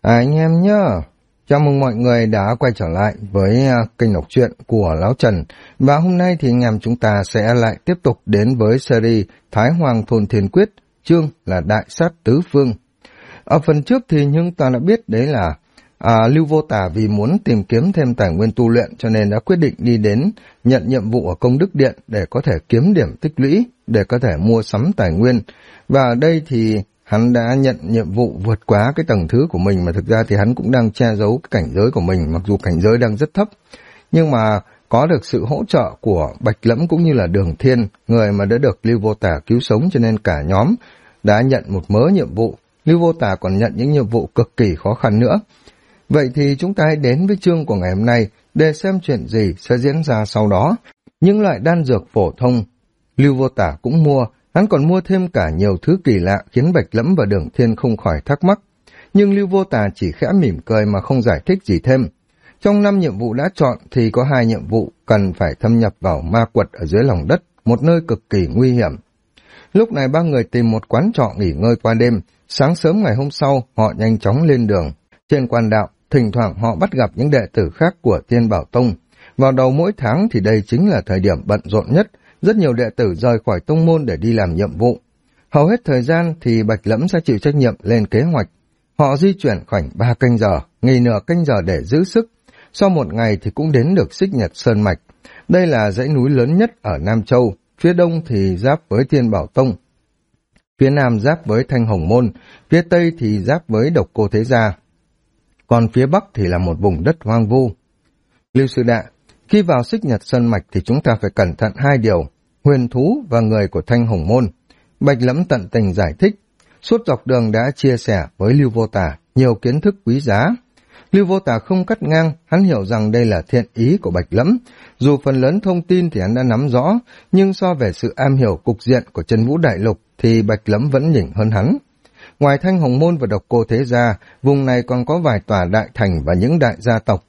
Anh em nhá, chào mừng mọi người đã quay trở lại với kênh đọc truyện của Lão Trần. Và hôm nay thì anh em chúng ta sẽ lại tiếp tục đến với series Thái Hoàng Thôn Thiên Quyết, chương là Đại Sát Tứ Phương. Ở phần trước thì chúng ta đã biết đấy là Lưu Vô Tà vì muốn tìm kiếm thêm tài nguyên tu luyện cho nên đã quyết định đi đến nhận nhiệm vụ ở Công Đức Điện để có thể kiếm điểm tích lũy, để có thể mua sắm tài nguyên. Và ở đây thì hắn đã nhận nhiệm vụ vượt quá cái tầng thứ của mình, mà thực ra thì hắn cũng đang che giấu cái cảnh giới của mình, mặc dù cảnh giới đang rất thấp. Nhưng mà có được sự hỗ trợ của Bạch Lẫm cũng như là Đường Thiên, người mà đã được Lưu Vô Tà cứu sống, cho nên cả nhóm đã nhận một mớ nhiệm vụ. Lưu Vô Tà còn nhận những nhiệm vụ cực kỳ khó khăn nữa. Vậy thì chúng ta hãy đến với chương của ngày hôm nay để xem chuyện gì sẽ diễn ra sau đó. Những loại đan dược phổ thông Lưu Vô Tà cũng mua, hắn còn mua thêm cả nhiều thứ kỳ lạ khiến Bạch Lẫm và Đường Thiên không khỏi thắc mắc. Nhưng Lưu Vô Tà chỉ khẽ mỉm cười mà không giải thích gì thêm. Trong 5 nhiệm vụ đã chọn thì có 2 nhiệm vụ cần phải thâm nhập vào ma quật ở dưới lòng đất, một nơi cực kỳ nguy hiểm. Lúc này ba người tìm một quán trọ nghỉ ngơi qua đêm. Sáng sớm ngày hôm sau, họ nhanh chóng lên đường. Trên quan đạo, thỉnh thoảng họ bắt gặp những đệ tử khác của Tiên Bảo Tông. Vào đầu mỗi tháng thì đây chính là thời điểm bận rộn nhất. Rất nhiều đệ tử rời khỏi tông môn để đi làm nhiệm vụ. Hầu hết thời gian thì Bạch Lẫm sẽ chịu trách nhiệm lên kế hoạch. Họ di chuyển khoảng 3 canh giờ, nghỉ nửa canh giờ để giữ sức. Sau một ngày thì cũng đến được Xích Nhật Sơn Mạch. Đây là dãy núi lớn nhất ở Nam Châu, phía đông thì giáp với Tiên Bảo Tông. Phía nam giáp với Thanh Hồng Môn, phía tây thì giáp với Độc Cô Thế Gia. Còn phía bắc thì là một vùng đất hoang vu. Lưu sư đệ, khi vào Xích Nhật Sơn Mạch thì chúng ta phải cẩn thận 2 điều, huyền thú và người của Thanh Hồng Môn. Bạch Lẫm tận tình giải thích, suốt dọc đường đã chia sẻ với Lưu Vô Tà nhiều kiến thức quý giá. Lưu Vô Tà không cắt ngang, hắn hiểu rằng đây là thiện ý của Bạch Lẫm. Dù phần lớn thông tin thì hắn đã nắm rõ, nhưng so về sự am hiểu cục diện của Chân Vũ Đại Lục thì Bạch Lẫm vẫn nhỉnh hơn hắn. Ngoài Thanh Hồng Môn và Độc Cô Thế Gia, vùng này còn có vài tòa đại thành và những đại gia tộc.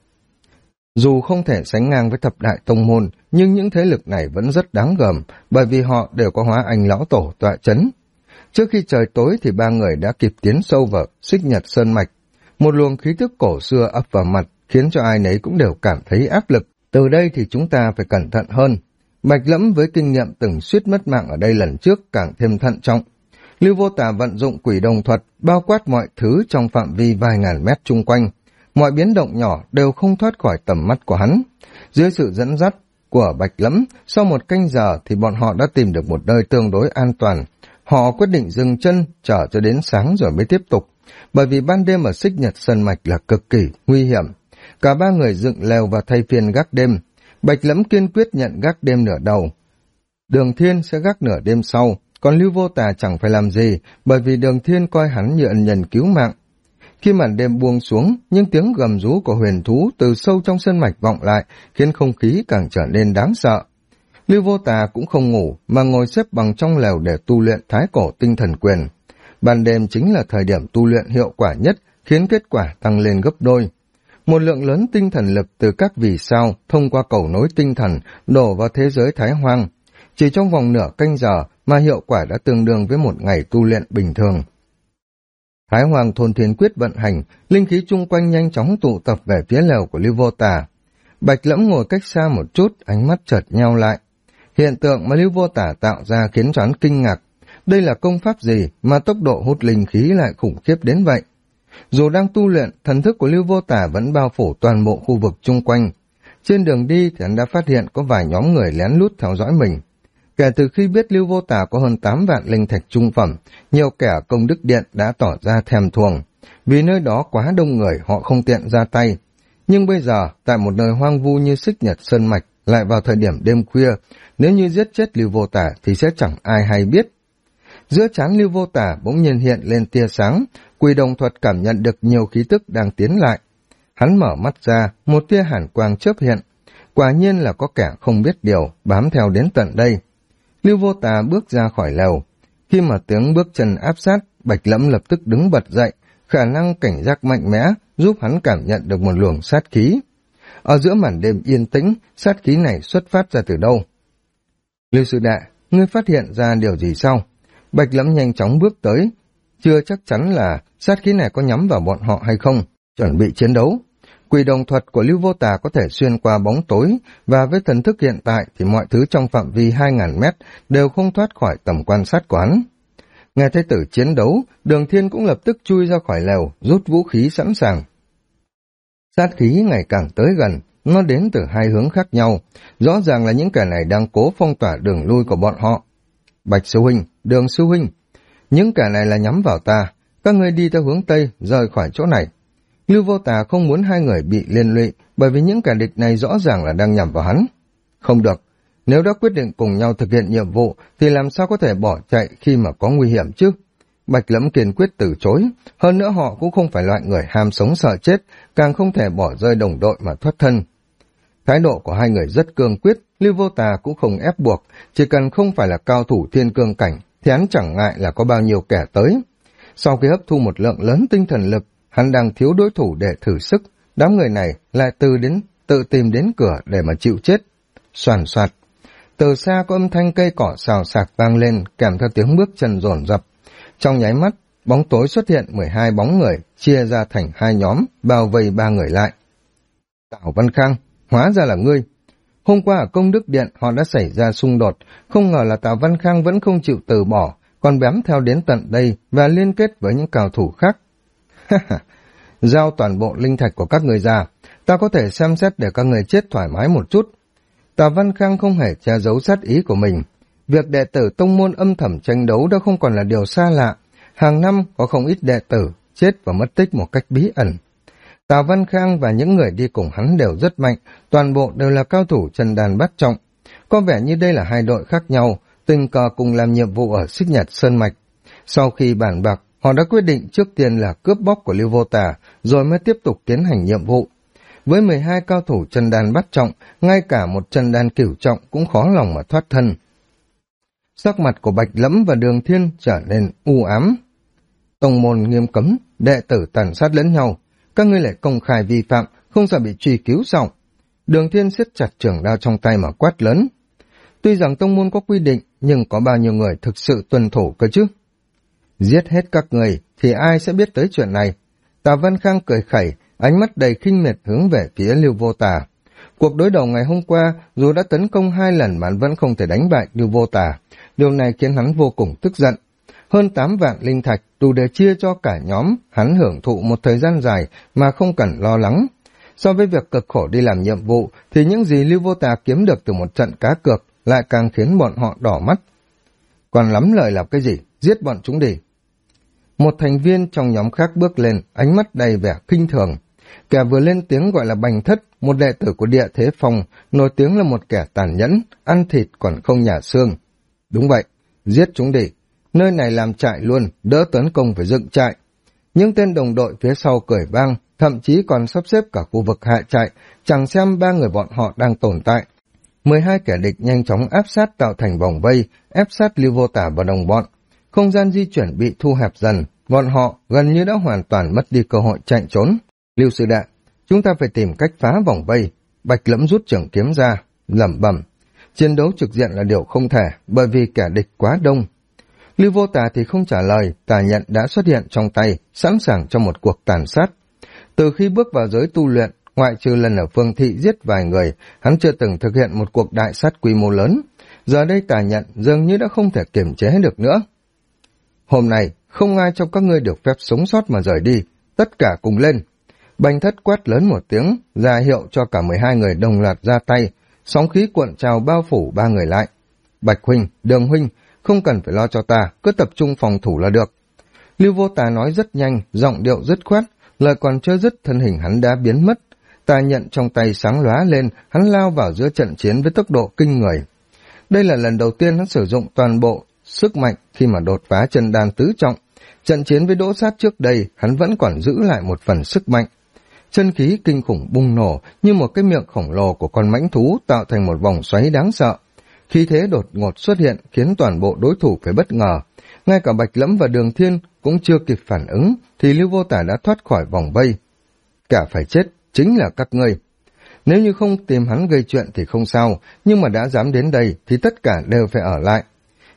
Dù không thể sánh ngang với thập đại tông môn, nhưng những thế lực này vẫn rất đáng gờm, bởi vì họ đều có Hóa Anh Lão Tổ tọa chấn. Trước khi trời tối thì ba người đã kịp tiến sâu vào Xích Nhật Sơn Mạch. Một luồng khí tức cổ xưa ập vào mặt, khiến cho ai nấy cũng đều cảm thấy áp lực. Từ đây thì chúng ta phải cẩn thận hơn. Bạch Lẫm với kinh nghiệm từng suýt mất mạng ở đây lần trước càng thêm thận trọng. Lưu Vô Tà vận dụng quỷ đồng thuật, bao quát mọi thứ trong phạm vi vài ngàn mét chung quanh. Mọi biến động nhỏ đều không thoát khỏi tầm mắt của hắn. Dưới sự dẫn dắt của Bạch Lẫm, sau một canh giờ thì bọn họ đã tìm được một nơi tương đối an toàn. Họ quyết định dừng chân, chờ cho đến sáng rồi mới tiếp tục. Bởi vì ban đêm ở Xích Nhật Sơn Mạch là cực kỳ nguy hiểm. Cả ba người dựng lều và thay phiên gác đêm. Bạch Lẫm kiên quyết nhận gác đêm nửa đầu. Đường Thiên sẽ gác nửa đêm sau, còn Lưu Vô Tà chẳng phải làm gì, bởi vì Đường Thiên coi hắn như ân nhân cứu mạng. Khi màn đêm buông xuống, những tiếng gầm rú của huyền thú từ sâu trong sơn mạch vọng lại, khiến không khí càng trở nên đáng sợ. Lưu Vô Tà cũng không ngủ, mà ngồi xếp bằng trong lều để tu luyện Thái Cổ Tinh Thần Quyền. Ban đêm chính là thời điểm tu luyện hiệu quả nhất, khiến kết quả tăng lên gấp đôi. Một lượng lớn tinh thần lực từ các vì sao thông qua cầu nối tinh thần đổ vào thế giới Thái Hoang. Chỉ trong vòng nửa canh giờ mà hiệu quả đã tương đương với một ngày tu luyện bình thường. Thái Hoàng Thôn Thiên Quyết vận hành, linh khí chung quanh nhanh chóng tụ tập về phía lều của Lưu Vô Tà. Bạch Lẫm ngồi cách xa một chút, ánh mắt chợt nheo lại. Hiện tượng mà Lưu Vô Tà tạo ra khiến cho hắn kinh ngạc. Đây là công pháp gì mà tốc độ hút linh khí lại khủng khiếp đến vậy? Dù đang tu luyện, thần thức của Lưu Vô Tà vẫn bao phủ toàn bộ khu vực chung quanh. Trên đường đi thì hắn đã phát hiện có vài nhóm người lén lút theo dõi mình. Kể từ khi biết Lưu Vô Tà có hơn 8 vạn linh thạch trung phẩm, nhiều kẻ Công Đức Điện đã tỏ ra thèm thuồng. Vì nơi đó quá đông người họ không tiện ra tay. Nhưng bây giờ, tại một nơi hoang vu như Xích Nhật Sơn Mạch, lại vào thời điểm đêm khuya, nếu như giết chết Lưu Vô Tà thì sẽ chẳng ai hay biết. Giữa trán Lưu Vô Tà bỗng nhiên hiện lên tia sáng, quỷ đồng thuật cảm nhận được nhiều khí tức đang tiến lại. Hắn mở mắt ra, một tia hàn quang chớp hiện. Quả nhiên là có kẻ không biết điều, bám theo đến tận đây. Lưu Vô Tà bước ra khỏi lều. Khi mà tiếng bước chân áp sát, Bạch Lẫm lập tức đứng bật dậy, khả năng cảnh giác mạnh mẽ giúp hắn cảm nhận được một luồng sát khí. Ở giữa màn đêm yên tĩnh, sát khí này xuất phát ra từ đâu? Lưu sư đệ, ngươi phát hiện ra điều gì sao? Bạch Lẫm nhanh chóng bước tới. chưa chắc chắn là sát khí này có nhắm vào bọn họ hay không, chuẩn bị chiến đấu. Quỷ đồng thuật của Lưu Vô Tà có thể xuyên qua bóng tối, và với thần thức hiện tại thì mọi thứ trong phạm vi 2.000 mét đều không thoát khỏi tầm quan sát của hắn. Nghe thấy tử chiến đấu, Đường Thiên cũng lập tức chui ra khỏi lều, rút vũ khí sẵn sàng. Sát khí ngày càng tới gần, nó đến từ hai hướng khác nhau, rõ ràng là những kẻ này đang cố phong tỏa đường lui của bọn họ. Bạch sư huynh, Đường sư huynh, những kẻ này là nhắm vào ta, các ngươi đi theo hướng Tây, rời khỏi chỗ này. Lưu Vô Tà không muốn hai người bị liên lụy, bởi vì những kẻ địch này rõ ràng là đang nhắm vào hắn. Không được, nếu đã quyết định cùng nhau thực hiện nhiệm vụ, thì làm sao có thể bỏ chạy khi mà có nguy hiểm chứ? Bạch Lẫm kiên quyết từ chối, hơn nữa họ cũng không phải loại người ham sống sợ chết, càng không thể bỏ rơi đồng đội mà thoát thân. Thái độ của hai người rất cương quyết, Lưu Vô Tà cũng không ép buộc, chỉ cần không phải là cao thủ thiên cương cảnh, thì hắn chẳng ngại là có bao nhiêu kẻ tới. Sau khi hấp thu một lượng lớn tinh thần lực, hắn đang thiếu đối thủ để thử sức, đám người này lại tự tìm đến cửa để mà chịu chết. Soàn soạt, từ xa có âm thanh cây cỏ xào xạc vang lên, kèm theo tiếng bước chân dồn dập. Trong nháy mắt, bóng tối xuất hiện 12 bóng người, chia ra thành hai nhóm, bao vây ba người lại. Tào Văn Khang, hóa ra là ngươi. Hôm qua ở Công Đức Điện họ đã xảy ra xung đột, không ngờ là Tào Văn Khang vẫn không chịu từ bỏ, còn bám theo đến tận đây và liên kết với những cao thủ khác. Giao toàn bộ linh thạch của các người ra, ta có thể xem xét để các người chết thoải mái một chút. Tào Văn Khang không hề che giấu sát ý của mình. Việc đệ tử tông môn âm thầm tranh đấu đã không còn là điều xa lạ. Hàng năm có không ít đệ tử chết và mất tích một cách bí ẩn. Tào Văn Khang và những người đi cùng hắn đều rất mạnh, toàn bộ đều là cao thủ chân đàn bát trọng. Có vẻ như đây là hai đội khác nhau, tình cờ cùng làm nhiệm vụ ở Xích Nhật Sơn Mạch. Sau khi bàn bạc, họ đã quyết định trước tiên là cướp bóc của Lưu Vô Tà, rồi mới tiếp tục tiến hành nhiệm vụ. Với 12 cao thủ chân đàn bát trọng, ngay cả một chân đàn cửu trọng cũng khó lòng mà thoát thân. Sắc mặt của Bạch Lẫm và Đường Thiên trở nên u ám. Tông môn nghiêm cấm, đệ tử tàn sát lẫn nhau, các ngươi lại công khai vi phạm, không sợ bị truy cứu sao? Đường Thiên siết chặt trường đao trong tay mà quát lớn. Tuy rằng tông môn có quy định, nhưng có bao nhiêu người thực sự tuân thủ cơ chứ? Giết hết các người, thì ai sẽ biết tới chuyện này? Tào Văn Khang cười khẩy, ánh mắt đầy khinh miệt hướng về phía Lưu Vô Tà. Cuộc đối đầu ngày hôm qua, dù đã tấn công 2 lần mà hắn vẫn không thể đánh bại Lưu Vô Tà. Điều này khiến hắn vô cùng tức giận. Hơn 8 vạn linh thạch đủ để chia cho cả nhóm, hắn hưởng thụ một thời gian dài mà không cần lo lắng. So với việc cực khổ đi làm nhiệm vụ, thì những gì Lưu Vô Tà kiếm được từ một trận cá cược lại càng khiến bọn họ đỏ mắt. Còn lắm lời làm cái gì, giết bọn chúng đi. Một thành viên trong nhóm khác bước lên, ánh mắt đầy vẻ khinh thường. Kẻ vừa lên tiếng gọi là Bành Thất, một đệ tử của Địa Thế Phong, nổi tiếng là một kẻ tàn nhẫn, ăn thịt còn không nhả xương. Đúng vậy, giết chúng đi. Nơi này làm trại luôn, đỡ tấn công phải dựng trại. Những tên đồng đội phía sau cười vang, thậm chí còn sắp xếp cả khu vực hạ trại, chẳng xem ba người bọn họ đang tồn tại. 12 kẻ địch nhanh chóng áp sát tạo thành vòng vây, ép sát Lưu Vô Tà và đồng bọn. Không gian di chuyển bị thu hẹp dần, bọn họ gần như đã hoàn toàn mất đi cơ hội chạy trốn. Lưu sư đệ, chúng ta phải tìm cách phá vòng vây. Bạch Lẫm rút trường kiếm ra, lẩm bẩm. Chiến đấu trực diện là điều không thể, bởi vì kẻ địch quá đông. Lưu Vô Tà thì không trả lời, tà nhận đã xuất hiện trong tay, sẵn sàng cho một cuộc tàn sát. Từ khi bước vào giới tu luyện, ngoại trừ lần ở Phương Thị giết vài người, hắn chưa từng thực hiện một cuộc đại sát quy mô lớn. Giờ đây tà nhận dường như đã không thể kiềm chế được nữa. Hôm nay, không ai trong các ngươi được phép sống sót mà rời đi, tất cả cùng lên. Bành Thất quát lớn một tiếng, ra hiệu cho cả 12 người đồng loạt ra tay, sóng khí cuộn trào bao phủ ba người lại. Bạch huynh, Đường huynh, không cần phải lo cho ta, cứ tập trung phòng thủ là được. Lưu Vô Tà nói rất nhanh, giọng điệu dứt khoát, lời còn chưa dứt thân hình hắn đã biến mất. Tà nhận trong tay sáng lóa lên, hắn lao vào giữa trận chiến với tốc độ kinh người. Đây là lần đầu tiên hắn sử dụng toàn bộ sức mạnh khi mà đột phá chân đan tứ trọng. Trận chiến với Đỗ Sát trước đây, hắn vẫn còn giữ lại một phần sức mạnh. Chân khí kinh khủng bùng nổ như một cái miệng khổng lồ của con mãnh thú tạo thành một vòng xoáy đáng sợ. Khí thế đột ngột xuất hiện khiến toàn bộ đối thủ phải bất ngờ. Ngay cả Bạch Lẫm và Đường Thiên cũng chưa kịp phản ứng thì Lưu Vô Tà đã thoát khỏi vòng vây. Cả phải chết chính là các ngươi. Nếu như không tìm hắn gây chuyện thì không sao, nhưng mà đã dám đến đây thì tất cả đều phải ở lại.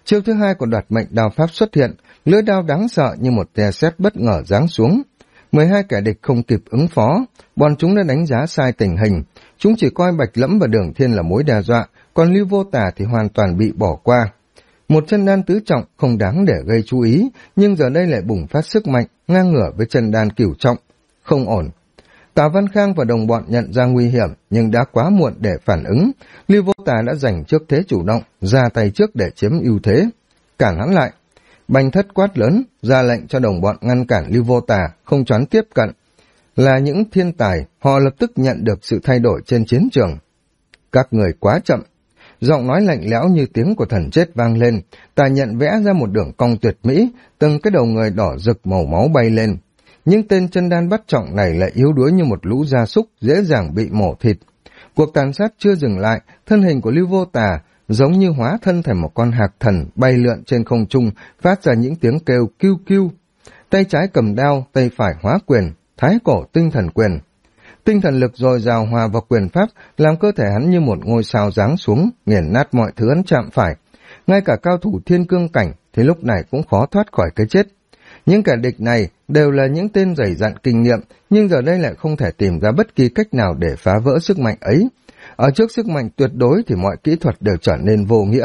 Chiêu thứ hai của đoạt mệnh đao pháp xuất hiện, lưỡi đao đáng sợ như một tia sét bất ngờ giáng xuống. 12 kẻ địch không kịp ứng phó, bọn chúng đã đánh giá sai tình hình. Chúng chỉ coi Bạch Lẫm và Đường Thiên là mối đe dọa, còn Lưu Vô Tà thì hoàn toàn bị bỏ qua. Một chân đan tứ trọng không đáng để gây chú ý, nhưng giờ đây lại bùng phát sức mạnh, ngang ngửa với chân đan cửu trọng. Không ổn. Tào Văn Khang và đồng bọn nhận ra nguy hiểm, nhưng đã quá muộn để phản ứng. Lưu Vô Tà đã giành trước thế chủ động, ra tay trước để chiếm ưu thế. Cản hắn lại. Bành Thất quát lớn, ra lệnh cho đồng bọn ngăn cản Lưu Vô Tà, không choán tiếp cận. Là những thiên tài, họ lập tức nhận được sự thay đổi trên chiến trường. Các người quá chậm. Giọng nói lạnh lẽo như tiếng của thần chết vang lên, Tà Nhận vẽ ra một đường cong tuyệt mỹ, từng cái đầu người đỏ rực màu máu bay lên. Những tên chân đan bắt trọng này lại yếu đuối như một lũ gia súc, dễ dàng bị mổ thịt. Cuộc tàn sát chưa dừng lại, thân hình của Lưu Vô Tà giống như hóa thân thành một con hạc thần bay lượn trên không trung, phát ra những tiếng kêu kiu kiu. Tay trái cầm đao, tay phải hóa quyền, thái cổ tinh thần quyền. Tinh thần lực dồi dào hòa vào quyền pháp, làm cơ thể hắn như một ngôi sao giáng xuống, nghiền nát mọi thứ hắn chạm phải. Ngay cả cao thủ thiên cương cảnh thì lúc này cũng khó thoát khỏi cái chết. Những kẻ địch này đều là những tên dày dặn kinh nghiệm, nhưng giờ đây lại không thể tìm ra bất kỳ cách nào để phá vỡ sức mạnh ấy. Ở trước sức mạnh tuyệt đối thì mọi kỹ thuật đều trở nên vô nghĩa.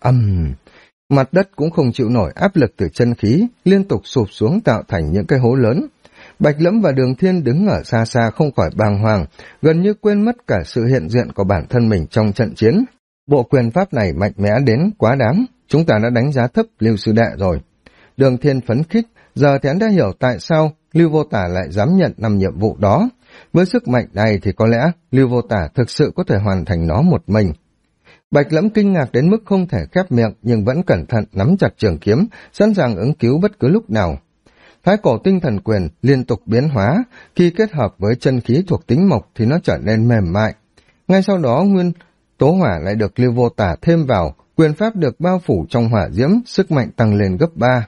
Mặt đất cũng không chịu nổi áp lực từ chân khí, liên tục sụp xuống tạo thành những cái hố lớn. Bạch Lẫm và Đường Thiên đứng ở xa xa không khỏi bàng hoàng, gần như quên mất cả sự hiện diện của bản thân mình trong trận chiến. Bộ quyền pháp này mạnh mẽ đến quá đáng, chúng ta đã đánh giá thấp Lưu sư đệ rồi. Đường Thiên phấn khích, giờ thì hắn đã hiểu tại sao Lưu Vô Tà lại dám nhận 5 nhiệm vụ đó. Với sức mạnh này thì có lẽ Lưu Vô Tà thực sự có thể hoàn thành nó một mình. Bạch Lẫm kinh ngạc đến mức không thể khép miệng, nhưng vẫn cẩn thận nắm chặt trường kiếm, sẵn sàng ứng cứu bất cứ lúc nào. Thái cổ tinh thần quyền liên tục biến hóa, khi kết hợp với chân khí thuộc tính mộc thì nó trở nên mềm mại. Ngay sau đó nguyên tố hỏa lại được Lưu Vô Tà thêm vào, quyền pháp được bao phủ trong hỏa diễm, sức mạnh tăng lên gấp 3.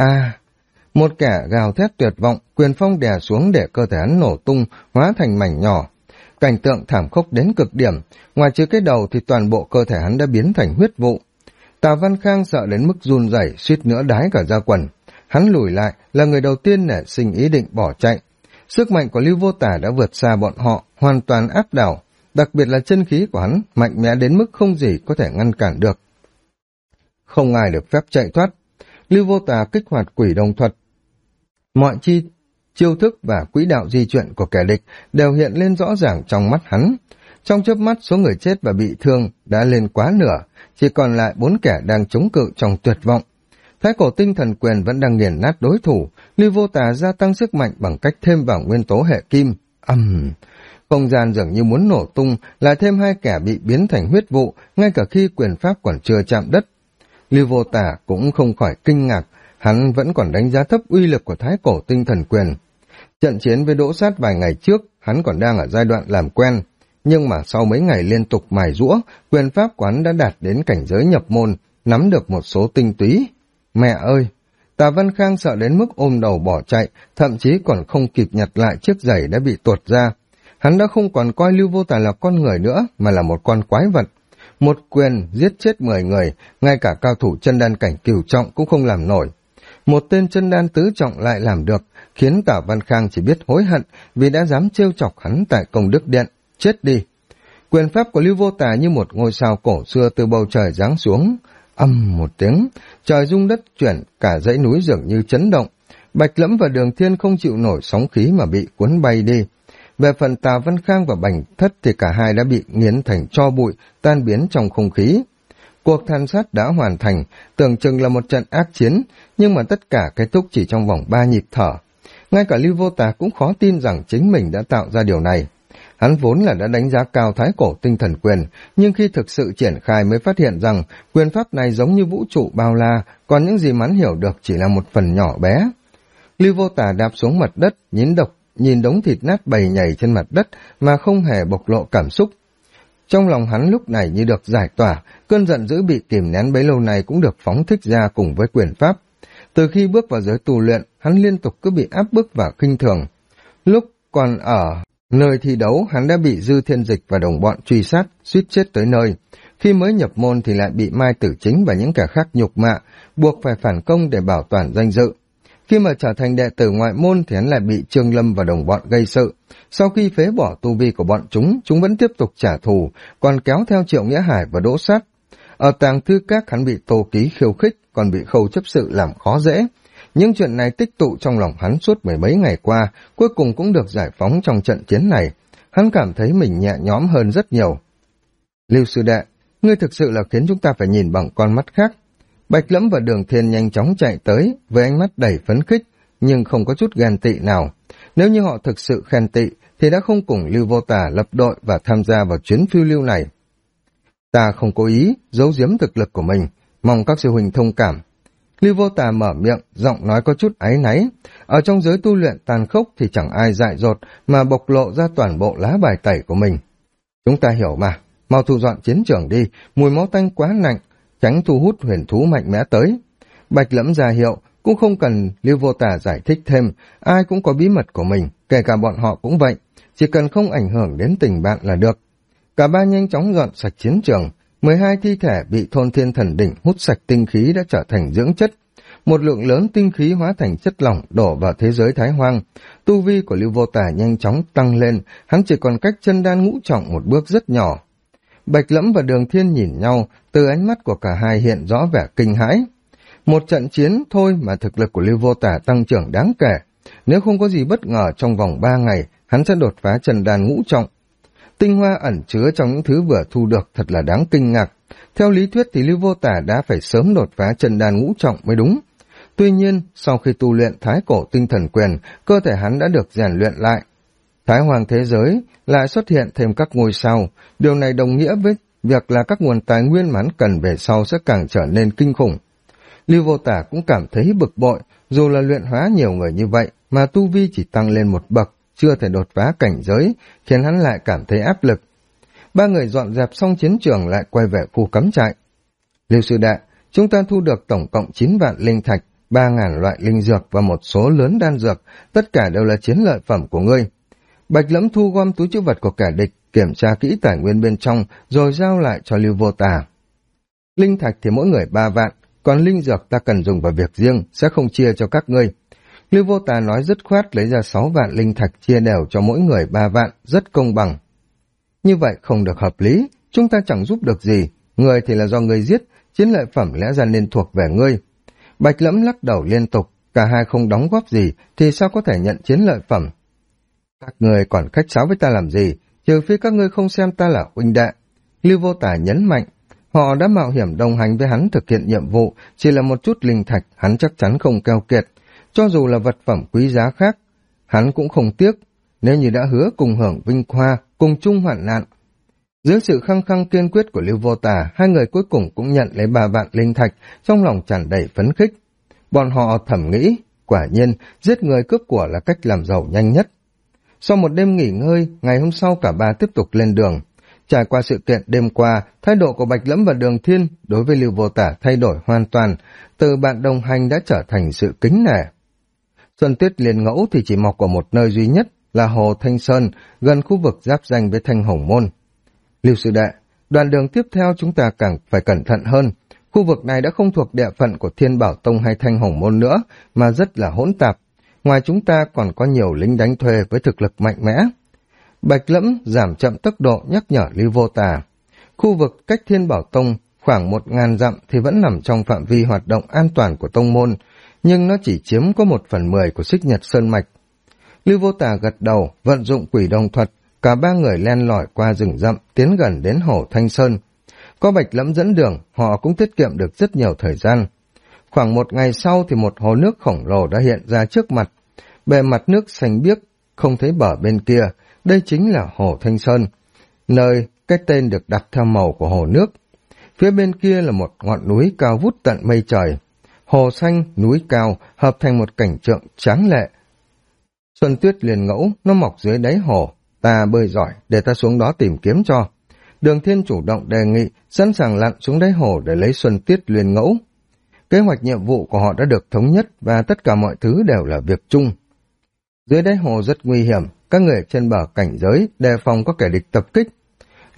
Một kẻ gào thét tuyệt vọng, quyền phong đè xuống để cơ thể hắn nổ tung, hóa thành mảnh nhỏ. Cảnh tượng thảm khốc đến cực điểm, ngoài trừ cái đầu thì toàn bộ cơ thể hắn đã biến thành huyết vụ. Tào Văn Khang sợ đến mức run rẩy, suýt nữa đái cả ra quần. Hắn lùi lại, là người đầu tiên nảy sinh ý định bỏ chạy. Sức mạnh của Lưu Vô Tà đã vượt xa bọn họ, hoàn toàn áp đảo, đặc biệt là chân khí của hắn mạnh mẽ đến mức không gì có thể ngăn cản được. Không ai được phép chạy thoát. Lưu Vô Tà kích hoạt quỷ đồng thuật. Mọi chiêu thức và quỹ đạo di chuyển của kẻ địch đều hiện lên rõ ràng trong mắt hắn. Trong chớp mắt, số người chết và bị thương đã lên quá nửa, chỉ còn lại 4 kẻ đang chống cự trong tuyệt vọng. Thái cổ tinh thần quyền vẫn đang nghiền nát đối thủ, Lưu Vô Tà gia tăng sức mạnh bằng cách thêm vào nguyên tố hệ kim. Không gian dường như muốn nổ tung, lại thêm 2 kẻ bị biến thành huyết vụ, ngay cả khi quyền pháp còn chưa chạm đất. Lưu Vô Tà cũng không khỏi kinh ngạc, hắn vẫn còn đánh giá thấp uy lực của thái cổ tinh thần quyền. Trận chiến với Đỗ Sát vài ngày trước, hắn còn đang ở giai đoạn làm quen, nhưng mà sau mấy ngày liên tục mài giũa, quyền pháp của hắn đã đạt đến cảnh giới nhập môn, nắm được một số tinh túy. Mẹ ơi! Tào Văn Khang sợ đến mức ôm đầu bỏ chạy, thậm chí còn không kịp nhặt lại chiếc giày đã bị tuột ra. Hắn đã không còn coi Lưu Vô Tà là con người nữa, mà là một con quái vật. Một quyền giết chết 10 người, ngay cả cao thủ chân đan cảnh cửu trọng cũng không làm nổi. Một tên chân đan tứ trọng lại làm được, khiến Tào Văn Khang chỉ biết hối hận vì đã dám trêu chọc hắn tại Công Đức Điện. Chết đi! Quyền pháp của Lưu Vô Tà như một ngôi sao cổ xưa từ bầu trời giáng xuống. Một tiếng, trời rung đất chuyển, cả dãy núi dường như chấn động. Bạch Lẫm và Đường Thiên không chịu nổi sóng khí mà bị cuốn bay đi. Về phần Tào Văn Khang và Bành Thất thì cả hai đã bị nghiến thành tro bụi, tan biến trong không khí. Cuộc tàn sát đã hoàn thành, tưởng chừng là một trận ác chiến, nhưng mà tất cả kết thúc chỉ trong vòng 3 nhịp thở. Ngay cả Lưu Vô Tà cũng khó tin rằng chính mình đã tạo ra điều này. Hắn vốn là đã đánh giá cao thái cổ tinh thần quyền, nhưng khi thực sự triển khai mới phát hiện rằng quyền pháp này giống như vũ trụ bao la, còn những gì hắn hiểu được chỉ là một phần nhỏ bé. Lưu Vô Tà đạp xuống mặt đất, nhìn đống thịt nát bầy nhầy trên mặt đất mà không hề bộc lộ cảm xúc. Trong lòng hắn lúc này như được giải tỏa, cơn giận dữ bị kìm nén bấy lâu này cũng được phóng thích ra cùng với quyền pháp. Từ khi bước vào giới tu luyện, hắn liên tục cứ bị áp bức và khinh thường. Lúc còn ở nơi thi đấu, hắn đã bị Dư Thiên Dịch và đồng bọn truy sát, suýt chết tới nơi. khi mới nhập môn thì lại bị Mai Tử Chính và những kẻ khác nhục mạ, buộc phải phản công để bảo toàn danh dự. Khi mà trở thành đệ tử ngoại môn thì hắn lại bị Trương Lâm và đồng bọn gây sự. Sau khi phế bỏ tu vi của bọn chúng vẫn tiếp tục trả thù, còn kéo theo Triệu Nghĩa Hải và Đỗ Sát. Ở Tàng Thư Các hắn bị Tô Ký khiêu khích, còn bị Khâu chấp sự làm khó dễ. Những chuyện này tích tụ trong lòng hắn suốt mười mấy ngày qua, cuối cùng cũng được giải phóng trong trận chiến này. Hắn cảm thấy mình nhẹ nhõm hơn rất nhiều. Lưu sư đệ, ngươi thực sự là khiến chúng ta phải nhìn bằng con mắt khác. Bạch Lẫm và Đường Thiên nhanh chóng chạy tới, với ánh mắt đầy phấn khích, nhưng không có chút ghen tị nào. Nếu như họ thực sự khen tị, thì đã không cùng Lưu Vô Tà lập đội và tham gia vào chuyến phiêu lưu này. Ta không cố ý, giấu giếm thực lực của mình, mong các sư huynh thông cảm. Lưu Vô Tà mở miệng, giọng nói có chút áy náy. Ở trong giới tu luyện tàn khốc thì chẳng ai dại dột mà bộc lộ ra toàn bộ lá bài tẩy của mình. Chúng ta hiểu mà, mau thu dọn chiến trường đi, mùi máu tanh quá nặng, tránh thu hút huyền thú mạnh mẽ tới. Bạch Lẫm ra hiệu, cũng không cần Lưu Vô Tà giải thích thêm, ai cũng có bí mật của mình, kể cả bọn họ cũng vậy, chỉ cần không ảnh hưởng đến tình bạn là được. Cả ba nhanh chóng dọn sạch chiến trường, 12 thi thể bị Thôn Thiên Thần Đỉnh hút sạch tinh khí đã trở thành dưỡng chất. Một lượng lớn tinh khí hóa thành chất lỏng đổ vào thế giới Thái Hoang. Tu vi của Lưu Vô Tà nhanh chóng tăng lên, hắn chỉ còn cách chân đan ngũ trọng một bước rất nhỏ. Bạch Lẫm và Đường Thiên nhìn nhau, từ ánh mắt của cả hai hiện rõ vẻ kinh hãi. Một trận chiến thôi mà thực lực của Lưu Vô Tà tăng trưởng đáng kể. Nếu không có gì bất ngờ trong vòng 3 ngày, hắn sẽ đột phá chân đan ngũ trọng. Tinh hoa ẩn chứa trong những thứ vừa thu được thật là đáng kinh ngạc. Theo lý thuyết thì Lưu Vô Tà đã phải sớm đột phá chân đan ngũ trọng mới đúng. Tuy nhiên, sau khi tu luyện Thái Cổ Tinh Thần Quyền, cơ thể hắn đã được rèn luyện lại. Thái Hoàng thế giới lại xuất hiện thêm các ngôi sao, điều này đồng nghĩa với việc là các nguồn tài nguyên mà hắn cần về sau sẽ càng trở nên kinh khủng. Lưu Vô Tà cũng cảm thấy bực bội, dù là luyện hóa nhiều người như vậy mà tu vi chỉ tăng lên một bậc, chưa thể đột phá cảnh giới, khiến hắn lại cảm thấy áp lực. Ba người dọn dẹp xong chiến trường lại quay về khu cắm trại. Lưu sư đệ, chúng ta thu được tổng cộng 9 vạn linh thạch, 3.000 loại linh dược và một số lớn đan dược, tất cả đều là chiến lợi phẩm của ngươi. Bạch Lẫm thu gom túi trữ vật của kẻ địch, kiểm tra kỹ tài nguyên bên trong, rồi giao lại cho Lưu Vô Tà. Linh thạch thì mỗi người 3 vạn, còn linh dược ta cần dùng vào việc riêng, sẽ không chia cho các ngươi. Lưu Vô Tà nói dứt khoát lấy ra 6 vạn linh thạch chia đều cho mỗi người 3 vạn, rất công bằng. Như vậy không được hợp lý, chúng ta chẳng giúp được gì, người thì là do ngươi giết, chiến lợi phẩm lẽ ra nên thuộc về ngươi. Bạch Lẫm lắc đầu liên tục, cả hai không đóng góp gì thì sao có thể nhận chiến lợi phẩm. Các ngươi còn khách sáo với ta làm gì, trừ phi các ngươi không xem ta là huynh đệ. Lưu Vô Tà nhấn mạnh, họ đã mạo hiểm đồng hành với hắn thực hiện nhiệm vụ, chỉ là một chút linh thạch hắn chắc chắn không keo kiệt. Cho dù là vật phẩm quý giá khác, hắn cũng không tiếc, nếu như đã hứa cùng hưởng vinh hoa, cùng chung hoạn nạn. Dưới sự khăng khăng kiên quyết của Lưu Vô Tà, hai người cuối cùng cũng nhận lấy 3 vạn linh thạch, trong lòng tràn đầy phấn khích. Bọn họ thầm nghĩ, quả nhiên, giết người cướp của là cách làm giàu nhanh nhất. Sau một đêm nghỉ ngơi, ngày hôm sau cả ba tiếp tục lên đường. Trải qua sự kiện đêm qua, thái độ của Bạch Lẫm và Đường Thiên đối với Lưu Vô Tà thay đổi hoàn toàn, từ bạn đồng hành đã trở thành sự kính nể. Xuân Tuyết Liên Ngẫu thì chỉ mọc ở một nơi duy nhất là Hồ Thanh Sơn, gần khu vực giáp ranh với Thanh Hồng Môn. Lưu sư đệ, đoạn đường tiếp theo chúng ta càng phải cẩn thận hơn. Khu vực này đã không thuộc địa phận của Thiên Bảo Tông hay Thanh Hồng Môn nữa, mà rất là hỗn tạp. Ngoài chúng ta còn có nhiều lính đánh thuê với thực lực mạnh mẽ. Bạch Lẫm giảm chậm tốc độ nhắc nhở Lưu Vô Tà. Khu vực cách Thiên Bảo Tông khoảng 1.000 dặm thì vẫn nằm trong phạm vi hoạt động an toàn của tông môn, nhưng nó chỉ chiếm có 1/10 của Xích Nhật Sơn Mạch. Lưu Vô Tà gật đầu, vận dụng quỷ đồng thuật, cả ba người len lỏi qua rừng rậm, tiến gần đến hồ Thanh Sơn. Có Bạch Lẫm dẫn đường, họ cũng tiết kiệm được rất nhiều thời gian. Khoảng 1 ngày sau thì một hồ nước khổng lồ đã hiện ra trước mặt. Bề mặt nước xanh biếc, không thấy bờ bên kia, đây chính là hồ Thanh Sơn, nơi cái tên được đặt theo màu của hồ nước. Phía bên kia là một ngọn núi cao vút tận mây trời. Hồ xanh, núi cao, hợp thành một cảnh tượng tráng lệ. Xuân Tuyết Liên Ngẫu, nó mọc dưới đáy hồ, ta bơi giỏi, để ta xuống đó tìm kiếm cho. Đường Thiên chủ động đề nghị, sẵn sàng lặn xuống đáy hồ để lấy Xuân Tuyết Liên Ngẫu. Kế hoạch nhiệm vụ của họ đã được thống nhất và tất cả mọi thứ đều là việc chung. Dưới đáy hồ rất nguy hiểm, các người trên bờ cảnh giới đề phòng có kẻ địch tập kích.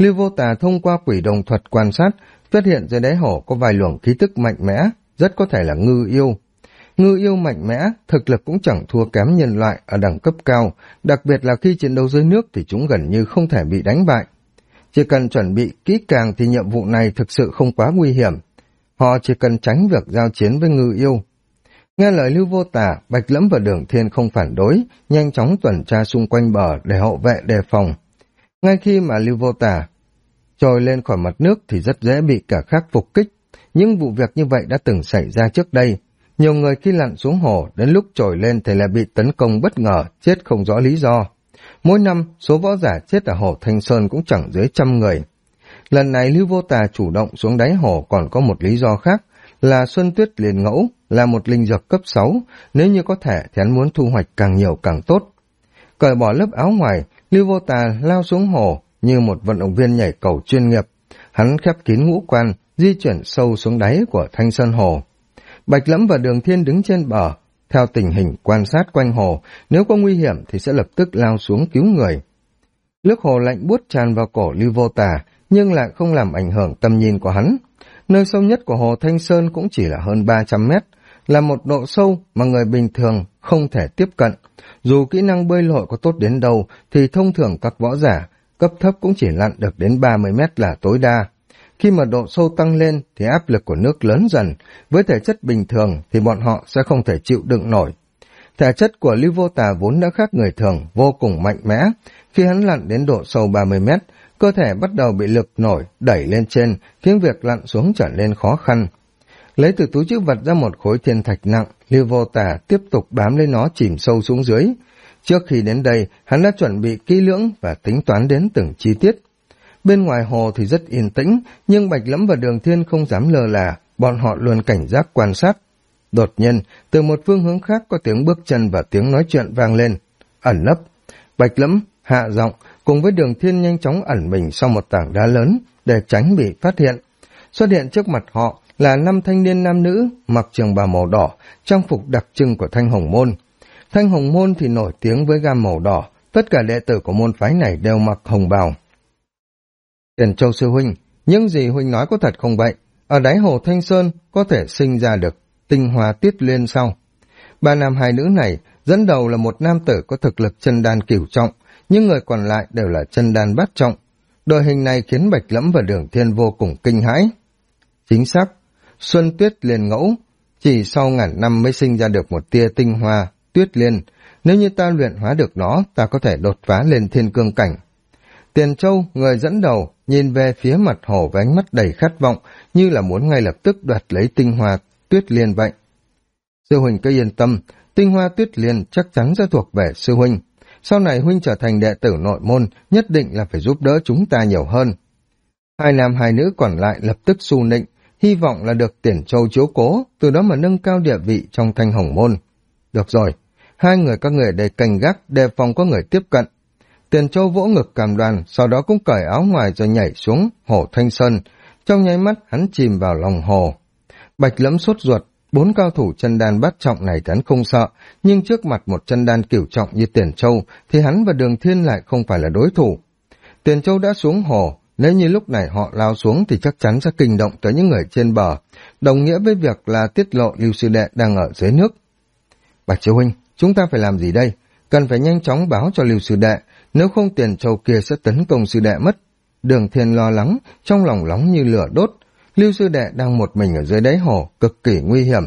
Lưu Vô Tà thông qua quỷ đồng thuật quan sát, phát hiện dưới đáy hồ có vài luồng khí tức mạnh mẽ, rất có thể là ngư yêu. Ngư yêu mạnh mẽ, thực lực cũng chẳng thua kém nhân loại ở đẳng cấp cao, đặc biệt là khi chiến đấu dưới nước thì chúng gần như không thể bị đánh bại. Chỉ cần chuẩn bị kỹ càng thì nhiệm vụ này thực sự không quá nguy hiểm. Họ chỉ cần tránh việc giao chiến với ngư yêu. Nghe lời Lưu Vô Tà, Bạch Lẫm và Đường Thiên không phản đối, nhanh chóng tuần tra xung quanh bờ để hộ vệ đề phòng. Ngay khi mà Lưu Vô Tà trồi lên khỏi mặt nước thì rất dễ bị cả khác phục kích. Những vụ việc như vậy đã từng xảy ra trước đây. Nhiều người khi lặn xuống hồ đến lúc trồi lên thì lại bị tấn công bất ngờ, chết không rõ lý do. Mỗi năm, số võ giả chết ở hồ Thanh Sơn cũng chẳng dưới 100 người. Lần này Lưu Vô Tà chủ động xuống đáy hồ còn có một lý do khác, là Xuân Tuyết Liên Ngẫu, là một linh dược cấp 6, nếu như có thể thì hắn muốn thu hoạch càng nhiều càng tốt. Cởi bỏ lớp áo ngoài, Lưu Vô Tà lao xuống hồ như một vận động viên nhảy cầu chuyên nghiệp. Hắn khép kín ngũ quan, di chuyển sâu xuống đáy của Thanh Sơn Hồ. Bạch Lẫm và Đường Thiên đứng trên bờ, theo tình hình quan sát quanh hồ, nếu có nguy hiểm thì sẽ lập tức lao xuống cứu người. Nước hồ lạnh buốt tràn vào cổ Lưu Vô Tà, nhưng lại không làm ảnh hưởng tầm nhìn của hắn. Nơi sâu nhất của hồ Thanh Sơn cũng chỉ là hơn 300 mét, là một độ sâu mà người bình thường không thể tiếp cận. Dù kỹ năng bơi lội có tốt đến đâu thì thông thường các võ giả cấp thấp cũng chỉ lặn được đến 30 mét là tối đa. Khi mà độ sâu tăng lên thì áp lực của nước lớn dần, với thể chất bình thường thì bọn họ sẽ không thể chịu đựng nổi. Thể chất của Lưu Vô Tà vốn đã khác người thường, vô cùng mạnh mẽ. Khi hắn lặn đến độ sâu 30 mét, cơ thể bắt đầu bị lực nổi đẩy lên trên, khiến việc lặn xuống trở nên khó khăn. Lấy từ túi trữ vật ra một khối thiên thạch nặng, Lưu Vô Tà tiếp tục bám lấy nó chìm sâu xuống dưới. Trước khi đến đây, hắn đã chuẩn bị kỹ lưỡng và tính toán đến từng chi tiết. Bên ngoài hồ thì rất yên tĩnh, nhưng Bạch Lẫm và Đường Thiên không dám lơ là, bọn họ luôn cảnh giác quan sát. Đột nhiên, từ một phương hướng khác có tiếng bước chân và tiếng nói chuyện vang lên. Ẩn nấp. Bạch Lẫm hạ giọng, cùng với Đường Thiên nhanh chóng ẩn mình sau một tảng đá lớn để tránh bị phát hiện. Xuất hiện trước mặt họ là 5 thanh niên nam nữ mặc trường bào màu đỏ, trang phục đặc trưng của Thanh Hồng Môn. Thanh Hồng Môn thì nổi tiếng với gam màu đỏ, tất cả đệ tử của môn phái này đều mặc hồng bào. Tiền Châu sư huynh, những gì huynh nói có thật không vậy? Ở đáy hồ Thanh Sơn có thể sinh ra được tinh hoa Tuyết Liên sao? Ba nam hai nữ này, dẫn đầu là một nam tử có thực lực chân đan cửu trọng, nhưng người còn lại đều là chân đan bát trọng. Đội hình này khiến Bạch Lẫm và Đường Thiên vô cùng kinh hãi. Chính xác, Xuân Tuyết Liên Ngẫu, chỉ sau ngàn năm mới sinh ra được một tia tinh hoa Tuyết Liên. Nếu như ta luyện hóa được nó, ta có thể đột phá lên thiên cương cảnh. Tiền Châu, người dẫn đầu, nhìn về phía mặt hồ với ánh mắt đầy khát vọng, như là muốn ngay lập tức đoạt lấy tinh hoa Tuyết Liên vậy. Sư huynh cứ yên tâm, tinh hoa Tuyết Liên chắc chắn sẽ thuộc về sư huynh. Sau này huynh trở thành đệ tử nội môn, nhất định là phải giúp đỡ chúng ta nhiều hơn. Hai nam hai nữ còn lại lập tức xu nịnh, hy vọng là được Tiền Châu chiếu cố, từ đó mà nâng cao địa vị trong Thanh Hồng Môn. Được rồi, hai người các người để canh gác, đề phòng có người tiếp cận. Tiền Châu vỗ ngực cam đoan, sau đó cũng cởi áo ngoài rồi nhảy xuống hồ Thanh Sơn. Trong nháy mắt hắn chìm vào lòng hồ. Bạch Lẫm sốt ruột, 4 cao thủ chân đan bát trọng này hắn không sợ, nhưng trước mặt một chân đan cửu trọng như Tiền Châu thì hắn và Đường Thiên lại không phải là đối thủ. Tiền Châu đã xuống hồ, nếu như lúc này họ lao xuống thì chắc chắn sẽ kinh động tới những người trên bờ, đồng nghĩa với việc là tiết lộ Lưu sư đệ đang ở dưới nước. Bạch sư huynh, chúng ta phải làm gì đây? Cần phải nhanh chóng báo cho Lưu sư đệ, nếu không Tiền Châu kia sẽ tấn công sư đệ mất. Đường Thiên lo lắng, trong lòng nóng như lửa đốt. Lưu sư đệ đang một mình ở dưới đáy hồ, cực kỳ nguy hiểm.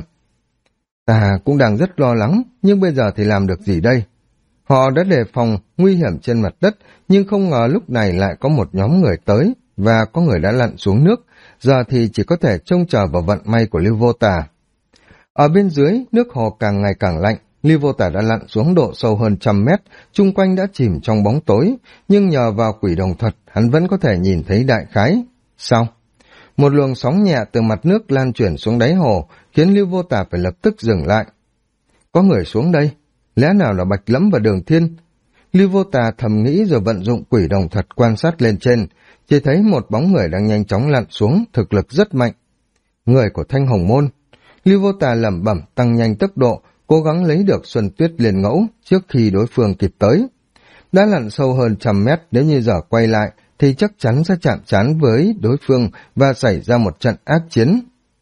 Ta cũng đang rất lo lắng, nhưng bây giờ thì làm được gì đây? Họ đã đề phòng nguy hiểm trên mặt đất, nhưng không ngờ lúc này lại có một nhóm người tới, và có người đã lặn xuống nước, giờ thì chỉ có thể trông chờ vào vận may của Lưu Vô Tà. Ở bên dưới, nước hồ càng ngày càng lạnh, Lưu Vô Tà đã lặn xuống độ sâu hơn 100 mét, chung quanh đã chìm trong bóng tối, nhưng nhờ vào quỷ đồng thuật, hắn vẫn có thể nhìn thấy đại khái. Sao? Một luồng sóng nhẹ từ mặt nước lan chuyển xuống đáy hồ, khiến Lưu Vô Tà phải lập tức dừng lại. Có người xuống đây, lẽ nào là Bạch Lẫm và Đường Thiên? Lưu Vô Tà thầm nghĩ rồi vận dụng quỷ đồng thuật quan sát lên trên, chỉ thấy một bóng người đang nhanh chóng lặn xuống, thực lực rất mạnh. Người của Thanh Hồng Môn. Lưu Vô Tà lẩm bẩm tăng nhanh tốc độ, cố gắng lấy được Xuân Tuyết Liên Ngẫu trước khi đối phương kịp tới. Đã lặn sâu hơn 100 mét, nếu như giờ quay lại, thì chắc chắn sẽ chạm trán với đối phương và xảy ra một trận ác chiến.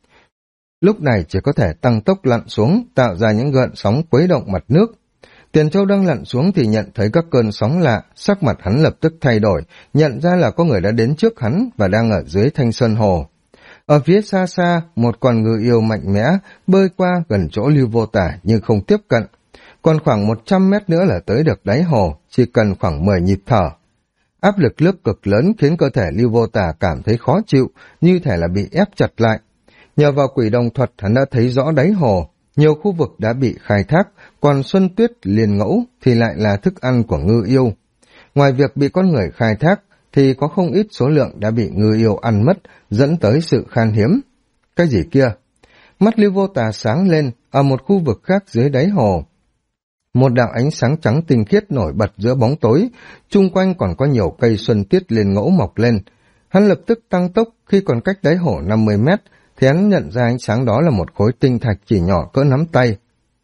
Lúc này chỉ có thể tăng tốc lặn xuống, tạo ra những gợn sóng khuấy động mặt nước. Tiền Châu đang lặn xuống thì nhận thấy các cơn sóng lạ, sắc mặt hắn lập tức thay đổi, nhận ra là có người đã đến trước hắn và đang ở dưới thanh sơn hồ. Ở phía xa xa, một con ngư yêu mạnh mẽ bơi qua gần chỗ Lưu Vô Tả nhưng không tiếp cận. Còn khoảng 100 mét nữa là tới được đáy hồ, chỉ cần khoảng 10 nhịp thở. Áp lực nước cực lớn khiến cơ thể Lưu Vô Tả cảm thấy khó chịu, như thể là bị ép chặt lại. Nhờ vào quỷ đồng thuật hắn đã thấy rõ đáy hồ, nhiều khu vực đã bị khai thác, còn Xuân Tuyết Liên Ngẫu thì lại là thức ăn của ngư yêu. Ngoài việc bị con người khai thác, thì có không ít số lượng đã bị ngư yêu ăn mất, dẫn tới sự khan hiếm. Cái gì kia? Mắt Lưu Vô Tà sáng lên, ở một khu vực khác dưới đáy hồ. Một đạo ánh sáng trắng tinh khiết nổi bật giữa bóng tối, chung quanh còn có nhiều cây Xuân Tuyết Liên Ngẫu mọc lên. Hắn lập tức tăng tốc, khi còn cách đáy hồ 50 mét, thì hắn nhận ra ánh sáng đó là một khối tinh thạch chỉ nhỏ cỡ nắm tay.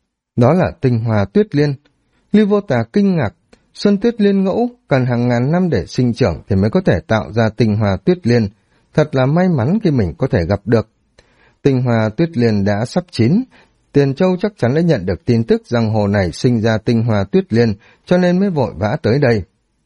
Đó là tinh hoa tuyết liên. Lưu Vô Tà kinh ngạc, Xuân Tuyết Liên Ngẫu cần hàng ngàn năm để sinh trưởng thì mới có thể tạo ra tinh hoa tuyết liên. Thật là may mắn khi mình có thể gặp được. Tinh hoa tuyết liên đã sắp chín, Tiền Châu chắc chắn đã nhận được tin tức rằng hồ này sinh ra tinh hoa tuyết liên, cho nên mới vội vã tới đây.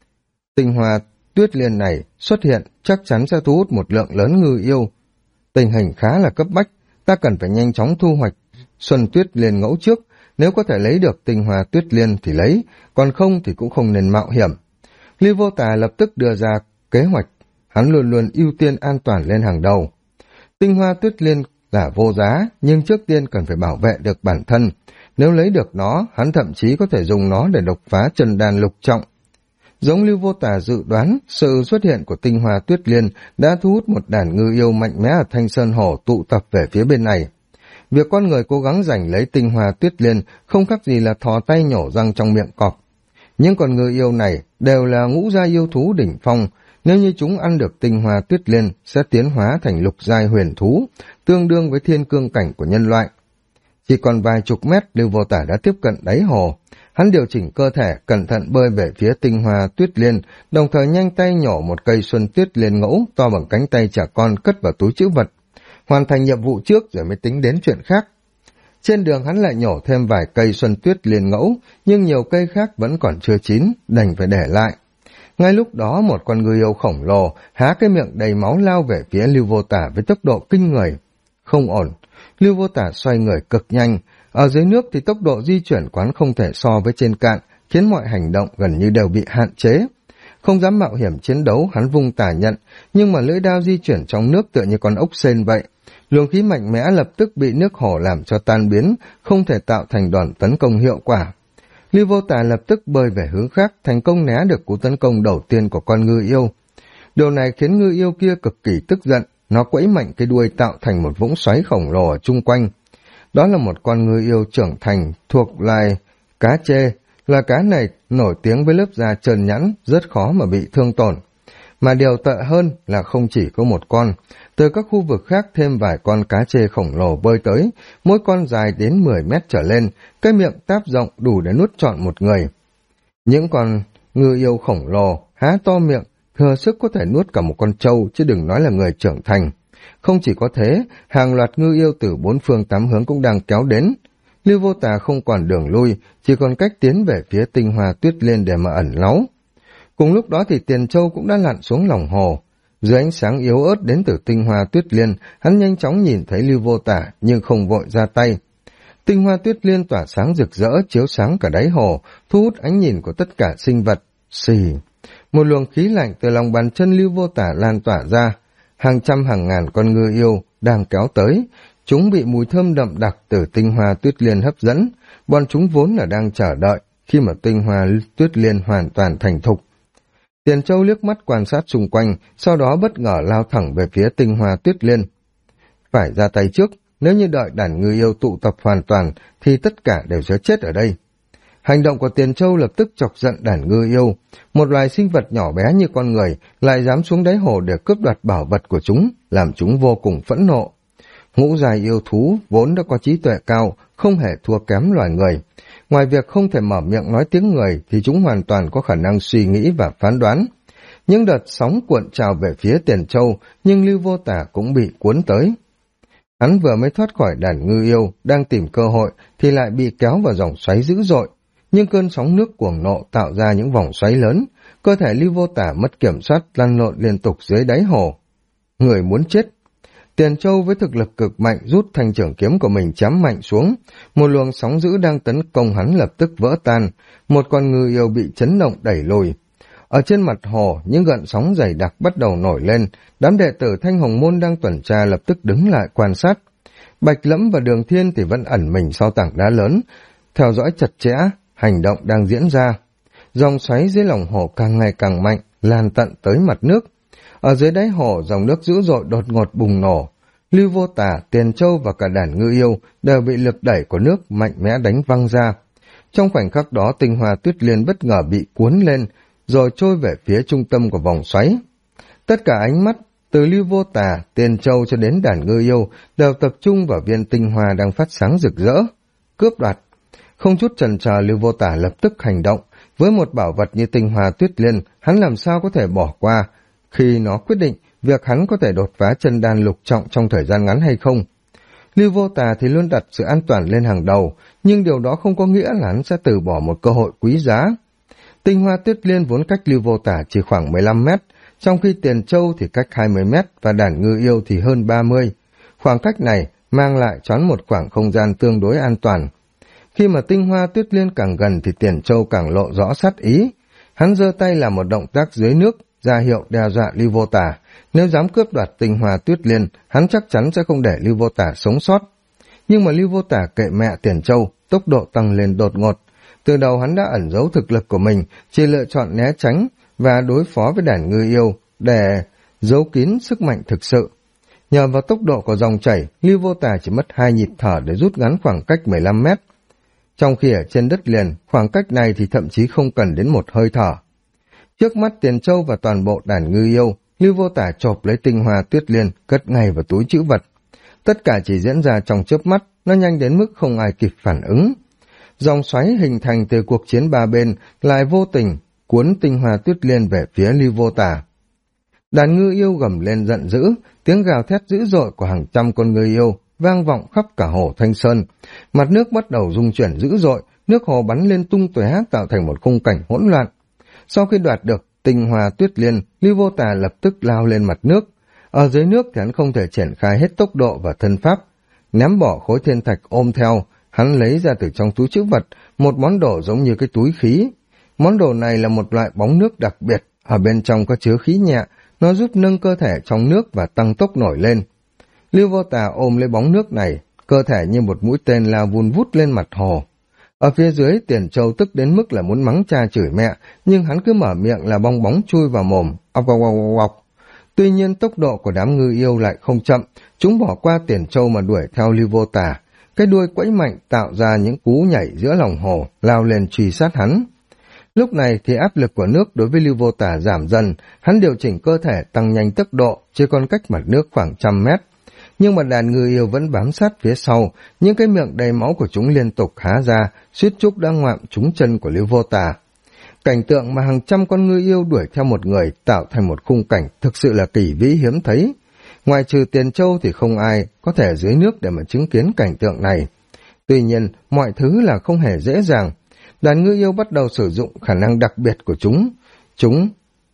Tinh hoa tuyết liên này xuất hiện chắc chắn sẽ thu hút một lượng lớn ngư yêu. Tình hình khá là cấp bách, ta cần phải nhanh chóng thu hoạch Xuân Tuyết Liên Ngẫu trước, nếu có thể lấy được tinh hoa tuyết liên thì lấy, còn không thì cũng không nên mạo hiểm. Lưu Vô Tà lập tức đưa ra kế hoạch, hắn luôn luôn ưu tiên an toàn lên hàng đầu. Tinh hoa tuyết liên là vô giá, nhưng trước tiên cần phải bảo vệ được bản thân. Nếu lấy được nó, hắn thậm chí có thể dùng nó để đột phá chân đan lục trọng. Giống Lưu Vô Tà dự đoán, sự xuất hiện của tinh hoa tuyết liên đã thu hút một đàn ngư yêu mạnh mẽ ở Thanh Sơn Hồ tụ tập về phía bên này. Việc con người cố gắng giành lấy tinh hoa tuyết liên không khác gì là thò tay nhổ răng trong miệng cọp. Những con ngư yêu này đều là ngũ giai yêu thú đỉnh phong, nếu như chúng ăn được tinh hoa tuyết liên sẽ tiến hóa thành lục giai huyền thú, tương đương với thiên cương cảnh của nhân loại. Chỉ còn vài chục mét, Lưu Vô Tả đã tiếp cận đáy hồ. Hắn điều chỉnh cơ thể, cẩn thận bơi về phía tinh hoa tuyết liên, đồng thời nhanh tay nhổ một cây Xuân Tuyết Liên Ngẫu to bằng cánh tay trẻ con cất vào túi trữ vật. Hoàn thành nhiệm vụ trước rồi mới tính đến chuyện khác. Trên đường hắn lại nhổ thêm vài cây Xuân Tuyết Liên Ngẫu, nhưng nhiều cây khác vẫn còn chưa chín, đành phải để lại. Ngay lúc đó một con ngư yêu khổng lồ há cái miệng đầy máu lao về phía Lưu Vô Tả với tốc độ kinh người. Không ổn, Lưu Vô Tả xoay người cực nhanh. Ở dưới nước thì tốc độ di chuyển quán không thể so với trên cạn, khiến mọi hành động gần như đều bị hạn chế. Không dám mạo hiểm chiến đấu, hắn vung tả nhận, nhưng mà lưỡi đao di chuyển trong nước tựa như con ốc sên vậy. Luồng khí mạnh mẽ lập tức bị nước hồ làm cho tan biến, không thể tạo thành đòn tấn công hiệu quả. Lưu Vô Tả lập tức bơi về hướng khác, thành công né được cú tấn công đầu tiên của con ngư yêu. Điều này khiến ngư yêu kia cực kỳ tức giận, nó quẫy mạnh cái đuôi tạo thành một vũng xoáy khổng lồ ở chung quanh. Đó là một con ngư yêu trưởng thành thuộc loài cá trê, loài cá này nổi tiếng với lớp da trơn nhẵn, rất khó mà bị thương tổn. Mà điều tệ hơn là không chỉ có một con, từ các khu vực khác thêm vài con cá trê khổng lồ bơi tới, mỗi con dài đến 10 mét trở lên, cái miệng táp rộng đủ để nuốt trọn một người. Những con ngư yêu khổng lồ há to miệng, thừa sức có thể nuốt cả một con trâu, chứ đừng nói là người trưởng thành. Không chỉ có thế, hàng loạt ngư yêu từ bốn phương tám hướng cũng đang kéo đến. Lưu Vô Tà không còn đường lui, chỉ còn cách tiến về phía tinh hoa tuyết liên để mà ẩn náu. Cùng lúc đó thì Tiền Châu cũng đã lặn xuống lòng hồ. Dưới ánh sáng yếu ớt đến từ tinh hoa tuyết liên, hắn nhanh chóng nhìn thấy Lưu Vô Tả nhưng không vội ra tay. Tinh hoa tuyết liên tỏa sáng rực rỡ, chiếu sáng cả đáy hồ, thu hút ánh nhìn của tất cả sinh vật. Xì! Một luồng khí lạnh từ lòng bàn chân Lưu Vô Tả lan tỏa ra. Hàng trăm hàng ngàn con ngư yêu đang kéo tới. Chúng bị mùi thơm đậm đặc từ tinh hoa tuyết liên hấp dẫn. Bọn chúng vốn là đang chờ đợi khi mà tinh hoa tuyết liên hoàn toàn thành thục. Tiền Châu liếc mắt quan sát xung quanh, sau đó bất ngờ lao thẳng về phía tinh hoa tuyết liên. Phải ra tay trước, nếu như đợi đàn ngư yêu tụ tập hoàn toàn thì tất cả đều sẽ chết ở đây. Hành động của Tiền Châu lập tức chọc giận đàn ngư yêu. Một loài sinh vật nhỏ bé như con người lại dám xuống đáy hồ để cướp đoạt bảo vật của chúng, làm chúng vô cùng phẫn nộ. Ngũ giai yêu thú vốn đã có trí tuệ cao, không hề thua kém loài người. Ngoài việc không thể mở miệng nói tiếng người thì chúng hoàn toàn có khả năng suy nghĩ và phán đoán. Những đợt sóng cuộn trào về phía Tiền Châu, nhưng Lưu Vô Tả cũng bị cuốn tới. Hắn vừa mới thoát khỏi đàn ngư yêu, đang tìm cơ hội, thì lại bị kéo vào dòng xoáy dữ dội. Nhưng cơn sóng nước cuồng nộ tạo ra những vòng xoáy lớn, cơ thể Lưu Vô Tả mất kiểm soát lăn lộn liên tục dưới đáy hồ. Người muốn chết. Tiền Châu với thực lực cực mạnh rút thanh trưởng kiếm của mình chém mạnh xuống. Một luồng sóng dữ đang tấn công hắn lập tức vỡ tan. Một con ngư yêu bị chấn động đẩy lùi. Ở trên mặt hồ, những gợn sóng dày đặc bắt đầu nổi lên. Đám đệ tử Thanh Hồng Môn đang tuần tra lập tức đứng lại quan sát. Bạch Lẫm và Đường Thiên thì vẫn ẩn mình sau tảng đá lớn, theo dõi chặt chẽ hành động đang diễn ra. Dòng xoáy dưới lòng hồ càng ngày càng mạnh, lan tận tới mặt nước. Ở dưới đáy hồ, dòng nước dữ dội đột ngột bùng nổ. Lưu Vô Tả, Tiền Châu và cả đàn ngư yêu đều bị lực đẩy của nước mạnh mẽ đánh văng ra. Trong khoảnh khắc đó, tinh hoa Tuyết Liên bất ngờ bị cuốn lên, rồi trôi về phía trung tâm của vòng xoáy. Tất cả ánh mắt, từ Lưu Vô Tả, Tiền Châu cho đến đàn ngư yêu, đều tập trung vào viên tinh hoa đang phát sáng rực rỡ. Cướp đoạt. Không chút chần chờ, Lưu Vô Tả lập tức hành động. Với một bảo vật như tinh hoa Tuyết Liên, hắn làm sao có thể bỏ qua, khi nó quyết định việc hắn có thể đột phá chân đan lục trọng trong thời gian ngắn hay không. Lưu Vô Tả thì luôn đặt sự an toàn lên hàng đầu, nhưng điều đó không có nghĩa là hắn sẽ từ bỏ một cơ hội quý giá. Tinh hoa Tuyết Liên vốn cách Lưu Vô Tả chỉ khoảng 15 mét, trong khi Tiền Châu thì cách 20 mét và đàn ngư yêu thì hơn 30. Khoảng cách này mang lại choán một khoảng không gian tương đối an toàn. Khi mà tinh hoa Tuyết Liên càng gần thì Tiền Châu càng lộ rõ sát ý. Hắn giơ tay làm một động tác dưới nước, ra hiệu đe dọa Lưu Vô Tả. Nếu dám cướp đoạt tinh hoa Tuyết Liên, hắn chắc chắn sẽ không để Lưu Vô Tả sống sót. Nhưng mà Lưu Vô Tả kệ mẹ Tiền Châu, tốc độ tăng lên đột ngột. Từ đầu hắn đã ẩn giấu thực lực của mình, chỉ lựa chọn né tránh và đối phó với đàn ngư yêu để giấu kín sức mạnh thực sự. Nhờ vào tốc độ của dòng chảy, Lưu Vô Tả chỉ mất 2 nhịp thở để rút ngắn khoảng cách 15 mét. Trong khi ở trên đất liền, khoảng cách này thì thậm chí không cần đến một hơi thở. Trước mắt Tiền Châu và toàn bộ đàn ngư yêu, Lưu Vô Tả chộp lấy tinh hoa Tuyết Liên, cất ngay vào túi trữ vật. Tất cả chỉ diễn ra trong chớp mắt, nó nhanh đến mức không ai kịp phản ứng. Dòng xoáy hình thành từ cuộc chiến ba bên lại vô tình cuốn tinh hoa Tuyết Liên về phía Lưu Vô Tả. Đàn ngư yêu gầm lên giận dữ, tiếng gào thét dữ dội của hàng trăm con ngư yêu vang vọng khắp cả hồ Thanh Sơn. Mặt nước bắt đầu rung chuyển dữ dội, nước hồ bắn lên tung tóe tạo thành một khung cảnh hỗn loạn. Sau khi đoạt được tinh hoa Tuyết Liên, Lưu Vô Tả lập tức lao lên mặt nước. Ở dưới nước thì hắn không thể triển khai hết tốc độ và thân pháp. Ném bỏ khối thiên thạch ôm theo, hắn lấy ra từ trong túi trữ vật một món đồ giống như cái túi khí. Món đồ này là một loại bóng nước đặc biệt, ở bên trong có chứa khí nhẹ, nó giúp nâng cơ thể trong nước và tăng tốc nổi lên. Lưu Vô Tả ôm lấy bóng nước này, cơ thể như một mũi tên lao vun vút lên mặt hồ. Ở phía dưới, Tiền Châu tức đến mức là muốn mắng cha chửi mẹ, nhưng hắn cứ mở miệng là bong bóng chui vào mồm, ọc ọc ọc ọc. Tuy nhiên tốc độ của đám ngư yêu lại không chậm, chúng bỏ qua Tiền Châu mà đuổi theo Lưu Vô Tả. Cái đuôi quẫy mạnh tạo ra những cú nhảy giữa lòng hồ, lao lên truy sát hắn. Lúc này thì áp lực của nước đối với Lưu Vô Tả giảm dần, hắn điều chỉnh cơ thể tăng nhanh tốc độ, chỉ còn cách mặt nước khoảng 100 mét. Nhưng mà đàn ngư yêu vẫn bám sát phía sau, những cái miệng đầy máu của chúng liên tục há ra, suýt chút đã ngoạm trúng chân của Lưu Vô Tả. Cảnh tượng mà hàng trăm con ngư yêu đuổi theo một người tạo thành một khung cảnh thực sự là kỳ vĩ hiếm thấy. Ngoài trừ Tiền Châu thì không ai có thể dưới nước để mà chứng kiến cảnh tượng này. Tuy nhiên, mọi thứ là không hề dễ dàng. Đàn ngư yêu bắt đầu sử dụng khả năng đặc biệt của chúng. Chúng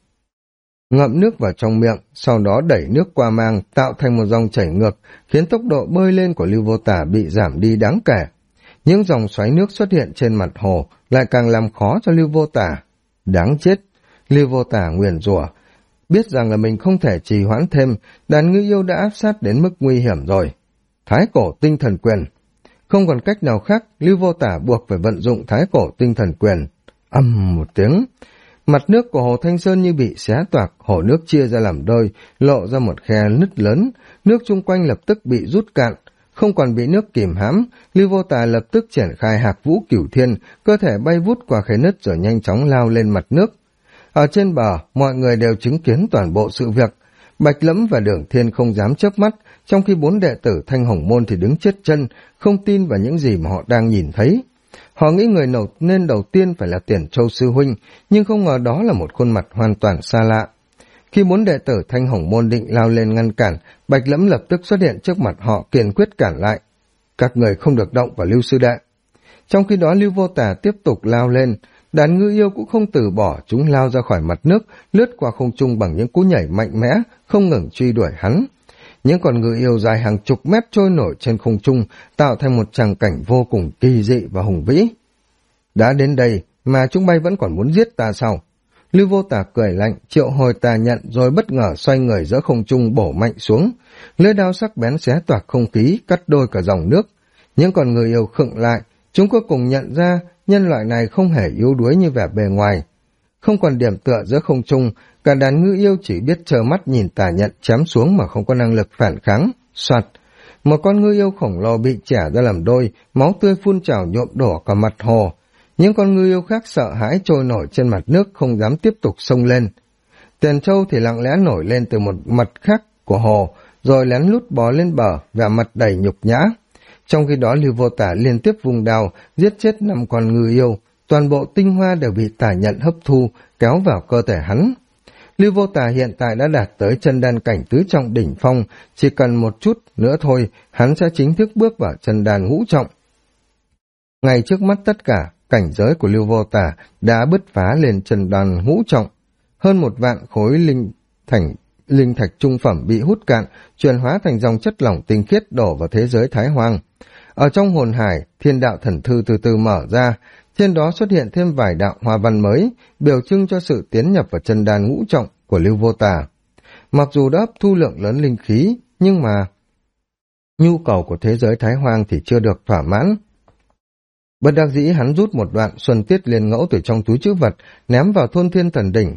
ngậm nước vào trong miệng, sau đó đẩy nước qua mang, tạo thành một dòng chảy ngược, khiến tốc độ bơi lên của Lưu Vô Tả bị giảm đi đáng kể. Những dòng xoáy nước xuất hiện trên mặt hồ lại càng làm khó cho Lưu Vô Tả. Đáng chết! Lưu Vô Tả nguyền rủa, biết rằng là mình không thể trì hoãn thêm, đàn ngư yêu đã áp sát đến mức nguy hiểm rồi. Thái cổ tinh thần quyền. Không còn cách nào khác, Lưu Vô Tả buộc phải vận dụng thái cổ tinh thần quyền. Ầm một tiếng, mặt nước của hồ Thanh Sơn như bị xé toạc, hồ nước chia ra làm đôi, lộ ra một khe nứt lớn, nước chung quanh lập tức bị rút cạn. Không còn bị nước kìm hãm, Lưu Vô Tả lập tức triển khai Hạc Vũ Cửu Thiên, cơ thể bay vút qua khe nứt rồi nhanh chóng lao lên mặt nước. Ở trên bờ, mọi người đều chứng kiến toàn bộ sự việc. Bạch Lẫm và Đường Thiên không dám chớp mắt, trong khi 4 đệ tử Thanh Hồng Môn thì đứng chết chân, không tin vào những gì mà họ đang nhìn thấy. Họ nghĩ người nên đầu tiên phải là Tiền Châu sư huynh, nhưng không ngờ đó là một khuôn mặt hoàn toàn xa lạ. Khi bốn đệ tử Thanh Hồng Môn định lao lên ngăn cản, Bạch Lẫm lập tức xuất hiện trước mặt họ kiên quyết cản lại. Các người không được động vào Lưu sư đệ. Trong khi đó Lưu Vô Tà tiếp tục lao lên, đàn ngư yêu cũng không từ bỏ, chúng lao ra khỏi mặt nước, lướt qua không trung bằng những cú nhảy mạnh mẽ, không ngừng truy đuổi hắn. Những con ngư yêu dài hàng chục mét trôi nổi trên không trung, tạo thành một tràng cảnh vô cùng kỳ dị và hùng vĩ. Đã đến đây mà chúng bay vẫn còn muốn giết ta sao? Lưu Vô Tà cười lạnh, triệu hồi tà nhận rồi bất ngờ xoay người giữa không trung bổ mạnh xuống. Lưỡi đao sắc bén xé toạc không khí, cắt đôi cả dòng nước. Những con người yêu khựng lại, chúng cuối cùng nhận ra nhân loại này không hề yếu đuối như vẻ bề ngoài. Không còn điểm tựa giữa không trung, cả đàn ngư yêu chỉ biết trơ mắt nhìn tà nhận chém xuống mà không có năng lực phản kháng. Soạt, một con ngư yêu khổng lồ bị chẻ ra làm đôi, máu tươi phun trào nhuộm đỏ cả mặt hồ. Những con ngư yêu khác sợ hãi trôi nổi trên mặt nước, không dám tiếp tục xông lên. Tiền Châu thì lặng lẽ nổi lên từ một mặt khác của hồ, rồi lén lút bò lên bờ, vẻ mặt đầy nhục nhã. Trong khi đó Lưu Vô Tà liên tiếp vung đao, giết chết 5 con ngư yêu, toàn bộ tinh hoa đều bị tà nhận hấp thu, kéo vào cơ thể hắn. Lưu Vô Tà hiện tại đã đạt tới chân đan cảnh tứ trọng đỉnh phong, chỉ cần một chút nữa thôi, hắn sẽ chính thức bước vào chân đan ngũ trọng. Ngay trước mắt tất cả, cảnh giới của Lưu Vô Tà đã bứt phá lên chân đan ngũ trọng. Hơn 1 vạn khối linh thạch trung phẩm bị hút cạn, chuyển hóa thành dòng chất lỏng tinh khiết đổ vào thế giới Thái Hoang. Ở trong hồn hải, thiên đạo thần thư từ từ mở ra, trên đó xuất hiện thêm vài đạo hoa văn mới, biểu trưng cho sự tiến nhập vào chân đan ngũ trọng của Lưu Vô Tà. Mặc dù đã hấp thu lượng lớn linh khí, nhưng mà nhu cầu của thế giới Thái Hoang thì chưa được thỏa mãn. Bất đắc dĩ hắn rút một đoạn xuân tiết liên ngẫu từ trong túi trữ vật, ném vào thôn thiên thần đỉnh.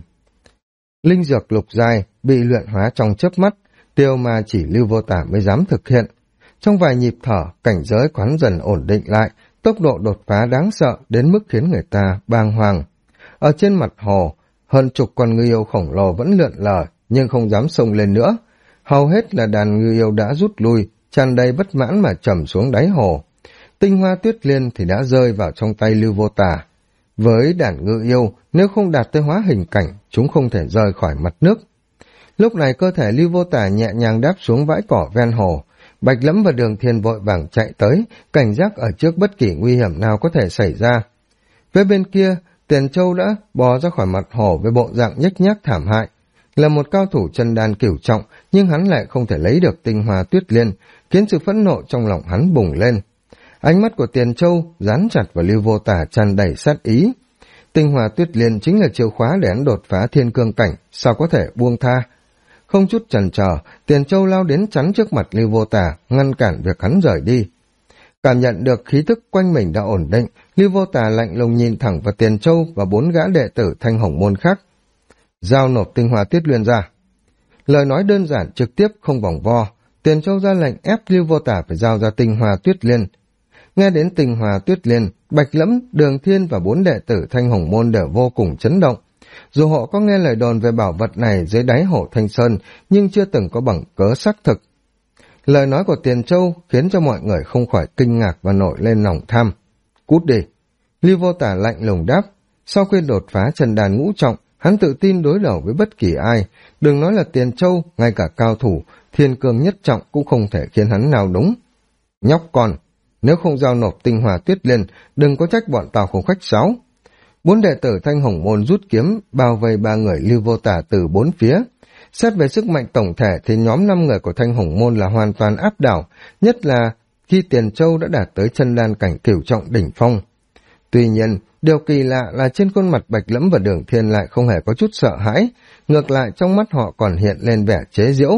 Linh dược lục giai bị luyện hóa trong chớp mắt, điều mà chỉ Lưu Vô Tà mới dám thực hiện. Trong vài nhịp thở, cảnh giới quán dần ổn định lại, tốc độ đột phá đáng sợ đến mức khiến người ta bàng hoàng. Ở trên mặt hồ, hơn chục con ngư yêu khổng lồ vẫn lượn lờ, nhưng không dám xông lên nữa. Hầu hết là đàn ngư yêu đã rút lui, tràn đầy bất mãn mà trầm xuống đáy hồ. Tinh hoa tuyết liên thì đã rơi vào trong tay Lưu Vô Tà. Với đàn ngư yêu, nếu không đạt tới hóa hình cảnh, chúng không thể rời khỏi mặt nước. Lúc này cơ thể Lưu Vô Tà nhẹ nhàng đáp xuống bãi cỏ ven hồ. Bạch Lẫm và Đường Thiên vội vàng chạy tới, cảnh giác ở trước bất kỳ nguy hiểm nào có thể xảy ra. Phía bên kia, Tiền Châu đã bò ra khỏi mặt hồ với bộ dạng nhếch nhác thảm hại. Là một cao thủ chân đan cửu trọng, nhưng hắn lại không thể lấy được tinh hoa tuyết liên, khiến sự phẫn nộ trong lòng hắn bùng lên. Ánh mắt của Tiền Châu dán chặt vào Lưu Vô Tà tràn đầy sát ý. Tinh hoa tuyết liên chính là chìa khóa để hắn đột phá thiên cương cảnh, sao có thể buông tha. Không chút chần chờ, Tiền Châu lao đến chắn trước mặt Lưu Vô Tà, ngăn cản việc hắn rời đi. Cảm nhận được khí tức quanh mình đã ổn định, Lưu Vô Tà lạnh lùng nhìn thẳng vào Tiền Châu và 4 gã đệ tử Thanh Hồng Môn khác. Giao nộp tinh hoa tuyết liên ra. Lời nói đơn giản trực tiếp không vòng vo, Tiền Châu ra lệnh ép Lưu Vô Tà phải giao ra tinh hoa tuyết liên. Nghe đến tinh hoa tuyết liên, Bạch Lẫm, Đường Thiên và 4 đệ tử Thanh Hồng Môn đều vô cùng chấn động. Dù họ có nghe lời đồn về bảo vật này dưới đáy hồ Thanh Sơn, nhưng chưa từng có bằng cớ xác thực. Lời nói của Tiền Châu khiến cho mọi người không khỏi kinh ngạc và nổi lên lòng tham. Cút đi! Lưu Vô Tà lạnh lùng đáp. Sau khi đột phá chân đàn ngũ trọng, hắn tự tin đối đầu với bất kỳ ai. Đừng nói là Tiền Châu, ngay cả cao thủ, thiên cương nhất trọng cũng không thể khiến hắn nào đúng. Nhóc con! Nếu không giao nộp tinh hoa tuyết liên, đừng có trách bọn tao không khách sáo. 4 đệ tử Thanh Hồng Môn rút kiếm, bao vây 3 người Lưu Vô Tà từ 4 phía. Xét về sức mạnh tổng thể thì nhóm 5 người của Thanh Hồng Môn là hoàn toàn áp đảo, nhất là khi Tiền Châu đã đạt tới chân đan cảnh cửu trọng đỉnh phong. Tuy nhiên, điều kỳ lạ là trên khuôn mặt Bạch Lẫm và Đường Thiên lại không hề có chút sợ hãi, ngược lại trong mắt họ còn hiện lên vẻ chế giễu.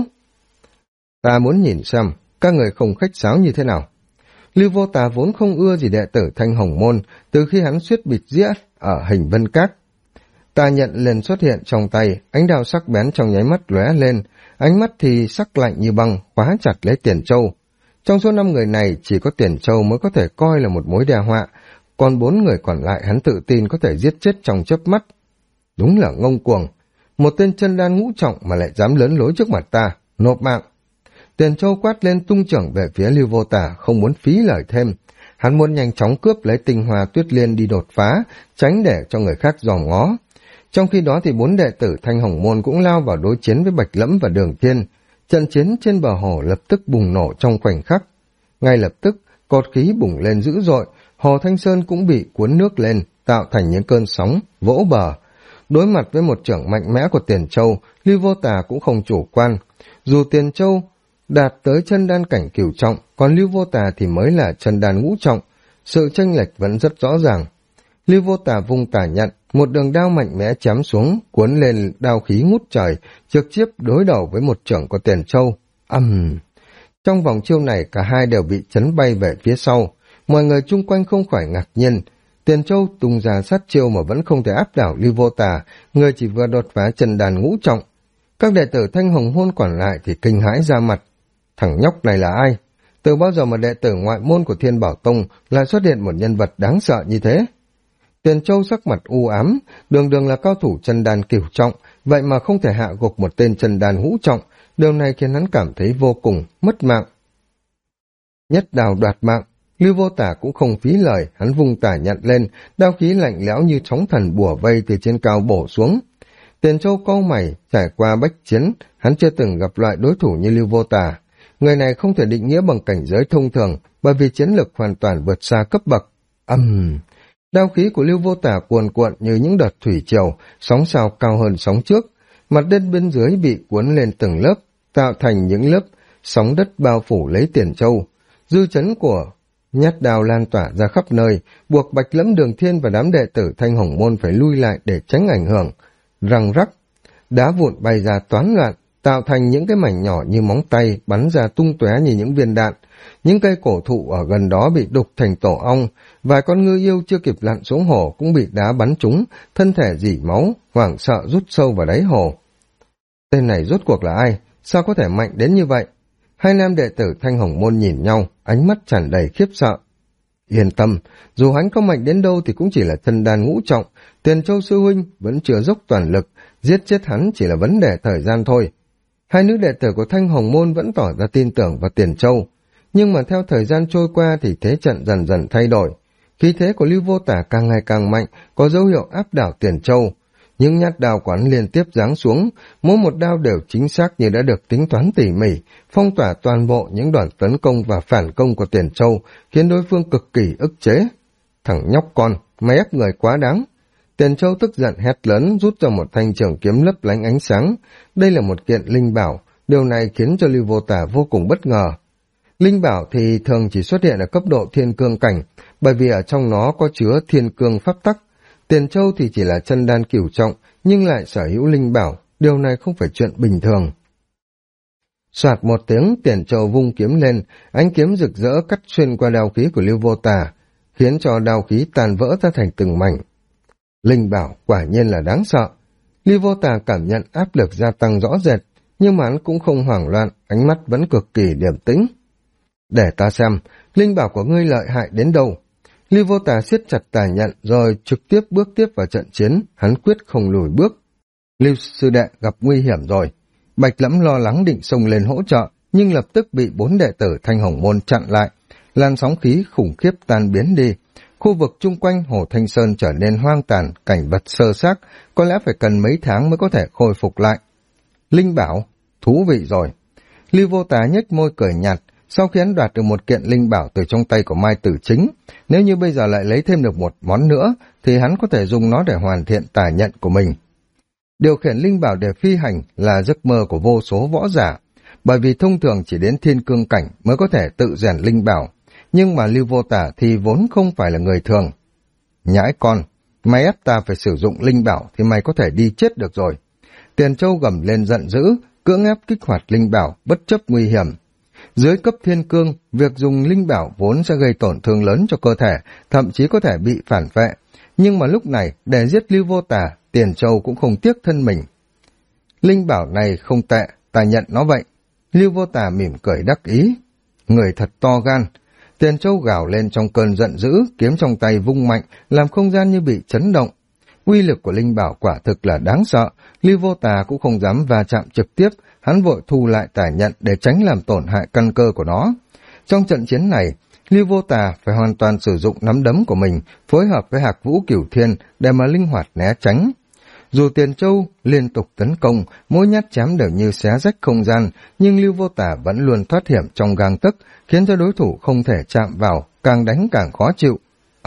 Ta muốn nhìn xem, các người không khách sáo như thế nào. Lưu Vô Tà vốn không ưa gì đệ tử Thanh Hồng Môn, từ khi hắn suýt bịt dĩa ở hình vân cát. Tà nhận liền xuất hiện trong tay, ánh đao sắc bén trong nháy mắt lóe lên, ánh mắt thì sắc lạnh như băng, khóa chặt lấy Tiền Châu. Trong số 5 người này, chỉ có Tiền Châu mới có thể coi là một mối đe họa, còn 4 người còn lại hắn tự tin có thể giết chết trong chớp mắt. Đúng là ngông cuồng, một tên chân đan ngũ trọng mà lại dám lớn lối trước mặt ta, nộp mạng. Tiền Châu quát lên tung chưởng về phía Lưu Vô Tà, không muốn phí lời thêm. Hắn muốn nhanh chóng cướp lấy tinh hoa tuyết liên đi đột phá, tránh để cho người khác dòm ngó. Trong khi đó thì 4 đệ tử Thanh Hồng Môn cũng lao vào đối chiến với Bạch Lẫm và Đường Thiên. Trận chiến trên bờ hồ lập tức bùng nổ trong khoảnh khắc. Ngay lập tức, cột khí bùng lên dữ dội, hồ Thanh Sơn cũng bị cuốn nước lên, tạo thành những cơn sóng, vỗ bờ. Đối mặt với một chưởng mạnh mẽ của Tiền Châu, Lưu Vô Tà cũng không chủ quan. Dù Tiền Châu đạt tới chân đan cảnh cửu trọng, còn Lưu Vô Tà thì mới là chân đan ngũ trọng, sự chênh lệch vẫn rất rõ ràng. Lưu Vô Tà vung tà nhận, một đường đao mạnh mẽ chém xuống, cuốn lên đao khí ngút trời, trực tiếp đối đầu với một chưởng của Tiền Châu. Trong vòng chiêu này cả hai đều bị chấn bay về phía sau, mọi người chung quanh không khỏi ngạc nhiên. Tiền Châu tung ra sát chiêu mà vẫn không thể áp đảo Lưu Vô Tà, người chỉ vừa đột phá chân đàn ngũ trọng. Các đệ tử Thanh Hồng Môn còn lại thì kinh hãi ra mặt. Thằng nhóc này là ai? Từ bao giờ mà đệ tử ngoại môn của Thiên Bảo Tông lại xuất hiện một nhân vật đáng sợ như thế? Tiền Châu sắc mặt u ám, đường đường là cao thủ chân đàn cửu trọng, vậy mà không thể hạ gục một tên chân đàn ngũ trọng, điều này khiến hắn cảm thấy vô cùng mất mạng. Nhất đào đoạt mạng, Lưu Vô Tà cũng không phí lời, hắn vung tà nhận lên, đao khí lạnh lẽo như sóng thần bủa vây từ trên cao bổ xuống. Tiền Châu cau mày, trải qua bách chiến, hắn chưa từng gặp loại đối thủ như Lưu Vô Tà. Người này không thể định nghĩa bằng cảnh giới thông thường, bởi vì chiến lực hoàn toàn vượt xa cấp bậc. Đao khí của Lưu Vô Tà cuồn cuộn như những đợt thủy triều, sóng sao cao hơn sóng trước. Mặt đất bên dưới bị cuốn lên từng lớp, tạo thành những lớp sóng đất bao phủ lấy Tiền Châu. Dư chấn của nhát đao lan tỏa ra khắp nơi, buộc Bạch Lẫm, Đường Thiên và đám đệ tử Thanh Hồng Môn phải lui lại để tránh ảnh hưởng. Răng rắc, đá vụn bay ra toán loạn, tạo thành những cái mảnh nhỏ như móng tay, bắn ra tung tóe như những viên đạn. Những cây cổ thụ ở gần đó bị đục thành tổ ong, vài con ngư yêu chưa kịp lặn xuống hồ cũng bị đá bắn trúng, thân thể rỉ máu, hoảng sợ rút sâu vào đáy hồ. Tên này rốt cuộc là ai? Sao có thể mạnh đến như vậy? Hai nam đệ tử Thanh Hồng Môn nhìn nhau, ánh mắt tràn đầy khiếp sợ. Yên tâm, dù hắn có mạnh đến đâu thì cũng chỉ là chân đan ngũ trọng, Tiền Châu sư huynh vẫn chưa dốc toàn lực, giết chết hắn chỉ là vấn đề thời gian thôi. Hai nữ đệ tử của Thanh Hồng Môn vẫn tỏ ra tin tưởng vào Tiền Châu, nhưng mà theo thời gian trôi qua thì thế trận dần dần thay đổi. Khí thế của Lưu Vô Tà càng ngày càng mạnh, có dấu hiệu áp đảo Tiền Châu. Những nhát đao quán liên tiếp giáng xuống, mỗi một đao đều chính xác như đã được tính toán tỉ mỉ, phong tỏa toàn bộ những đoạn tấn công và phản công của Tiền Châu, khiến đối phương cực kỳ ức chế. Thằng nhóc con, mày ép người quá đáng. Tiền Châu tức giận hét lớn, rút ra một thanh trường kiếm lấp lánh ánh sáng. Đây là một kiện linh bảo, điều này khiến cho Lưu Vô Tà vô cùng bất ngờ. Linh bảo thì thường chỉ xuất hiện ở cấp độ thiên cương cảnh, bởi vì ở trong nó có chứa thiên cương pháp tắc. Tiền Châu thì chỉ là chân đan cửu trọng, nhưng lại sở hữu linh bảo, điều này không phải chuyện bình thường. Soạt một tiếng, Tiền Châu vung kiếm lên, ánh kiếm rực rỡ cắt xuyên qua đao khí của Lưu Vô Tà, khiến cho đao khí tàn vỡ ra thành từng mảnh. Linh bảo quả nhiên là đáng sợ. Lưu Vô Tà cảm nhận áp lực gia tăng rõ rệt, nhưng mà hắn cũng không hoảng loạn, ánh mắt vẫn cực kỳ điềm tĩnh. Để ta xem, linh bảo của ngươi lợi hại đến đâu. Lưu Vô Tà siết chặt tà nhận rồi trực tiếp bước tiếp vào trận chiến, hắn quyết không lùi bước. Lưu sư đệ gặp nguy hiểm rồi. Bạch Lẫm lo lắng định xông lên hỗ trợ, nhưng lập tức bị 4 đệ tử Thanh Hồng Môn chặn lại. Làn sóng khí khủng khiếp tan biến đi. Khu vực chung quanh Hồ Thanh Sơn trở nên hoang tàn, cảnh vật sơ xác, có lẽ phải cần mấy tháng mới có thể khôi phục lại. Linh bảo, thú vị rồi. Lưu Vô Tà nhếch môi cười nhạt, sau khi hắn đoạt được một kiện linh bảo từ trong tay của Mai Tử Chính, nếu như bây giờ lại lấy thêm được một món nữa, thì hắn có thể dùng nó để hoàn thiện tà nhận của mình. Điều khiển linh bảo để phi hành là giấc mơ của vô số võ giả, bởi vì thông thường chỉ đến thiên cương cảnh mới có thể tự rèn linh bảo, nhưng mà Lưu Vô Tà thì vốn không phải là người thường. Nhãi con, mày ép ta phải sử dụng linh bảo thì mày có thể đi chết được rồi. Tiền Châu gầm lên giận dữ, cưỡng ép kích hoạt linh bảo bất chấp nguy hiểm. Dưới cấp thiên cương, việc dùng linh bảo vốn sẽ gây tổn thương lớn cho cơ thể, thậm chí có thể bị phản vệ. Nhưng mà lúc này, để giết Lưu Vô Tà, Tiền Châu cũng không tiếc thân mình. Linh bảo này không tệ, ta nhận nó vậy. Lưu Vô Tà mỉm cười đắc ý. Người thật to gan. Tiền Châu gào lên trong cơn giận dữ, kiếm trong tay vung mạnh, làm không gian như bị chấn động. Uy lực của linh bảo quả thực là đáng sợ, Lưu Vô Tà cũng không dám va chạm trực tiếp, hắn vội thu lại tà nhận để tránh làm tổn hại căn cơ của nó. Trong trận chiến này, Lưu Vô Tà phải hoàn toàn sử dụng nắm đấm của mình, phối hợp với Hạc Vũ Cửu Thiên để mà linh hoạt né tránh. Dù Tiền Châu liên tục tấn công, mỗi nhát chém đều như xé rách không gian, nhưng Lưu Vô Tả vẫn luôn thoát hiểm trong gang tấc, khiến cho đối thủ không thể chạm vào, càng đánh càng khó chịu.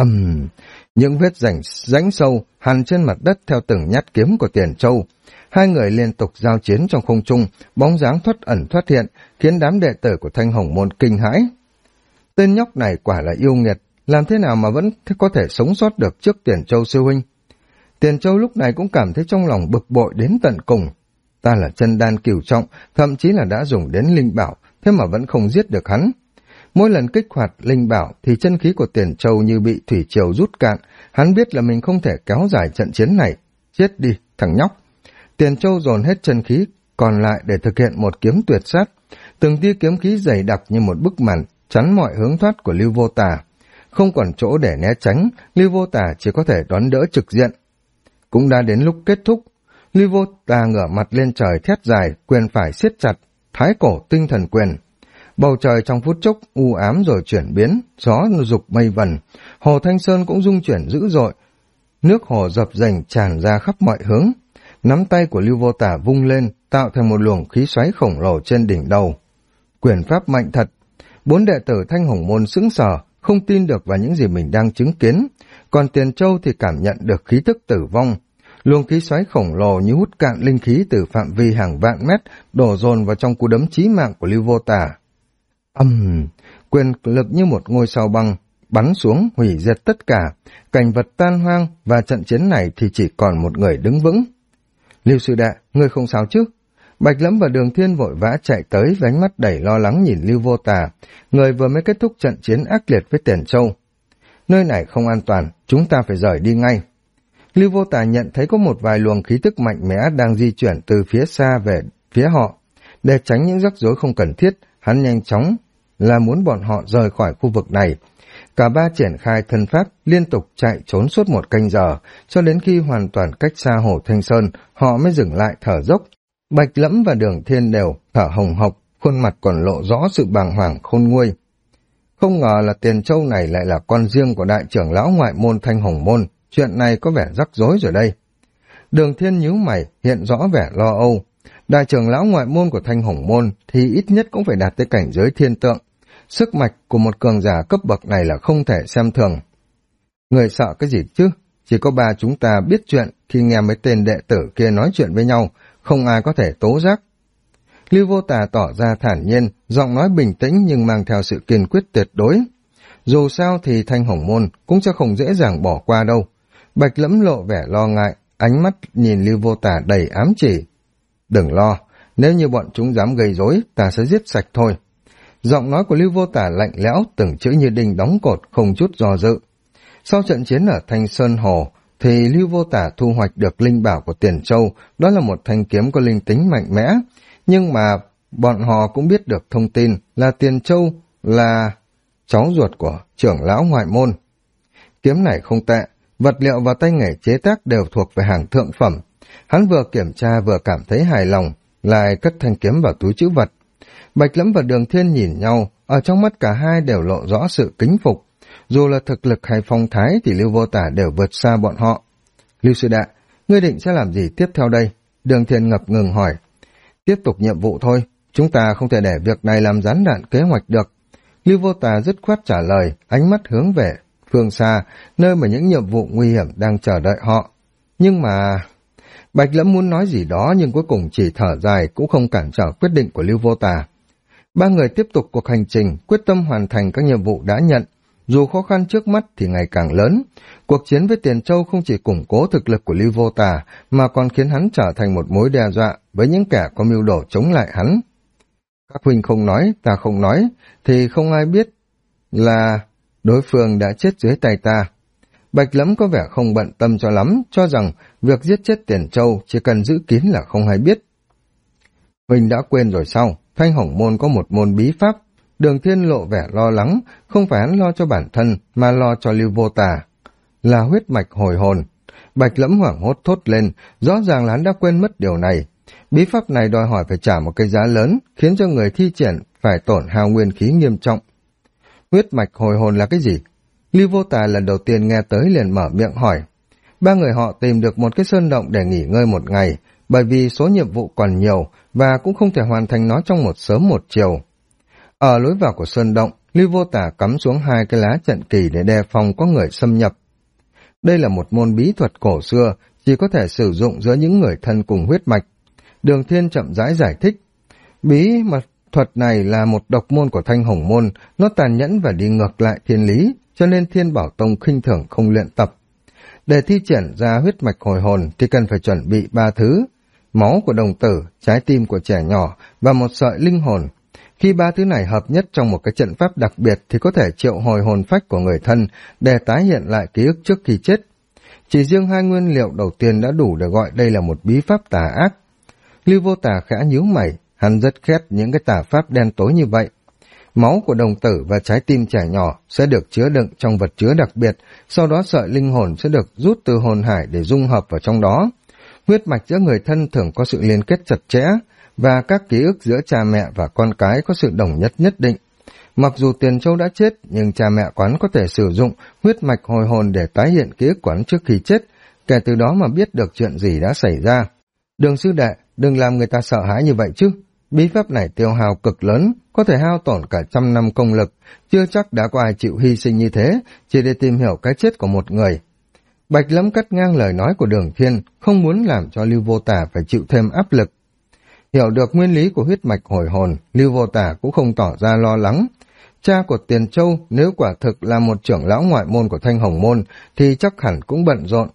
Những vết rãnh sâu hằn trên mặt đất theo từng nhát kiếm của Tiền Châu. Hai người liên tục giao chiến trong không trung, bóng dáng thoát ẩn thoát hiện, khiến đám đệ tử của Thanh Hồng Môn kinh hãi. Tên nhóc này quả là yêu nghiệt, làm thế nào mà vẫn có thể sống sót được trước Tiền Châu sư huynh? Tiền Châu lúc này cũng cảm thấy trong lòng bực bội đến tận cùng. Ta là chân đan cửu trọng, thậm chí là đã dùng đến linh bảo, thế mà vẫn không giết được hắn. Mỗi lần kích hoạt linh bảo thì chân khí của Tiền Châu như bị thủy triều rút cạn, hắn biết là mình không thể kéo dài trận chiến này. Chết đi, thằng nhóc. Tiền Châu dồn hết chân khí còn lại để thực hiện một kiếm tuyệt sát. Từng tia kiếm khí dày đặc như một bức màn chắn mọi hướng thoát của Lưu Vô Tả. Không còn chỗ để né tránh, Lưu Vô Tả chỉ có thể đón đỡ trực diện. Cũng đã đến lúc kết thúc, Lưu Vô Tả ngửa mặt lên trời thét dài, quyền phải siết chặt, thái cổ tinh thần quyền. Bầu trời trong phút chốc u ám rồi chuyển biến, gió dục mây vần, hồ Thanh Sơn cũng rung chuyển dữ dội, nước hồ dập dềnh tràn ra khắp mọi hướng. Nắm tay của Lưu Vô Tả vung lên, tạo thành một luồng khí xoáy khổng lồ trên đỉnh đầu. Quyền pháp mạnh thật. 4 đệ tử Thanh Hồng Môn sững sờ, không tin được vào những gì mình đang chứng kiến. Còn Tiền Châu thì cảm nhận được khí tức tử vong. Luồng khí xoáy khổng lồ như hút cạn linh khí từ phạm vi hàng vạn mét, đổ dồn vào trong cú đấm chí mạng của Lưu Vô Tả. Quyền lực như một ngôi sao băng bắn xuống hủy diệt tất cả, cảnh vật tan hoang, và trận chiến này thì chỉ còn một người đứng vững. Lưu sư đệ, ngươi không sao chứ? Bạch Lẫm và Đường Thiên vội vã chạy tới với ánh mắt đầy lo lắng nhìn Lưu Vô Tả, người vừa mới kết thúc trận chiến ác liệt với Tiền Châu. Nơi này không an toàn, chúng ta phải rời đi ngay. Lưu Vô Tả nhận thấy có một vài luồng khí tức mạnh mẽ đang di chuyển từ phía xa về phía họ. Để tránh những rắc rối không cần thiết, hắn nhanh chóng là muốn bọn họ rời khỏi khu vực này. Cả ba triển khai thân pháp, liên tục chạy trốn suốt một canh giờ, cho đến khi hoàn toàn cách xa hồ Thanh Sơn, họ mới dừng lại thở dốc. Bạch Lẫm và Đường Thiên đều thở hồng hộc, khuôn mặt còn lộ rõ sự bàng hoàng khôn nguôi. Không ngờ là Tiền Châu này lại là con riêng của đại trưởng lão ngoại môn Thanh Hồng Môn, chuyện này có vẻ rắc rối rồi đây. Đường Thiên nhíu mày, hiện rõ vẻ lo âu. Đại trưởng lão ngoại môn của Thanh Hồng Môn thì ít nhất cũng phải đạt tới cảnh giới thiên tượng. Sức mạch của một cường giả cấp bậc này là không thể xem thường. Người sợ cái gì chứ? Chỉ có ba chúng ta biết chuyện khi nghe mấy tên đệ tử kia nói chuyện với nhau, không ai có thể tố giác. Lưu Vô Tả tỏ ra thản nhiên, giọng nói bình tĩnh nhưng mang theo sự kiên quyết tuyệt đối. Dù sao thì Thanh Hồng Môn cũng sẽ không dễ dàng bỏ qua đâu. Bạch Lẫm lộ vẻ lo ngại, ánh mắt nhìn Lưu Vô Tả đầy ám chỉ. Đừng lo, nếu như bọn chúng dám gây rối, ta sẽ giết sạch thôi. Giọng nói của Lưu Vô Tả lạnh lẽo, từng chữ như đinh đóng cột, không chút do dự. Sau trận chiến ở Thanh Sơn Hồ, thì Lưu Vô Tả thu hoạch được linh bảo của Tiền Châu, đó là một thanh kiếm có linh tính mạnh mẽ. Nhưng mà bọn họ cũng biết được thông tin là Tiền Châu là cháu ruột của trưởng lão ngoại môn. Kiếm này không tệ, vật liệu và tay nghề chế tác đều thuộc về hàng thượng phẩm. Hắn vừa kiểm tra vừa cảm thấy hài lòng, lại cất thanh kiếm vào túi trữ vật. Bạch Lẫm và Đường Thiên nhìn nhau, ở trong mắt cả hai đều lộ rõ sự kính phục. Dù là thực lực hay phong thái thì Lưu Vô Tả đều vượt xa bọn họ. Lưu sư đệ, ngươi định sẽ làm gì tiếp theo đây? Đường Thiên ngập ngừng hỏi. Tiếp tục nhiệm vụ thôi, chúng ta không thể để việc này làm gián đoạn kế hoạch được. Lưu Vô Tả dứt khoát trả lời, ánh mắt hướng về phương xa, nơi mà những nhiệm vụ nguy hiểm đang chờ đợi họ. Nhưng mà... Bạch Lẫm muốn nói gì đó nhưng cuối cùng chỉ thở dài, cũng không cản trở quyết định của Lưu Vô Tả. Ba người tiếp tục cuộc hành trình, quyết tâm hoàn thành các nhiệm vụ đã nhận. Dù khó khăn trước mắt thì ngày càng lớn, cuộc chiến với Tiền Châu không chỉ củng cố thực lực của Lưu Vô Tả mà còn khiến hắn trở thành một mối đe dọa với những kẻ có mưu đồ chống lại hắn. Các huynh không nói, ta không nói, thì không ai biết là đối phương đã chết dưới tay ta. Bạch Lẫm có vẻ không bận tâm cho lắm, cho rằng việc giết chết Tiền Châu chỉ cần giữ kín là không ai biết. Huynh đã quên rồi sao? Thanh Hồng Môn có một môn bí pháp. Đường Thiên lộ vẻ lo lắng, không phải hắn lo cho bản thân mà lo cho Lưu Vô Tả. Là huyết mạch hồi hồn. Bạch Lẫm hoảng hốt thốt lên, rõ ràng là hắn đã quên mất điều này. Bí pháp này đòi hỏi phải trả một cái giá lớn, khiến cho người thi triển phải tổn hao nguyên khí nghiêm trọng. Huyết mạch hồi hồn là cái gì? Lưu Vô Tả lần đầu tiên nghe tới liền mở miệng hỏi. Ba người họ tìm được một cái sơn động để nghỉ ngơi một ngày, bởi vì số nhiệm vụ còn nhiều và cũng không thể hoàn thành nó trong một sớm một chiều. Ở lối vào của sơn động, Lưu Vô Tả cắm xuống 2 cái lá trận kỳ để đề phòng có người xâm nhập. Đây là một môn bí thuật cổ xưa, chỉ có thể sử dụng giữa những người thân cùng huyết mạch. Đường Thiên chậm rãi giải thích. Bí mật thuật này là một độc môn của Thanh Hồng Môn, nó tàn nhẫn và đi ngược lại thiên lý, cho nên Thiên Bảo Tông khinh thường không luyện tập. Để thi triển ra huyết mạch hồi hồn thì cần phải chuẩn bị 3 thứ: máu của đồng tử, trái tim của trẻ nhỏ và một sợi linh hồn. Khi 3 thứ này hợp nhất trong một cái trận pháp đặc biệt thì có thể triệu hồi hồn phách của người thân để tái hiện lại ký ức trước khi chết. Chỉ riêng 2 nguyên liệu đầu tiên đã đủ để gọi đây là một bí pháp tà ác. Lưu Vô Tà khẽ nhíu mày, hắn rất ghét những cái tà pháp đen tối như vậy. Máu của đồng tử và trái tim trẻ nhỏ sẽ được chứa đựng trong vật chứa đặc biệt, sau đó sợi linh hồn sẽ được rút từ hồn hải để dung hợp vào trong đó. Huyết mạch giữa người thân thường có sự liên kết chặt chẽ, và các ký ức giữa cha mẹ và con cái có sự đồng nhất nhất định. Mặc dù Tiền Châu đã chết, nhưng cha mẹ quán có thể sử dụng huyết mạch hồi hồn để tái hiện ký ức quán trước khi chết, kể từ đó mà biết được chuyện gì đã xảy ra. Đường sư đệ, đừng làm người ta sợ hãi như vậy chứ. Bí pháp này tiêu hao cực lớn, có thể hao tổn cả 100 năm công lực, chưa chắc đã có ai chịu hy sinh như thế, chỉ để tìm hiểu cái chết của một người. Bạch Lâm cắt ngang lời nói của Đường Thiên, không muốn làm cho Lưu Vô Tả phải chịu thêm áp lực. Hiểu được nguyên lý của huyết mạch hồi hồn, Lưu Vô Tả cũng không tỏ ra lo lắng. Cha của Tiền Châu nếu quả thực là một trưởng lão ngoại môn của Thanh Hồng Môn thì chắc hẳn cũng bận rộn.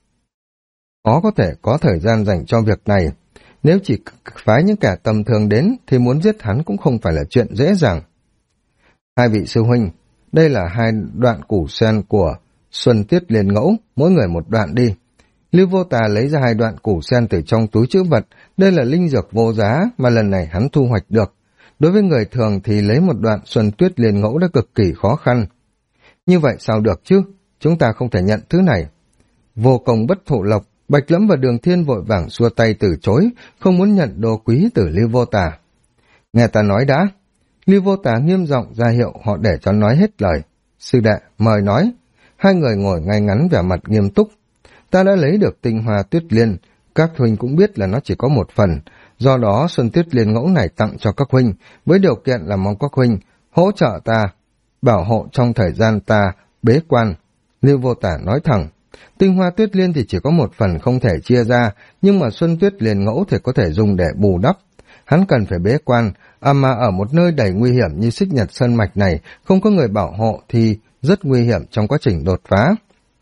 Có thể có thời gian dành cho việc này. Nếu chỉ phái những kẻ tầm thường đến thì muốn giết hắn cũng không phải là chuyện dễ dàng. 2 vị sư huynh, đây là 2 đoạn củ sen của Xuân Tuyết Liên Ngẫu, mỗi người một đoạn đi. Lưu Vô Tà lấy ra 2 đoạn củ sen từ trong túi trữ vật, đây là linh dược vô giá mà lần này hắn thu hoạch được. Đối với người thường thì lấy một đoạn Xuân Tuyết Liên Ngẫu đã cực kỳ khó khăn. Như vậy sao được chứ, chúng ta không thể nhận thứ này. Vô công bất thụ lộc, Bạch Lẫm và Đường Thiên vội vàng xua tay từ chối, không muốn nhận đồ quý từ Lưu Vô Tà. Nghe ta nói đã. Lưu Vô Tà nghiêm giọng ra hiệu họ để cho nói hết lời. Sư đệ, mời nói. 2 người ngồi ngay ngắn vẻ mặt nghiêm túc. Ta đã lấy được tinh hoa Tuyết Liên, các huynh cũng biết là nó chỉ có một phần, do đó Xuân Tuyết Liên Ngẫu này tặng cho các huynh, với điều kiện là mong các huynh hỗ trợ ta, bảo hộ trong thời gian ta bế quan. Lưu Vô Tả nói thẳng, tinh hoa Tuyết Liên thì chỉ có một phần không thể chia ra, nhưng mà Xuân Tuyết Liên Ngẫu thì có thể dùng để bù đắp. Hắn cần phải bế quan, mà ở một nơi đầy nguy hiểm như Xích Nhật Sơn Mạch này, không có người bảo hộ thì rất nguy hiểm trong quá trình đột phá.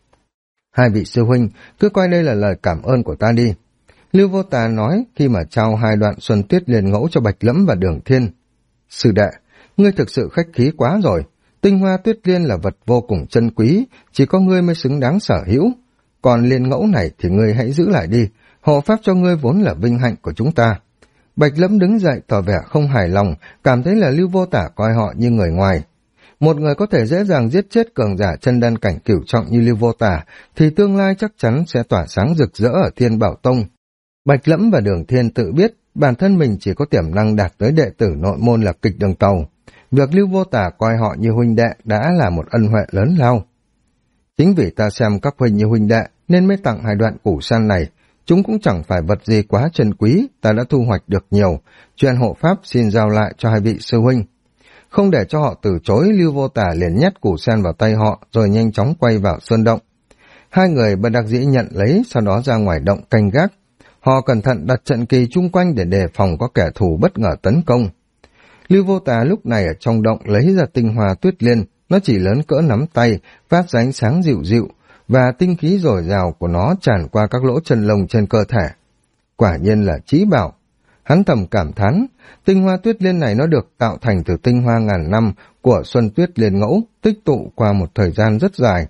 2 vị sư huynh, cứ coi đây là lời cảm ơn của ta đi. Lưu Vô Tà nói khi mà trao 2 đoạn Xuân Tuyết Liên Ngẫu cho Bạch Lẫm và Đường Thiên. Sư đệ, ngươi thực sự khách khí quá rồi. Tinh hoa Tuyết Liên là vật vô cùng chân quý, chỉ có ngươi mới xứng đáng sở hữu. Còn Liên Ngẫu này thì ngươi hãy giữ lại đi, hộ pháp cho ngươi vốn là vinh hạnh của chúng ta. Bạch Lẫm đứng dậy tỏ vẻ không hài lòng, cảm thấy là Lưu Vô Tả coi họ như người ngoài. Một người có thể dễ dàng giết chết cường giả chân đan cảnh cửu trọng như Lưu Vô Tả, thì tương lai chắc chắn sẽ tỏa sáng rực rỡ ở Thiên Bảo Tông. Bạch Lẫm và Đường Thiên tự biết, bản thân mình chỉ có tiềm năng đạt tới đệ tử nội môn là Kịch Đường Tàu. Việc Lưu Vô Tả coi họ như huynh đệ đã là một ân huệ lớn lao. Chính vì ta xem các huynh như huynh đệ, nên mới tặng 2 đoạn củ san này. Chúng cũng chẳng phải vật gì quá trân quý, ta đã thu hoạch được nhiều. Chuyện hộ pháp xin giao lại cho 2 vị sư huynh. Không để cho họ từ chối, Lưu Vô Tả liền nhét củ sen vào tay họ, rồi nhanh chóng quay vào sơn động. 2 người bất đắc dĩ nhận lấy, sau đó ra ngoài động canh gác. Họ cẩn thận đặt trận kỳ chung quanh để đề phòng có kẻ thù bất ngờ tấn công. Lưu Vô Tà lúc này ở trong động lấy ra tinh hoa Tuyết Liên, nó chỉ lớn cỡ nắm tay, phát ra ánh sáng dịu dịu, và tinh khí dồi dào của nó tràn qua các lỗ chân lông trên cơ thể. Quả nhiên là chí bảo. Hắn thầm cảm thán, tinh hoa Tuyết Liên này nó được tạo thành từ tinh hoa ngàn năm của Xuân Tuyết Liên Ngẫu, tích tụ qua một thời gian rất dài.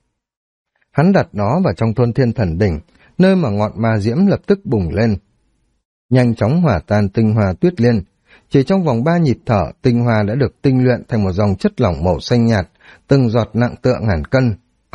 Hắn đặt nó vào trong thôn Thiên Thần Đỉnh, nơi mà ngọn ma diễm lập tức bùng lên. Nhanh chóng hòa tan tinh hoa Tuyết Liên. Chỉ trong vòng 3 nhịp thở, tinh hoa đã được tinh luyện thành một dòng chất lỏng màu xanh nhạt, từng giọt nặng tựa ngàn cân.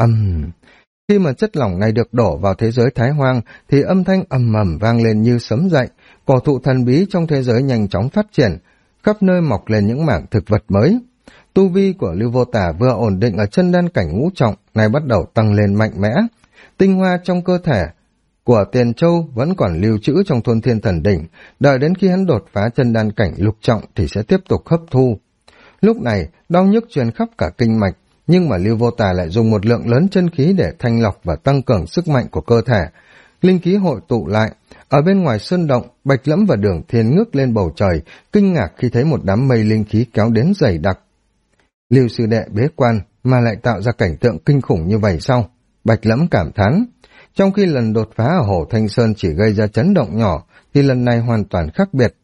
Khi mà chất lỏng này được đổ vào thế giới Thái Hoang, thì âm thanh ầm ầm vang lên như sấm dậy. Cổ thụ thần bí trong thế giới nhanh chóng phát triển, khắp nơi mọc lên những mảng thực vật mới. Tu vi của Lưu Vô Tả vừa ổn định ở chân đan cảnh ngũ trọng, nay bắt đầu tăng lên mạnh mẽ. Tinh hoa trong cơ thể của Tiền Châu vẫn còn lưu trữ trong thôn Thiên Thần Đỉnh, đợi đến khi hắn đột phá chân đan cảnh lục trọng thì sẽ tiếp tục hấp thu. Lúc này, đau nhức truyền khắp cả kinh mạch, nhưng mà Lưu Vô Tà lại dùng một lượng lớn chân khí để thanh lọc và tăng cường sức mạnh của cơ thể. Linh khí hội tụ lại, ở bên ngoài sơn động, Bạch Lẫm và Đường Thiên ngước lên bầu trời, kinh ngạc khi thấy một đám mây linh khí kéo đến dày đặc. Lưu sư đệ bế quan mà lại tạo ra cảnh tượng kinh khủng như vậy sao? Bạch Lẫm cảm thán. Trong khi lần đột phá ở Hồ Thanh Sơn chỉ gây ra chấn động nhỏ, thì lần này hoàn toàn khác biệt.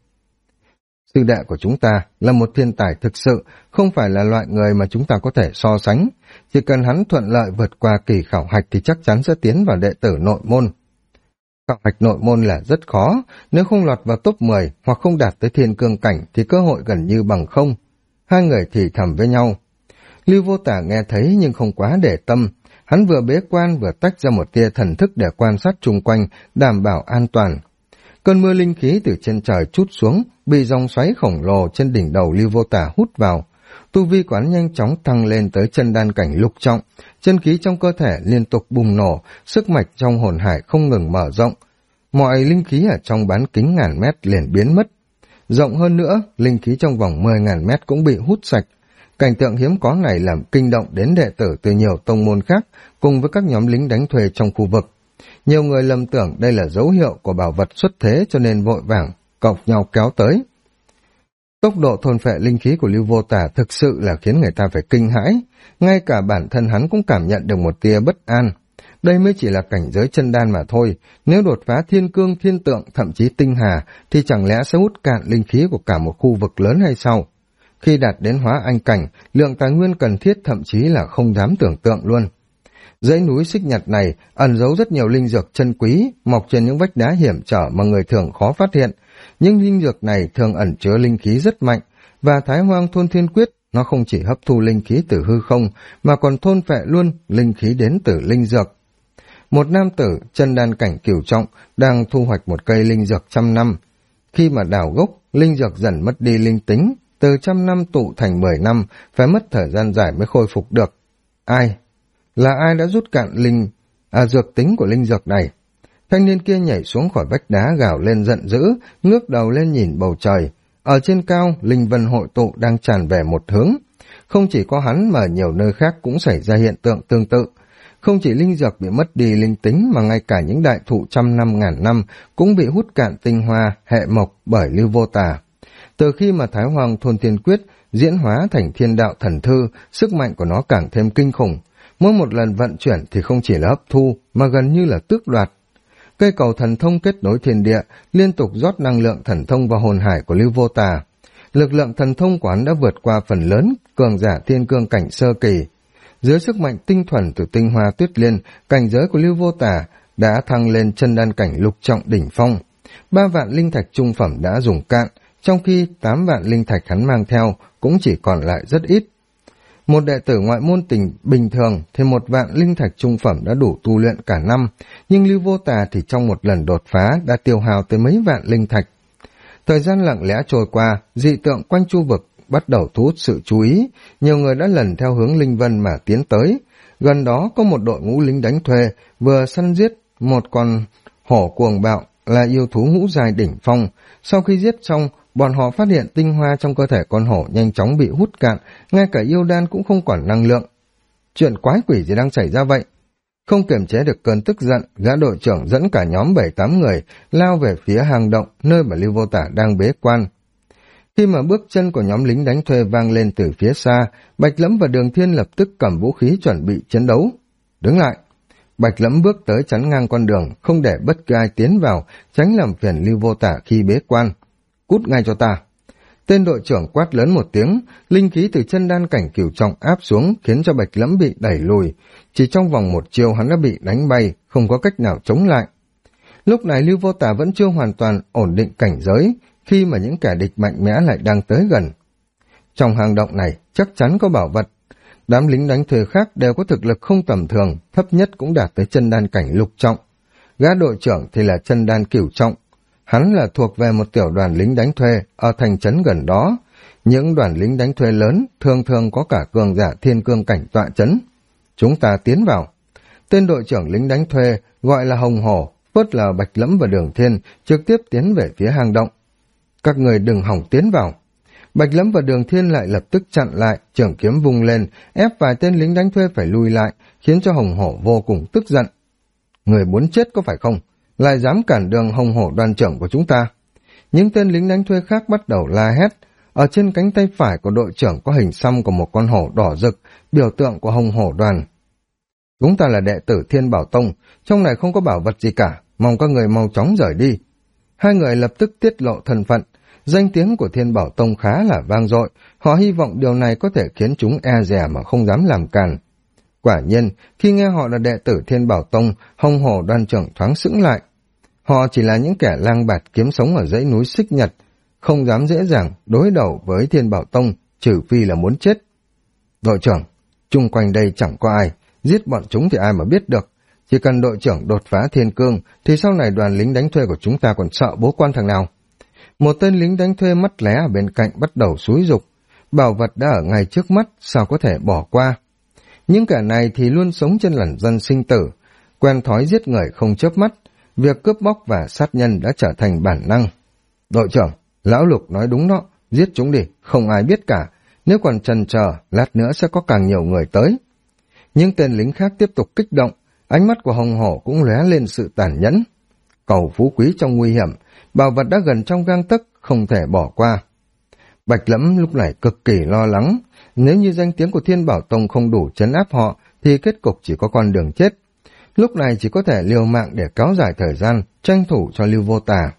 Sư đệ của chúng ta là một thiên tài thực sự, không phải là loại người mà chúng ta có thể so sánh. Chỉ cần hắn thuận lợi vượt qua kỳ khảo hạch thì chắc chắn sẽ tiến vào đệ tử nội môn. Khảo hạch nội môn là rất khó, nếu không lọt vào top 10 hoặc không đạt tới thiên cương cảnh thì cơ hội gần như bằng không. Hai người thì thầm với nhau. Lưu Vô Tả nghe thấy nhưng không quá để tâm. Hắn vừa bế quan vừa tách ra một tia thần thức để quan sát chung quanh, đảm bảo an toàn. Cơn mưa linh khí từ trên trời trút xuống, bị dòng xoáy khổng lồ trên đỉnh đầu Lưu Vô Tả hút vào. Tu vi của hắn nhanh chóng tăng lên tới chân đan cảnh lục trọng, chân khí trong cơ thể liên tục bùng nổ, sức mạch trong hồn hải không ngừng mở rộng. Mọi linh khí ở trong bán kính ngàn mét liền biến mất. Rộng hơn nữa, linh khí trong vòng 10.000 mét cũng bị hút sạch. Cảnh tượng hiếm có này làm kinh động đến đệ tử từ nhiều tông môn khác, cùng với các nhóm lính đánh thuê trong khu vực. Nhiều người lầm tưởng đây là dấu hiệu của bảo vật xuất thế cho nên vội vàng, cọc nhau kéo tới. Tốc độ thôn phệ linh khí của Lưu Vô Tả thực sự là khiến người ta phải kinh hãi, ngay cả bản thân hắn cũng cảm nhận được một tia bất an. Đây mới chỉ là cảnh giới chân đan mà thôi, nếu đột phá thiên cương, thiên tượng, thậm chí tinh hà, thì chẳng lẽ sẽ hút cạn linh khí của cả một khu vực lớn hay sao? Khi đạt đến hóa anh cảnh, lượng tài nguyên cần thiết thậm chí là không dám tưởng tượng luôn. Dãy núi Xích Nhật này ẩn giấu rất nhiều linh dược chân quý, mọc trên những vách đá hiểm trở mà người thường khó phát hiện. Nhưng linh dược này thường ẩn chứa linh khí rất mạnh, và Thái Hoang Thôn Thiên Quyết nó không chỉ hấp thu linh khí từ hư không, mà còn thôn phệ luôn linh khí đến từ linh dược. Một nam tử chân đan cảnh cửu trọng đang thu hoạch một cây linh dược 100 năm. Khi mà đào gốc, linh dược dần mất đi linh tính, từ 100 năm tụ thành 10 năm, phải mất thời gian dài mới khôi phục được. Ai? Là ai đã rút cạn dược tính của linh dược này? Thanh niên kia nhảy xuống khỏi vách đá gào lên giận dữ, ngước đầu lên nhìn bầu trời. Ở trên cao, linh vân hội tụ đang tràn về một hướng. Không chỉ có hắn mà nhiều nơi khác cũng xảy ra hiện tượng tương tự. Không chỉ linh dược bị mất đi linh tính mà ngay cả những đại thụ 100 năm ngàn năm cũng bị hút cạn tinh hoa, hệ mộc bởi Lưu Vô Tả. Từ khi mà Thái Hoang Thôn Thiên Quyết diễn hóa thành thiên đạo thần thư, sức mạnh của nó càng thêm kinh khủng. Mỗi một lần vận chuyển thì không chỉ là hấp thu mà gần như là tước đoạt. Cây cầu thần thông kết nối thiên địa, liên tục rót năng lượng thần thông vào hồn hải của Lưu Vô Tà. Lực lượng thần thông của hắn đã vượt qua phần lớn cường giả thiên cương cảnh sơ kỳ. Dưới sức mạnh tinh thuần từ tinh hoa tuyết liên, cảnh giới của Lưu Vô Tà đã thăng lên chân đan cảnh lục trọng đỉnh phong. 3 vạn linh thạch trung phẩm đã dùng cạn, trong khi 8 vạn linh thạch hắn mang theo cũng chỉ còn lại rất ít. Một đệ tử ngoại môn tình bình thường thì 1 vạn linh thạch trung phẩm đã đủ tu luyện cả năm, nhưng Lưu Vô Tà thì trong một lần đột phá đã tiêu hao tới mấy vạn linh thạch. Thời gian lặng lẽ trôi qua, dị tượng quanh chu vực bắt đầu thu hút sự chú ý, nhiều người đã lần theo hướng linh vân mà tiến tới. Gần đó có một đội ngũ lính đánh thuê vừa săn giết một con hổ cuồng bạo là yêu thú ngũ giai đỉnh phong. Sau khi giết xong, bọn họ phát hiện tinh hoa trong cơ thể con hổ nhanh chóng bị hút cạn, ngay cả yêu đan cũng không còn năng lượng. Chuyện quái quỷ gì đang xảy ra vậy? Không kiềm chế được cơn tức giận, gã đội trưởng dẫn cả nhóm 7-8 người lao về phía hang động nơi mà Lưu Vô Tả đang bế quan. Khi mà bước chân của nhóm lính đánh thuê vang lên từ phía xa, Bạch Lẫm và Đường Thiên lập tức cầm vũ khí chuẩn bị chiến đấu. Đứng lại! Bạch Lẫm bước tới chắn ngang con đường, không để bất cứ ai tiến vào, tránh làm phiền Lưu Vô Tả khi bế quan. Cút ngay cho ta! Tên đội trưởng quát lớn một tiếng, linh khí từ chân đan cảnh cửu trọng áp xuống khiến cho Bạch Lẫm bị đẩy lùi. Chỉ trong vòng một chiêu hắn đã bị đánh bay, không có cách nào chống lại. Lúc này Lưu Vô Tả vẫn chưa hoàn toàn ổn định cảnh giới, khi mà những kẻ địch mạnh mẽ lại đang tới gần. Trong hang động này chắc chắn có bảo vật. Đám lính đánh thuê khác đều có thực lực không tầm thường, thấp nhất cũng đạt tới chân đan cảnh lục trọng. Gã đội trưởng thì là chân đan cửu trọng. Hắn là thuộc về một tiểu đoàn lính đánh thuê ở thành trấn gần đó. Những đoàn lính đánh thuê lớn thường thường có cả cường giả thiên cương cảnh tọa trấn. Chúng ta tiến vào. tên đội trưởng lính đánh thuê gọi là Hồng Hổ, phớt lờ Bạch Lẫm và Đường Thiên, trực tiếp tiến về phía hang động. Các người đừng hỏng tiến vào. Bạch Lẫm và Đường Thiên lại lập tức chặn lại, trường kiếm vung lên, ép vài tên lính đánh thuê phải lui lại, khiến cho Hồng Hổ vô cùng tức giận. Người muốn chết có phải không? Lại dám cản đường Hồng Hổ đoàn trưởng của chúng ta. Những tên lính đánh thuê khác bắt đầu la hét. Ở trên cánh tay phải của đội trưởng có hình xăm của một con hổ đỏ rực, biểu tượng của Hồng Hổ đoàn. Chúng ta là đệ tử Thiên Bảo Tông, trong này không có bảo vật gì cả, mong các người mau chóng rời đi. Hai người lập tức tiết lộ thân phận. Danh tiếng của Thiên Bảo Tông khá là vang dội, họ hy vọng điều này có thể khiến chúng e dè mà không dám làm càn. Quả nhiên, khi nghe họ là đệ tử Thiên Bảo Tông, Hồng Hổ đoàn trưởng thoáng sững lại. Họ chỉ là những kẻ lang bạt kiếm sống ở dãy núi Xích Nhật, không dám dễ dàng đối đầu với Thiên Bảo Tông, trừ phi là muốn chết. Đội trưởng, chung quanh đây chẳng có ai, giết bọn chúng thì ai mà biết được. Chỉ cần đội trưởng đột phá thiên cương, thì sau này đoàn lính đánh thuê của chúng ta còn sợ bố quan thằng nào. Một tên lính đánh thuê mắt lé ở bên cạnh bắt đầu xúi giục. Bảo vật đã ở ngay trước mắt, sao có thể bỏ qua. Những kẻ này thì luôn sống trên lằn dân sinh tử, quen thói giết người không chớp mắt. Việc cướp bóc và sát nhân đã trở thành bản năng. Đội trưởng, Lão Lục nói đúng đó, giết chúng đi, không ai biết cả. Nếu còn chần chờ, lát nữa sẽ có càng nhiều người tới. Những tên lính khác tiếp tục kích động, ánh mắt của Hồng Hổ cũng lóe lên sự tàn nhẫn. Cầu phú quý trong nguy hiểm, bảo vật đã gần trong gang tấc, không thể bỏ qua. Bạch Lẫm lúc này cực kỳ lo lắng, nếu như danh tiếng của Thiên Bảo Tông không đủ trấn áp họ, thì kết cục chỉ có con đường chết. Lúc này chỉ có thể liều mạng để kéo dài thời gian, tranh thủ cho Lưu Vô Tà.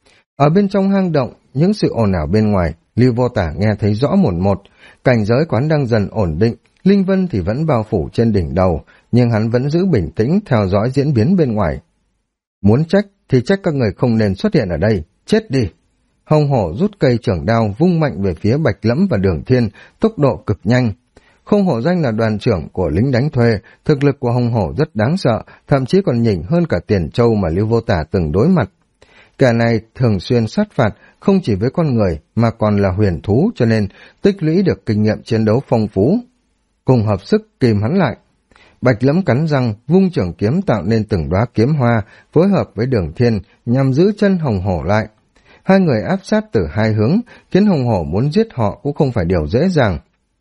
Ở bên trong hang động, những sự ồn ào bên ngoài, Lưu Vô Tà nghe thấy rõ một, cảnh giới quán đang dần ổn định, linh vân thì vẫn bao phủ trên đỉnh đầu, nhưng hắn vẫn giữ bình tĩnh theo dõi diễn biến bên ngoài. Muốn trách thì trách các người không nên xuất hiện ở đây, chết đi. Hồng Hổ rút cây chưởng đao vung mạnh về phía Bạch Lẫm và Đường Thiên, tốc độ cực nhanh. Không hổ danh là đoàn trưởng của lính đánh thuê, thực lực của Hồng Hổ rất đáng sợ, thậm chí còn nhỉnh hơn cả Tiền Châu mà Lưu Vô Tà từng đối mặt. Kẻ này thường xuyên sát phạt, không chỉ với con người mà còn là huyền thú, cho nên tích lũy được kinh nghiệm chiến đấu phong phú. Cùng hợp sức kìm hắn lại. Bạch Lẫm cắn răng, vung chưởng kiếm tạo nên từng đóa kiếm hoa, phối hợp với Đường Thiên nhằm giữ chân Hồng Hổ lại. Hai người áp sát từ hai hướng, khiến Hồng Hổ muốn giết họ cũng không phải điều dễ dàng.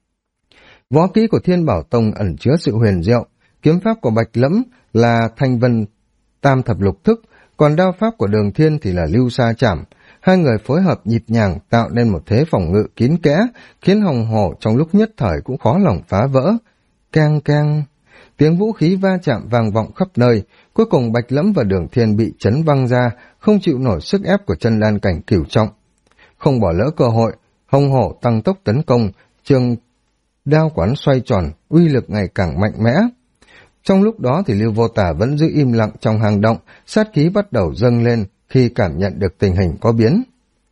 Võ kỹ của Thiên Bảo Tông ẩn chứa sự huyền diệu, kiếm pháp của Bạch Lẫm là Thanh Vân Tam Thập Lục Thức, còn đao pháp của Đường Thiên thì là Lưu Sa Chảm. Hai người phối hợp nhịp nhàng tạo nên một thế phòng ngự kín kẽ, khiến Hồng Hổ trong lúc nhất thời cũng khó lòng phá vỡ. Keng keng, tiếng vũ khí va chạm vang vọng khắp nơi, cuối cùng Bạch Lẫm và Đường Thiên bị chấn văng ra, không chịu nổi sức ép của chân đan cảnh cửu trọng. Không bỏ lỡ cơ hội, Hồng Hổ tăng tốc tấn công, trường đao quán xoay tròn, uy lực ngày càng mạnh mẽ. Trong lúc đó thì Lưu Vô Tà vẫn giữ im lặng trong hang động, sát khí bắt đầu dâng lên khi cảm nhận được tình hình có biến.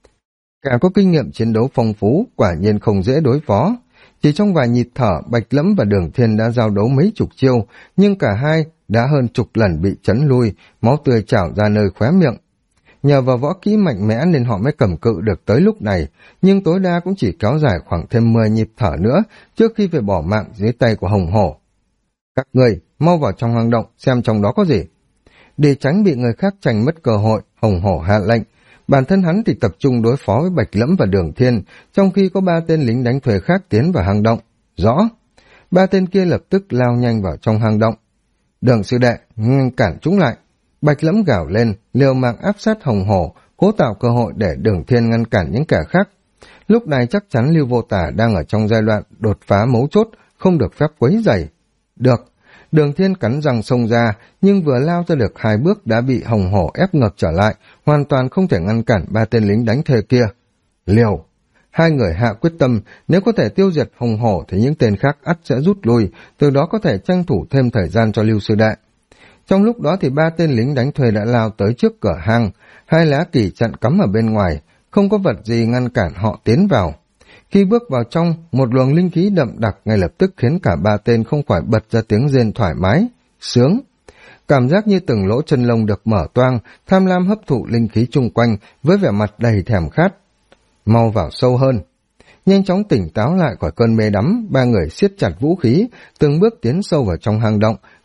Cả có kinh nghiệm chiến đấu phong phú, quả nhiên không dễ đối phó. Chỉ trong vài nhịp thở, Bạch Lẫm và Đường Thiên đã giao đấu mấy chục chiêu, nhưng cả hai đã hơn chục lần bị chấn lui, máu tươi trào ra nơi khóe miệng. Nhờ vào võ kỹ mạnh mẽ nên họ mới cầm cự được tới lúc này, nhưng tối đa cũng chỉ kéo dài khoảng thêm 10 nhịp thở nữa trước khi phải bỏ mạng dưới tay của Hồng Hổ. Các người mau vào trong hang động xem trong đó có gì. Để tránh bị người khác tranh mất cơ hội, Hồng Hổ hạ lệnh. Bản thân hắn thì tập trung đối phó với Bạch Lẫm và Đường Thiên, trong khi có 3 tên lính đánh thuê khác tiến vào hang động. Rõ. 3 tên kia lập tức lao nhanh vào trong hang động. Đường sư đệ, ngăn cản chúng lại. Bạch Lẫm gào lên, liều mạng áp sát Hồng Hổ, cố tạo cơ hội để Đường Thiên ngăn cản những kẻ khác. Lúc này chắc chắn Lưu Vô Tà đang ở trong giai đoạn đột phá mấu chốt, không được phép quấy rầy. Được. Đường Thiên cắn răng xông ra, nhưng vừa lao ra được 2 bước đã bị Hồng Hổ ép ngược trở lại, hoàn toàn không thể ngăn cản 3 tên lính đánh thuê kia. Liều! Hai người hạ quyết tâm, nếu có thể tiêu diệt Hồng Hổ thì những tên khác ắt sẽ rút lui, từ đó có thể tranh thủ thêm thời gian cho Lưu sư đệ. Trong lúc đó thì 3 tên lính đánh thuê đã lao tới trước cửa hang, 2 lá kỳ chặn cắm ở bên ngoài, không có vật gì ngăn cản họ tiến vào. Khi bước vào trong, một luồng linh khí đậm đặc ngay lập tức khiến cả 3 tên không khỏi bật ra tiếng rên thoải mái, sướng. Cảm giác như từng lỗ chân lông được mở toang, tham lam hấp thụ linh khí chung quanh với vẻ mặt đầy thèm khát. Mau vào sâu hơn. Nhanh chóng tỉnh táo lại khỏi cơn mê đắm, 3 người siết chặt vũ khí, từng bước tiến sâu vào trong hang động,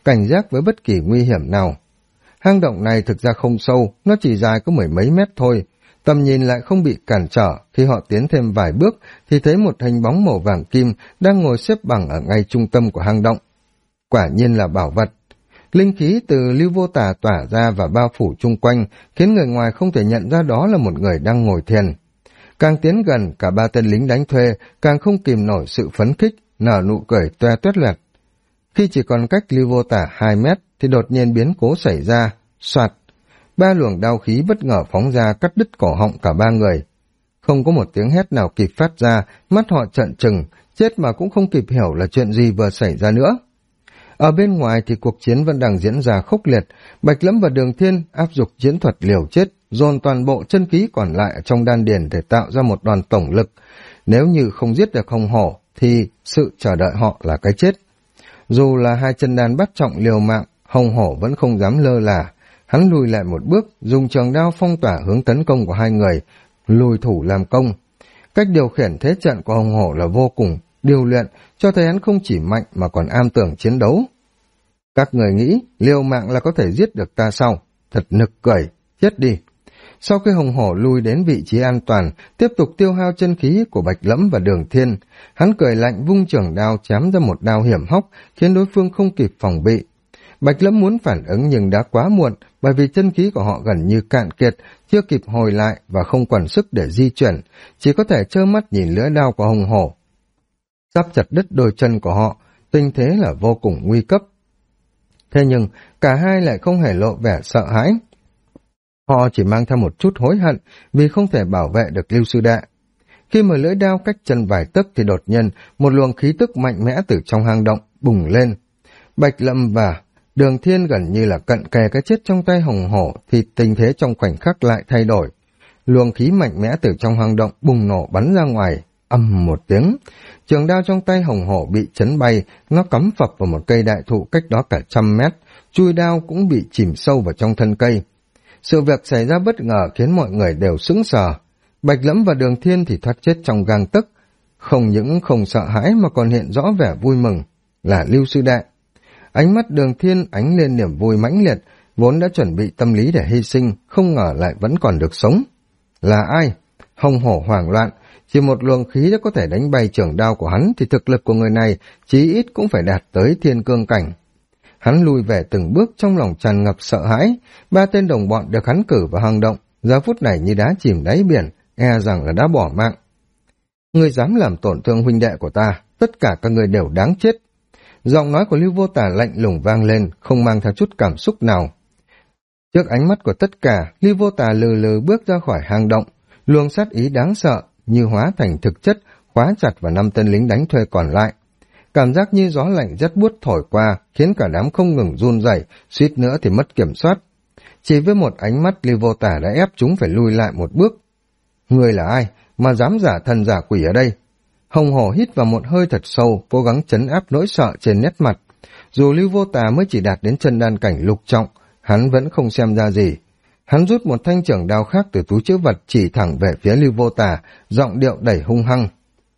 cảnh giác với bất kỳ nguy hiểm nào. Hang động này thực ra không sâu, nó chỉ dài có mười mấy mét thôi. Tầm nhìn lại không bị cản trở, khi họ tiến thêm vài bước thì thấy một hình bóng màu vàng kim đang ngồi xếp bằng ở ngay trung tâm của hang động. Quả nhiên là bảo vật. Linh khí từ Lưu Vô Tà tỏa ra và bao phủ chung quanh, khiến người ngoài không thể nhận ra đó là một người đang ngồi thiền. Càng tiến gần, cả ba tên lính đánh thuê càng không kìm nổi sự phấn khích, nở nụ cười toe toét loẹt. Khi chỉ còn cách Lưu Vô Tà 2 mét thì đột nhiên biến cố xảy ra, soạt. Ba luồng đao khí bất ngờ phóng ra cắt đứt cổ họng cả ba người. Không có một tiếng hét nào kịp phát ra, mắt họ trợn trừng, chết mà cũng không kịp hiểu là chuyện gì vừa xảy ra nữa. Ở bên ngoài thì cuộc chiến vẫn đang diễn ra khốc liệt, Bạch Lẫm và Đường Thiên áp dụng chiến thuật liều chết, dồn toàn bộ chân khí còn lại ở trong đan điền để tạo ra một đòn tổng lực. Nếu như không giết được hồng hổ thì sự chờ đợi họ là cái chết. Dù là hai chân đan bắt trọng liều mạng, hồng hổ vẫn không dám lơ là. Hắn lùi lại một bước, dùng trường đao phong tỏa hướng tấn công của hai người, lùi thủ làm công. Cách điều khiển thế trận của hồng hổ là vô cùng điều luyện, cho thấy hắn không chỉ mạnh mà còn am tường chiến đấu. Các người nghĩ liều mạng là có thể giết được ta sao? Thật nực cười, chết đi. Sau khi hồng hổ lui đến vị trí an toàn, tiếp tục tiêu hao chân khí của Bạch Lẫm và Đường Thiên, hắn cười lạnh vung trường đao chém ra một đao hiểm hóc, khiến đối phương không kịp phòng bị. Bạch Lẫm muốn phản ứng nhưng đã quá muộn, bởi vì chân khí của họ gần như cạn kiệt, chưa kịp hồi lại và không còn sức để di chuyển, chỉ có thể trơ mắt nhìn lưỡi đao của hồng hổ sắp chặt đứt đôi chân của họ, tình thế là vô cùng nguy cấp. Thế nhưng, cả hai lại không hề lộ vẻ sợ hãi. Họ chỉ mang theo một chút hối hận vì không thể bảo vệ được Lưu sư đệ. Khi mà lưỡi đao cách chân vài tấc thì đột nhiên, một luồng khí tức mạnh mẽ từ trong hang động bùng lên. Bạch Lâm và Đường Thiên gần như là cận kề cái chết trong tay hồng hổ thì tình thế trong khoảnh khắc lại thay đổi. Luồng khí mạnh mẽ từ trong hang động bùng nổ bắn ra ngoài, ầm một tiếng. Trường đao trong tay hồng hổ bị chấn bay, nó cắm phập vào một cây đại thụ cách đó cả 100 mét, chui đao cũng bị chìm sâu vào trong thân cây. Sự việc xảy ra bất ngờ khiến mọi người đều sững sờ. Bạch Lẫm và Đường Thiên thì thoát chết trong gang tấc, không những không sợ hãi mà còn hiện rõ vẻ vui mừng, là Lưu sư đệ. Ánh mắt Đường Thiên ánh lên niềm vui mãnh liệt, vốn đã chuẩn bị tâm lý để hy sinh, không ngờ lại vẫn còn được sống. Là ai? Hồng hổ hoảng loạn, chỉ một luồng khí đã có thể đánh bay trường đao của hắn thì thực lực của người này chí ít cũng phải đạt tới thiên cương cảnh. Hắn lùi về từng bước trong lòng tràn ngập sợ hãi, ba tên đồng bọn được hắn cử vào hang động, giờ phút này như đá chìm đáy biển, e rằng là đã bỏ mạng. Ngươi dám làm tổn thương huynh đệ của ta, tất cả các người đều đáng chết. Giọng nói của Lưu Vô Tà lạnh lùng vang lên, không mang theo chút cảm xúc nào. Trước ánh mắt của tất cả, Lưu Vô Tà lừ lừ bước ra khỏi hang động, luồng sát ý đáng sợ như hóa thành thực chất, khóa chặt vào 5 tên lính đánh thuê còn lại. Cảm giác như gió lạnh rất buốt thổi qua, khiến cả đám không ngừng run rẩy, suýt nữa thì mất kiểm soát. Chỉ với một ánh mắt, Lưu Vô Tà đã ép chúng phải lùi lại một bước. Người là ai mà dám giả thần giả quỷ ở đây? Hồng hổ hít vào một hơi thật sâu, cố gắng trấn áp nỗi sợ trên nét mặt. Dù Lưu Vô Tà mới chỉ đạt đến chân đan cảnh lục trọng, hắn vẫn không xem ra gì. Hắn rút một thanh trưởng đao khác từ túi trữ vật chỉ thẳng về phía Lưu Vô Tà, giọng điệu đầy hung hăng.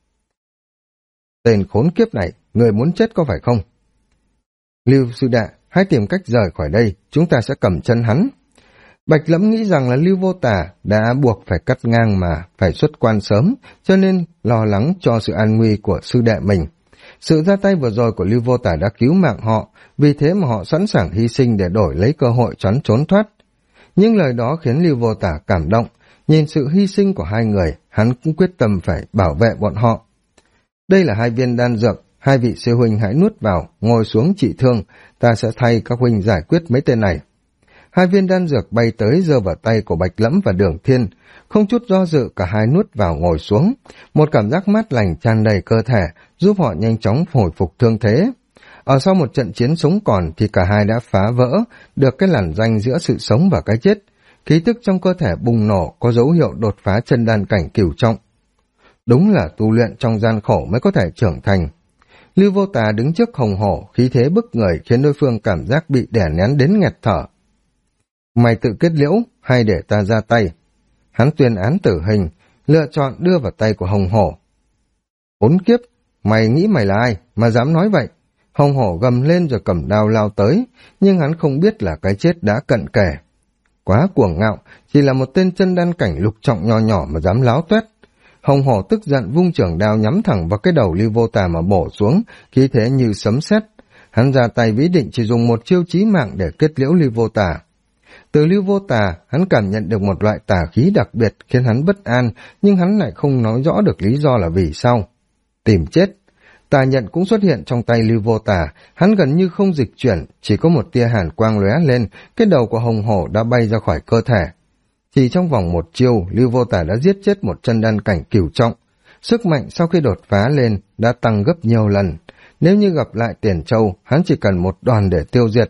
Tên khốn kiếp này, người muốn chết có phải không? Lưu sư đệ, hãy tìm cách rời khỏi đây, chúng ta sẽ cầm chân hắn. Bạch Lẫm nghĩ rằng là Lưu Vô Tà đã buộc phải cắt ngang mà phải xuất quan sớm, cho nên lo lắng cho sự an nguy của sư đệ mình. Sự ra tay vừa rồi của Lưu Vô Tà đã cứu mạng họ, vì thế mà họ sẵn sàng hy sinh để đổi lấy cơ hội trốn thoát. Nhưng lời đó khiến Lưu Vô Tà cảm động, nhìn sự hy sinh của hai người, hắn cũng quyết tâm phải bảo vệ bọn họ. Đây là 2 viên đan dược, 2 vị sư huynh hãy nuốt vào, ngồi xuống trị thương, ta sẽ thay các huynh giải quyết mấy tên này. 2 viên đan dược bay tới giơ vào tay của Bạch Lẫm và Đường Thiên, không chút do dự cả hai nuốt vào ngồi xuống, một cảm giác mát lành tràn đầy cơ thể, giúp họ nhanh chóng hồi phục thương thế. Ở sau một trận chiến sống còn thì cả hai đã phá vỡ được cái lằn ranh giữa sự sống và cái chết, khí tức trong cơ thể bùng nổ có dấu hiệu đột phá chân đan cảnh cửu trọng. Đúng là tu luyện trong gian khổ mới có thể trưởng thành. Lưu Vô Tà đứng trước hồng hổ, khí thế bức người khiến đối phương cảm giác bị đè nén đến nghẹt thở. Mày tự kết liễu hay để ta ra tay? Hắn tuyên án tử hình, lựa chọn đưa vào tay của hồng hổ. Khốn kiếp, mày nghĩ mày là ai mà dám nói vậy? Hồng hổ gầm lên rồi cầm đao lao tới, nhưng hắn không biết là cái chết đã cận kề. Quá cuồng ngạo, chỉ là một tên chân đan cảnh lục trọng nho nhỏ mà dám láo toét. Hồng hổ tức giận vung chưởng đao nhắm thẳng vào cái đầu Lưu Vô Tà mà bổ xuống, khí thế như sấm sét. Hắn ra tay vĩ định chỉ dùng một chiêu chí mạng để kết liễu Lưu Vô Tà. Từ Lưu Vô Tà, hắn cảm nhận được một loại tà khí đặc biệt khiến hắn bất an, nhưng hắn lại không nói rõ được lý do là vì sao. Tìm chết. Tà nhận cũng xuất hiện trong tay Lưu Vô Tà, hắn gần như không dịch chuyển, chỉ có một tia hàn quang lóe lên, cái đầu của hồng hổ đã bay ra khỏi cơ thể. Chỉ trong vòng một chiêu, Lưu Vô Tà đã giết chết một chân đan cảnh cửu trọng. Sức mạnh sau khi đột phá lên đã tăng gấp nhiều lần. Nếu như gặp lại Tiền Châu, hắn chỉ cần một đòn để tiêu diệt.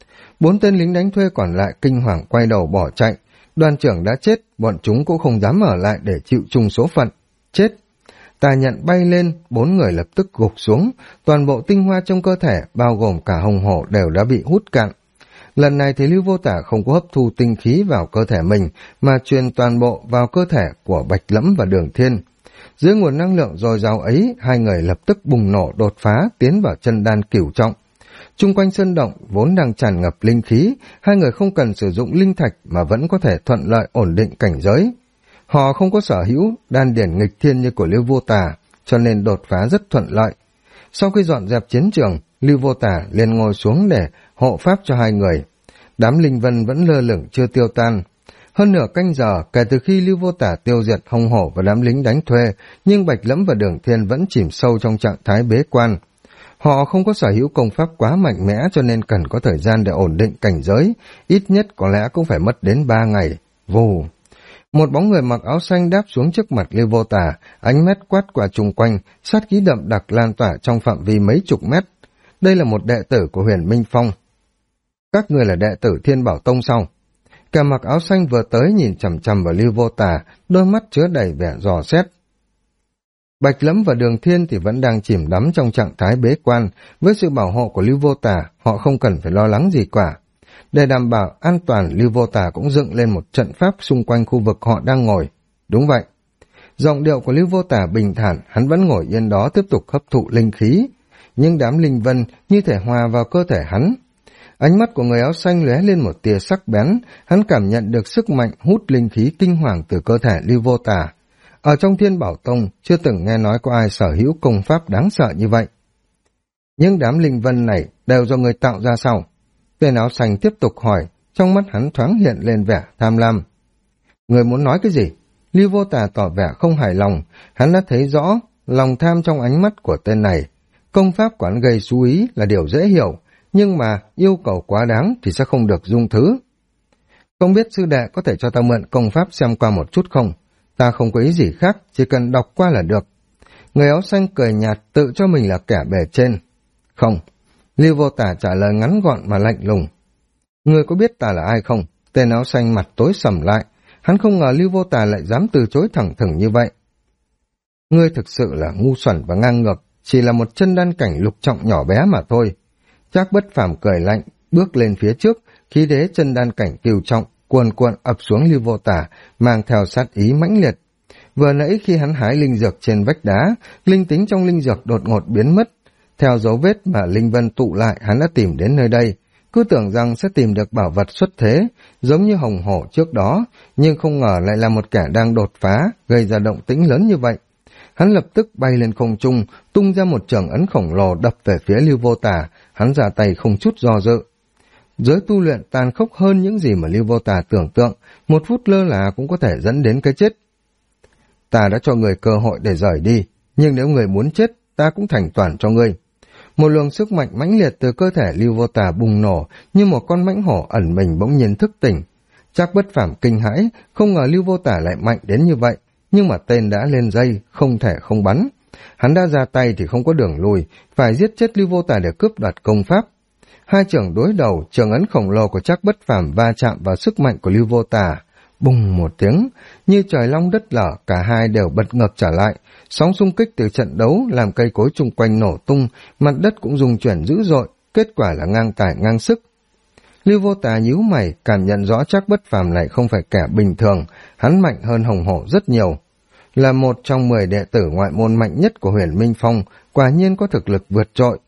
4 tên lính đánh thuê còn lại kinh hoàng quay đầu bỏ chạy. Đoàn trưởng đã chết, bọn chúng cũng không dám ở lại để chịu chung số phận. Chết! Tà nhận bay lên, 4 người lập tức gục xuống. Toàn bộ tinh hoa trong cơ thể, bao gồm cả hồng hổ đều đã bị hút cạn. Lần này thì Lưu Vô Tà không có hấp thu tinh khí vào cơ thể mình, mà truyền toàn bộ vào cơ thể của Bạch Lẫm và Đường Thiên. Dưới nguồn năng lượng dồi dào ấy, hai người lập tức bùng nổ đột phá, tiến vào chân đan cửu trọng. Chung quanh sơn động vốn đang tràn ngập linh khí, hai người không cần sử dụng linh thạch mà vẫn có thể thuận lợi ổn định cảnh giới. Họ không có sở hữu đan điển nghịch thiên như của Lưu Vô Tà, cho nên đột phá rất thuận lợi. Sau khi dọn dẹp chiến trường, Lưu Vô Tà liền ngồi xuống để hộ pháp cho hai người. Đám linh vân vẫn lơ lửng chưa tiêu tan. Hơn nửa canh giờ kể từ khi Lưu Vô Tà tiêu diệt hồng hổ và đám lính đánh thuê, nhưng Bạch Lẫm và Đường Thiên vẫn chìm sâu trong trạng thái bế quan. Họ không có sở hữu công pháp quá mạnh mẽ cho nên cần có thời gian để ổn định cảnh giới, ít nhất có lẽ cũng phải mất đến 3 ngày. Vù! Một bóng người mặc áo xanh đáp xuống trước mặt Lưu Vô Tà, ánh mắt quát qua chung quanh, sát khí đậm đặc lan tỏa trong phạm vi mấy chục mét. Đây là một đệ tử của Huyền Minh Phong. Các người là đệ tử Thiên Bảo Tông sao? Kẻ mặc áo xanh vừa tới nhìn chằm chằm vào Lưu Vô Tà, đôi mắt chứa đầy vẻ dò xét. Bạch Lẫm và Đường Thiên thì vẫn đang chìm đắm trong trạng thái bế quan, với sự bảo hộ của Lưu Vô Tà, họ không cần phải lo lắng gì cả. Để đảm bảo an toàn, Lưu Vô Tà cũng dựng lên một trận pháp xung quanh khu vực họ đang ngồi. Đúng vậy. Giọng điệu của Lưu Vô Tà bình thản, hắn vẫn ngồi yên đó tiếp tục hấp thụ linh khí, nhưng đám linh vân như thể hòa vào cơ thể hắn. Ánh mắt của người áo xanh lóe lên một tia sắc bén, hắn cảm nhận được sức mạnh hút linh khí kinh hoàng từ cơ thể Lưu Vô Tà. Ở trong Thiên Bảo Tông, chưa từng nghe nói có ai sở hữu công pháp đáng sợ như vậy. Nhưng đám linh vân này đều do người tạo ra sao? Tên áo xanh tiếp tục hỏi, trong mắt hắn thoáng hiện lên vẻ tham lam. Người muốn nói cái gì? Lưu Vô Tà tỏ vẻ không hài lòng, hắn đã thấy rõ lòng tham trong ánh mắt của tên này. Công pháp của hắn gây chú ý là điều dễ hiểu, nhưng mà yêu cầu quá đáng thì sẽ không được dung thứ. Không biết sư đệ có thể cho ta mượn công pháp xem qua một chút không? Ta không có ý gì khác, chỉ cần đọc qua là được. Người áo xanh cười nhạt tự cho mình là kẻ bề trên. Không. Lưu Vô Tà trả lời ngắn gọn mà lạnh lùng. Người có biết ta là ai không? Tên áo xanh mặt tối sầm lại. Hắn không ngờ Lưu Vô Tà lại dám từ chối thẳng thừng như vậy. Ngươi thực sự là ngu xuẩn và ngang ngược, chỉ là một chân đan cảnh lục trọng nhỏ bé mà thôi. Trác Bất Phàm cười lạnh, bước lên phía trước, khí thế chân đan cảnh cửu trọng, cuồn cuộn ập xuống Lưu Vô Tà, mang theo sát ý mãnh liệt. Vừa nãy khi hắn hái linh dược trên vách đá, linh tính trong linh dược đột ngột biến mất. Theo dấu vết mà linh vân tụ lại, hắn đã tìm đến nơi đây, cứ tưởng rằng sẽ tìm được bảo vật xuất thế, giống như hồng hổ trước đó, nhưng không ngờ lại là một kẻ đang đột phá, gây ra động tĩnh lớn như vậy. Hắn lập tức bay lên không trung, tung ra một chưởng ấn khổng lồ đập về phía Lưu Vô Tà, hắn ra tay không chút do dự. Giới tu luyện tàn khốc hơn những gì mà Lưu Vô Tà tưởng tượng, một phút lơ là cũng có thể dẫn đến cái chết. Ta đã cho người cơ hội để rời đi, nhưng nếu người muốn chết, ta cũng thành toàn cho ngươi. Một luồng sức mạnh mãnh liệt từ cơ thể Lưu Vô Tà bùng nổ, như một con mãnh hổ ẩn mình bỗng nhiên thức tỉnh. Trác Bất Phàm kinh hãi, không ngờ Lưu Vô Tà lại mạnh đến như vậy, nhưng mà tên đã lên dây, không thể không bắn. Hắn đã ra tay thì không có đường lùi, phải giết chết Lưu Vô Tà để cướp đoạt công pháp. Hai chưởng đối đầu, chưởng ấn khổng lồ của Trác Bất Phàm va chạm vào sức mạnh của Lưu Vô Tà. Bùng một tiếng, như trời long đất lở, cả hai đều bật ngược trở lại. Sóng xung kích từ trận đấu làm cây cối chung quanh nổ tung, mặt đất cũng rung chuyển dữ dội, kết quả là ngang tài ngang sức. Lưu Vô Tà nhíu mày, cảm nhận rõ Trác Bất Phàm này không phải kẻ bình thường, hắn mạnh hơn hồng hổ rất nhiều. Là một trong 10 đệ tử ngoại môn mạnh nhất của Huyền Minh Phong, quả nhiên có thực lực vượt trội.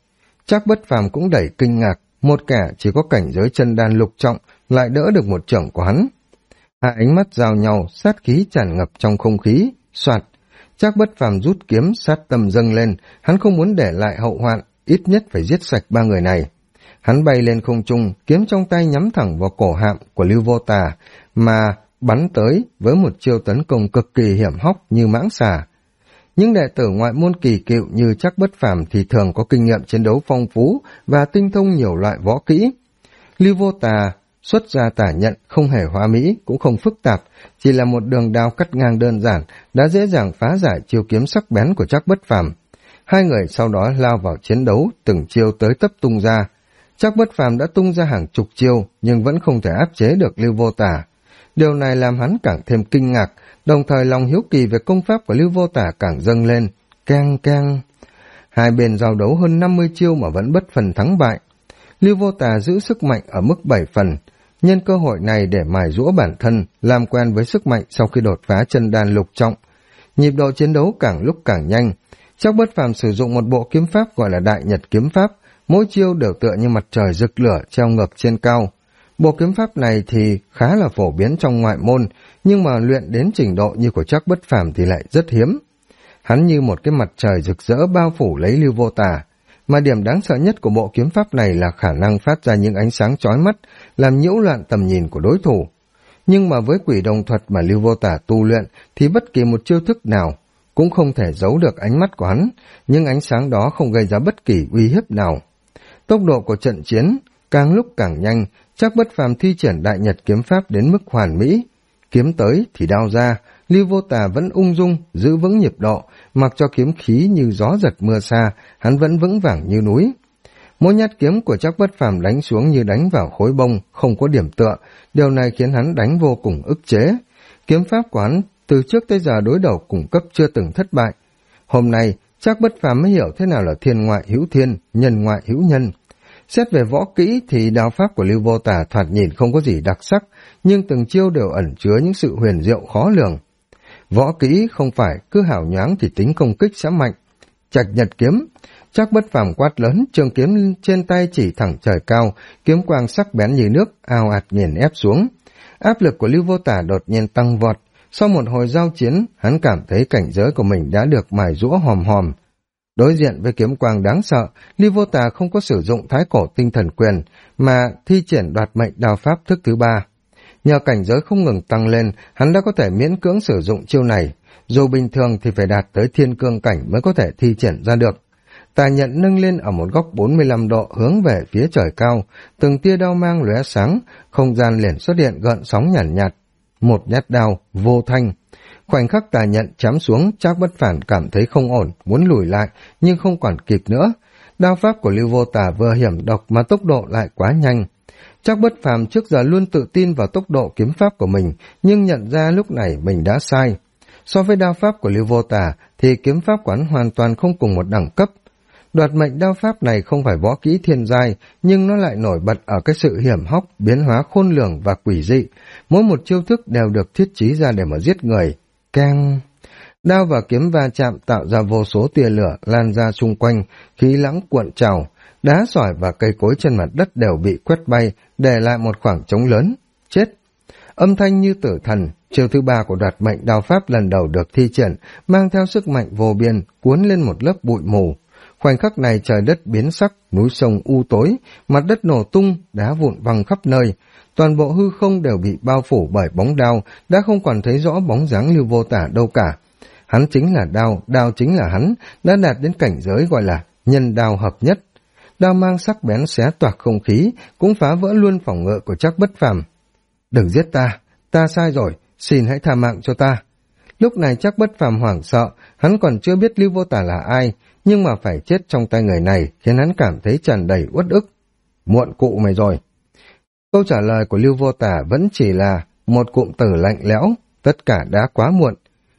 Trác Bất Phàm cũng đầy kinh ngạc, một kẻ chỉ có cảnh giới chân đan lục trọng lại đỡ được một chưởng của hắn. Hai ánh mắt giao nhau, sát khí tràn ngập trong không khí, soạt. Trác Bất Phàm rút kiếm, sát tâm dâng lên, hắn không muốn để lại hậu hoạn, ít nhất phải giết sạch ba người này. Hắn bay lên không trung, kiếm trong tay nhắm thẳng vào cổ họng của Lưu Vô Tà, mà bắn tới với một chiêu tấn công cực kỳ hiểm hóc như mãng xà. Những đệ tử ngoại môn kỳ cựu như Trác Bất Phàm thì thường có kinh nghiệm chiến đấu phong phú và tinh thông nhiều loại võ kỹ. Lưu Vô Tà xuất ra tả nhận không hề hóa mỹ, cũng không phức tạp, chỉ là một đường đao cắt ngang đơn giản, đã dễ dàng phá giải chiêu kiếm sắc bén của Trác Bất Phàm. Hai người sau đó lao vào chiến đấu, từng chiêu tới tấp tung ra. Trác Bất Phàm đã tung ra hàng chục chiêu, nhưng vẫn không thể áp chế được Lưu Vô Tà. Điều này làm hắn càng thêm kinh ngạc, đồng thời lòng hiếu kỳ về công pháp của Lưu Vô Tà càng dâng lên. Keng keng. Hai bên giao đấu hơn 50 chiêu mà vẫn bất phần thắng bại. Lưu Vô Tà giữ sức mạnh ở mức 7 phần, nhân cơ hội này để mài giũa bản thân, làm quen với sức mạnh sau khi đột phá chân đan lục trọng. Nhịp độ chiến đấu càng lúc càng nhanh. Trác Bất Phàm sử dụng một bộ kiếm pháp gọi là Đại Nhật kiếm pháp, mỗi chiêu đều tựa như mặt trời rực lửa treo ngược trên cao. Bộ kiếm pháp này thì khá là phổ biến trong ngoại môn, nhưng mà luyện đến trình độ như của Trác Bất Phàm thì lại rất hiếm. Hắn như một cái mặt trời rực rỡ bao phủ lấy Lưu Vô Tà, mà điểm đáng sợ nhất của bộ kiếm pháp này là khả năng phát ra những ánh sáng chói mắt, làm nhiễu loạn tầm nhìn của đối thủ. Nhưng mà với quỷ đồng thuật mà Lưu Vô Tà tu luyện thì bất kỳ một chiêu thức nào cũng không thể giấu được ánh mắt của hắn, nhưng ánh sáng đó không gây ra bất kỳ uy hiếp nào. Tốc độ của trận chiến càng lúc càng nhanh, Trác Bất Phàm thi triển Đại Nhật kiếm pháp đến mức hoàn mỹ. Kiếm tới thì đao ra, Lưu Vô Tà vẫn ung dung, giữ vững nhịp độ, mặc cho kiếm khí như gió giật mưa xa, hắn vẫn vững vàng như núi. Mỗi nhát kiếm của Trác Bất Phàm đánh xuống như đánh vào khối bông, không có điểm tựa, điều này khiến hắn đánh vô cùng ức chế. Kiếm pháp của hắn từ trước tới giờ đối đầu cùng cấp chưa từng thất bại. Hôm nay, Trác Bất Phàm mới hiểu thế nào là thiên ngoại hữu thiên, nhân ngoại hữu nhân. Xét về võ kỹ thì đao pháp của Lưu Vô Tà thoạt nhìn không có gì đặc sắc, nhưng từng chiêu đều ẩn chứa những sự huyền diệu khó lường. Võ kỹ không phải cứ hảo nhoáng thì tính công kích sẽ mạnh. Trạch Nhật kiếm, Trác Bất Phàm quát lớn, trường kiếm trên tay chỉ thẳng trời cao, kiếm quang sắc bén như nước, ào ạt nghiền ép xuống. Áp lực của Lưu Vô Tà đột nhiên tăng vọt. Sau một hồi giao chiến, hắn cảm thấy cảnh giới của mình đã được mài giũa hòm hòm. Đối diện với kiếm quang đáng sợ, Lưu Vô Tà không có sử dụng thái cổ tinh thần quyền, mà thi triển đoạt mệnh đao pháp thức thứ 3. Nhờ cảnh giới không ngừng tăng lên, hắn đã có thể miễn cưỡng sử dụng chiêu này, dù bình thường thì phải đạt tới thiên cương cảnh mới có thể thi triển ra được. Tà nhận nâng lên ở một góc 45 độ hướng về phía trời cao, từng tia đao mang lóe sáng, không gian liền xuất hiện gợn sóng nhàn nhạt. Một nhát đao, vô thanh. Khoảnh khắc tà nhận chém xuống, Trác Bất Phàm cảm thấy không ổn, muốn lùi lại, nhưng không còn kịp nữa. Đao pháp của Lưu Vô Tà vừa hiểm độc mà tốc độ lại quá nhanh. Trác Bất Phàm trước giờ luôn tự tin vào tốc độ kiếm pháp của mình, nhưng nhận ra lúc này mình đã sai. So với đao pháp của Lưu Vô Tà thì kiếm pháp của hắn hoàn toàn không cùng một đẳng cấp. Đoạt mệnh đao pháp này không phải võ kỹ thiên giai, nhưng nó lại nổi bật ở cái sự hiểm hóc, biến hóa khôn lường và quỷ dị. Mỗi một chiêu thức đều được thiết trí ra để mà giết người. Keng! Đao và kiếm va chạm tạo ra vô số tia lửa lan ra xung quanh, khí lãng cuộn trào. Đá sỏi và cây cối trên mặt đất đều bị quét bay, để lại một khoảng trống lớn. Chết! Âm thanh như tử thần, chiêu thứ 3 của đoạt mệnh đao pháp lần đầu được thi triển, mang theo sức mạnh vô biên, cuốn lên một lớp bụi mù. Khoảnh khắc này trời đất biến sắc, núi sông u tối, mặt đất nổ tung, đá vụn văng khắp nơi. Toàn bộ hư không đều bị bao phủ bởi bóng đao, đã không còn thấy rõ bóng dáng Lưu Vô Tà đâu cả. Hắn chính là đao, đao chính là hắn, đã đạt đến cảnh giới gọi là nhân đao hợp nhất. Đao mang sắc bén xé toạc không khí, cũng phá vỡ luôn phòng ngự của Trác Bất Phàm. Đừng giết ta sai rồi, xin hãy tha mạng cho ta. Lúc này Trác Bất Phàm hoảng sợ, hắn còn chưa biết Lưu Vô Tà là ai, nhưng mà phải chết trong tay người này khiến hắn cảm thấy tràn đầy uất ức. Muộn cụ mày rồi. Câu trả lời của Lưu Vô Tà vẫn chỉ là một cụm từ lạnh lẽo, tất cả đã quá muộn.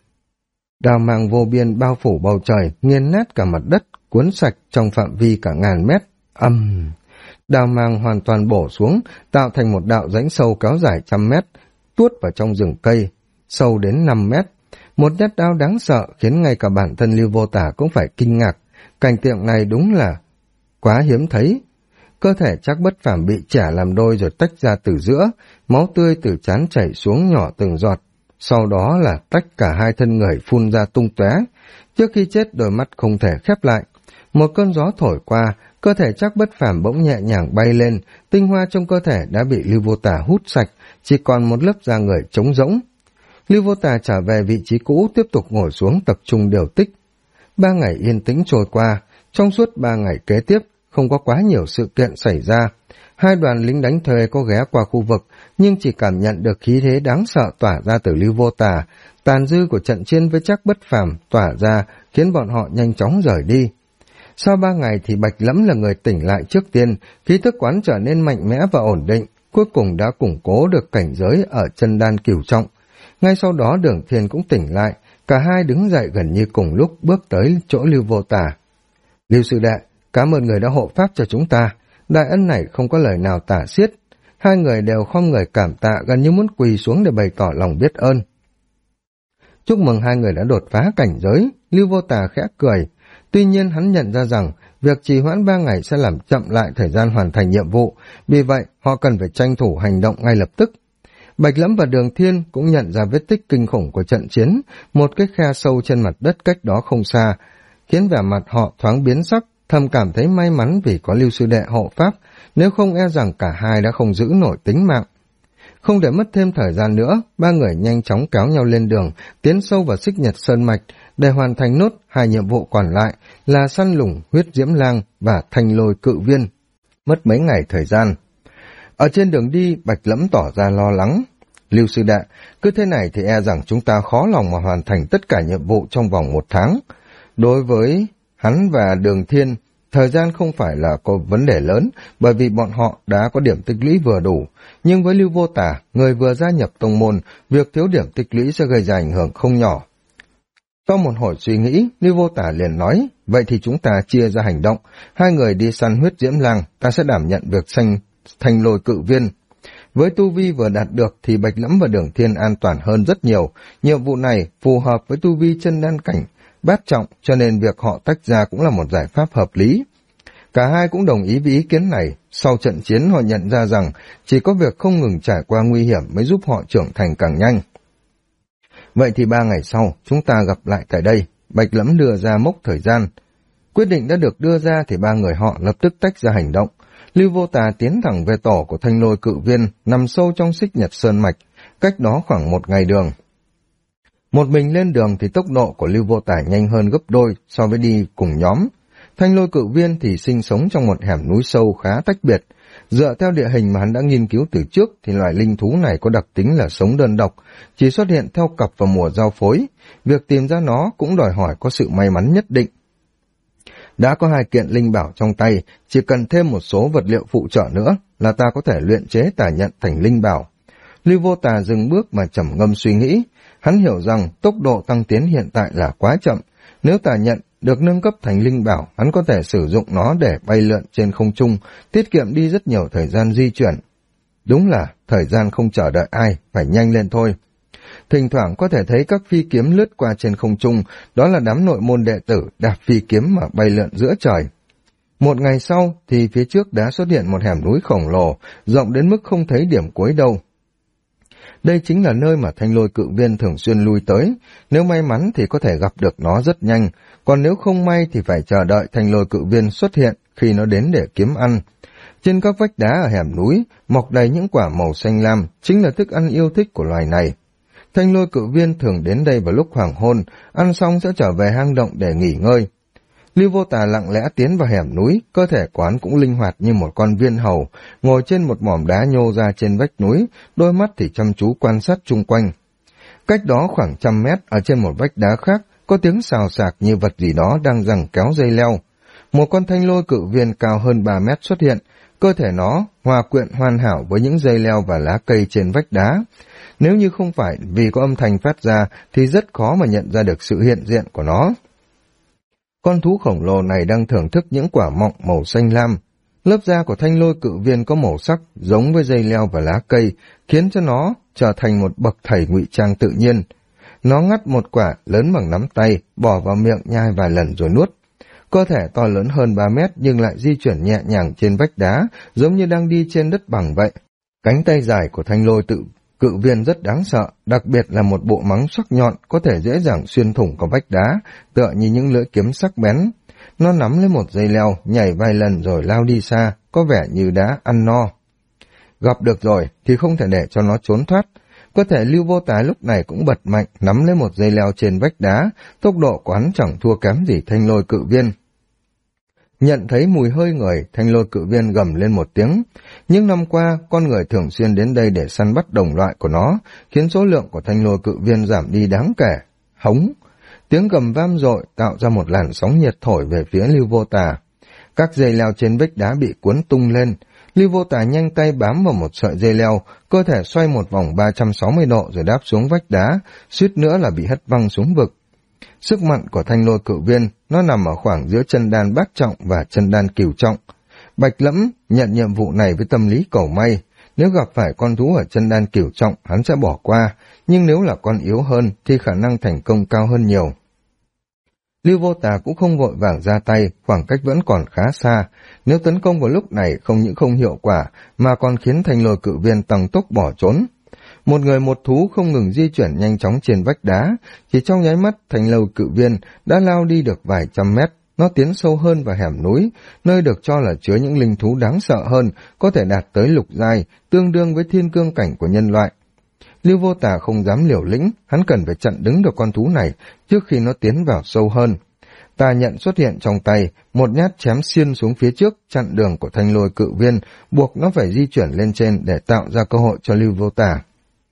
Đao mang vô biên bao phủ bầu trời, nghiền nát cả mặt đất, cuốn sạch trong phạm vi cả ngàn mét. Đao mang hoàn toàn bổ xuống, tạo thành một đạo rãnh sâu kéo dài trăm mét, tuốt vào trong rừng cây, sâu đến 5 mét. Một nhát đao đáng sợ khiến ngay cả bản thân Lưu Vô Tà cũng phải kinh ngạc. Cảnh tượng này đúng là quá hiếm thấy. Cơ thể Trác Bất Phàm bị chẻ làm đôi rồi tách ra từ giữa, máu tươi từ trán chảy xuống nhỏ từng giọt, sau đó là tách cả hai thân người phun ra tung tóe. Trước khi chết đôi mắt không thể khép lại. Một cơn gió thổi qua, cơ thể Trác Bất Phàm bỗng nhẹ nhàng bay lên, tinh hoa trong cơ thể đã bị Lưu Vô Tà hút sạch, chỉ còn một lớp da người trống rỗng. Lưu Vô Tà trở về vị trí cũ, tiếp tục ngồi xuống tập trung điều tích. 3 ngày yên tĩnh trôi qua, trong suốt 3 ngày kế tiếp, không có quá nhiều sự kiện xảy ra. Hai đoàn lính đánh thuê có ghé qua khu vực, nhưng chỉ cảm nhận được khí thế đáng sợ tỏa ra từ Lưu Vô Tà, tàn dư của trận chiến với Trác Bất Phàm tỏa ra, khiến bọn họ nhanh chóng rời đi. Sau 3 ngày thì Bạch Lẫm là người tỉnh lại trước tiên, khí thức quán trở nên mạnh mẽ và ổn định, cuối cùng đã củng cố được cảnh giới ở chân đan cửu trọng. Ngay sau đó Đường Thiên cũng tỉnh lại, cả hai đứng dậy gần như cùng lúc bước tới chỗ Lưu Vô Tà. Lưu sư đệ, cảm ơn người đã hộ pháp cho chúng ta, đại ân này không có lời nào tả xiết. Hai người đều không người cảm tạ, gần như muốn quỳ xuống để bày tỏ lòng biết ơn. Chúc mừng hai người đã đột phá cảnh giới, Lưu Vô Tà khẽ cười. Tuy nhiên hắn nhận ra rằng việc trì hoãn 3 ngày sẽ làm chậm lại thời gian hoàn thành nhiệm vụ, vì vậy họ cần phải tranh thủ hành động ngay lập tức. Bạch Lẫm và Đường Thiên cũng nhận ra vết tích kinh khủng của trận chiến, một cái khe sâu trên mặt đất cách đó không xa, khiến vẻ mặt họ thoáng biến sắc, thầm cảm thấy may mắn vì có Lưu sư đệ hộ pháp, nếu không e rằng cả hai đã không giữ nổi tính mạng. Không để mất thêm thời gian nữa, ba người nhanh chóng kéo nhau lên đường, tiến sâu vào Xích Nhật Sơn Mạch để hoàn thành nốt 2 nhiệm vụ còn lại là săn lùng huyết diễm lang và thanh lôi cự viên. Mất mấy ngày thời gian. Ở trên đường đi, Bạch Lẫm tỏ ra lo lắng. Lưu sư đệ, cứ thế này thì e rằng chúng ta khó lòng mà hoàn thành tất cả nhiệm vụ trong vòng 1 tháng. Đối với hắn và Đường Thiên, thời gian không phải là có vấn đề lớn, bởi vì bọn họ đã có điểm tích lũy vừa đủ. Nhưng với Lưu Vô Tà, người vừa gia nhập tông môn, việc thiếu điểm tích lũy sẽ gây ra ảnh hưởng không nhỏ. Sau một hồi suy nghĩ, Lưu Vô Tà liền nói, vậy thì chúng ta chia ra hành động. 2 người đi săn huyết diễm lang, ta sẽ đảm nhận việc thanh lôi cự viên. Với tu vi vừa đạt được thì Bạch Lẫm và Đường Thiên an toàn hơn rất nhiều. Nhiệm vụ này phù hợp với tu vi chân đan cảnh bát trọng, cho nên việc họ tách ra cũng là một giải pháp hợp lý. Cả hai cũng đồng ý với ý kiến này. Sau trận chiến họ nhận ra rằng chỉ có việc không ngừng trải qua nguy hiểm mới giúp họ trưởng thành càng nhanh. Vậy thì 3 ngày sau, chúng ta gặp lại tại đây. Bạch Lẫm đưa ra mốc thời gian. Quyết định đã được đưa ra thì 3 người họ lập tức tách ra hành động. Lưu Vô Tà tiến thẳng về tổ của thanh lôi cự viên, nằm sâu trong Xích Nhật Sơn Mạch, cách đó khoảng 1 ngày đường. Một mình lên đường thì tốc độ của Lưu Vô Tà nhanh hơn gấp đôi so với đi cùng nhóm. Thanh lôi cự viên thì sinh sống trong một hẻm núi sâu khá tách biệt. Dựa theo địa hình mà hắn đã nghiên cứu từ trước thì loài linh thú này có đặc tính là sống đơn độc, chỉ xuất hiện theo cặp vào mùa giao phối. Việc tìm ra nó cũng đòi hỏi có sự may mắn nhất định. Đã có 2 kiện linh bảo trong tay, chỉ cần thêm một số vật liệu phụ trợ nữa là ta có thể luyện chế tà nhận thành linh bảo. Lưu Vô Tà dừng bước mà trầm ngâm suy nghĩ. Hắn hiểu rằng tốc độ tăng tiến hiện tại là quá chậm. Nếu tà nhận được nâng cấp thành linh bảo, hắn có thể sử dụng nó để bay lượn trên không trung, tiết kiệm đi rất nhiều thời gian di chuyển. Đúng là thời gian không chờ đợi ai, phải nhanh lên thôi. Thỉnh thoảng có thể thấy các phi kiếm lướt qua trên không trung, đó là đám nội môn đệ tử đạp phi kiếm mà bay lượn giữa trời. Một ngày sau thì phía trước đã xuất hiện một hẻm núi khổng lồ, rộng đến mức không thấy điểm cuối đâu. Đây chính là nơi mà thanh lôi cự viên thường xuyên lui tới, nếu may mắn thì có thể gặp được nó rất nhanh, còn nếu không may thì phải chờ đợi thanh lôi cự viên xuất hiện khi nó đến để kiếm ăn. Trên các vách đá ở hẻm núi, mọc đầy những quả màu xanh lam, chính là thức ăn yêu thích của loài này. Thanh lôi cự viên thường đến đây vào lúc hoàng hôn, ăn xong sẽ trở về hang động để nghỉ ngơi. Lưu Vô Tà lặng lẽ tiến vào hẻm núi, cơ thể quán cũng linh hoạt như một con viên hầu, ngồi trên một mỏm đá nhô ra trên vách núi, đôi mắt thì chăm chú quan sát chung quanh. Cách đó khoảng 100 mét, ở trên một vách đá khác, có tiếng xào xạc như vật gì đó đang giằng kéo dây leo. Một con thanh lôi cự viên cao hơn 3 mét xuất hiện, cơ thể nó hòa quyện hoàn hảo với những dây leo và lá cây trên vách đá. Nếu như không phải vì có âm thanh phát ra thì rất khó mà nhận ra được sự hiện diện của nó. Con thú khổng lồ này đang thưởng thức những quả mọng màu xanh lam. Lớp da của thanh lôi cự viên có màu sắc giống với dây leo và lá cây, khiến cho nó trở thành một bậc thầy ngụy trang tự nhiên. Nó ngắt một quả lớn bằng nắm tay, bỏ vào miệng nhai vài lần rồi nuốt. cơ thể to lớn hơn 3 mét nhưng lại di chuyển nhẹ nhàng trên vách đá, giống như đang đi trên đất bằng vậy. Cánh tay dài của thanh lôi cự viên rất đáng sợ, đặc biệt là một bộ móng sắc nhọn có thể dễ dàng xuyên thủng qua vách đá, tựa như những lưỡi kiếm sắc bén. Nó nắm lấy một dây leo, nhảy vài lần rồi lao đi xa, có vẻ như đã ăn no. Gặp được rồi thì không thể để cho nó trốn thoát. Cơ thể Lưu Vô Tà lúc này cũng bật mạnh, nắm lấy một dây leo trên vách đá, tốc độ của hắn chẳng thua kém gì thanh lôi cự viên. Nhận thấy mùi hơi người, thanh lôi cự viên gầm lên một tiếng. Những năm qua, con người thường xuyên đến đây để săn bắt đồng loại của nó, khiến số lượng của thanh lôi cự viên giảm đi đáng kể. Hống! Tiếng gầm vang dội tạo ra một làn sóng nhiệt thổi về phía Lưu Vô Tà. Các dây leo trên vách đá bị cuốn tung lên. Lưu Vô Tà nhanh tay bám vào một sợi dây leo, cơ thể xoay một vòng 360 độ rồi đáp xuống vách đá, suýt nữa là bị hất văng xuống vực. Sức mạnh của thanh lôi cự viên, nó nằm ở khoảng giữa chân đan bát trọng và chân đan cửu trọng. Bạch Lẫm nhận nhiệm vụ này với tâm lý cầu may. Nếu gặp phải con thú ở chân đan cửu trọng, hắn sẽ bỏ qua, nhưng nếu là con yếu hơn thì khả năng thành công cao hơn nhiều. Lưu Vô Tà cũng không vội vàng ra tay, khoảng cách vẫn còn khá xa. Nếu tấn công vào lúc này không những không hiệu quả, mà còn khiến thanh lôi cự viên tăng tốc bỏ trốn. Một người một thú không ngừng di chuyển nhanh chóng trên vách đá, chỉ trong nháy mắt thanh lôi cự viên đã lao đi được vài trăm mét. Nó tiến sâu hơn vào hẻm núi, nơi được cho là chứa những linh thú đáng sợ hơn, có thể đạt tới lục giai, tương đương với thiên cương cảnh của nhân loại. Lưu Vô Tà không dám liều lĩnh, hắn cần phải chặn đứng được con thú này trước khi nó tiến vào sâu hơn. Tà nhận xuất hiện trong tay, một nhát chém xiên xuống phía trước, chặn đường của thanh lôi cự viên, buộc nó phải di chuyển lên trên để tạo ra cơ hội cho Lưu Vô Tà.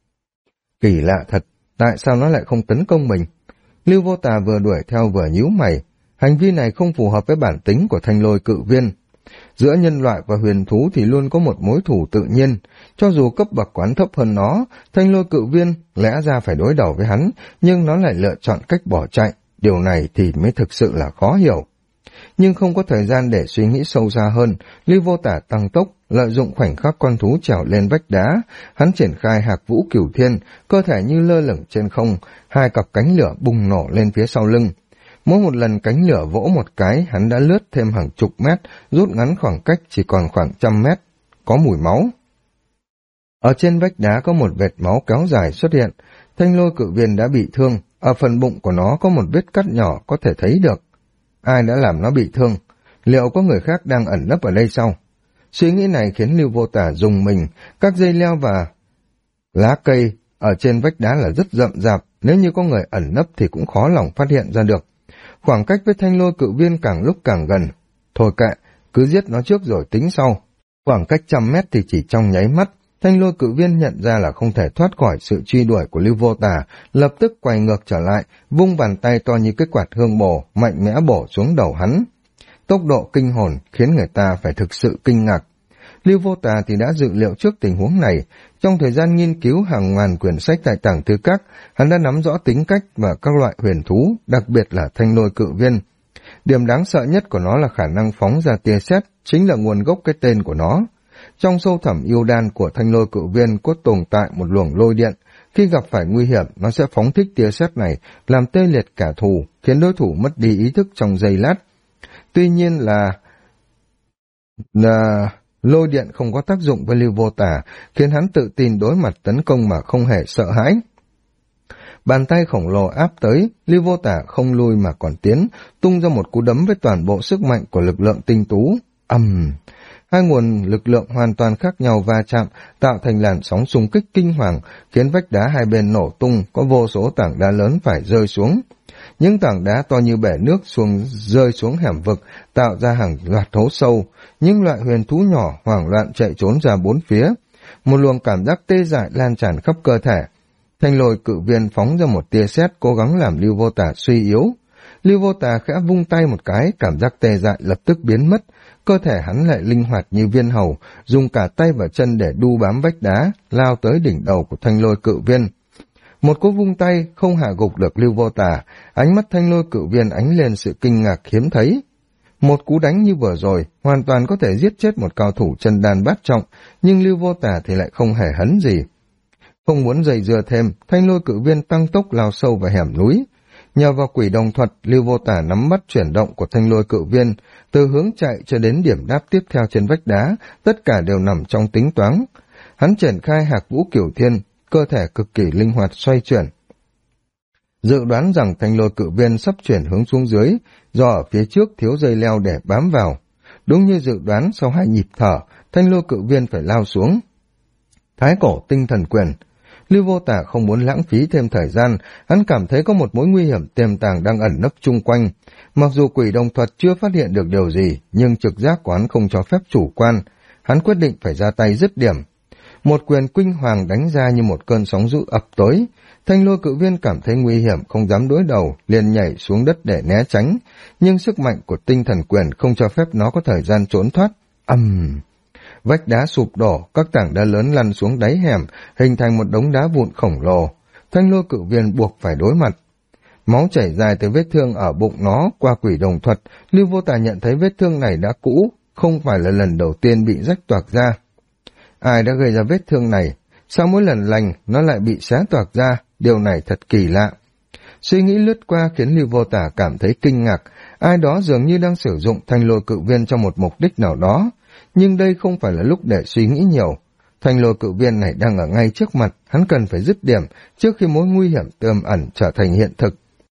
Kỳ lạ thật, tại sao nó lại không tấn công mình? Lưu Vô Tà vừa đuổi theo vừa nhíu mày, hành vi này không phù hợp với bản tính của thanh lôi cự viên. Giữa nhân loại và huyền thú thì luôn có một mối thù tự nhiên, cho dù cấp bậc quán thấp hơn nó, thanh lôi cự viên lẽ ra phải đối đầu với hắn, nhưng nó lại lựa chọn cách bỏ chạy, điều này thì mới thực sự là khó hiểu. Nhưng không có thời gian để suy nghĩ sâu xa hơn, Lưu Vô Tà tăng tốc, lợi dụng khoảnh khắc con thú trèo lên vách đá, hắn triển khai Hạc Vũ Cửu Thiên, cơ thể như lơ lửng trên không, hai cặp cánh lửa bùng nổ lên phía sau lưng. Mỗi một lần cánh lửa vỗ một cái, hắn đã lướt thêm hàng chục mét, rút ngắn khoảng cách chỉ còn khoảng 100 mét. Có mùi máu. Ở trên vách đá có một vệt máu kéo dài xuất hiện, thanh lôi cự viên đã bị thương, ở phần bụng của nó có một vết cắt nhỏ có thể thấy được. Ai đã làm nó bị thương? Liệu có người khác đang ẩn nấp ở đây sao? Suy nghĩ này khiến Lưu Vô Tà rùng mình, các dây leo và lá cây ở trên vách đá là rất rậm rạp, nếu như có người ẩn nấp thì cũng khó lòng phát hiện ra được. Khoảng cách với thanh lôi cự viên càng lúc càng gần. Thôi kệ, cứ giết nó trước rồi tính sau. Khoảng cách 100 mét thì chỉ trong nháy mắt, thanh lôi cự viên nhận ra là không thể thoát khỏi sự truy đuổi của Lưu Vô Tà, lập tức quay ngược trở lại, vung bàn tay to như cái quạt hương bổ, mạnh mẽ bổ xuống đầu hắn. Tốc độ kinh hồn khiến người ta phải thực sự kinh ngạc. Lưu Vô Tà thì đã dự liệu trước tình huống này. Trong thời gian nghiên cứu hàng ngàn quyển sách tại Tàng Thư Các, hắn đã nắm rõ tính cách và các loại huyền thú, đặc biệt là thanh lôi cự viên. Điểm đáng sợ nhất của nó là khả năng phóng ra tia sét, chính là nguồn gốc cái tên của nó. Trong sâu thẳm yêu đan của thanh lôi cự viên có tồn tại một luồng lôi điện. Khi gặp phải nguy hiểm, nó sẽ phóng thích tia sét này, làm tê liệt kẻ thù, khiến đối thủ mất đi ý thức trong giây lát. Tuy nhiên là lôi điện không có tác dụng với Lưu Vô Tà, khiến hắn tự tin đối mặt tấn công mà không hề sợ hãi. Bàn tay khổng lồ áp tới, Lưu Vô Tà không lui mà còn tiến, tung ra một cú đấm với toàn bộ sức mạnh của lực lượng tinh tú. Hai nguồn lực lượng hoàn toàn khác nhau va chạm, tạo thành làn sóng xung kích kinh hoàng, khiến vách đá hai bên nổ tung, có vô số tảng đá lớn phải rơi xuống. Những tảng đá to như bể nước rơi xuống hẻm vực, tạo ra hàng loạt hố sâu. Những loại huyền thú nhỏ hoảng loạn chạy trốn ra bốn phía. Một luồng cảm giác tê dại lan tràn khắp cơ thể. Thanh lôi cự viên phóng ra một tia sét cố gắng làm Lưu Vô Tà suy yếu. Lưu Vô Tà khẽ vung tay một cái, cảm giác tê dại lập tức biến mất. Cơ thể hắn lại linh hoạt như viên hầu, dùng cả tay và chân để đu bám vách đá, lao tới đỉnh đầu của thanh lôi cự viên. Một cú vung tay không hạ gục được Lưu Vô Tà, ánh mắt thanh lôi cự viên ánh lên sự kinh ngạc hiếm thấy. Một cú đánh như vừa rồi, hoàn toàn có thể giết chết một cao thủ chân đan bát trọng, nhưng Lưu Vô Tà thì lại không hề hấn gì. Không muốn dày dưa thêm, thanh lôi cự viên tăng tốc lao sâu vào hẻm núi. Nhờ vào quỷ đồng thuật, Lưu Vô Tả nắm bắt chuyển động của thanh lôi cự viên, từ hướng chạy cho đến điểm đáp tiếp theo trên vách đá, tất cả đều nằm trong tính toán. Hắn triển khai Hạc Vũ Cửu Thiên, cơ thể cực kỳ linh hoạt xoay chuyển. Dự đoán rằng thanh lôi cự viên sắp chuyển hướng xuống dưới, do ở phía trước thiếu dây leo để bám vào. Đúng như dự đoán, sau 2 nhịp thở, thanh lôi cự viên phải lao xuống. Thái cổ tinh thần quyền. Lưu Vô Tả không muốn lãng phí thêm thời gian, hắn cảm thấy có một mối nguy hiểm tiềm tàng đang ẩn nấp chung quanh. Mặc dù quỷ đồng thuật chưa phát hiện được điều gì, nhưng trực giác của hắn không cho phép chủ quan. Hắn quyết định phải ra tay dứt điểm. Một quyền kinh hoàng đánh ra như một cơn sóng dữ ập tới. Thanh lôi cự viên cảm thấy nguy hiểm, không dám đối đầu, liền nhảy xuống đất để né tránh. Nhưng sức mạnh của tinh thần quyền không cho phép nó có thời gian trốn thoát. Vách đá sụp đổ, các tảng đá lớn lăn xuống đáy hẻm, hình thành một đống đá vụn khổng lồ. Thanh lôi cự viên buộc phải đối mặt. Máu chảy dài từ vết thương ở bụng nó qua quỷ đồng thuật, Lưu Vô Tả nhận thấy vết thương này đã cũ, không phải là lần đầu tiên bị rách toạc ra. Ai đã gây ra vết thương này? Sao mỗi lần lành nó lại bị xé toạc ra? Điều này thật kỳ lạ. Suy nghĩ lướt qua khiến Lưu Vô Tả cảm thấy kinh ngạc. Ai đó dường như đang sử dụng thanh lôi cự viên cho một mục đích nào đó. Nhưng đây không phải là lúc để suy nghĩ nhiều. Thanh lôi cự viên này đang ở ngay trước mặt, hắn cần phải dứt điểm trước khi mối nguy hiểm tiềm ẩn trở thành hiện thực.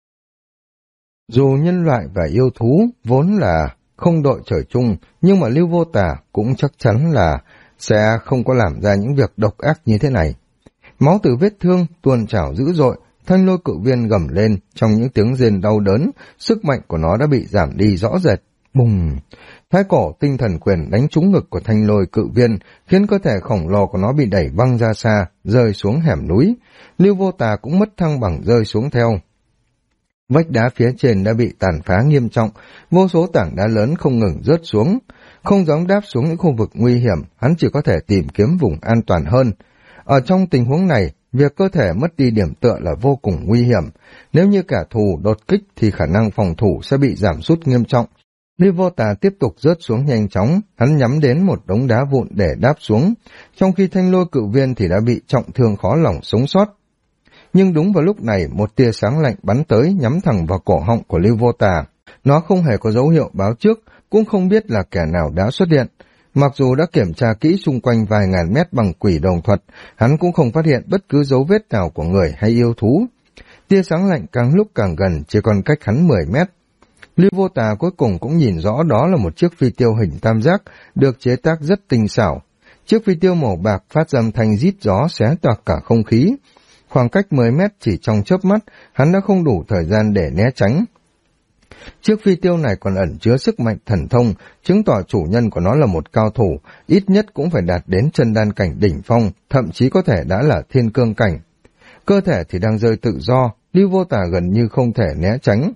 Dù nhân loại và yêu thú vốn là không đội trời chung, nhưng mà Lưu Vô Tả cũng chắc chắn là sẽ không có làm ra những việc độc ác như thế này. Máu từ vết thương tuôn trào dữ dội, thanh lôi cự viên gầm lên trong những tiếng rên đau đớn, sức mạnh của nó đã bị giảm đi rõ rệt. Bùng! Thái cổ tinh thần quyền đánh trúng ngực của thanh lôi cự viên, khiến cơ thể khổng lồ của nó bị đẩy văng ra xa, rơi xuống hẻm núi. Lưu Vô Tả cũng mất thăng bằng rơi xuống theo. Vách đá phía trên đã bị tàn phá nghiêm trọng, vô số tảng đá lớn không ngừng rớt xuống. Không dám đáp xuống những khu vực nguy hiểm, hắn chỉ có thể tìm kiếm vùng an toàn hơn. Ở trong tình huống này, việc cơ thể mất đi điểm tựa là vô cùng nguy hiểm. Nếu như kẻ thù đột kích thì khả năng phòng thủ sẽ bị giảm sút nghiêm trọng. Lưu Vô Tả tiếp tục rớt xuống nhanh chóng, hắn nhắm đến một đống đá vụn để đáp xuống, trong khi thanh lôi cự viên thì đã bị trọng thương khó lòng sống sót. Nhưng đúng vào lúc này, một tia sáng lạnh bắn tới nhắm thẳng vào cổ họng của Lưu Vô Tả. Nó không hề có dấu hiệu báo trước, cũng không biết là kẻ nào đã xuất hiện. Mặc dù đã kiểm tra kỹ xung quanh vài ngàn mét bằng quỷ đồng thuật, hắn cũng không phát hiện bất cứ dấu vết nào của người hay yêu thú. Tia sáng lạnh càng lúc càng gần, chỉ còn cách hắn 10 mét. Lưu Vô Tả cuối cùng cũng nhìn rõ đó là một chiếc phi tiêu hình tam giác, được chế tác rất tinh xảo. Chiếc phi tiêu màu bạc phát ra âm thanh rít gió xé toạc cả không khí. Khoảng cách 10 mét chỉ trong chớp mắt, hắn đã không đủ thời gian để né tránh. Chiếc phi tiêu này còn ẩn chứa sức mạnh thần thông, chứng tỏ chủ nhân của nó là một cao thủ, ít nhất cũng phải đạt đến chân đan cảnh đỉnh phong, thậm chí có thể đã là thiên cương cảnh. Cơ thể thì đang rơi tự do, Lưu Vô Tả gần như không thể né tránh.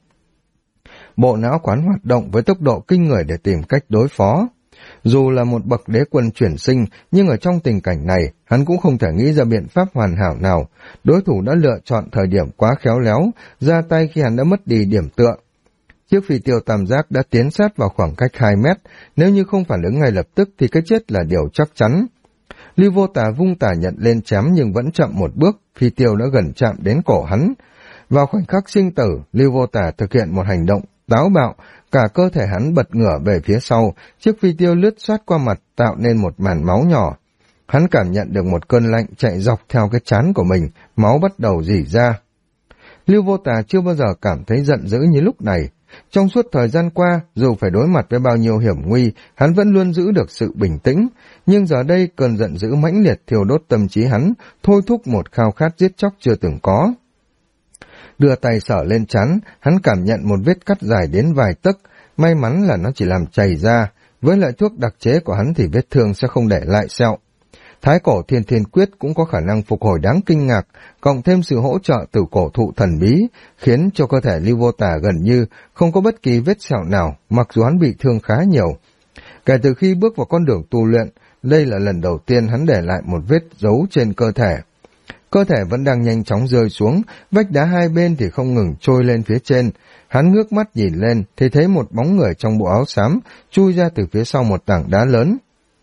Bộ não quán hoạt động với tốc độ kinh người để tìm cách đối phó. Dù là một bậc đế quân chuyển sinh, nhưng ở trong tình cảnh này, hắn cũng không thể nghĩ ra biện pháp hoàn hảo nào. Đối thủ đã lựa chọn thời điểm quá khéo léo, ra tay khi hắn đã mất đi điểm tựa. Chiếc phi tiêu tam giác đã tiến sát vào khoảng cách 2 mét, nếu như không phản ứng ngay lập tức thì cái chết là điều chắc chắn. Lưu Vô Tả vung tả nhận lên chém nhưng vẫn chậm một bước, phi tiêu đã gần chạm đến cổ hắn. Vào khoảnh khắc sinh tử, Lưu Vô Tả thực hiện một hành động táo bạo, cả cơ thể hắn bật ngửa về phía sau, chiếc phi tiêu lướt xoát qua mặt tạo nên một màn máu nhỏ. Hắn cảm nhận được một cơn lạnh chạy dọc theo cái trán của mình, máu bắt đầu rỉ ra. Lưu Vô Tả chưa bao giờ cảm thấy giận dữ như lúc này. Trong suốt thời gian qua, dù phải đối mặt với bao nhiêu hiểm nguy, hắn vẫn luôn giữ được sự bình tĩnh, nhưng giờ đây cơn giận dữ mãnh liệt thiêu đốt tâm trí hắn, thôi thúc một khao khát giết chóc chưa từng có. Đưa tay sờ lên trán, hắn cảm nhận một vết cắt dài đến vài tấc, may mắn là nó chỉ làm chảy ra, với loại thuốc đặc chế của hắn thì vết thương sẽ không để lại sẹo. Thái cổ thiên thiên quyết cũng có khả năng phục hồi đáng kinh ngạc, cộng thêm sự hỗ trợ từ cổ thụ thần bí, khiến cho cơ thể Lưu Vô Tả gần như không có bất kỳ vết sẹo nào, mặc dù hắn bị thương khá nhiều. Kể từ khi bước vào con đường tu luyện, đây là lần đầu tiên hắn để lại một vết dấu trên cơ thể. Cơ thể vẫn đang nhanh chóng rơi xuống, vách đá hai bên thì không ngừng trôi lên phía trên. Hắn ngước mắt nhìn lên thì thấy một bóng người trong bộ áo xám chui ra từ phía sau một tảng đá lớn.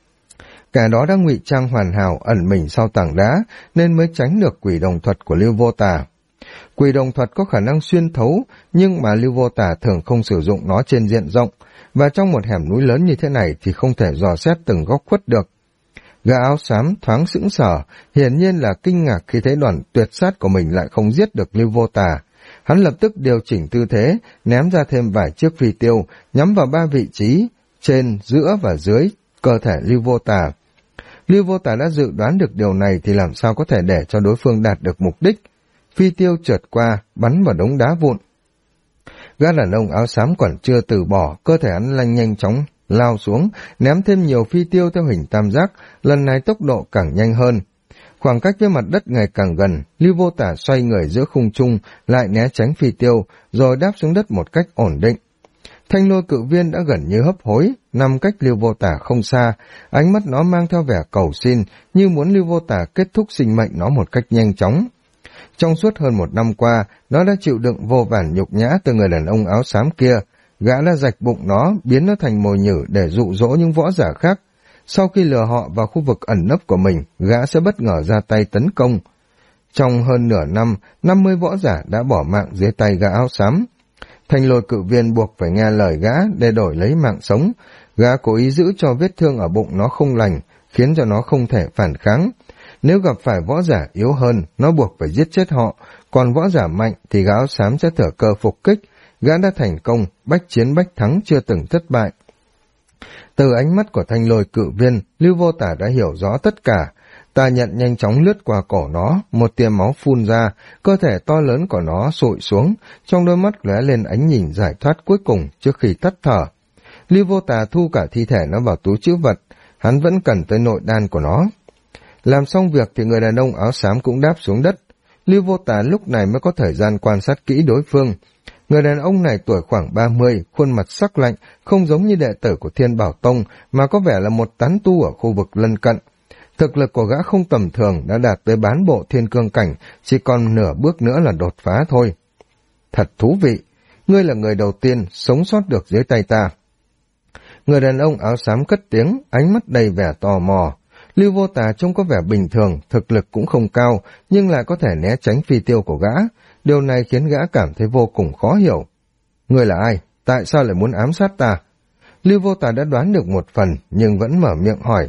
Kẻ đó đang ngụy trang hoàn hảo ẩn mình sau tảng đá nên mới tránh được quỷ đồng thuật của Lưu Vô Tả. Quỷ đồng thuật có khả năng xuyên thấu, nhưng mà Lưu Vô Tà thường không sử dụng nó trên diện rộng, và trong một hẻm núi lớn như thế này thì không thể dò xét từng góc khuất được. Gã áo xám thoáng sững sờ, hiển nhiên là kinh ngạc khi thấy đoàn tuyệt sát của mình lại không giết được Lưu Vô Tà. Hắn lập tức điều chỉnh tư thế, ném ra thêm vài chiếc phi tiêu, nhắm vào 3 vị trí, trên, giữa và dưới cơ thể Lưu Vô Tà. Lưu Vô Tà đã dự đoán được điều này thì làm sao có thể để cho đối phương đạt được mục đích. Phi tiêu trượt qua, bắn vào đống đá vụn. Gã đàn ông áo xám còn chưa từ bỏ, cơ thể hắn nhanh chóng lao xuống, ném thêm nhiều phi tiêu theo hình tam giác, lần này tốc độ càng nhanh hơn. Khoảng cách với mặt đất ngày càng gần, Lưu Vô Tà xoay người giữa khung trung, lại né tránh phi tiêu, rồi đáp xuống đất một cách ổn định. Thanh lôi cự viên đã gần như hấp hối, nằm cách Lưu Vô Tà không xa, ánh mắt nó mang theo vẻ cầu xin, như muốn Lưu Vô Tà kết thúc sinh mệnh nó một cách nhanh chóng. Trong suốt hơn 1 năm qua, nó đã chịu đựng vô vàn nhục nhã từ người đàn ông áo xám kia. Gã đã rạch bụng nó, biến nó thành mồi nhử để dụ dỗ những võ giả khác. Sau khi lừa họ vào khu vực ẩn nấp của mình, gã sẽ bất ngờ ra tay tấn công. Trong hơn nửa năm, 50 võ giả đã bỏ mạng dưới tay gã áo xám. Thanh lôi cự viên buộc phải nghe lời gã để đổi lấy mạng sống. Gã cố ý giữ cho vết thương ở bụng nó không lành, khiến cho nó không thể phản kháng. Nếu gặp phải võ giả yếu hơn, nó buộc phải giết chết họ, còn võ giả mạnh thì gã áo xám sẽ thừa cơ phục kích. Gã đã thành công, bách chiến bách thắng chưa từng thất bại. Từ ánh mắt của thanh lôi cự viên, Lưu Vô Tà đã hiểu rõ tất cả. Tà nhận nhanh chóng lướt qua cổ nó, một tia máu phun ra, cơ thể to lớn của nó sụi xuống, trong đôi mắt lóe lên ánh nhìn giải thoát cuối cùng trước khi tắt thở. Lưu Vô Tà thu cả thi thể nó vào túi trữ vật, hắn vẫn cần tới nội đan của nó. Làm xong việc thì người đàn ông áo xám cũng đáp xuống đất. Lưu Vô Tà lúc này mới có thời gian quan sát kỹ đối phương. Người đàn ông này tuổi khoảng 30, khuôn mặt sắc lạnh, không giống như đệ tử của Thiên Bảo Tông, mà có vẻ là một tán tu ở khu vực lân cận. Thực lực của gã không tầm thường, đã đạt tới bán bộ thiên cương cảnh, chỉ còn nửa bước nữa là đột phá thôi. Thật thú vị, ngươi là người đầu tiên sống sót được dưới tay ta. Người đàn ông áo xám cất tiếng, ánh mắt đầy vẻ tò mò. Lưu Vô Tà trông có vẻ bình thường, thực lực cũng không cao, nhưng lại có thể né tránh phi tiêu của gã. Điều này khiến gã cảm thấy vô cùng khó hiểu. Ngươi là ai? Tại sao lại muốn ám sát ta? Lưu Vô Tà đã đoán được một phần, nhưng vẫn mở miệng hỏi.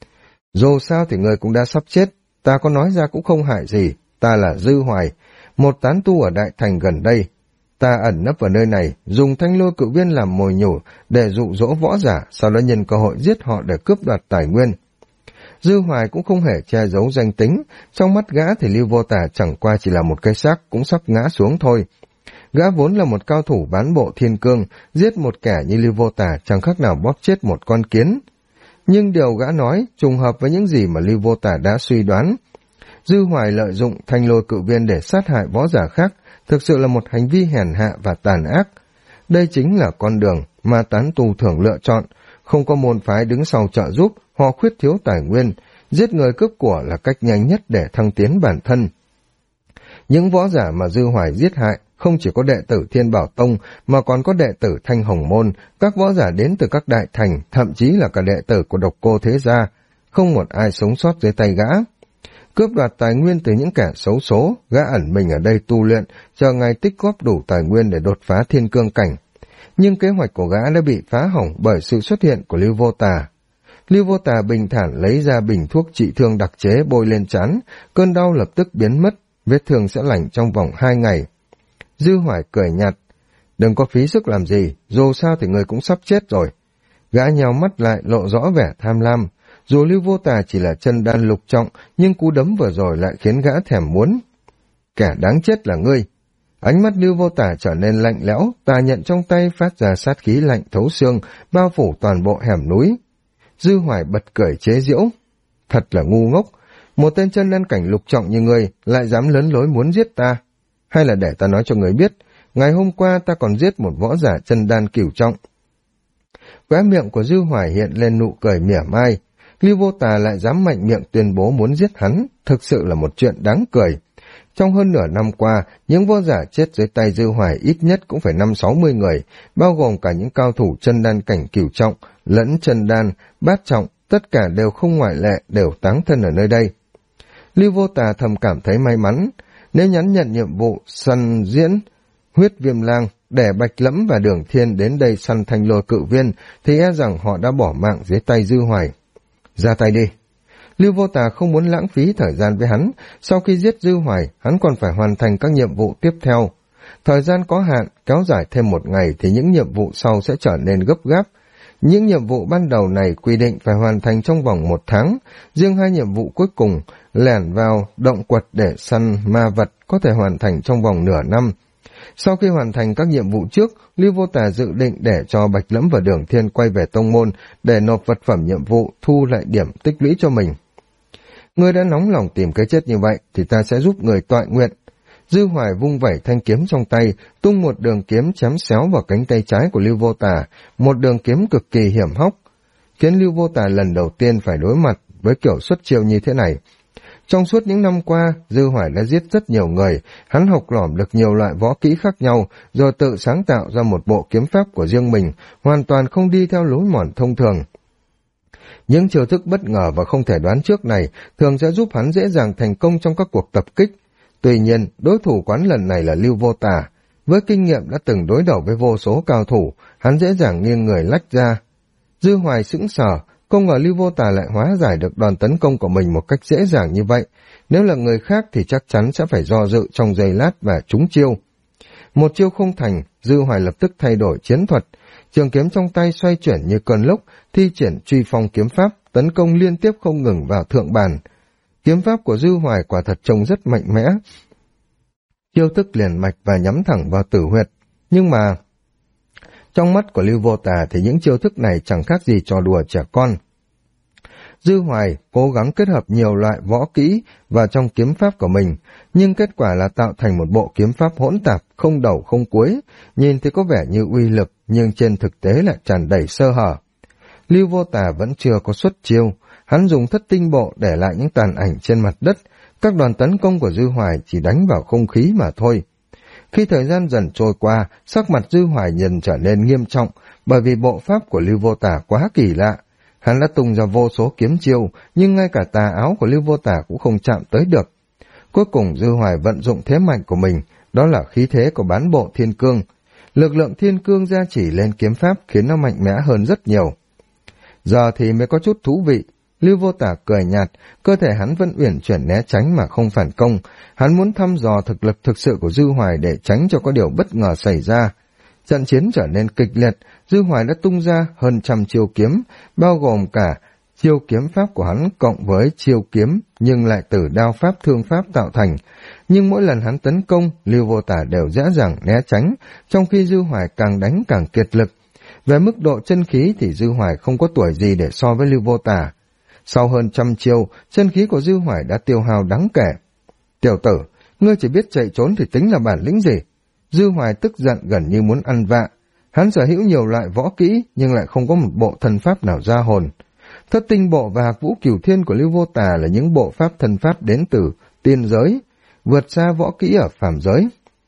Dù sao thì ngươi cũng đã sắp chết, ta có nói ra cũng không hại gì. Ta là Dư Hoài, một tán tu ở Đại Thành gần đây. Ta ẩn nấp ở nơi này, dùng thanh lôi cự viên làm mồi nhử để dụ dỗ võ giả, sau đó nhân cơ hội giết họ để cướp đoạt tài nguyên. Dư Hoài cũng không hề che giấu danh tính, trong mắt gã thì Lưu Vô Tà chẳng qua chỉ là một cái xác cũng sắp ngã xuống thôi. Gã vốn là một cao thủ bán bộ thiên cương, giết một kẻ như Lưu Vô Tà chẳng khác nào bóp chết một con kiến. Nhưng điều gã nói trùng hợp với những gì mà Lưu Vô Tà đã suy đoán. Dư Hoài lợi dụng thanh lôi cự viên để sát hại võ giả khác, thực sự là một hành vi hèn hạ và tàn ác. Đây chính là con đường mà tán tu thường lựa chọn, không có môn phái đứng sau trợ giúp, họ khuyết thiếu tài nguyên, giết người cướp của là cách nhanh nhất để thăng tiến bản thân. Những võ giả mà Dư Hoài giết hại không chỉ có đệ tử Thiên Bảo Tông mà còn có đệ tử Thanh Hồng Môn, các võ giả đến từ các đại thành, thậm chí là cả đệ tử của Độc Cô Thế Gia, không một ai sống sót dưới tay gã. Cướp đoạt tài nguyên từ những kẻ xấu số, gã ẩn mình ở đây tu luyện, chờ ngày tích góp đủ tài nguyên để đột phá thiên cương cảnh. Nhưng kế hoạch của gã đã bị phá hỏng bởi sự xuất hiện của Lưu Vô Tà. Lưu Vô Tà bình thản lấy ra bình thuốc trị thương đặc chế bôi lên trán, cơn đau lập tức biến mất, vết thương sẽ lành trong vòng 2 ngày. Dư Hoài cười nhạt, đừng có phí sức làm gì, dù sao thì người cũng sắp chết rồi. Gã nheo mắt lại lộ rõ vẻ tham lam, dù Lưu Vô Tà chỉ là chân đan lục trọng, nhưng cú đấm vừa rồi lại khiến gã thèm muốn. Kẻ đáng chết là ngươi. Ánh mắt Lưu Vô Tà trở nên lạnh lẽo, tà nhận trong tay phát ra sát khí lạnh thấu xương, bao phủ toàn bộ hẻm núi. Dư Hoài bật cười chế giễu. Thật là ngu ngốc, một tên chân đan cảnh lục trọng như ngươi lại dám lớn lối muốn giết ta. Hay là để ta nói cho ngươi biết, ngày hôm qua ta còn giết một võ giả chân đan cửu trọng. Khóe miệng của Dư Hoài hiện lên nụ cười mỉa mai. Lưu Vô Tà lại dám mạnh miệng tuyên bố muốn giết hắn, thực sự là một chuyện đáng cười. Trong hơn nửa năm qua, những võ giả chết dưới tay Dư Hoài ít nhất cũng phải 50-60 người, bao gồm cả những cao thủ chân đan cảnh cửu trọng, lẫn chân đan, bát trọng, tất cả đều không ngoại lệ, đều táng thân ở nơi đây. Lưu Vô Tà thầm cảm thấy may mắn. Nếu nhắn nhận nhiệm vụ săn diễn huyết viêm lang để Bạch Lẫm và Đường Thiên đến đây săn thanh lôi cự viên, thì e rằng họ đã bỏ mạng dưới tay Dư Hoài. Ra tay đi. Lưu Vô Tà không muốn lãng phí thời gian với hắn, sau khi giết Dư Hoài, hắn còn phải hoàn thành các nhiệm vụ tiếp theo. Thời gian có hạn, kéo dài thêm một ngày thì những nhiệm vụ sau sẽ trở nên gấp gáp. Những nhiệm vụ ban đầu này quy định phải hoàn thành trong vòng 1 tháng, riêng 2 nhiệm vụ cuối cùng, lẻn vào động quật để săn ma vật, có thể hoàn thành trong vòng nửa năm. Sau khi hoàn thành các nhiệm vụ trước, Lưu Vô Tà dự định để cho Bạch Lẫm và Đường Thiên quay về tông môn để nộp vật phẩm nhiệm vụ, thu lại điểm tích lũy cho mình. Ngươi đã nóng lòng tìm cái chết như vậy thì ta sẽ giúp người tọa nguyện. Dư Hoài vung vẩy thanh kiếm trong tay, tung một đường kiếm chém xéo vào cánh tay trái của Lưu Vô Tà, một đường kiếm cực kỳ hiểm hóc, khiến Lưu Vô Tà lần đầu tiên phải đối mặt với kiểu xuất chiêu như thế này. Trong suốt những năm qua, Dư Hoài đã giết rất nhiều người, hắn học lỏm được nhiều loại võ kỹ khác nhau, rồi tự sáng tạo ra một bộ kiếm pháp của riêng mình, hoàn toàn không đi theo lối mòn thông thường. Những chiêu thức bất ngờ và không thể đoán trước này thường sẽ giúp hắn dễ dàng thành công trong các cuộc tập kích. Tuy nhiên, đối thủ quán lần này là Lưu Vô Tà. Với kinh nghiệm đã từng đối đầu với vô số cao thủ, hắn dễ dàng nghiêng người lách ra. Dư Hoài sững sờ, không ngờ Lưu Vô Tà lại hóa giải được đòn tấn công của mình một cách dễ dàng như vậy. Nếu là người khác thì chắc chắn sẽ phải do dự trong giây lát và trúng chiêu. Một chiêu không thành, Dư Hoài lập tức thay đổi chiến thuật. Trường kiếm trong tay xoay chuyển như cơn lốc, thi triển truy phong kiếm pháp, tấn công liên tiếp không ngừng vào thượng bàn. Kiếm pháp của Dư Hoài quả thật trông rất mạnh mẽ. Chiêu thức liền mạch và nhắm thẳng vào tử huyệt. Nhưng mà, trong mắt của Lưu Vô Tà thì những chiêu thức này chẳng khác gì trò đùa trẻ con. Dư Hoài cố gắng kết hợp nhiều loại võ kỹ vào trong kiếm pháp của mình, nhưng kết quả là tạo thành một bộ kiếm pháp hỗn tạp, không đầu không cuối, nhìn thì có vẻ như uy lực, nhưng trên thực tế lại tràn đầy sơ hở. Lưu Vô Tà vẫn chưa có xuất chiêu, hắn dùng thất tinh bộ để lại những tàn ảnh trên mặt đất, các đòn tấn công của Dư Hoài chỉ đánh vào không khí mà thôi. Khi thời gian dần trôi qua, sắc mặt Dư Hoài dần trở nên nghiêm trọng, bởi vì bộ pháp của Lưu Vô Tà quá kỳ lạ. Hắn đã tung ra vô số kiếm chiêu, nhưng ngay cả tà áo của Lưu Vô Tà cũng không chạm tới được. Cuối cùng Dư Hoài vận dụng thế mạnh của mình, đó là khí thế của bán bộ thiên cương. Lực lượng thiên cương gia chỉ lên kiếm pháp khiến nó mạnh mẽ hơn rất nhiều. Giờ thì mới có chút thú vị. Lưu Vô Tà cười nhạt, cơ thể hắn vẫn uyển chuyển né tránh mà không phản công. Hắn muốn thăm dò thực lực thực sự của Dư Hoài để tránh cho có điều bất ngờ xảy ra. Trận chiến trở nên kịch liệt, Dư Hoài đã tung ra hơn 100 chiêu kiếm, bao gồm cả chiêu kiếm pháp của hắn cộng với chiêu kiếm nhưng lại từ đao pháp thương pháp tạo thành. Nhưng mỗi lần hắn tấn công, Lưu Vô Tà đều dễ dàng né tránh, trong khi Dư Hoài càng đánh càng kiệt lực. Về mức độ chân khí thì Dư Hoài không có tuổi gì để so với Lưu Vô Tà. Sau hơn 100 chiêu, chân khí của Dư Hoài đã tiêu hao đáng kể. Tiểu tử, ngươi chỉ biết chạy trốn thì tính là bản lĩnh gì? Dư Hoài tức giận gần như muốn ăn vạ. Hắn sở hữu nhiều loại võ kỹ nhưng lại không có một bộ thân pháp nào ra hồn. Thất tinh bộ và hạc vũ cửu thiên của Lưu Vô Tà là những bộ pháp thân pháp đến từ tiên giới, vượt xa võ kỹ ở phàm giới.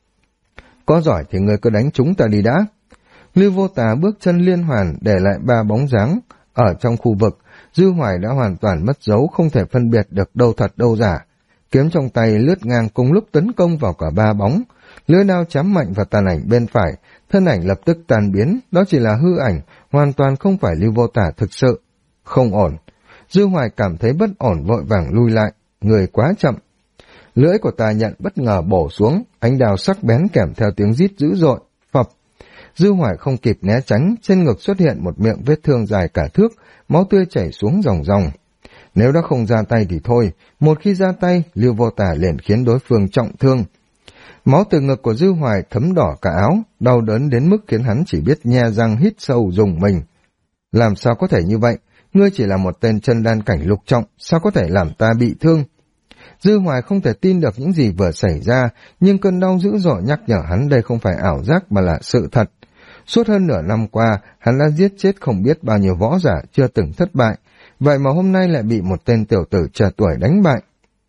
Có giỏi thì ngươi cứ đánh chúng ta đi đã. Lưu Vô Tà bước chân liên hoàn để lại 3 bóng dáng. Ở trong khu vực, Dư Hoài đã hoàn toàn mất dấu, không thể phân biệt được đâu thật đâu giả. Kiếm trong tay lướt ngang cùng lúc tấn công vào cả 3 bóng. Lưỡi đao chém mạnh vào tàn ảnh bên phải, thân ảnh lập tức tan biến, đó chỉ là hư ảnh, hoàn toàn không phải Lưu Vô Tà thực sự. Không ổn. Dư Hoài cảm thấy bất ổn vội vàng lui lại, người quá chậm. Lưỡi của tà nhận bất ngờ bổ xuống, ánh đao sắc bén kèm theo tiếng rít dữ dội, phập. Dư Hoài không kịp né tránh, trên ngực xuất hiện một miệng vết thương dài cả thước, máu tươi chảy xuống ròng ròng. Nếu đã không ra tay thì thôi, một khi ra tay, Lưu Vô Tà liền khiến đối phương trọng thương. Máu từ ngực của Dư Hoài thấm đỏ cả áo, đau đớn đến mức khiến hắn chỉ biết nhe răng hít sâu rùng mình. Làm sao có thể như vậy? Ngươi chỉ là một tên chân đan cảnh lục trọng, sao có thể làm ta bị thương? Dư Hoài không thể tin được những gì vừa xảy ra, nhưng cơn đau dữ dội nhắc nhở hắn đây không phải ảo giác mà là sự thật. Suốt hơn nửa năm qua, hắn đã giết chết không biết bao nhiêu võ giả chưa từng thất bại, vậy mà hôm nay lại bị một tên tiểu tử trẻ tuổi đánh bại.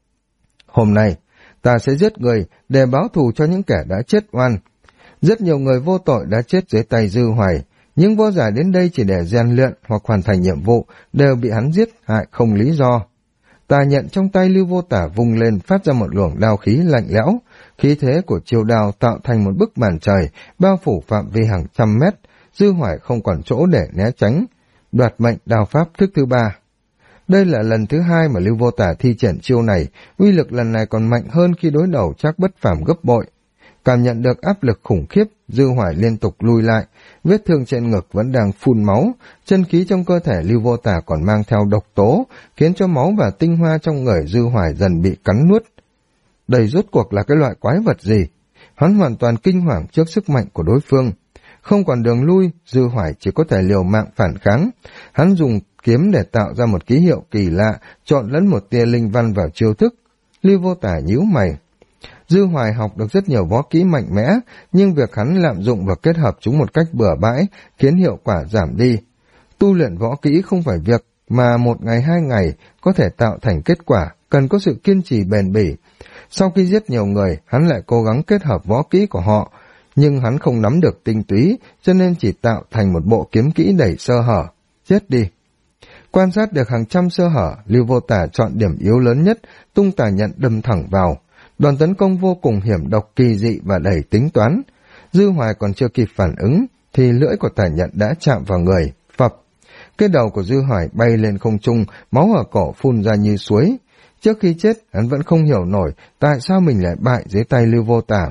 Hôm nay, ta sẽ giết người để báo thù cho những kẻ đã chết oan. Rất nhiều người vô tội đã chết dưới tay Dư Hoài, những võ giả đến đây chỉ để rèn luyện hoặc hoàn thành nhiệm vụ đều bị hắn giết hại không lý do. Tà nhận trong tay Lưu Vô Tả vung lên phát ra một luồng đao khí lạnh lẽo, khí thế của chiêu đao tạo thành một bức màn trời, bao phủ phạm vi hàng trăm mét, Dư Hoài không còn chỗ để né tránh. Đoạt mệnh đao pháp thức thứ 3. Đây là lần thứ 2 mà Lưu Vô Tả thi triển chiêu này, uy lực lần này còn mạnh hơn khi đối đầu Trác Bất Phàm gấp bội. Cảm nhận được áp lực khủng khiếp, Dư Hoài liên tục lùi lại, vết thương trên ngực vẫn đang phun máu, chân khí trong cơ thể Lưu Vô Tả còn mang theo độc tố, khiến cho máu và tinh hoa trong người Dư Hoài dần bị cắn nuốt. Đây rốt cuộc là cái loại quái vật gì? Hắn hoàn toàn kinh hoàng trước sức mạnh của đối phương. Không còn đường lui, Dư Hoài chỉ có thể liều mạng phản kháng. Hắn dùng kiếm để tạo ra một ký hiệu kỳ lạ, trộn lẫn một tia linh văn vào chiêu thức. Lưu Vô Tả nhíu mày. Dư Hoài học được rất nhiều võ kỹ mạnh mẽ, nhưng việc hắn lạm dụng và kết hợp chúng một cách bừa bãi khiến hiệu quả giảm đi. Tu luyện võ kỹ không phải việc mà 1 ngày 2 ngày có thể tạo thành kết quả, cần có sự kiên trì bền bỉ. Sau khi giết nhiều người, hắn lại cố gắng kết hợp võ kỹ của họ, nhưng hắn không nắm được tinh túy, cho nên chỉ tạo thành một bộ kiếm kỹ đầy sơ hở. Chết đi! Quan sát được hàng trăm sơ hở, Lưu Vô Tả chọn điểm yếu lớn nhất, tung tà nhận đâm thẳng vào. Đòn tấn công vô cùng hiểm độc, kỳ dị và đầy tính toán. Dư Hoài còn chưa kịp phản ứng, thì lưỡi của tà nhận đã chạm vào người, phập. Cái đầu của Dư Hoài bay lên không trung, máu ở cổ phun ra như suối. Trước khi chết, hắn vẫn không hiểu nổi tại sao mình lại bại dưới tay Lưu Vô Tả.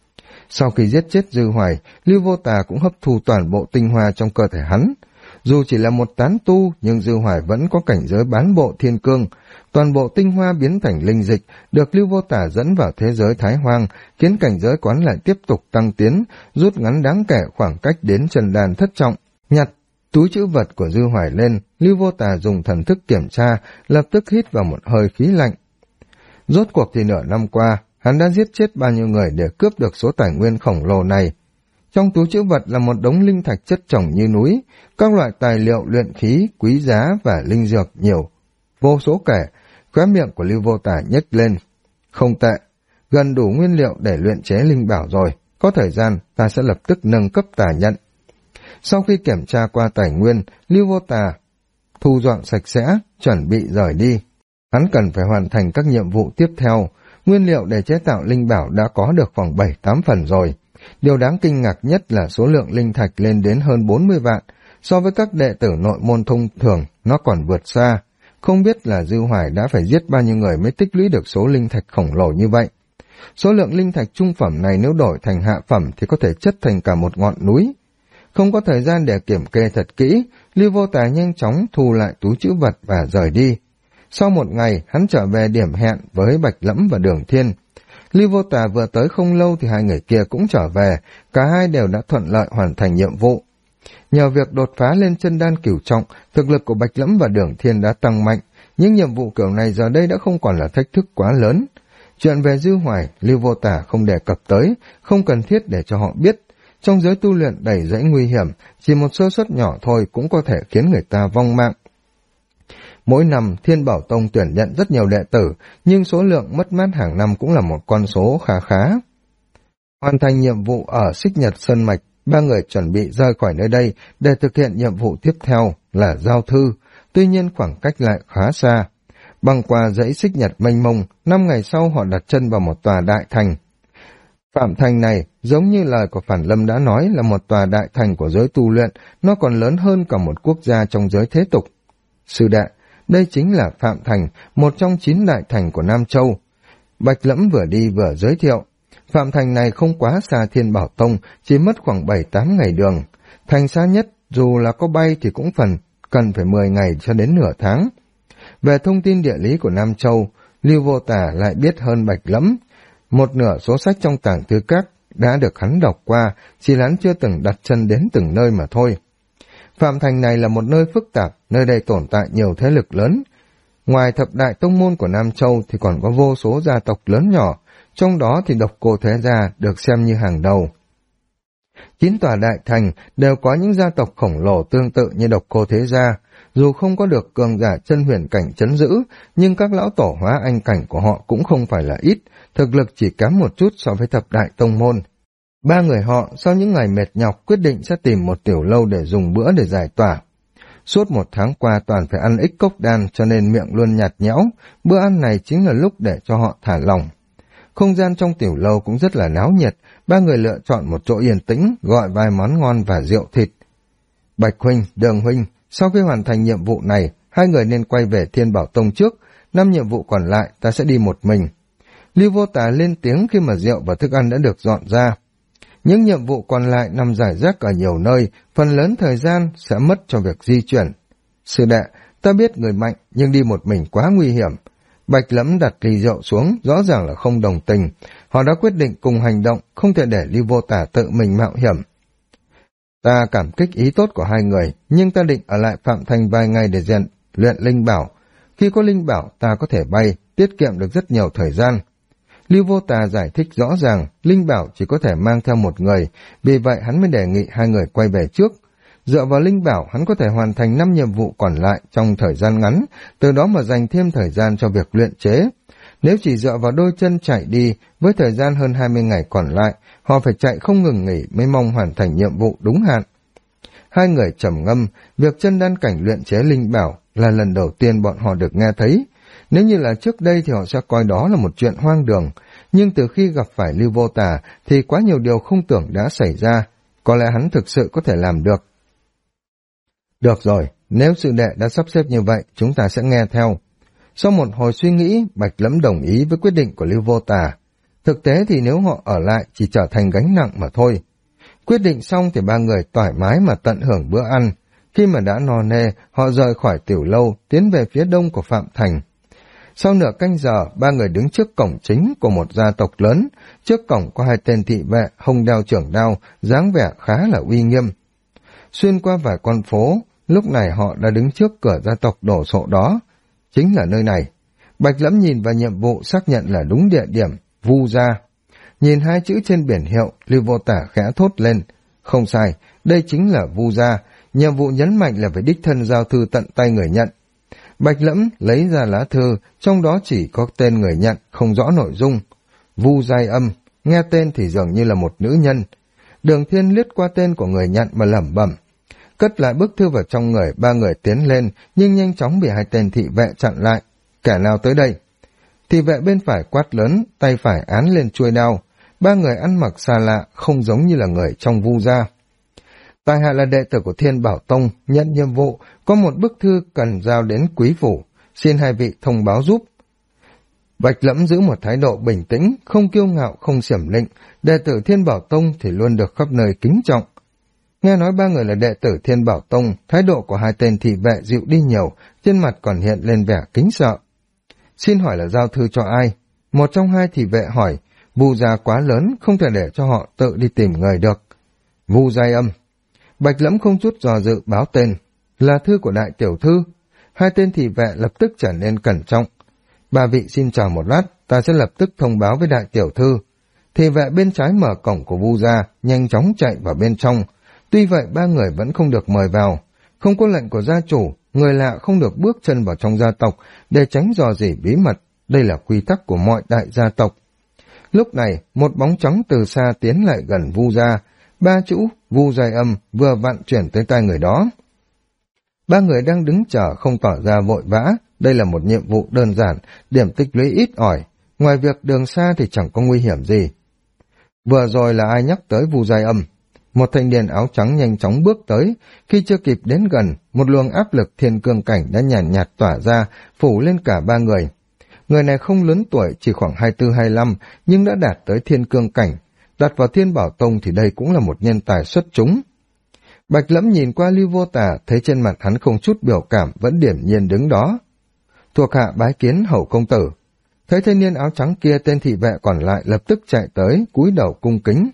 Sau khi giết chết Dư Hoài, Lưu Vô Tả cũng hấp thu toàn bộ tinh hoa trong cơ thể hắn. Dù chỉ là một tán tu, nhưng Dư Hoài vẫn có cảnh giới bán bộ thiên cương. Toàn bộ tinh hoa biến thành linh dịch, được Lưu Vô Tả dẫn vào thế giới Thái Hoang, khiến cảnh giới quán lại tiếp tục tăng tiến, rút ngắn đáng kể khoảng cách đến chân đàn thất trọng. Nhặt túi trữ vật của Dư Hoài lên, Lưu Vô Tả dùng thần thức kiểm tra, lập tức hít vào một hơi khí lạnh. Rốt cuộc thì nửa năm qua, hắn đã giết chết bao nhiêu người để cướp được số tài nguyên khổng lồ này. Trong túi trữ vật là một đống linh thạch chất chồng như núi, các loại tài liệu luyện khí, quý giá và linh dược nhiều, vô số kể. Khóe miệng của Lưu Vô Tả nhếch lên. Không tệ, gần đủ nguyên liệu để luyện chế linh bảo rồi, có thời gian ta sẽ lập tức nâng cấp tà nhận. Sau khi kiểm tra qua tài nguyên, Lưu Vô Tả thu dọn sạch sẽ, chuẩn bị rời đi. Hắn cần phải hoàn thành các nhiệm vụ tiếp theo. Nguyên liệu để chế tạo linh bảo đã có được khoảng 7-8 phần rồi. Điều đáng kinh ngạc nhất là số lượng linh thạch lên đến hơn 40 vạn. So với các đệ tử nội môn thông thường, nó còn vượt xa. Không biết là Dư Hoài đã phải giết bao nhiêu người mới tích lũy được số linh thạch khổng lồ như vậy. Số lượng linh thạch trung phẩm này nếu đổi thành hạ phẩm thì có thể chất thành cả một ngọn núi. Không có thời gian để kiểm kê thật kỹ, Lưu Vô Tả nhanh chóng thu lại túi trữ vật và rời đi. Sau một ngày, hắn trở về điểm hẹn với Bạch Lẫm và Đường Thiên. Lưu Vô Tả vừa tới không lâu thì hai người kia cũng trở về, cả hai đều đã thuận lợi hoàn thành nhiệm vụ. Nhờ việc đột phá lên chân đan cửu trọng, thực lực của Bạch Lẫm và Đường Thiên đã tăng mạnh, những nhiệm vụ kiểu này giờ đây đã không còn là thách thức quá lớn. Chuyện về Dư Hoài, Lưu Vô Tả không đề cập tới, không cần thiết để cho họ biết. Trong giới tu luyện đầy rẫy nguy hiểm, chỉ một sơ suất nhỏ thôi cũng có thể khiến người ta vong mạng. Mỗi năm, Thiên Bảo Tông tuyển nhận rất nhiều đệ tử, nhưng số lượng mất mát hàng năm cũng là một con số khá khá. Hoàn thành nhiệm vụ ở Xích Nhật Sơn Mạch, ba người chuẩn bị rời khỏi nơi đây để thực hiện nhiệm vụ tiếp theo là giao thư, tuy nhiên khoảng cách lại khá xa. Băng qua dãy Xích Nhật mênh mông, 5 ngày sau họ đặt chân vào một tòa đại thành. Phạm thành này, giống như lời của Phản Lâm đã nói, là một tòa đại thành của giới tu luyện, nó còn lớn hơn cả một quốc gia trong giới thế tục. Sư đệ, đây chính là Phạm Thành, một trong 9 đại thành của Nam Châu. Bạch Lẫm vừa đi vừa giới thiệu. Phạm Thành này không quá xa Thiên Bảo Tông, chỉ mất khoảng 7-8 ngày đường. Thành xa nhất, dù là có bay thì cũng cần phải 10 ngày cho đến nửa tháng. Về thông tin địa lý của Nam Châu, Lưu Vô Tả lại biết hơn Bạch Lẫm. Một nửa số sách trong tàng thư các đã được hắn đọc qua, chỉ là hắn chưa từng đặt chân đến từng nơi mà thôi. Phạm Thành này là một nơi phức tạp, nơi đây tồn tại nhiều thế lực lớn. Ngoài thập đại tông môn của Nam Châu thì còn có vô số gia tộc lớn nhỏ, trong đó thì Độc Cô Thế Gia được xem như hàng đầu. 9 tòa đại thành đều có những gia tộc khổng lồ tương tự như Độc Cô Thế Gia. Dù không có được cường giả chân huyền cảnh trấn giữ, nhưng các lão tổ hóa anh cảnh của họ cũng không phải là ít, thực lực chỉ kém một chút so với thập đại tông môn. Ba người họ sau những ngày mệt nhọc quyết định sẽ tìm một tiểu lâu để dùng bữa để giải tỏa. Suốt 1 tháng qua toàn phải ăn ích cốc đan cho nên miệng luôn nhạt nhẽo, bữa ăn này chính là lúc để cho họ thả lỏng. Không gian trong tiểu lâu cũng rất là náo nhiệt, ba người lựa chọn một chỗ yên tĩnh, gọi vài món ngon và rượu thịt. Bạch huynh, Đường huynh, sau khi hoàn thành nhiệm vụ này, hai người nên quay về Thiên Bảo Tông trước, 5 nhiệm vụ còn lại ta sẽ đi một mình. Lưu Vô Tà lên tiếng khi mà rượu và thức ăn đã được dọn ra. Những nhiệm vụ còn lại nằm rải rác ở nhiều nơi, phần lớn thời gian sẽ mất cho việc di chuyển. Sư đệ, ta biết người mạnh, nhưng đi một mình quá nguy hiểm. Bạch Lẫm đặt ly rượu xuống, rõ ràng là không đồng tình. Họ đã quyết định cùng hành động, không thể để Lưu Vô Tà tự mình mạo hiểm. Ta cảm kích ý tốt của hai người, nhưng ta định ở lại Phạm Thành vài ngày để luyện linh bảo. Khi có linh bảo, ta có thể bay, tiết kiệm được rất nhiều thời gian. Lưu Vô Tà giải thích rõ ràng, linh bảo chỉ có thể mang theo một người, vì vậy hắn mới đề nghị hai người quay về trước. Dựa vào linh bảo, hắn có thể hoàn thành 5 nhiệm vụ còn lại trong thời gian ngắn, từ đó mà dành thêm thời gian cho việc luyện chế. Nếu chỉ dựa vào đôi chân chạy đi, với thời gian hơn 20 ngày còn lại, họ phải chạy không ngừng nghỉ mới mong hoàn thành nhiệm vụ đúng hạn. Hai người trầm ngâm, việc chân đan cảnh luyện chế linh bảo là lần đầu tiên bọn họ được nghe thấy. Nếu như là trước đây thì họ sẽ coi đó là một chuyện hoang đường, nhưng từ khi gặp phải Lưu Vô Tà thì quá nhiều điều không tưởng đã xảy ra, có lẽ hắn thực sự có thể làm được. Được rồi, nếu sư đệ đã sắp xếp như vậy, chúng ta sẽ nghe theo. Sau một hồi suy nghĩ, Bạch Lẫm đồng ý với quyết định của Lưu Vô Tà. Thực tế thì nếu họ ở lại chỉ trở thành gánh nặng mà thôi. Quyết định xong thì ba người thoải mái mà tận hưởng bữa ăn. Khi mà đã no nê, họ rời khỏi tiểu lâu, tiến về phía đông của Phạm Thành. Sau nửa canh giờ, ba người đứng trước cổng chính của một gia tộc lớn. Trước cổng có 2 tên thị vệ, hông đao trưởng đao, dáng vẻ khá là uy nghiêm. Xuyên qua vài con phố, lúc này họ đã đứng trước cửa gia tộc đổ sộ đó. Chính là nơi này. Bạch Lẫm nhìn vào nhiệm vụ xác nhận là đúng địa điểm, Vu gia. Nhìn 2 chữ trên biển hiệu, Lưu Vô Tà khẽ thốt lên. Không sai, đây chính là Vu gia. Nhiệm vụ nhấn mạnh là phải đích thân giao thư tận tay người nhận. Bạch Lẫm lấy ra lá thư, trong đó chỉ có tên người nhận, không rõ nội dung. Vu Giai Âm, nghe tên thì dường như là một nữ nhân. Đường Thiên liếc qua tên của người nhận mà lẩm bẩm. Cất lại bức thư vào trong người, ba người tiến lên, nhưng nhanh chóng bị 2 tên thị vệ chặn lại. Kẻ nào tới đây? Thị vệ bên phải quát lớn, tay phải án lên chuôi đao. Ba người ăn mặc xa lạ, không giống như là người trong Vu gia. Tại hạ là đệ tử của Thiên Bảo Tông, nhận nhiệm vụ, có một bức thư cần giao đến quý phủ, xin hai vị thông báo giúp. Bạch Lẫm giữ một thái độ bình tĩnh, không kiêu ngạo, không xiểm lịnh, đệ tử Thiên Bảo Tông thì luôn được khắp nơi kính trọng. Nghe nói ba người là đệ tử Thiên Bảo Tông, thái độ của 2 tên thị vệ dịu đi nhiều, trên mặt còn hiện lên vẻ kính sợ. Xin hỏi là giao thư cho ai? Một trong 2 thị vệ hỏi, Vu gia quá lớn, không thể để cho họ tự đi tìm người được. Vu Giai Âm. Bạch Lẫm không chút dò dự báo tên, là thư của đại tiểu thư. 2 tên thị vệ lập tức trở nên cẩn trọng. Ba vị xin chờ một lát, ta sẽ lập tức thông báo với đại tiểu thư. Thị vệ bên trái mở cổng của Vu gia, nhanh chóng chạy vào bên trong. Tuy vậy ba người vẫn không được mời vào. Không có lệnh của gia chủ, người lạ không được bước chân vào trong gia tộc để tránh dò dỉ bí mật. Đây là quy tắc của mọi đại gia tộc. Lúc này, một bóng trắng từ xa tiến lại gần Vu gia. 3 chữ Vu Giai Âm vừa vặn chuyển tới tai người đó. Ba người đang đứng chờ không tỏ ra vội vã. Đây là một nhiệm vụ đơn giản, điểm tích lũy ít ỏi. Ngoài việc đường xa thì chẳng có nguy hiểm gì. Vừa rồi là ai nhắc tới Vu Giai Âm? Một thanh niên áo trắng nhanh chóng bước tới. Khi chưa kịp đến gần, một luồng áp lực thiên cương cảnh đã nhàn nhạt tỏa ra, phủ lên cả ba người. Người này không lớn tuổi, chỉ khoảng 24-25, nhưng đã đạt tới thiên cương cảnh. Đặt vào Thiên Bảo Tông thì đây cũng là một nhân tài xuất chúng. Bạch Lẫm nhìn qua Lưu Vô Tà, thấy trên mặt hắn không chút biểu cảm, vẫn điềm nhiên đứng đó. Thuộc hạ bái kiến hầu công tử. Thấy thanh niên áo trắng kia, tên thị vệ còn lại lập tức chạy tới, cúi đầu cung kính.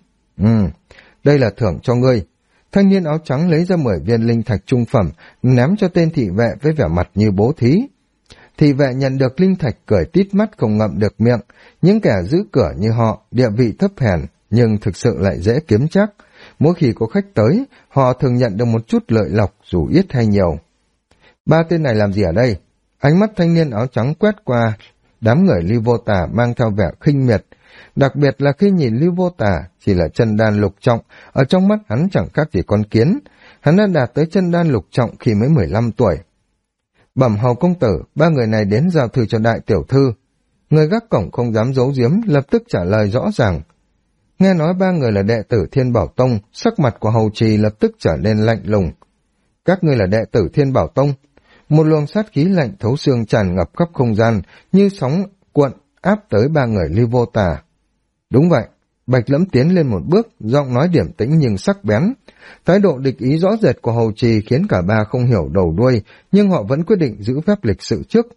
Đây là thưởng cho ngươi. Thanh niên áo trắng lấy ra 10 viên linh thạch trung phẩm, ném cho tên thị vệ với vẻ mặt như bố thí. Thị vệ nhận được linh thạch cười tít mắt không ngậm được miệng. Những kẻ giữ cửa như họ, địa vị thấp hèn, nhưng thực sự lại dễ kiếm chắc. Mỗi khi có khách tới, họ thường nhận được một chút lợi lộc dù ít hay nhiều. Ba tên này làm gì ở đây? Ánh mắt thanh niên áo trắng quét qua đám người Lưu Vô Tà mang theo vẻ khinh miệt. Đặc biệt là khi nhìn Lưu Vô Tà chỉ là chân đan lục trọng, ở trong mắt hắn chẳng khác gì con kiến. hắn đã đạt tới chân đan lục trọng khi mới 15 tuổi. Bẩm hầu công tử, ba người này đến giao thư cho đại tiểu thư. Người gác cổng không dám giấu giếm, lập tức trả lời rõ ràng. Nghe nói ba người là đệ tử Thiên Bảo Tông, sắc mặt của hầu trì lập tức trở nên lạnh lùng. Các ngươi là đệ tử Thiên Bảo Tông? Một luồng sát khí lạnh thấu xương tràn ngập khắp không gian, như sóng cuộn áp tới ba người Lưu Vô Tà. Đúng vậy, Bạch Lẫm tiến lên một bước, giọng nói điềm tĩnh nhưng sắc bén. Thái độ địch ý rõ rệt của hầu trì khiến cả ba không hiểu đầu đuôi, nhưng họ vẫn quyết định giữ phép lịch sự trước.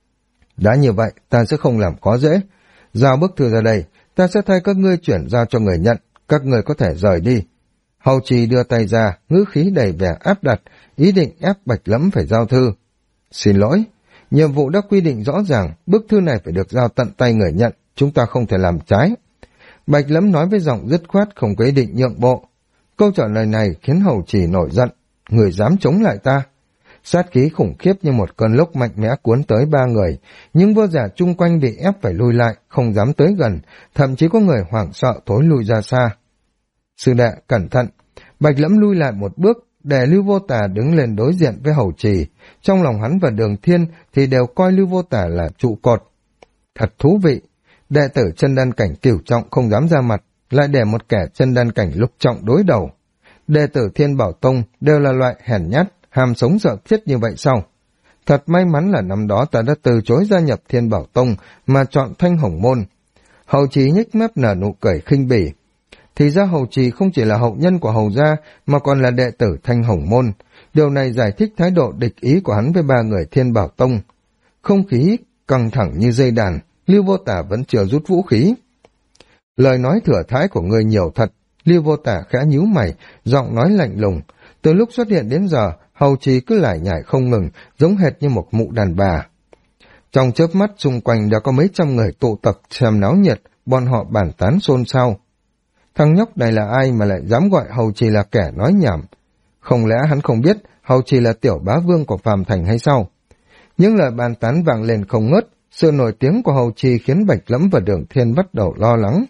Đã như vậy, ta sẽ không làm khó dễ. Giao bức thư ra đây, ta sẽ thay các ngươi chuyển giao cho người nhận, các ngươi có thể rời đi. Hầu trì đưa tay ra, ngữ khí đầy vẻ áp đặt, ý định ép Bạch Lẫm phải giao thư. Xin lỗi, nhiệm vụ đã quy định rõ ràng, bức thư này phải được giao tận tay người nhận, chúng ta không thể làm trái. Bạch Lẫm nói với giọng dứt khoát không có ý định nhượng bộ. Câu trả lời này khiến hầu trì nổi giận. Người dám chống lại ta? Sát khí khủng khiếp như một cơn lốc mạnh mẽ cuốn tới ba người, nhưng võ giả chung quanh bị ép phải lui lại, không dám tới gần, thậm chí có người hoảng sợ thối lui ra xa. Sư đệ, cẩn thận! Bạch Lẫm lui lại một bước, để Lưu Vô Tà đứng lên đối diện với hầu trì. Trong lòng hắn và Đường Thiên thì đều coi Lưu Vô Tà là trụ cột. Thật thú vị! Đệ tử chân đan cảnh cửu trọng không dám ra mặt, lại để một kẻ chân đan cảnh lục trọng đối đầu. Đệ tử Thiên Bảo Tông đều là loại hèn nhát, ham sống sợ chết như vậy sao? Thật may mắn là năm đó ta đã từ chối gia nhập Thiên Bảo Tông mà chọn Thanh Hồng Môn. Hầu trì nhếch mép nở nụ cười khinh bỉ. Thì ra hầu trì không chỉ là hậu nhân của hầu gia mà còn là đệ tử Thanh Hồng Môn. Điều này giải thích thái độ địch ý của hắn với ba người Thiên Bảo Tông. Không khí căng thẳng như dây đàn, Lưu Vô Tà vẫn chưa rút vũ khí. Lời nói thừa thãi của ngươi nhiều thật. Lưu Vô Tà khẽ nhíu mày, giọng nói lạnh lùng. Từ lúc xuất hiện đến giờ, hầu trì cứ lải nhải không ngừng, giống hệt như một mụ đàn bà. Trong chớp mắt xung quanh đã có mấy trăm người tụ tập xem náo nhiệt, bọn họ bàn tán xôn xao. Thằng nhóc này là ai mà lại dám gọi hầu trì là kẻ nói nhảm? Không lẽ hắn không biết hầu trì là tiểu bá vương của Phàm Thành hay sao? Những lời bàn tán vang lên không ngớt, sự nổi tiếng của hầu trì khiến Bạch Lẫm và Đường Thiên bắt đầu lo lắng.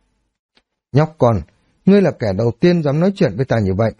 Nhóc con, ngươi là kẻ đầu tiên dám nói chuyện với ta như vậy.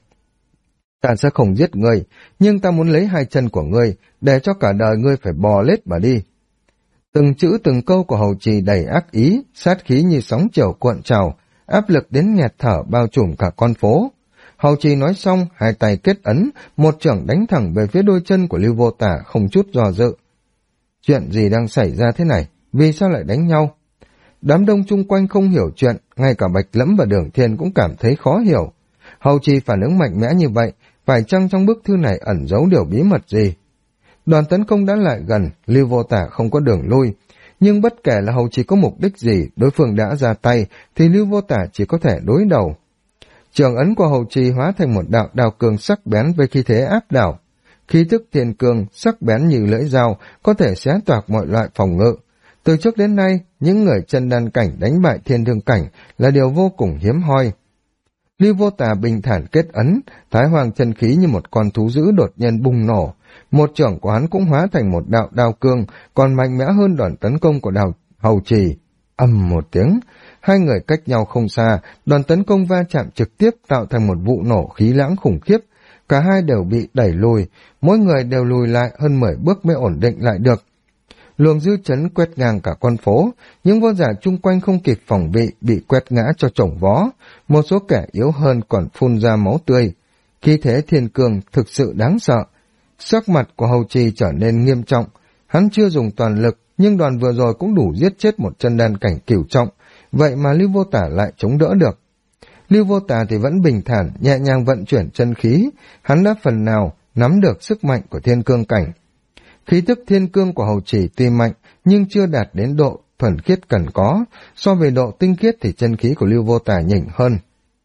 Ta sẽ không giết ngươi, nhưng ta muốn lấy hai chân của ngươi, để cho cả đời ngươi phải bò lết mà đi. Từng chữ từng câu của hầu trì đầy ác ý, sát khí như sóng chiều cuộn trào, áp lực đến nghẹt thở bao trùm cả con phố. Hầu trì nói xong, hai tay kết ấn, một chưởng đánh thẳng về phía đôi chân của Lưu Vô Tà không chút do dự. Chuyện gì đang xảy ra thế này? Vì sao lại đánh nhau? Đám đông chung quanh không hiểu chuyện, ngay cả Bạch Lẫm và Đường Thiên cũng cảm thấy khó hiểu. Hầu trì phản ứng mạnh mẽ như vậy, phải chăng trong bức thư này ẩn giấu điều bí mật gì? Đoàn tấn công đã lại gần, Lưu Vô Tà không có đường lui. Nhưng bất kể là hầu trì có mục đích gì, đối phương đã ra tay, thì Lưu Vô Tà chỉ có thể đối đầu. Trường ấn của hầu trì hóa thành một đạo đao cường sắc bén với khí thế áp đảo. Khí thức thiên cương, sắc bén như lưỡi dao, có thể xé toạc mọi loại phòng ngự. Từ trước đến nay, những người chân đan cảnh đánh bại thiên thương cảnh là điều vô cùng hiếm hoi. Lưu Vô Tà bình thản kết ấn, thái hoàng chân khí như một con thú dữ đột nhiên bùng nổ. Một chưởng của hắn cũng hóa thành một đạo đao cương, còn mạnh mẽ hơn đòn tấn công của hầu trì. Ầm một tiếng, hai người cách nhau không xa, đòn tấn công va chạm trực tiếp tạo thành một vụ nổ khí lãng khủng khiếp. Cả hai đều bị đẩy lùi, mỗi người đều lùi lại hơn 10 bước mới ổn định lại được. Luồng dư chấn quét ngang cả con phố, những võ giả chung quanh không kịp phòng bị quét ngã cho chổng vó, một số kẻ yếu hơn còn phun ra máu tươi. Khí thế thiên cương thực sự đáng sợ. Sắc mặt của hầu trì trở nên nghiêm trọng, hắn chưa dùng toàn lực, nhưng đoàn vừa rồi cũng đủ giết chết một chân đan cảnh cửu trọng, vậy mà Lưu Vô Tà lại chống đỡ được. Lưu Vô Tà thì vẫn bình thản, nhẹ nhàng vận chuyển chân khí, hắn đã phần nào nắm được sức mạnh của thiên cương cảnh. Khí tức thiên cương của hầu trì tuy mạnh, nhưng chưa đạt đến độ thuần khiết cần có, so về độ tinh khiết thì chân khí của Lưu Vô Tà nhỉnh hơn.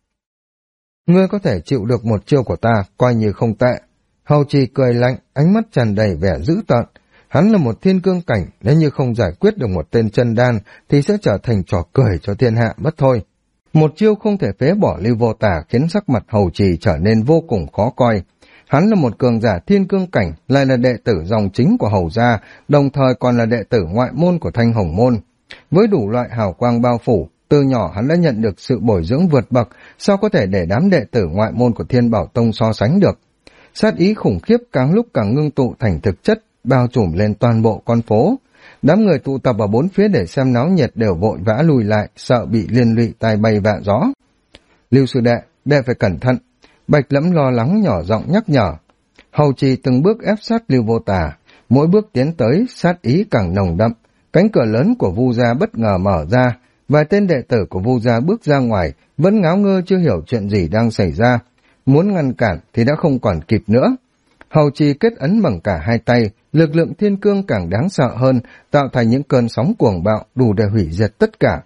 Ngươi có thể chịu được một chiêu của ta, coi như không tệ. Hầu trì cười lạnh, ánh mắt tràn đầy vẻ dữ tợn. Hắn là một thiên cương cảnh, nếu như không giải quyết được một tên chân đan, thì sẽ trở thành trò cười cho thiên hạ mất thôi. Một chiêu không thể phế bỏ Lưu Vô Tà khiến sắc mặt hầu trì trở nên vô cùng khó coi. Hắn là một cường giả thiên cương cảnh, lại là đệ tử dòng chính của hầu gia, đồng thời còn là đệ tử ngoại môn của Thanh Hồng Môn. Với đủ loại hào quang bao phủ, từ nhỏ hắn đã nhận được sự bồi dưỡng vượt bậc, sao có thể để đám đệ tử ngoại môn của Thiên Bảo Tông so sánh được. Sát ý khủng khiếp càng lúc càng ngưng tụ thành thực chất, bao trùm lên toàn bộ con phố. Đám người tụ tập ở bốn phía để xem náo nhiệt đều vội vã lùi lại, sợ bị liên lụy tai bay vạ gió. Lưu sư đệ phải cẩn thận. Bạch Lẫm lo lắng nhỏ giọng nhắc nhở. Hầu Trì từng bước ép sát Lưu Vô Tà, mỗi bước tiến tới sát ý càng nồng đậm. Cánh cửa lớn của Vu gia bất ngờ mở ra, vài tên đệ tử của Vu gia bước ra ngoài, vẫn ngáo ngơ chưa hiểu chuyện gì đang xảy ra. Muốn ngăn cản thì đã không còn kịp nữa. Hầu Trì kết ấn bằng cả hai tay, lực lượng thiên cương càng đáng sợ hơn, tạo thành những cơn sóng cuồng bạo đủ để hủy diệt tất cả.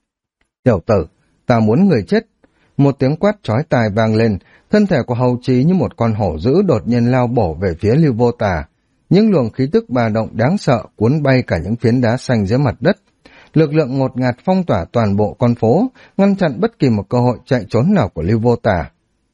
Tiểu tử, ta muốn người chết. Một tiếng quát chói tai vang lên, thân thể của Hầu Trì như một con hổ dữ đột nhiên lao bổ về phía Lưu Vô Tà. Những luồng khí tức ba động đáng sợ cuốn bay cả những phiến đá xanh dưới mặt đất. Lực lượng ngột ngạt phong tỏa toàn bộ con phố, ngăn chặn bất kỳ một cơ hội chạy trốn nào của Lưu Vô Tà.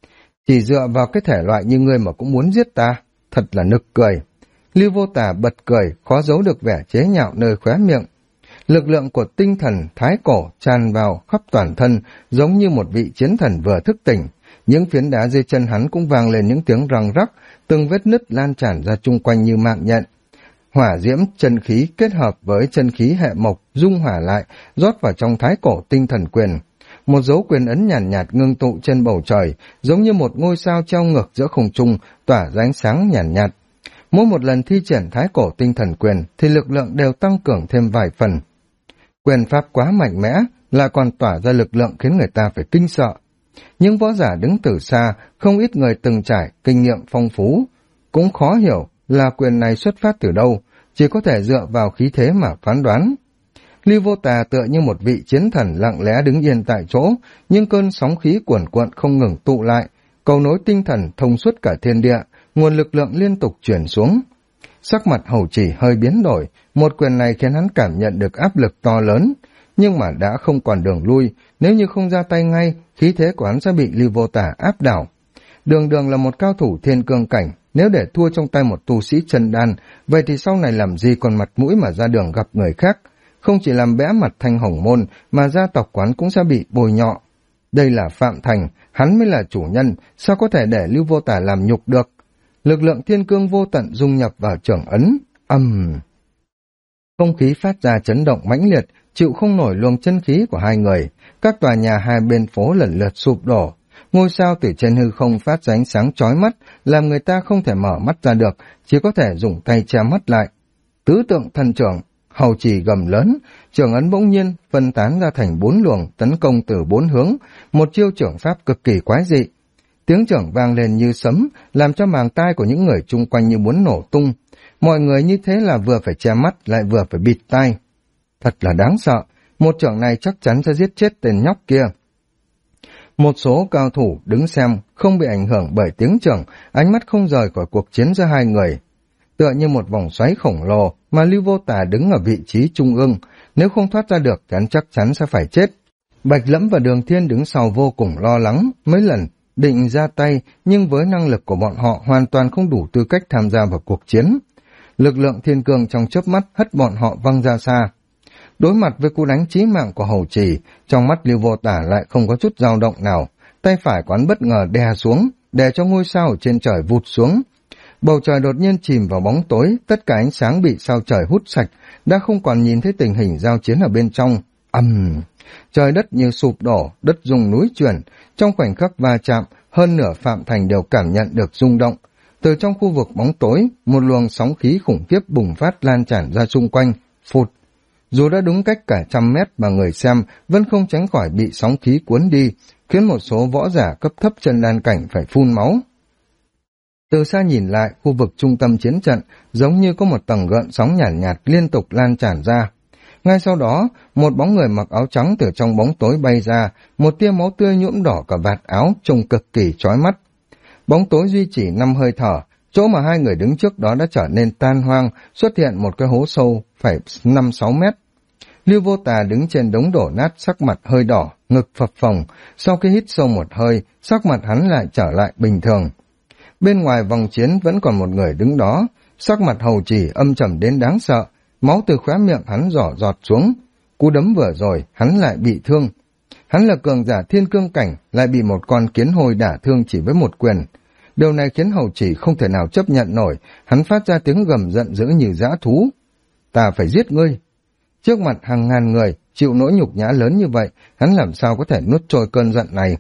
Chỉ dựa vào cái thể loại như ngươi mà cũng muốn giết ta, thật là nực cười. Lưu Vô Tà bật cười, khó giấu được vẻ chế nhạo nơi khóe miệng. Lực lượng của tinh thần thái cổ tràn vào khắp toàn thân, giống như một vị chiến thần vừa thức tỉnh. Những phiến đá dưới chân hắn cũng vang lên những tiếng răng rắc, từng vết nứt lan tràn ra chung quanh như mạng nhện. Hỏa diễm chân khí kết hợp với chân khí hệ mộc dung hỏa lại, rót vào trong thái cổ tinh thần quyền. Một dấu quyền ấn nhàn nhạt ngưng tụ trên bầu trời, giống như một ngôi sao treo ngược giữa không trung, tỏa ra ánh sáng nhàn nhạt. Mỗi một lần thi triển thái cổ tinh thần quyền thì lực lượng đều tăng cường thêm vài phần. Quyền pháp quá mạnh mẽ, lại còn tỏa ra lực lượng khiến người ta phải kinh sợ. Những võ giả đứng từ xa, không ít người từng trải, kinh nghiệm phong phú, cũng khó hiểu là quyền này xuất phát từ đâu, chỉ có thể dựa vào khí thế mà phán đoán. Lưu Vô Tà tựa như một vị chiến thần lặng lẽ đứng yên tại chỗ, nhưng cơn sóng khí cuồn cuộn không ngừng tụ lại, cầu nối tinh thần thông suốt cả thiên địa, nguồn lực lượng liên tục chuyển xuống. Sắc mặt Hầu Trì hơi biến đổi, một quyền này khiến hắn cảm nhận được áp lực to lớn, nhưng mà đã không còn đường lui, nếu như không ra tay ngay, khí thế của hắn sẽ bị Lưu Vô Tà áp đảo. Đường Đường là một cao thủ thiên cương cảnh, nếu để thua trong tay một tu sĩ chân đan, vậy thì sau này làm gì còn mặt mũi mà ra đường gặp người khác, không chỉ làm bẽ mặt Thanh Hồng Môn, mà gia tộc quán cũng sẽ bị bôi nhọ. Đây là Phạm Thành, hắn mới là chủ nhân, sao có thể để Lưu Vô Tà làm nhục được. Lực lượng thiên cương vô tận dung nhập vào trưởng ấn, không khí phát ra chấn động mãnh liệt, chịu không nổi luồng chân khí của hai người. Các tòa nhà hai bên phố lần lượt sụp đổ, ngôi sao từ trên hư không phát ra ánh sáng chói mắt, làm người ta không thể mở mắt ra được, chỉ có thể dùng tay che mắt lại. Tứ tượng thần trưởng, Hầu Trì gầm lớn, trưởng ấn bỗng nhiên phân tán ra thành 4 luồng tấn công từ 4 hướng, một chiêu trưởng pháp cực kỳ quái dị. Tiếng trưởng vang lên như sấm, làm cho màng tai của những người chung quanh như muốn nổ tung. Mọi người như thế là vừa phải che mắt lại vừa phải bịt tai. Thật là đáng sợ, một trưởng này chắc chắn sẽ giết chết tên nhóc kia. Một số cao thủ đứng xem không bị ảnh hưởng bởi tiếng trưởng, ánh mắt không rời khỏi cuộc chiến giữa hai người. Tựa như một vòng xoáy khổng lồ mà Lưu Vô Tà đứng ở vị trí trung ương, nếu không thoát ra được thì hắn chắc chắn sẽ phải chết. Bạch Lẫm và Đường Thiên đứng sau vô cùng lo lắng, mấy lần định ra tay nhưng với năng lực của bọn họ hoàn toàn không đủ tư cách tham gia vào cuộc chiến. Lực lượng thiên cương trong chớp mắt hất bọn họ văng ra xa. Đối mặt với cú đánh chí mạng của Hầu Trì, trong mắt Lưu Vô Tà lại không có chút dao động nào, tay phải quán bất ngờ đè xuống, để cho ngôi sao ở trên trời vụt xuống. Bầu trời đột nhiên chìm vào bóng tối, tất cả ánh sáng bị sao trời hút sạch, đã không còn nhìn thấy tình hình giao chiến ở bên trong. Trời đất như sụp đổ, đất rung núi chuyển, trong khoảnh khắc va chạm, hơn nửa Phạm Thành đều cảm nhận được rung động. Từ trong khu vực bóng tối, một luồng sóng khí khủng khiếp bùng phát lan tràn ra xung quanh, phụt. Dù đã đúng cách cả 100 mét mà người xem vẫn không tránh khỏi bị sóng khí cuốn đi, khiến một số võ giả cấp thấp chân đan cảnh phải phun máu. Từ xa nhìn lại, khu vực trung tâm chiến trận giống như có một tầng gợn sóng nhàn nhạt liên tục lan tràn ra. Ngay sau đó, một bóng người mặc áo trắng từ trong bóng tối bay ra, một tia máu tươi nhuộm đỏ cả vạt áo trông cực kỳ chói mắt. Bóng tối duy trì 5 hơi thở, chỗ mà hai người đứng trước đó đã trở nên tan hoang, xuất hiện một cái hố sâu phải 5-6 mét. Lưu Vô Tà đứng trên đống đổ nát, sắc mặt hơi đỏ, ngực phập phồng, sau khi hít sâu một hơi, sắc mặt hắn lại trở lại bình thường. Bên ngoài vòng chiến vẫn còn một người đứng đó, sắc mặt Hầu Trì âm trầm đến đáng sợ, máu từ khóe miệng hắn rỏ giọt xuống. Cú đấm vừa rồi, hắn lại bị thương. Hắn là cường giả thiên cương cảnh, lại bị một con kiến hôi đả thương chỉ với một quyền. Điều này khiến Hầu Chỉ không thể nào chấp nhận nổi, hắn phát ra tiếng gầm giận dữ như dã thú. Ta phải giết ngươi. Trước mặt hàng ngàn người, chịu nỗi nhục nhã lớn như vậy, hắn làm sao có thể nuốt trôi cơn giận này.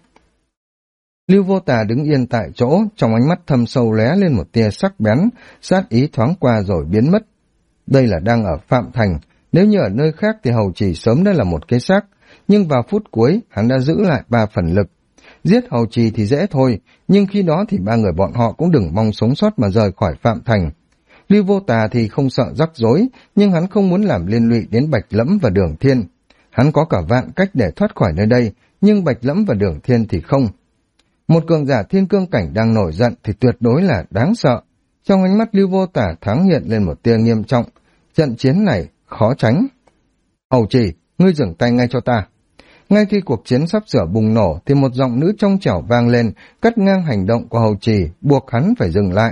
Lưu Vô Tà đứng yên tại chỗ, trong ánh mắt thâm sâu lóe lên một tia sắc bén, sát ý thoáng qua rồi biến mất. Đây là đang ở Phạm Thành, nếu như ở nơi khác thì Hầu Chỉ sớm đã là một cái xác, nhưng vào phút cuối hắn đã giữ lại 3 phần lực. Giết Hầu Trì thì dễ thôi, nhưng khi đó thì 3 người bọn họ cũng đừng mong sống sót mà rời khỏi Phạm Thành. Lưu Vô Tà thì không sợ rắc rối, nhưng hắn không muốn làm liên lụy đến Bạch Lẫm và Đường Thiên. Hắn có cả vạn cách để thoát khỏi nơi đây, nhưng Bạch Lẫm và Đường Thiên thì không. Một cường giả thiên cương cảnh đang nổi giận thì tuyệt đối là đáng sợ. Trong ánh mắt Lưu Vô Tà thoáng hiện lên một tia nghiêm trọng. Trận chiến này khó tránh. Hầu Trì, ngươi dừng tay ngay cho ta. Ngay khi cuộc chiến sắp sửa bùng nổ thì một giọng nữ trong trẻo vang lên, cắt ngang hành động của Hầu Trì, buộc hắn phải dừng lại.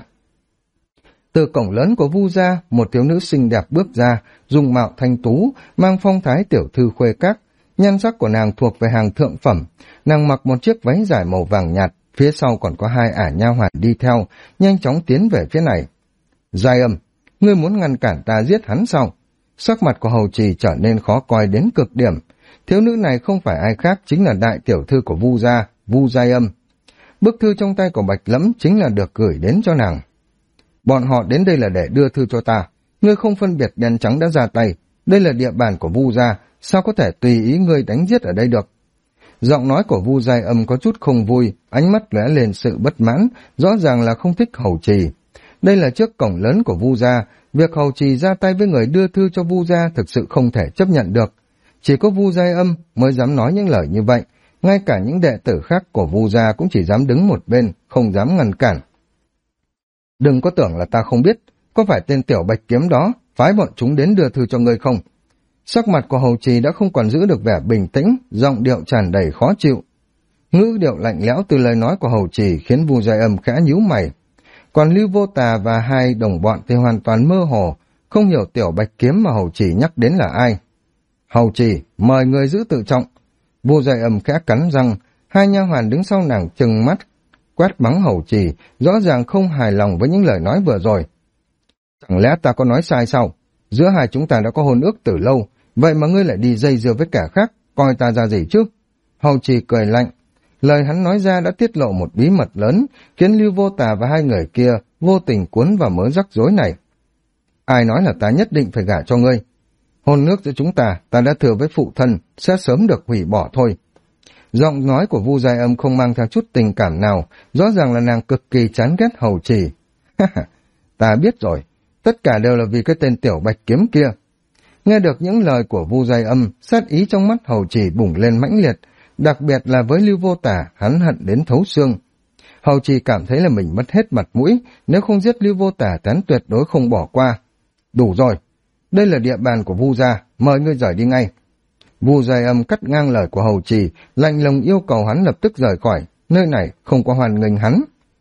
Từ cổng lớn của Vu gia, một thiếu nữ xinh đẹp bước ra, dung mạo thanh tú, mang phong thái tiểu thư khuê các. Nhan sắc của nàng thuộc về hàng thượng phẩm, nàng mặc một chiếc váy dài màu vàng nhạt, phía sau còn có 2 ả nha hoàn đi theo, nhanh chóng tiến về phía này. Giai Âm, ngươi muốn ngăn cản ta giết hắn sao? Sắc mặt của Hầu Trì trở nên khó coi đến cực điểm. Thiếu nữ này không phải ai khác, chính là đại tiểu thư của Vu gia, Vu Giai Âm. Bức thư trong tay của Bạch Lẫm chính là được gửi đến cho nàng. Bọn họ đến đây là để đưa thư cho ta, ngươi không phân biệt đen trắng đã ra tay, đây là địa bàn của Vu gia, sao có thể tùy ý ngươi đánh giết ở đây được? Giọng nói của Vu Giai Âm có chút không vui, ánh mắt lóe lên sự bất mãn, rõ ràng là không thích Hầu Trì. Đây là trước cổng lớn của Vu gia, việc Hầu Trì ra tay với người đưa thư cho Vu gia thực sự không thể chấp nhận được. Chỉ có Vu Giai Âm mới dám nói những lời như vậy, ngay cả những đệ tử khác của Vu gia cũng chỉ dám đứng một bên, không dám ngăn cản. Đừng có tưởng là ta không biết, có phải tên tiểu Bạch Kiếm đó phái bọn chúng đến đưa thư cho ngươi không? Sắc mặt của Hầu Trì đã không còn giữ được vẻ bình tĩnh, giọng điệu tràn đầy khó chịu. Ngữ điệu lạnh lẽo từ lời nói của Hầu Trì khiến Vu Giai Âm khẽ nhíu mày. Còn Lưu Vô Tà và 2 đồng bọn thì hoàn toàn mơ hồ, không hiểu tiểu Bạch Kiếm mà Hầu Trì nhắc đến là ai. Hầu Trì, mời người giữ tự trọng. Vu Giai Âm khẽ cắn răng, 2 nha hoàn đứng sau nàng trừng mắt, quát mắng Hầu Trì, rõ ràng không hài lòng với những lời nói vừa rồi. Chẳng lẽ ta có nói sai sao? Giữa hai chúng ta đã có hôn ước từ lâu, vậy mà ngươi lại đi dây dưa với kẻ khác, coi ta ra gì chứ? Hầu Trì cười lạnh. Lời hắn nói ra đã tiết lộ một bí mật lớn, khiến Lưu Vô Tà và 2 người kia vô tình cuốn vào mớ rắc rối này. Ai nói là ta nhất định phải gả cho ngươi? Hôn ước giữa chúng ta đã thừa với phụ thân, sẽ sớm được hủy bỏ thôi. Giọng nói của Vu Giai Âm không mang theo chút tình cảm nào, rõ ràng là nàng cực kỳ chán ghét Hầu Trì. Ta biết rồi, tất cả đều là vì cái tên tiểu Bạch Kiếm kia. Nghe được những lời của Vu Giai Âm, sát ý trong mắt Hầu Trì bùng lên mãnh liệt, đặc biệt là với Lưu Vô Tà, hắn hận đến thấu xương. Hầu Trì cảm thấy là mình mất hết mặt mũi, nếu không giết Lưu Vô Tà hắn tuyệt đối không bỏ qua. Đủ rồi, đây là địa bàn của Vu gia, mời ngươi rời đi ngay. Vu Giai Âm cắt ngang lời của Hầu Trì, lạnh lùng yêu cầu hắn lập tức rời khỏi, nơi này không có hoan nghênh hắn.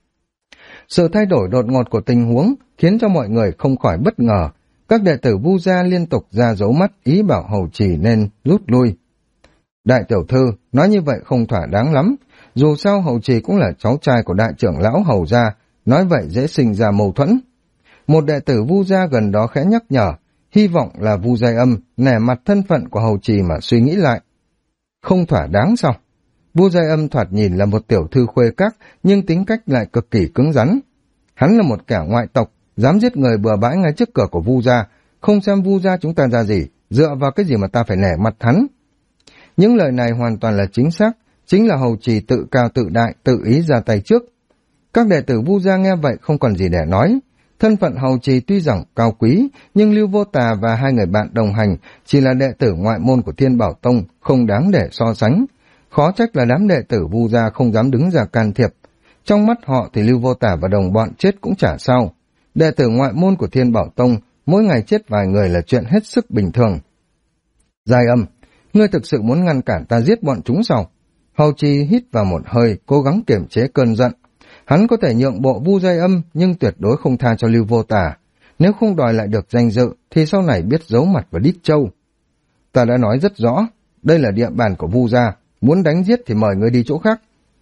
Sự thay đổi đột ngột của tình huống khiến cho mọi người không khỏi bất ngờ. Các đệ tử Vu gia liên tục ra dấu mắt ý bảo Hầu Trì nên rút lui. Đại tiểu thư, nói như vậy không thỏa đáng lắm. Dù sao Hầu Trì cũng là cháu trai của đại trưởng lão Hầu gia, nói vậy dễ sinh ra mâu thuẫn. Một đệ tử Vu gia gần đó khẽ nhắc nhở, hy vọng là Vu Giai Âm nể mặt thân phận của Hầu Trì mà suy nghĩ lại. Không thỏa đáng sao? Vu Giai Âm thoạt nhìn là một tiểu thư khuê các, nhưng tính cách lại cực kỳ cứng rắn. Hắn là một kẻ ngoại tộc, dám giết người bừa bãi ngay trước cửa của Vu gia, không xem Vu gia chúng ta ra gì, dựa vào cái gì mà ta phải nể mặt hắn. Những lời này hoàn toàn là chính xác, chính là Hầu Trì tự cao tự đại, tự ý ra tay trước. Các đệ tử Vu gia nghe vậy không còn gì để nói. Thân phận Hầu Trì tuy rằng cao quý, nhưng Lưu Vô Tà và 2 người bạn đồng hành chỉ là đệ tử ngoại môn của Thiên Bảo Tông, không đáng để so sánh. Khó trách là đám đệ tử Vu gia không dám đứng ra can thiệp. Trong mắt họ thì Lưu Vô Tà và đồng bọn chết cũng chả sao. Đệ tử ngoại môn của Thiên Bảo Tông, mỗi ngày chết vài người là chuyện hết sức bình thường. Giai Âm, ngươi thực sự muốn ngăn cản ta giết bọn chúng sao? Hầu Trì hít vào một hơi, cố gắng kiềm chế cơn giận. Hắn có thể nhượng bộ Vu Giai Âm, nhưng tuyệt đối không tha cho Lưu Vô Tà. Nếu không đòi lại được danh dự, thì sau này biết giấu mặt và đít trâu. Ta đã nói rất rõ, đây là địa bàn của Vu gia, muốn đánh giết thì mời ngươi đi chỗ khác.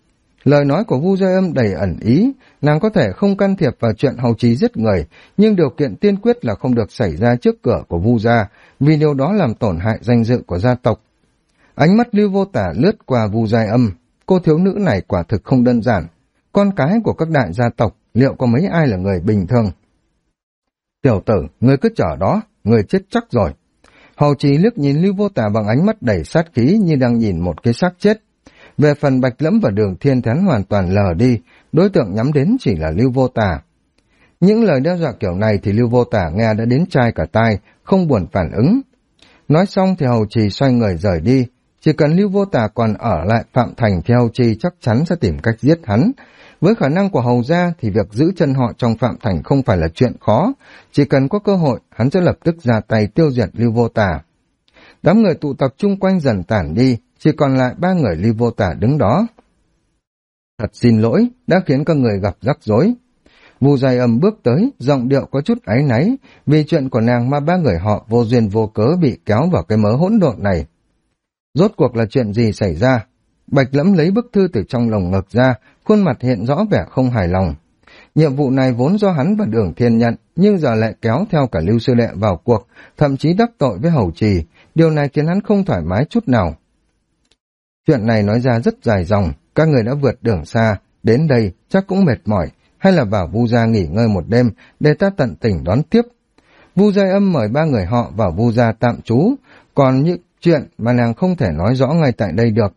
Lời nói của Vu Giai Âm đầy ẩn ý, nàng có thể không can thiệp vào chuyện hầu trì giết người, nhưng điều kiện tiên quyết là không được xảy ra trước cửa của Vu gia, vì điều đó làm tổn hại danh dự của gia tộc. Ánh mắt Lưu Vô Tả lướt qua Vu Giai Âm, cô thiếu nữ này quả thực không đơn giản. Con cái của các đại gia tộc, liệu có mấy ai là người bình thường? Tiểu tử, ngươi cứ chờ đó, ngươi chết chắc rồi. Hầu trì liếc nhìn Lưu Vô Tả bằng ánh mắt đầy sát khí như đang nhìn một cái xác chết. Về phần Bạch Lẫm và Đường Thiên thì hắn hoàn toàn lờ đi, đối tượng nhắm đến chỉ là Lưu Vô Tả. Những lời đe dọa kiểu này thì Lưu Vô Tả nghe đã đến chai cả tai, không buồn phản ứng. Nói xong thì hầu trì xoay người rời đi, chỉ cần Lưu Vô Tả còn ở lại Phạm Thành thì hầu trì chắc chắn sẽ tìm cách giết hắn. Với khả năng của hầu gia thì việc giữ chân họ trong Phạm Thành không phải là chuyện khó, chỉ cần có cơ hội hắn sẽ lập tức ra tay tiêu diệt Lưu Vô Tả. Đám người tụ tập chung quanh dần tản đi, chỉ còn lại 3 người Lưu Vô Tả đứng đó. Thật xin lỗi, đã khiến các người gặp rắc rối. Vu Giai Âm bước tới, giọng điệu có chút áy náy, vì chuyện của nàng mà 3 người họ vô duyên vô cớ bị kéo vào cái mớ hỗn độn này. Rốt cuộc là chuyện gì xảy ra? Bạch Lẫm lấy bức thư từ trong lồng ngực ra, khuôn mặt hiện rõ vẻ không hài lòng. Nhiệm vụ này vốn do hắn và Đường Thiên nhận, nhưng giờ lại kéo theo cả Lưu sư đệ vào cuộc, thậm chí đắc tội với hầu trì, điều này khiến hắn không thoải mái chút nào. Chuyện này nói ra rất dài dòng, các người đã vượt đường xa, đến đây chắc cũng mệt mỏi, hay là vào Vu gia nghỉ ngơi một đêm để ta tận tình đón tiếp. Vu Giai Âm mời 3 người họ vào Vu gia tạm trú, còn những chuyện mà nàng không thể nói rõ ngay tại đây được.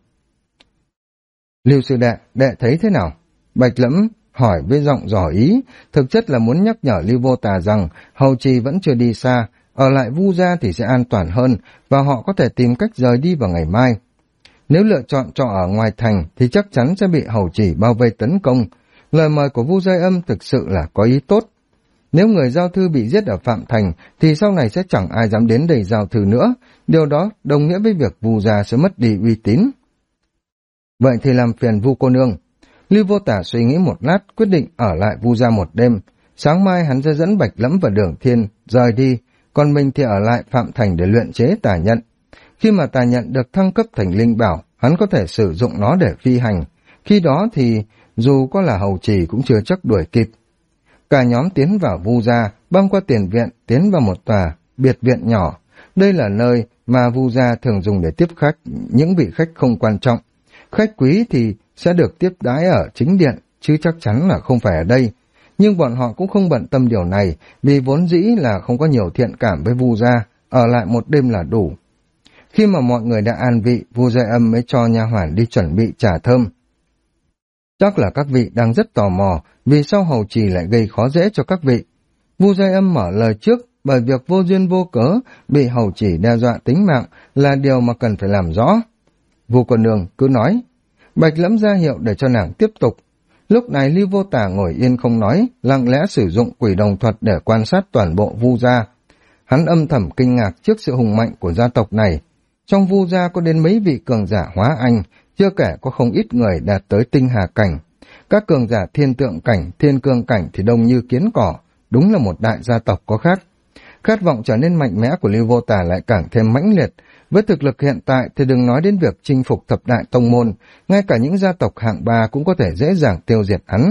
Lưu sư đệ thấy thế nào? Bạch Lẫm hỏi với giọng dò ý, thực chất là muốn nhắc nhở Lưu Vô Tà rằng hầu trì vẫn chưa đi xa, ở lại Vu gia thì sẽ an toàn hơn và họ có thể tìm cách rời đi vào ngày mai. Nếu lựa chọn trọ ở ngoài thành thì chắc chắn sẽ bị hầu trì bao vây tấn công. Lời mời của Vu Giai Âm thực sự là có ý tốt. Nếu người giao thư bị giết ở Phạm Thành thì sau này sẽ chẳng ai dám đến đây giao thư nữa, điều đó đồng nghĩa với việc Vu gia sẽ mất đi uy tín. Vậy thì làm phiền Vu cô nương. Lưu Vô Tả suy nghĩ một lát, quyết định ở lại Vu gia một đêm. Sáng mai hắn sẽ dẫn Bạch Lẫm và Đường Thiên rời đi, còn mình thì ở lại Phạm Thành để luyện chế tà nhận. Khi mà tà nhận được thăng cấp thành linh bảo, hắn có thể sử dụng nó để phi hành. Khi đó thì dù có là hầu trì cũng chưa chắc đuổi kịp. Cả nhóm tiến vào Vu gia, băng qua tiền viện, tiến vào một tòa biệt viện nhỏ. Đây là nơi mà Vu gia thường dùng để tiếp khách những vị khách không quan trọng. Khách quý thì sẽ được tiếp đãi ở chính điện, chứ chắc chắn là không phải ở đây. Nhưng bọn họ cũng không bận tâm điều này, vì vốn dĩ là không có nhiều thiện cảm với Vu gia, ở lại một đêm là đủ. Khi mà mọi người đã an vị, Vu Giai Âm mới cho nha hoàn đi chuẩn bị trà thơm. Chắc là các vị đang rất tò mò, vì sao hầu trì lại gây khó dễ cho các vị. Vu Giai Âm mở lời trước, bởi việc vô duyên vô cớ, bị hầu trì đe dọa tính mạng là điều mà cần phải làm rõ. Vu cô nương cứ nói. Bạch Lẫm ra hiệu để cho nàng tiếp tục. Lúc này Lưu Vô Tả ngồi yên không nói, lặng lẽ sử dụng quỷ đồng thuật để quan sát toàn bộ Vu gia. Hắn âm thầm kinh ngạc trước sự hùng mạnh của gia tộc này. Trong Vu gia có đến mấy vị cường giả hóa anh, chưa kể có không ít người đạt tới tinh hà cảnh. Các cường giả thiên tượng cảnh, thiên cương cảnh thì đông như kiến cỏ, đúng là một đại gia tộc có khác. Khát vọng trở nên mạnh mẽ của Lưu Vô Tả lại càng thêm mãnh liệt. Với thực lực hiện tại thì đừng nói đến việc chinh phục thập đại tông môn, ngay cả những gia tộc hạng 3 cũng có thể dễ dàng tiêu diệt hắn.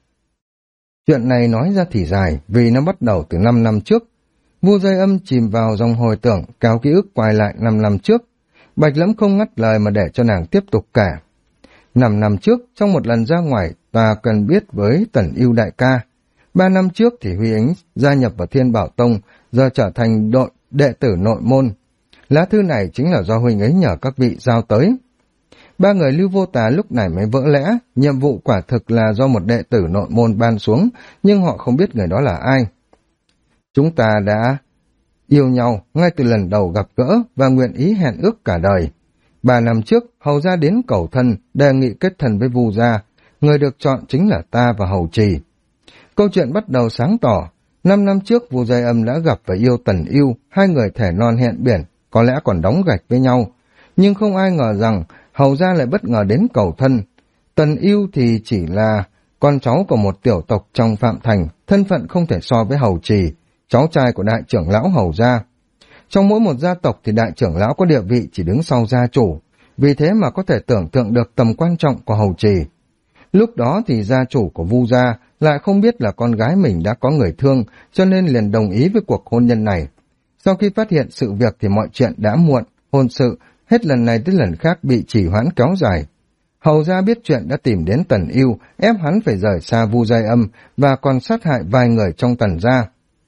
Chuyện này nói ra thì dài, vì nó bắt đầu từ 5 năm trước. Vu Giai Âm chìm vào dòng hồi tưởng, kéo ký ức quay lại 5 năm trước. Bạch Lẫm không ngắt lời mà để cho nàng tiếp tục kể. 5 năm trước, trong một lần ra ngoài, ta cần biết với Tần Ưu đại ca. 3 năm trước thì Huy Ánh gia nhập vào Thiên Bảo Tông, giờ trở thành đội đệ tử nội môn. Lá thư này chính là do huynh ấy nhờ các vị giao tới. 3 người Lưu Vô Tà lúc này mới vỡ lẽ, nhiệm vụ quả thực là do một đệ tử nội môn ban xuống, nhưng họ không biết người đó là ai. Chúng ta đã yêu nhau ngay từ lần đầu gặp gỡ và nguyện ý hẹn ước cả đời. 3 năm trước, hầu gia đến cầu thân, đề nghị kết thân với Vu gia. Người được chọn chính là ta và hầu trì. Câu chuyện bắt đầu sáng tỏ. 5 năm trước, Vu Giai Âm đã gặp và yêu Tần Ưu, hai người thề non hẹn biển, có lẽ còn đóng gạch với nhau. Nhưng không ai ngờ rằng, hầu gia lại bất ngờ đến cầu thân. Tần Ưu thì chỉ là con cháu của một tiểu tộc trong Phạm Thành, thân phận không thể so với hầu trì, cháu trai của đại trưởng lão hầu gia. Trong mỗi một gia tộc thì đại trưởng lão có địa vị chỉ đứng sau gia chủ, vì thế mà có thể tưởng tượng được tầm quan trọng của hầu trì. Lúc đó thì gia chủ của Vu gia lại không biết là con gái mình đã có người thương, cho nên liền đồng ý với cuộc hôn nhân này. Sau khi phát hiện sự việc thì mọi chuyện đã muộn, hôn sự hết lần này tới lần khác bị trì hoãn kéo dài. Hầu gia biết chuyện đã tìm đến Tần Ưu, ép hắn phải rời xa Vu Giai Âm và còn sát hại vài người trong Tần gia.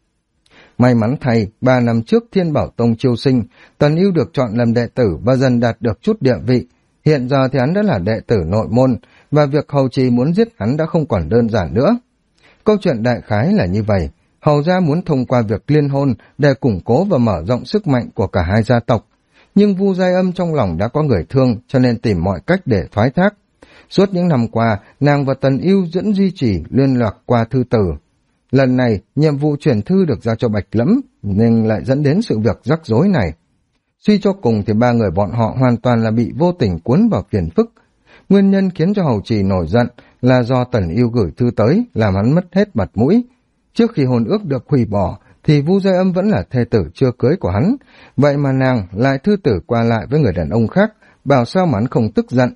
May mắn thay, 3 năm trước Thiên Bảo Tông chiêu sinh, Tần Ưu được chọn làm đệ tử và dần đạt được chút địa vị. Hiện giờ thì hắn đã là đệ tử nội môn, và việc hầu trì muốn giết hắn đã không còn đơn giản nữa. Câu chuyện đại khái là như vậy. Hầu gia muốn thông qua việc liên hôn để củng cố và mở rộng sức mạnh của cả hai gia tộc. Nhưng Vu Giai Âm trong lòng đã có người thương, cho nên tìm mọi cách để thoái thác. Suốt những năm qua, nàng và Tần Ưu vẫn duy trì liên lạc qua thư tử. Lần này, nhiệm vụ chuyển thư được giao cho Bạch Lẫm, nhưng lại dẫn đến sự việc rắc rối này. Suy cho cùng thì 3 người bọn họ hoàn toàn là bị vô tình cuốn vào phiền phức. Nguyên nhân khiến cho hầu trì nổi giận là do Tần Ưu gửi thư tới, làm hắn mất hết mặt mũi. Trước khi hôn ước được hủy bỏ, thì Vu Giai Âm vẫn là thê tử chưa cưới của hắn, vậy mà nàng lại thư tử qua lại với người đàn ông khác, bảo sao mà hắn không tức giận.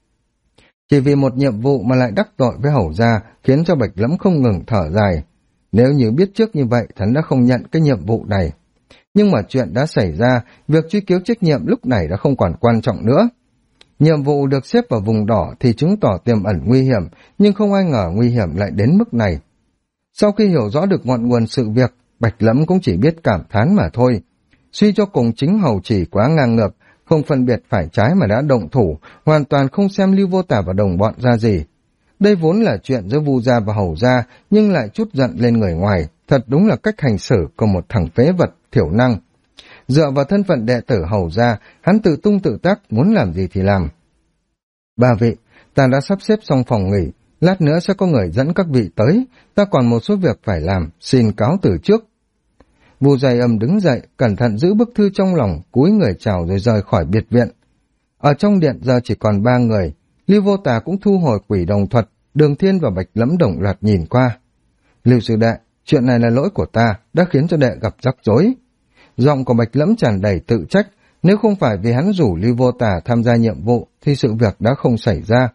Chỉ vì một nhiệm vụ mà lại đắc tội với hầu gia, khiến cho Bạch Lẫm không ngừng thở dài. Nếu như biết trước như vậy, hắn đã không nhận cái nhiệm vụ này. Nhưng mà chuyện đã xảy ra, việc truy cứu trách nhiệm lúc này đã không còn quan trọng nữa. Nhiệm vụ được xếp vào vùng đỏ thì chứng tỏ tiềm ẩn nguy hiểm, nhưng không ai ngờ nguy hiểm lại đến mức này. Sau khi hiểu rõ được ngọn nguồn sự việc, Bạch Lẫm cũng chỉ biết cảm thán mà thôi. Suy cho cùng chính hầu chỉ quá ngang ngược, không phân biệt phải trái mà đã động thủ, hoàn toàn không xem Lưu Vô Tả và đồng bọn ra gì. Đây vốn là chuyện giữa Vu gia và hầu gia, nhưng lại trút giận lên người ngoài, thật đúng là cách hành xử của một thằng phế vật, thiểu năng. Dựa vào thân phận đệ tử hầu gia, hắn tự tung tự tác, muốn làm gì thì làm. 3 vị, ta đã sắp xếp xong phòng nghỉ, lát nữa sẽ có người dẫn các vị tới, ta còn một số việc phải làm, xin cáo từ trước. Vu Giai Âm đứng dậy, cẩn thận giữ bức thư trong lòng, cúi người chào rồi rời khỏi biệt viện. Ở trong điện giờ chỉ còn 3 người, Lưu Vô Tà cũng thu hồi quỷ đồng thuật, Đường Thiên và Bạch Lẫm đồng loạt nhìn qua. Lưu sư đệ, chuyện này là lỗi của ta, đã khiến cho đệ gặp rắc rối. Giọng của Bạch Lẫm tràn đầy tự trách, nếu không phải vì hắn rủ Lưu Vô Tà tham gia nhiệm vụ thì sự việc đã không xảy ra.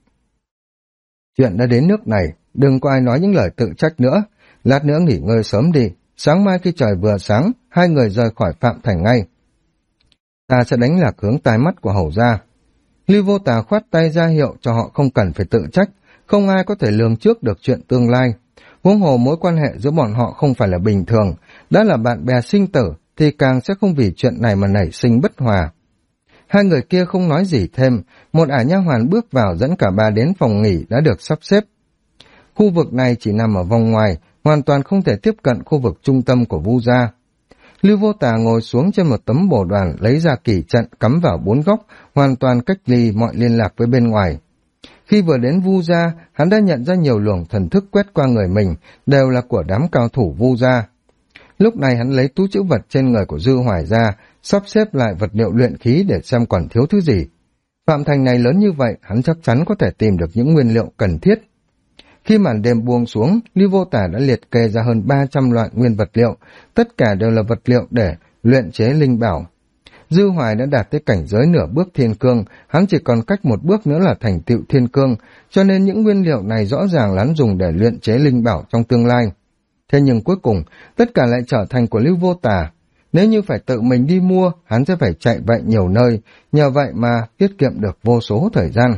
Chuyện đã đến nước này, đừng có ai nói những lời tự trách nữa, lát nữa nghỉ ngơi sớm đi, sáng mai khi trời vừa sáng, 2 người rời khỏi Phạm Thành ngay. Ta sẽ đánh lạc hướng tai mắt của hầu gia. Lưu Vô Tà khoát tay ra hiệu cho họ không cần phải tự trách, không ai có thể lường trước được chuyện tương lai. Huống hồ mối quan hệ giữa bọn họ không phải là bình thường, đã là bạn bè sinh tử thì càng sẽ không vì chuyện này mà nảy sinh bất hòa. 2 người kia không nói gì thêm, một ả nha hoàn bước vào dẫn cả 3 đến phòng nghỉ đã được sắp xếp. Khu vực này chỉ nằm ở vòng ngoài, hoàn toàn không thể tiếp cận khu vực trung tâm của Vu gia. Lưu Vô Tà ngồi xuống trên một tấm bồ đoàn, lấy ra kỷ trận cắm vào 4 góc, hoàn toàn cách ly mọi liên lạc với bên ngoài. Khi vừa đến Vu gia, hắn đã nhận ra nhiều luồng thần thức quét qua người mình, đều là của đám cao thủ Vu gia. Lúc này hắn lấy túi trữ vật trên người của Dư Hoài ra, sắp xếp lại vật liệu luyện khí để xem còn thiếu thứ gì. Phạm Thành này lớn như vậy, hắn chắc chắn có thể tìm được những nguyên liệu cần thiết. Khi màn đêm buông xuống, Lưu Vô Tả đã liệt kê ra hơn 300 loại nguyên vật liệu, tất cả đều là vật liệu để luyện chế linh bảo. Dư Hoài đã đạt tới cảnh giới nửa bước thiên cương, hắn chỉ còn cách một bước nữa là thành tựu thiên cương, cho nên những nguyên liệu này rõ ràng là hắn dùng để luyện chế linh bảo trong tương lai. Thế nhưng cuối cùng, tất cả lại trở thành của Lưu Vô Tả. Nếu như phải tự mình đi mua, hắn sẽ phải chạy vậy nhiều nơi, nhờ vậy mà tiết kiệm được vô số thời gian.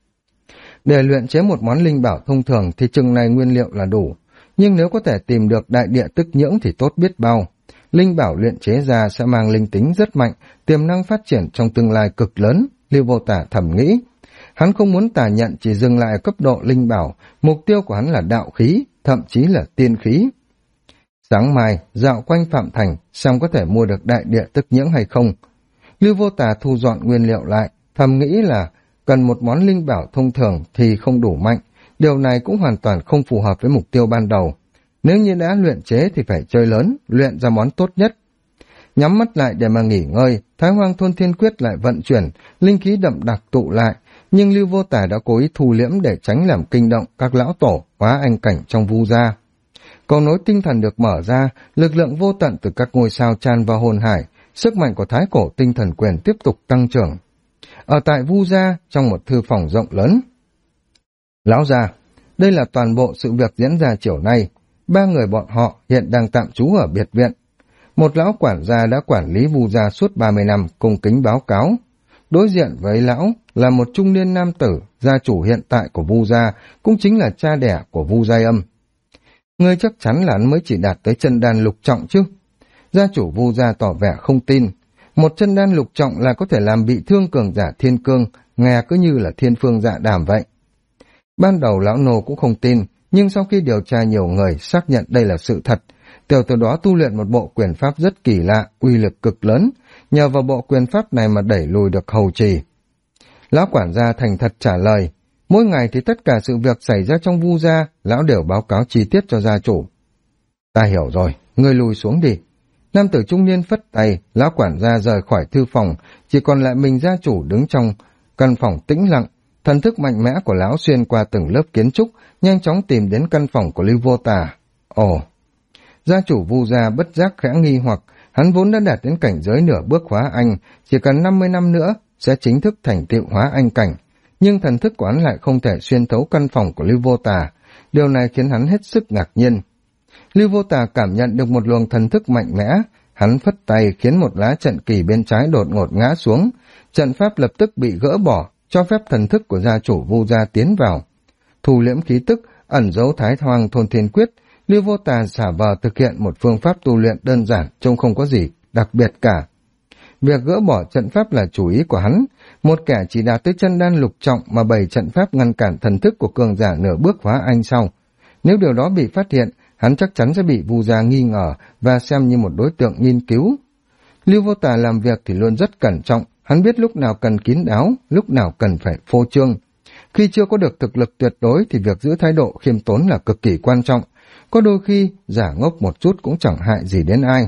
Để luyện chế một món linh bảo thông thường thì chừng này nguyên liệu là đủ, nhưng nếu có thể tìm được đại địa tức nhưỡng thì tốt biết bao. Linh bảo luyện chế ra sẽ mang linh tính rất mạnh, tiềm năng phát triển trong tương lai cực lớn, Lưu Vô Tả thầm nghĩ. Hắn không muốn tà nhận chỉ dừng lại ở cấp độ linh bảo, mục tiêu của hắn là đạo khí, thậm chí là tiên khí. Sáng mai, dạo quanh Phạm Thành, xem có thể mua được đại địa tức nhưỡng hay không. Lưu Vô Tà thu dọn nguyên liệu lại, thầm nghĩ là cần một món linh bảo thông thường thì không đủ mạnh, điều này cũng hoàn toàn không phù hợp với mục tiêu ban đầu. Nếu như đã luyện chế thì phải chơi lớn, luyện ra món tốt nhất. Nhắm mắt lại để mà nghỉ ngơi, Thái Hoang Thôn Thiên Quyết lại vận chuyển, linh khí đậm đặc tụ lại, nhưng Lưu Vô Tả đã cố ý thu liễm để tránh làm kinh động các lão tổ hóa anh cảnh trong Vu gia. Cầu nối tinh thần được mở ra, lực lượng vô tận từ các ngôi sao tràn vào hồn hải, sức mạnh của Thái Cổ Tinh Thần Quyền tiếp tục tăng trưởng. Ở tại Vu gia, trong một thư phòng rộng lớn, Lão già, đây là toàn bộ sự việc diễn ra chiều nay. Ba người bọn họ hiện đang tạm trú ở biệt viện. Một lão quản gia đã quản lý Vu gia suốt 30 năm, cung kính báo cáo. Đối diện với lão là một trung niên nam tử, gia chủ hiện tại của Vu gia, cũng chính là cha đẻ của Vu Giai Âm. Ngươi chắc chắn là hắn mới chỉ đạt tới chân đan lục trọng chứ? Gia chủ Vu gia tỏ vẻ không tin. Một chân đan lục trọng là có thể làm bị thương cường giả thiên cương, nghe cứ như là thiên phương dạ đàm vậy. Ban đầu lão nô cũng không tin, nhưng sau khi điều tra nhiều người xác nhận đây là sự thật, tiểu tử đó tu luyện một bộ quyền pháp rất kỳ lạ, uy lực cực lớn, nhờ vào bộ quyền pháp này mà đẩy lùi được hầu trì. Lão quản gia thành thật trả lời, mỗi ngày thì tất cả sự việc xảy ra trong Vu gia, lão đều báo cáo chi tiết cho gia chủ. Ta hiểu rồi, ngươi lùi xuống đi. Nam tử trung niên phất tay, lão quản gia rời khỏi thư phòng, chỉ còn lại mình gia chủ đứng trong căn phòng tĩnh lặng. Thần thức mạnh mẽ của lão xuyên qua từng lớp kiến trúc, nhanh chóng tìm đến căn phòng của Lưu Vô Tà. Ồ! Gia chủ Vu gia bất giác khẽ nghi hoặc, hắn vốn đã đạt đến cảnh giới nửa bước hóa anh, chỉ cần 50 năm nữa sẽ chính thức thành tựu hóa anh cảnh. Nhưng thần thức của hắn lại không thể xuyên thấu căn phòng của Lưu Vô Tà. Điều này khiến hắn hết sức ngạc nhiên. Lưu Vô Tà cảm nhận được một luồng thần thức mạnh mẽ, hắn phất tay khiến một lá trận kỳ bên trái đột ngột ngã xuống, trận pháp lập tức bị gỡ bỏ, cho phép thần thức của gia chủ Vu gia tiến vào. Thu liễm khí tức, ẩn giấu Thái Hoang Thôn Thiên Quyết, Lưu Vô Tà xả vờ thực hiện một phương pháp tu luyện đơn giản, trông không có gì đặc biệt cả. Việc gỡ bỏ trận pháp là chủ ý của hắn, một kẻ chỉ đạt tới chân đan lục trọng mà bày trận pháp ngăn cản thần thức của cường giả nửa bước hóa anh sau. Nếu điều đó bị phát hiện, hắn chắc chắn sẽ bị Vu gia nghi ngờ và xem như một đối tượng nghiên cứu. Lưu Vô Tà làm việc thì luôn rất cẩn trọng, hắn biết lúc nào cần kín đáo, lúc nào cần phải phô trương. Khi chưa có được thực lực tuyệt đối thì việc giữ thái độ khiêm tốn là cực kỳ quan trọng. Có đôi khi, giả ngốc một chút cũng chẳng hại gì đến ai.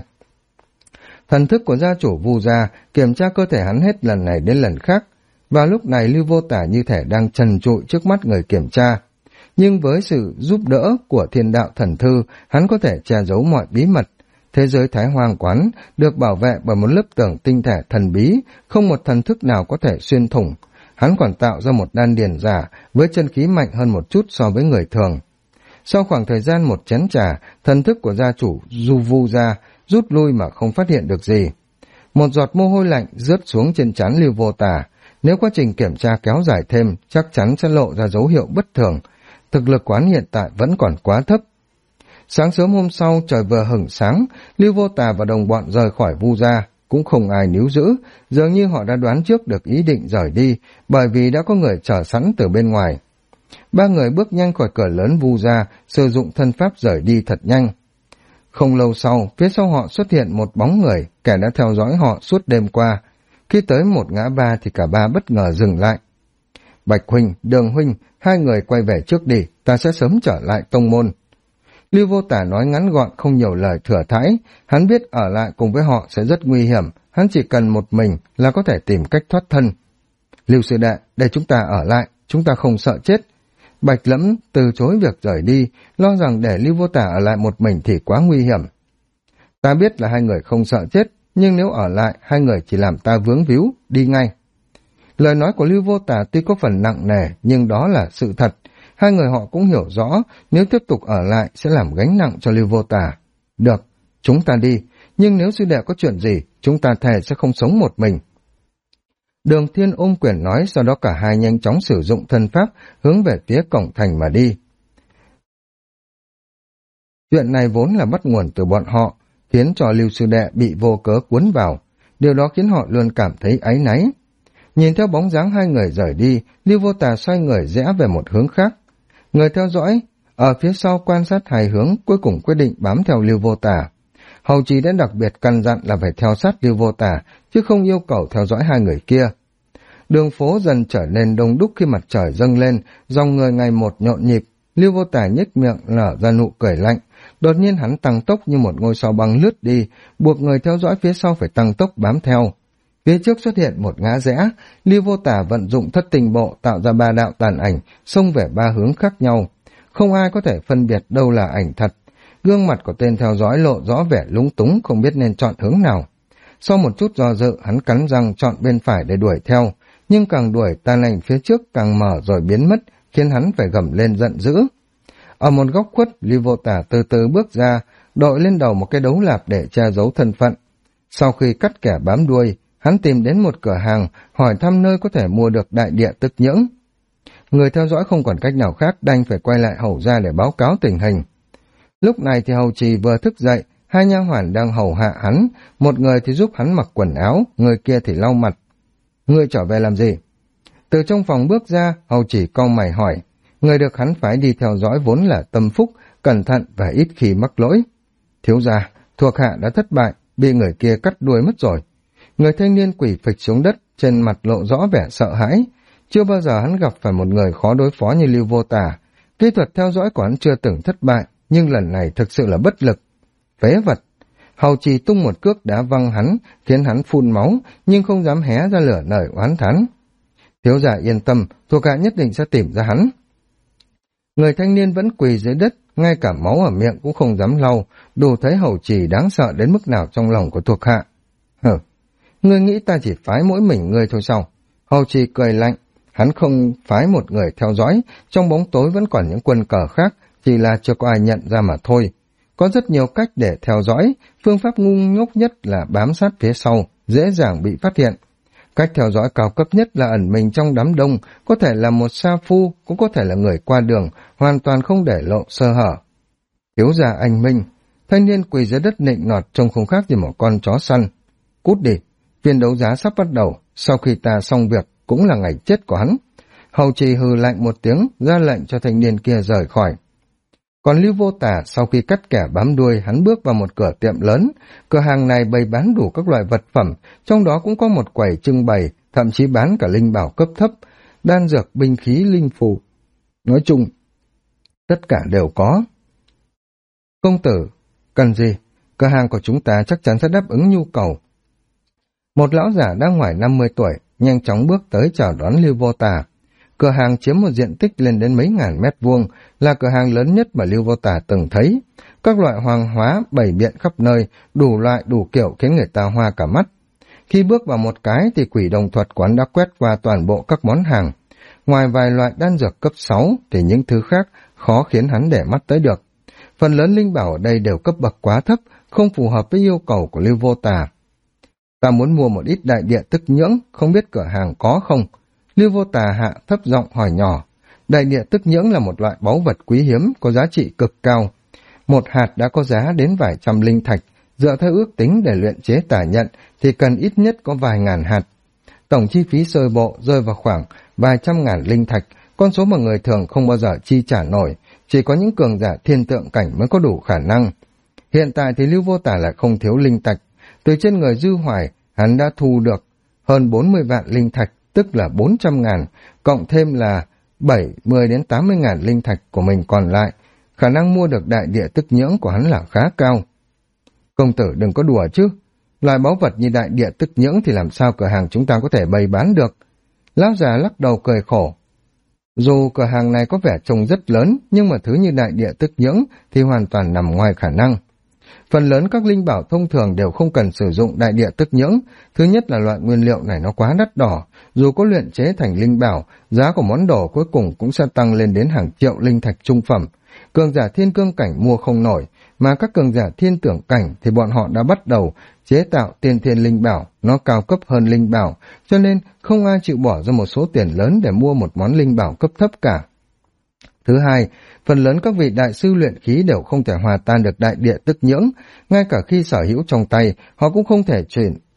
Thần thức của gia chủ Vu gia kiểm tra cơ thể hắn hết lần này đến lần khác. Và lúc này Lưu Vô Tà như thể đang trần trụi trước mắt người kiểm tra. Nhưng với sự giúp đỡ của thiên đạo thần thư, hắn có thể che giấu mọi bí mật. Thế giới Thái Hoang quán được bảo vệ bởi một lớp tường tinh thể thần bí, không một thần thức nào có thể xuyên thủng. Hắn còn tạo ra một đan điền giả với chân khí mạnh hơn một chút so với người thường. Sau khoảng thời gian một chén trà, thần thức của gia chủ Vu gia rút lui mà không phát hiện được gì. Một giọt mồ hôi lạnh rớt xuống trên trán Lưu Vô Tà. Nếu quá trình kiểm tra kéo dài thêm, chắc chắn sẽ lộ ra dấu hiệu bất thường. Thực lực quán hiện tại vẫn còn quá thấp. Sáng sớm hôm sau, trời vừa hửng sáng, Lưu Vô Tà và đồng bọn rời khỏi Vu gia, cũng không ai níu giữ, dường như họ đã đoán trước được ý định rời đi, bởi vì đã có người chờ sẵn từ bên ngoài. Ba người bước nhanh khỏi cửa lớn Vu gia, sử dụng thân pháp rời đi thật nhanh. Không lâu sau, phía sau họ xuất hiện một bóng người, kẻ đã theo dõi họ suốt đêm qua. Khi tới một ngã ba thì cả ba bất ngờ dừng lại. Bạch huynh, Đường huynh, hai người quay về trước đi, ta sẽ sớm trở lại tông môn. Lưu Vô Tà nói ngắn gọn, không nhiều lời thừa thãi, hắn biết ở lại cùng với họ sẽ rất nguy hiểm, hắn chỉ cần một mình là có thể tìm cách thoát thân. Lưu sư đệ, để chúng ta ở lại, chúng ta không sợ chết. Bạch Lẫm từ chối việc rời đi, lo rằng để Lưu Vô Tà ở lại một mình thì quá nguy hiểm. Ta biết là hai người không sợ chết, nhưng nếu ở lại, hai người chỉ làm ta vướng víu, đi ngay. Lời nói của Lưu Vô Tà tuy có phần nặng nề, nhưng đó là sự thật. Hai người họ cũng hiểu rõ, nếu tiếp tục ở lại sẽ làm gánh nặng cho Lưu Vô Tà. Được, chúng ta đi, nhưng nếu sư đệ có chuyện gì, chúng ta thề sẽ không sống một mình. Đường Thiên ôm quyền nói, sau đó cả hai nhanh chóng sử dụng thân pháp, hướng về phía cổng thành mà đi. Chuyện này vốn là bắt nguồn từ bọn họ, khiến cho Lưu sư đệ bị vô cớ cuốn vào. Điều đó khiến họ luôn cảm thấy áy náy. Nhìn theo bóng dáng hai người rời đi, Lưu Vô Tà xoay người rẽ về một hướng khác. Người theo dõi, ở phía sau quan sát hai hướng, cuối cùng quyết định bám theo Lưu Vô Tà. Hầu Trì đã đặc biệt căn dặn là phải theo sát Lưu Vô Tà, chứ không yêu cầu theo dõi hai người kia. Đường phố dần trở nên đông đúc khi mặt trời dâng lên, dòng người ngày một nhộn nhịp. Lưu Vô Tà nhếch miệng nở ra nụ cười lạnh. Đột nhiên hắn tăng tốc như một ngôi sao băng lướt đi, buộc người theo dõi phía sau phải tăng tốc bám theo. Phía trước xuất hiện một ngã rẽ, Lưu Vô Tà vận dụng thất tình bộ tạo ra ba đạo tàn ảnh, xông về ba hướng khác nhau. Không ai có thể phân biệt đâu là ảnh thật. Gương mặt của tên theo dõi lộ rõ vẻ lúng túng, không biết nên chọn hướng nào. Sau một chút do dự, hắn cắn răng chọn bên phải để đuổi theo, nhưng càng đuổi tàn ảnh phía trước càng mở rồi biến mất, khiến hắn phải gầm lên giận dữ. Ở một góc khuất, Lưu Vô Tả từ từ bước ra, đội lên đầu một cái đấu lạp để che giấu thân phận. Sau khi cắt kẻ bám đuôi, hắn tìm đến một cửa hàng, hỏi thăm nơi có thể mua được đại địa tức nhưỡng. Người theo dõi không còn cách nào khác, đành phải quay lại hầu ra để báo cáo tình hình. Lúc này thì hầu trì vừa thức dậy, hai nha hoàn đang hầu hạ hắn, một người thì giúp hắn mặc quần áo, người kia thì lau mặt. Ngươi trở về làm gì? Từ trong phòng bước ra, hầu trì cau mày hỏi. Người được hắn phái đi theo dõi vốn là Tâm Phúc, cẩn thận và ít khi mắc lỗi. Thiếu gia, thuộc hạ đã thất bại, bị người kia cắt đuôi mất rồi. Người thanh niên quỳ phịch xuống đất, trên mặt lộ rõ vẻ sợ hãi. Chưa bao giờ hắn gặp phải một người khó đối phó như Lưu Vô Tả. Kỹ thuật theo dõi của hắn chưa từng thất bại, nhưng lần này thực sự là bất lực. Phế vật! Hầu trì tung một cước đá văng hắn, khiến hắn phun máu, nhưng không dám hé ra lửa lời oán thán. Thiếu gia yên tâm, thuộc hạ nhất định sẽ tìm ra hắn. Người thanh niên vẫn quỳ dưới đất, ngay cả máu ở miệng cũng không dám lau, đủ thấy hầu trì đáng sợ đến mức nào trong lòng của thuộc hạ. Ngươi nghĩ ta chỉ phái mỗi mình ngươi thôi sao? Hầu trì cười lạnh, hắn không phái một người theo dõi, trong bóng tối vẫn còn những quân cờ khác, chỉ là chưa có ai nhận ra mà thôi. Có rất nhiều cách để theo dõi, phương pháp ngu ngốc nhất là bám sát phía sau, dễ dàng bị phát hiện. Cách theo dõi cao cấp nhất là ẩn mình trong đám đông, có thể là một sa phu, cũng có thể là người qua đường, hoàn toàn không để lộ sơ hở. Thiếu gia anh minh, thanh niên quỳ dưới đất nịnh nọt trông không khác gì một con chó săn. Cút đi, phiên đấu giá sắp bắt đầu, sau khi ta xong việc cũng là ngày chết của hắn. Hầu trì hừ lạnh một tiếng, ra lệnh cho thanh niên kia rời khỏi. Còn Lưu Vô Tả sau khi cắt kẻ bám đuôi, hắn bước vào một cửa tiệm lớn. Cửa hàng này bày bán đủ các loại vật phẩm, trong đó cũng có một quầy trưng bày, thậm chí bán cả linh bảo cấp thấp, đan dược, binh khí, linh phù. Nói chung, tất cả đều có. Công tử, cần gì? Cửa hàng của chúng ta chắc chắn sẽ đáp ứng nhu cầu. Một lão giả đang ngoài 50 tuổi, nhanh chóng bước tới chào đón Lưu Vô Tả. Cửa hàng chiếm một diện tích lên đến mấy ngàn mét vuông, là cửa hàng lớn nhất mà Lưu Vô Tả từng thấy. Các loại hoàng hóa bày biện khắp nơi, đủ loại đủ kiểu khiến người ta hoa cả mắt. Khi bước vào một cái thì quỷ đồng thuật quán đã quét qua toàn bộ các món hàng. Ngoài vài loại đan dược cấp 6 thì những thứ khác khó khiến hắn để mắt tới được. Phần lớn linh bảo ở đây đều cấp bậc quá thấp, không phù hợp với yêu cầu của Lưu Vô Tả. Ta muốn mua một ít đại địa tức nhưỡng, không biết cửa hàng có không? Lưu Vô Tà hạ thấp giọng hỏi nhỏ. Đại địa tức nhưỡng là một loại báu vật quý hiếm, có giá trị cực cao. Một hạt đã có giá đến vài trăm linh thạch, dựa theo ước tính để luyện chế tà nhận thì cần ít nhất có vài ngàn hạt. Tổng chi phí sơ bộ rơi vào khoảng vài trăm ngàn linh thạch, con số mà người thường không bao giờ chi trả nổi, chỉ có những cường giả thiên tượng cảnh mới có đủ khả năng. Hiện tại thì Lưu Vô Tà lại không thiếu linh thạch, từ trên người Dư Hoài hắn đã thu được hơn 40 vạn linh thạch, tức là 400.000, cộng thêm là 70 đến 80.000 linh thạch của mình còn lại, khả năng mua được đại địa tức nhưỡng của hắn là khá cao. Công tử đừng có đùa chứ, loại báu vật như đại địa tức nhưỡng thì làm sao cửa hàng chúng ta có thể bày bán được? Lão già lắc đầu cười khổ. Dù cửa hàng này có vẻ trông rất lớn, nhưng mà thứ như đại địa tức nhưỡng thì hoàn toàn nằm ngoài khả năng. Phần lớn các linh bảo thông thường đều không cần sử dụng đại địa tức nhưỡng. Thứ nhất là loại nguyên liệu này nó quá đắt đỏ, dù có luyện chế thành linh bảo, giá của món đồ cuối cùng cũng sẽ tăng lên đến hàng triệu linh thạch trung phẩm. Cường giả thiên cương cảnh mua không nổi, mà các cường giả thiên tưởng cảnh thì bọn họ đã bắt đầu chế tạo tiên thiên linh bảo, nó cao cấp hơn linh bảo, cho nên không ai chịu bỏ ra một số tiền lớn để mua một món linh bảo cấp thấp cả. Thứ hai, phần lớn các vị đại sư luyện khí đều không thể hòa tan được đại địa tức nhưỡng, ngay cả khi sở hữu trong tay, họ cũng không thể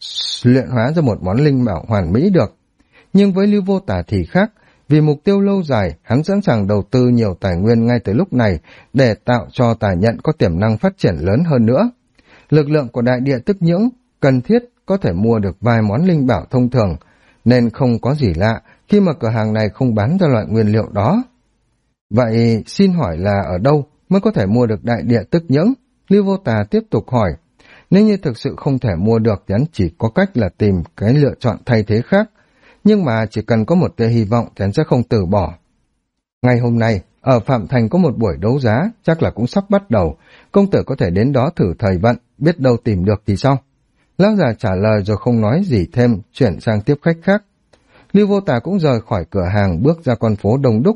luyện hóa ra một món linh bảo hoàn mỹ được. Nhưng với Lưu Vô Tà thì khác, vì mục tiêu lâu dài, hắn sẵn sàng đầu tư nhiều tài nguyên ngay từ lúc này để tạo cho tà nhận có tiềm năng phát triển lớn hơn nữa. Lực lượng của đại địa tức nhưỡng cần thiết có thể mua được vài món linh bảo thông thường, nên không có gì lạ khi mà cửa hàng này không bán ra loại nguyên liệu đó. Vậy xin hỏi là ở đâu mới có thể mua được đại địa tức nhưỡng? Lưu Vô Tà tiếp tục hỏi. Nếu như thực sự không thể mua được thì hắn chỉ có cách là tìm cái lựa chọn thay thế khác. Nhưng mà chỉ cần có một tia hy vọng thì hắn sẽ không từ bỏ. Ngày hôm nay, ở Phạm Thành có một buổi đấu giá, chắc là cũng sắp bắt đầu. Công tử có thể đến đó thử thời vận, biết đâu tìm được thì sao? Lão già trả lời rồi không nói gì thêm, chuyển sang tiếp khách khác. Lưu Vô Tà cũng rời khỏi cửa hàng, bước ra con phố đông đúc,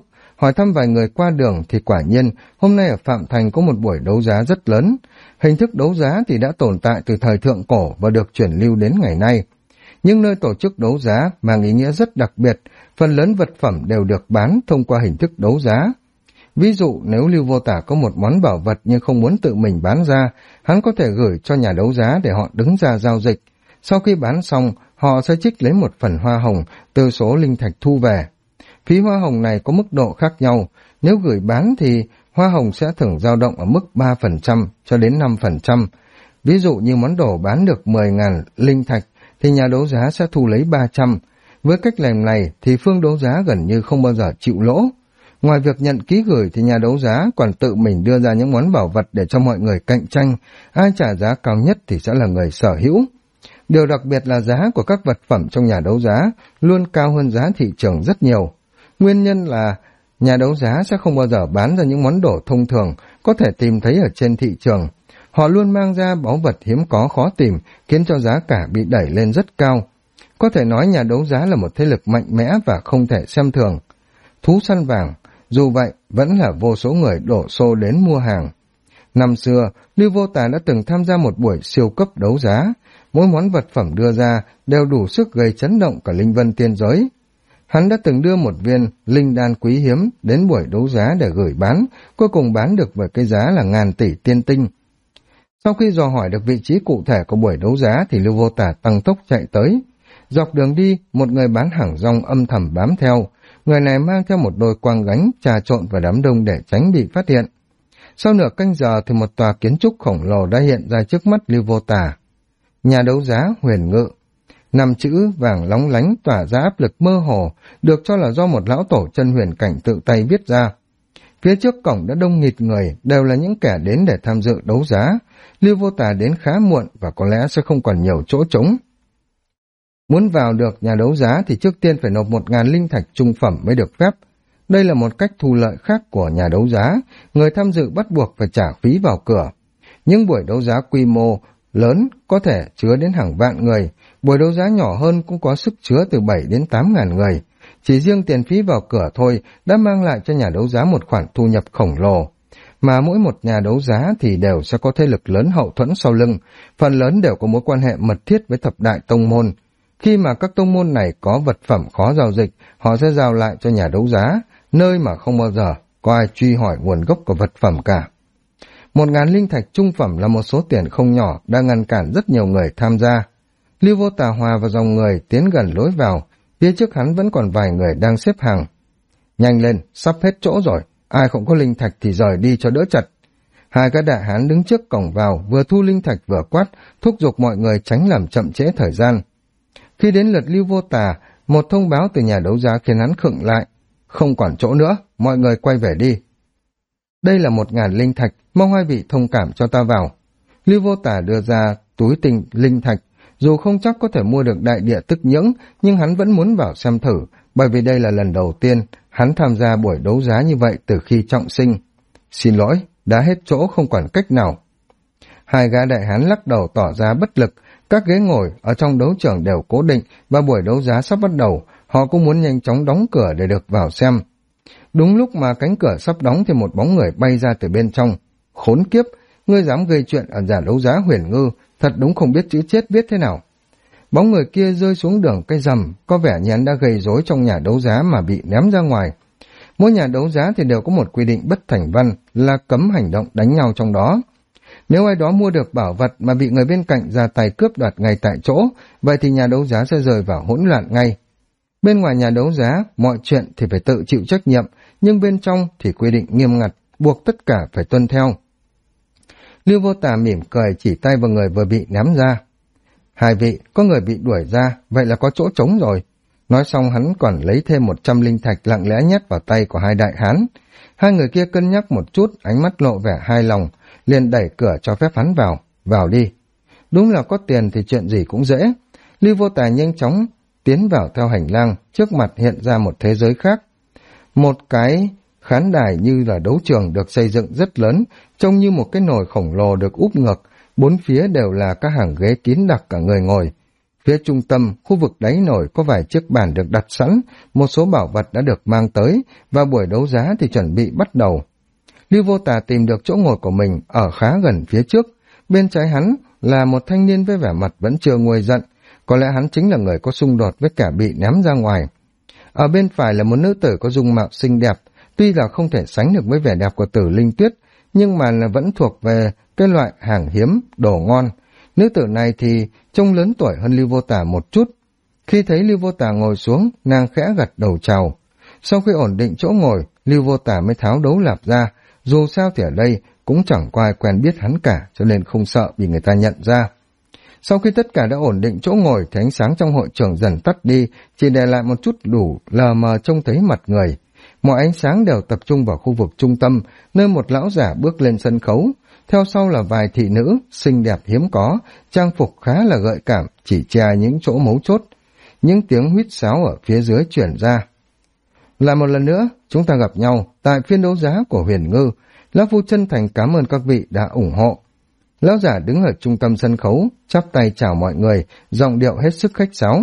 hỏi thăm vài người qua đường thì quả nhiên hôm nay ở Phạm Thành có một buổi đấu giá rất lớn. Hình thức đấu giá thì đã tồn tại từ thời thượng cổ và được truyền lưu đến ngày nay. Nhưng nơi tổ chức đấu giá mang ý nghĩa rất đặc biệt, phần lớn vật phẩm đều được bán thông qua hình thức đấu giá. Ví dụ nếu Lưu Vô Tả có một món bảo vật nhưng không muốn tự mình bán ra, hắn có thể gửi cho nhà đấu giá để họ đứng ra giao dịch. Sau khi bán xong, họ sẽ trích lấy một phần hoa hồng từ số linh thạch thu về. Phí hoa hồng này có mức độ khác nhau, nếu gửi bán thì hoa hồng sẽ thường dao động ở mức 3% cho đến 5%. Ví dụ như món đồ bán được 10.000 linh thạch thì nhà đấu giá sẽ thu lấy 300. Với cách làm này thì phương đấu giá gần như không bao giờ chịu lỗ. Ngoài việc nhận ký gửi thì nhà đấu giá còn tự mình đưa ra những món bảo vật để cho mọi người cạnh tranh, ai trả giá cao nhất thì sẽ là người sở hữu. Điều đặc biệt là giá của các vật phẩm trong nhà đấu giá luôn cao hơn giá thị trường rất nhiều. Nguyên nhân là nhà đấu giá sẽ không bao giờ bán ra những món đồ thông thường có thể tìm thấy ở trên thị trường. Họ luôn mang ra báu vật hiếm có khó tìm, khiến cho giá cả bị đẩy lên rất cao. Có thể nói nhà đấu giá là một thế lực mạnh mẽ và không thể xem thường. Thú săn vàng, dù vậy vẫn là vô số người đổ xô đến mua hàng. Năm xưa, Lưu Vô Tà đã từng tham gia một buổi siêu cấp đấu giá. Mỗi món vật phẩm đưa ra đều đủ sức gây chấn động cả linh vân tiên giới. Hắn đã từng đưa một viên linh đan quý hiếm đến buổi đấu giá để gửi bán, cuối cùng bán được với cái giá là ngàn tỷ tiên tinh. Sau khi dò hỏi được vị trí cụ thể của buổi đấu giá thì Lưu Vô Tả tăng tốc chạy tới. Dọc đường đi, một người bán hàng rong âm thầm bám theo. Người này mang theo một đôi quang gánh trà trộn vào đám đông để tránh bị phát hiện. Sau nửa canh giờ thì một tòa kiến trúc khổng lồ đã hiện ra trước mắt Lưu Vô Tả. Nhà đấu giá Huyền Ngự. 5 chữ vàng lóng lánh tỏa ra áp lực mơ hồ, được cho là do một lão tổ chân huyền cảnh tự tay viết ra. Phía trước cổng đã đông nghịt người, đều là những kẻ đến để tham dự đấu giá. Lưu Vô Tà đến khá muộn và có lẽ sẽ không còn nhiều chỗ trống. Muốn vào được nhà đấu giá thì trước tiên phải nộp 1.000 linh thạch trung phẩm mới được phép. Đây là một cách thu lợi khác của nhà đấu giá, người tham dự bắt buộc phải trả phí vào cửa. Những buổi đấu giá quy mô lớn có thể chứa đến hàng vạn người, buổi đấu giá nhỏ hơn cũng có sức chứa từ 7 đến 8.000 người. Chỉ riêng tiền phí vào cửa thôi đã mang lại cho nhà đấu giá một khoản thu nhập khổng lồ. Mà mỗi một nhà đấu giá thì đều sẽ có thế lực lớn hậu thuẫn sau lưng, phần lớn đều có mối quan hệ mật thiết với thập đại tông môn. Khi mà các tông môn này có vật phẩm khó giao dịch, họ sẽ giao lại cho nhà đấu giá, nơi mà không bao giờ có ai truy hỏi nguồn gốc của vật phẩm cả. 1.000 linh thạch trung phẩm là một số tiền không nhỏ đã ngăn cản rất nhiều người tham gia. Lưu Vô Tà hòa vào dòng người tiến gần lối vào, phía trước hắn vẫn còn vài người đang xếp hàng. Nhanh lên, sắp hết chỗ rồi, ai không có linh thạch thì rời đi cho đỡ chật. Hai cái đại hán đứng trước cổng vào, vừa thu linh thạch vừa quát, thúc giục mọi người tránh làm chậm trễ thời gian. Khi đến lượt Lưu Vô Tà, một thông báo từ nhà đấu giá khiến hắn khựng lại. Không còn chỗ nữa, mọi người quay về đi. Đây là 1.000 linh thạch, mong hai vị thông cảm cho ta vào. Lưu Vô Tà đưa ra túi tinh linh thạch, dù không chắc có thể mua được đại địa tức nhưỡng, nhưng hắn vẫn muốn vào xem thử, bởi vì đây là lần đầu tiên hắn tham gia buổi đấu giá như vậy từ khi trọng sinh. Xin lỗi, đã hết chỗ không còn cách nào. Hai gã đại hán lắc đầu tỏ ra bất lực, các ghế ngồi ở trong đấu trường đều cố định và buổi đấu giá sắp bắt đầu, họ cũng muốn nhanh chóng đóng cửa để được vào xem. Đúng lúc mà cánh cửa sắp đóng thì một bóng người bay ra từ bên trong. Khốn kiếp, ngươi dám gây chuyện ở nhà đấu giá Huyền Ngư, thật đúng không biết chữ chết viết thế nào. Bóng người kia rơi xuống đường cây rầm, có vẻ như hắn đã gây rối trong nhà đấu giá mà bị ném ra ngoài. Mỗi nhà đấu giá thì đều có một quy định bất thành văn là cấm hành động đánh nhau trong đó. Nếu ai đó mua được bảo vật mà bị người bên cạnh ra tay cướp đoạt ngay tại chỗ, vậy thì nhà đấu giá sẽ rơi vào hỗn loạn ngay. Bên ngoài nhà đấu giá, mọi chuyện thì phải tự chịu trách nhiệm, nhưng bên trong thì quy định nghiêm ngặt, buộc tất cả phải tuân theo. Lưu Vô Tà mỉm cười chỉ tay vào người vừa bị ném ra. Hai vị, có người bị đuổi ra, vậy là có chỗ trống rồi. Nói xong hắn còn lấy thêm 100 linh thạch lặng lẽ nhét vào tay của hai đại hán. Hai người kia cân nhắc một chút, ánh mắt lộ vẻ hài lòng, liền đẩy cửa cho phép hắn vào đi. Đúng là có tiền thì chuyện gì cũng dễ. Lưu Vô Tà nhanh chóng tiến vào theo hành lang, trước mặt hiện ra một thế giới khác. Một cái khán đài như là đấu trường được xây dựng rất lớn, trông như một cái nồi khổng lồ được úp ngược, bốn phía đều là các hàng ghế kín đặc cả người ngồi. Phía trung tâm, khu vực đáy nổi có vài chiếc bàn được đặt sẵn, một số bảo vật đã được mang tới, và buổi đấu giá thì chuẩn bị bắt đầu. Lưu Vô Tà tìm được chỗ ngồi của mình ở khá gần phía trước, bên trái hắn là một thanh niên với vẻ mặt vẫn chưa nguôi giận, có lẽ hắn chính là người có xung đột với cả bị ném ra ngoài. Ở bên phải là một nữ tử có dung mạo xinh đẹp, tuy là không thể sánh được với vẻ đẹp của Tử Linh Tuyết, nhưng mà là vẫn thuộc về cái loại hàng hiếm, đồ ngon. Nữ tử này thì trông lớn tuổi hơn Lưu Vô Tà một chút. Khi thấy Lưu Vô Tà ngồi xuống, nàng khẽ gật đầu chào. Sau khi ổn định chỗ ngồi, Lưu Vô Tà mới tháo đấu lạp ra, dù sao thì ở đây cũng chẳng có ai quen biết hắn cả, cho nên không sợ bị người ta nhận ra. Sau khi tất cả đã ổn định chỗ ngồi thì ánh sáng trong hội trường dần tắt đi, chỉ để lại một chút đủ lờ mờ trông thấy mặt người. Mọi ánh sáng đều tập trung vào khu vực trung tâm, nơi một lão giả bước lên sân khấu. Theo sau là vài thị nữ, xinh đẹp hiếm có, trang phục khá là gợi cảm, chỉ che những chỗ mấu chốt. Những tiếng huýt sáo ở phía dưới chuyển ra. Lại một lần nữa, chúng ta gặp nhau tại phiên đấu giá của Huyền Ngư. Lão Phu chân thành cảm ơn các vị đã ủng hộ. Lão giả đứng ở trung tâm sân khấu, chắp tay chào mọi người, giọng điệu hết sức khách sáo.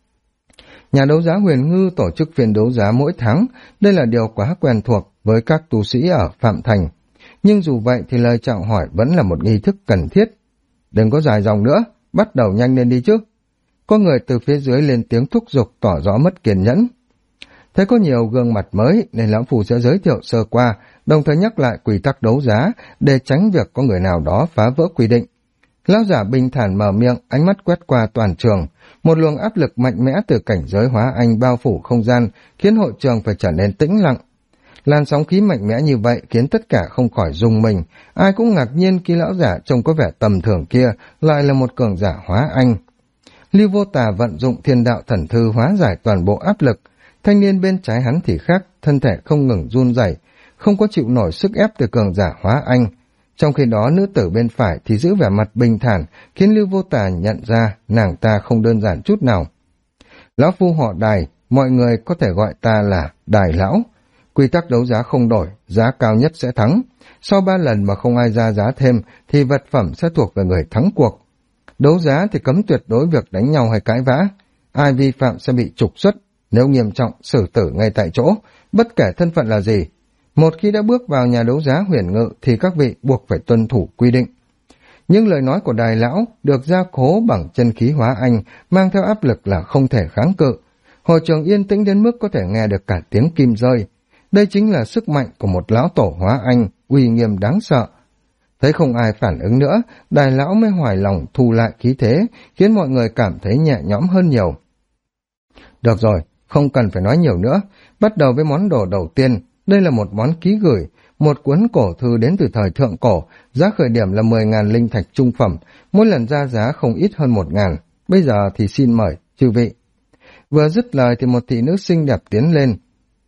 Nhà đấu giá Huyền Ngư tổ chức phiên đấu giá mỗi tháng, đây là điều quá quen thuộc với các tu sĩ ở Phạm Thành. Nhưng dù vậy thì lời chào hỏi vẫn là một nghi thức cần thiết. Đừng có dài dòng nữa, bắt đầu nhanh lên đi chứ. Có người từ phía dưới lên tiếng thúc giục tỏ rõ mất kiên nhẫn. Thấy có nhiều gương mặt mới nên Lão Phu sẽ giới thiệu sơ qua, đồng thời nhắc lại quy tắc đấu giá để tránh việc có người nào đó phá vỡ quy định. Lão giả bình thản mở miệng, ánh mắt quét qua toàn trường. Một luồng áp lực mạnh mẽ từ cảnh giới hóa anh bao phủ không gian, khiến hội trường phải trở nên tĩnh lặng. Làn sóng khí mạnh mẽ như vậy khiến tất cả không khỏi rùng mình. Ai cũng ngạc nhiên khi lão giả trông có vẻ tầm thường kia lại là một cường giả hóa anh. Lưu Vô Tà vận dụng thiên đạo thần thư hóa giải toàn bộ áp lực. Thanh niên bên trái hắn thì khác, thân thể không ngừng run rẩy, không có chịu nổi sức ép từ cường giả hóa anh. Trong khi đó nữ tử bên phải thì giữ vẻ mặt bình thản, khiến Lưu Vô Tà nhận ra nàng ta không đơn giản chút nào. Lão Phu họ Đài, mọi người có thể gọi ta là Đài Lão. Quy tắc đấu giá không đổi, giá cao nhất sẽ thắng. Sau 3 lần mà không ai ra giá thêm thì vật phẩm sẽ thuộc về người thắng cuộc. Đấu giá thì cấm tuyệt đối việc đánh nhau hay cãi vã. Ai vi phạm sẽ bị trục xuất, nếu nghiêm trọng xử tử ngay tại chỗ, bất kể thân phận là gì. Một khi đã bước vào nhà đấu giá Huyền Ngự thì các vị buộc phải tuân thủ quy định. Nhưng lời nói của Đài Lão được gia cố bằng chân khí hóa anh, mang theo áp lực là không thể kháng cự. Hội trường yên tĩnh đến mức có thể nghe được cả tiếng kim rơi. Đây chính là sức mạnh của một lão tổ hóa anh, uy nghiêm đáng sợ. Thấy không ai phản ứng nữa, Đài Lão mới hoài lòng thu lại khí thế, khiến mọi người cảm thấy nhẹ nhõm hơn nhiều. Được rồi, không cần phải nói nhiều nữa. Bắt đầu với món đồ đầu tiên. Đây là một món ký gửi, một cuốn cổ thư đến từ thời thượng cổ, giá khởi điểm là 10.000 linh thạch trung phẩm, mỗi lần ra giá không ít hơn 1.000. Bây giờ thì xin mời, chư vị. Vừa dứt lời thì một thị nữ xinh đẹp tiến lên.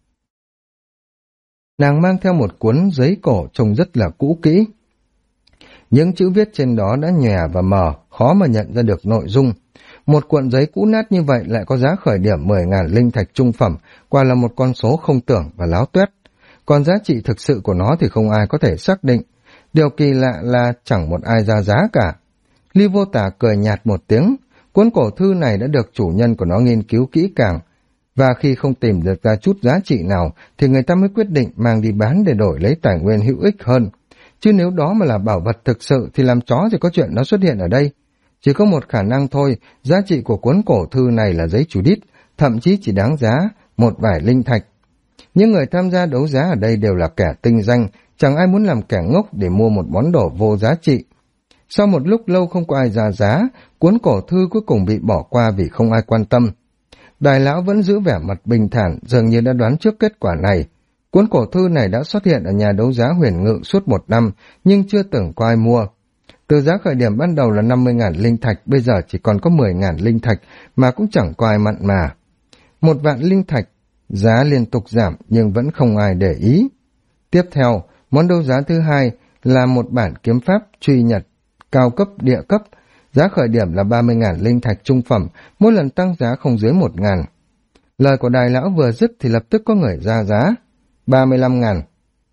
Nàng mang theo một cuốn giấy cổ trông rất là cũ kỹ. Những chữ viết trên đó đã nhòe và mờ, khó mà nhận ra được nội dung. Một cuộn giấy cũ nát như vậy lại có giá khởi điểm 10.000 linh thạch trung phẩm, quả là một con số không tưởng và láo tuét. Còn giá trị thực sự của nó thì không ai có thể xác định. Điều kỳ lạ là chẳng một ai ra giá cả. Lưu Vô Tà cười nhạt một tiếng. Cuốn cổ thư này đã được chủ nhân của nó nghiên cứu kỹ càng, và khi không tìm được ra chút giá trị nào thì người ta mới quyết định mang đi bán để đổi lấy tài nguyên hữu ích hơn. Chứ nếu đó mà là bảo vật thực sự thì làm chó thì có chuyện nó xuất hiện ở đây. Chỉ có một khả năng thôi, giá trị của cuốn cổ thư này là giấy chủ đít, thậm chí chỉ đáng giá một vài linh thạch. Những người tham gia đấu giá ở đây đều là kẻ tinh danh, chẳng ai muốn làm kẻ ngốc để mua một món đồ vô giá trị. Sau một lúc lâu không có ai ra giá, cuốn cổ thư cuối cùng bị bỏ qua vì không ai quan tâm. Đài Lão vẫn giữ vẻ mặt bình thản, dường như đã đoán trước kết quả này. Cuốn cổ thư này đã xuất hiện ở nhà đấu giá Huyền Ngự suốt 1 năm, nhưng chưa từng có ai mua. Từ giá khởi điểm ban đầu là 50.000 linh thạch, bây giờ chỉ còn có 10.000 linh thạch, mà cũng chẳng có ai mặn mà. 1.000 linh thạch, giá liên tục giảm nhưng vẫn không ai để ý. Tiếp theo, món đấu giá thứ hai là một bản kiếm pháp truy nhật, cao cấp địa cấp, giá khởi điểm là 30.000 linh thạch trung phẩm, mỗi lần tăng giá không dưới 1.000. Lời của Đài Lão vừa dứt thì lập tức có người ra giá, 35.000.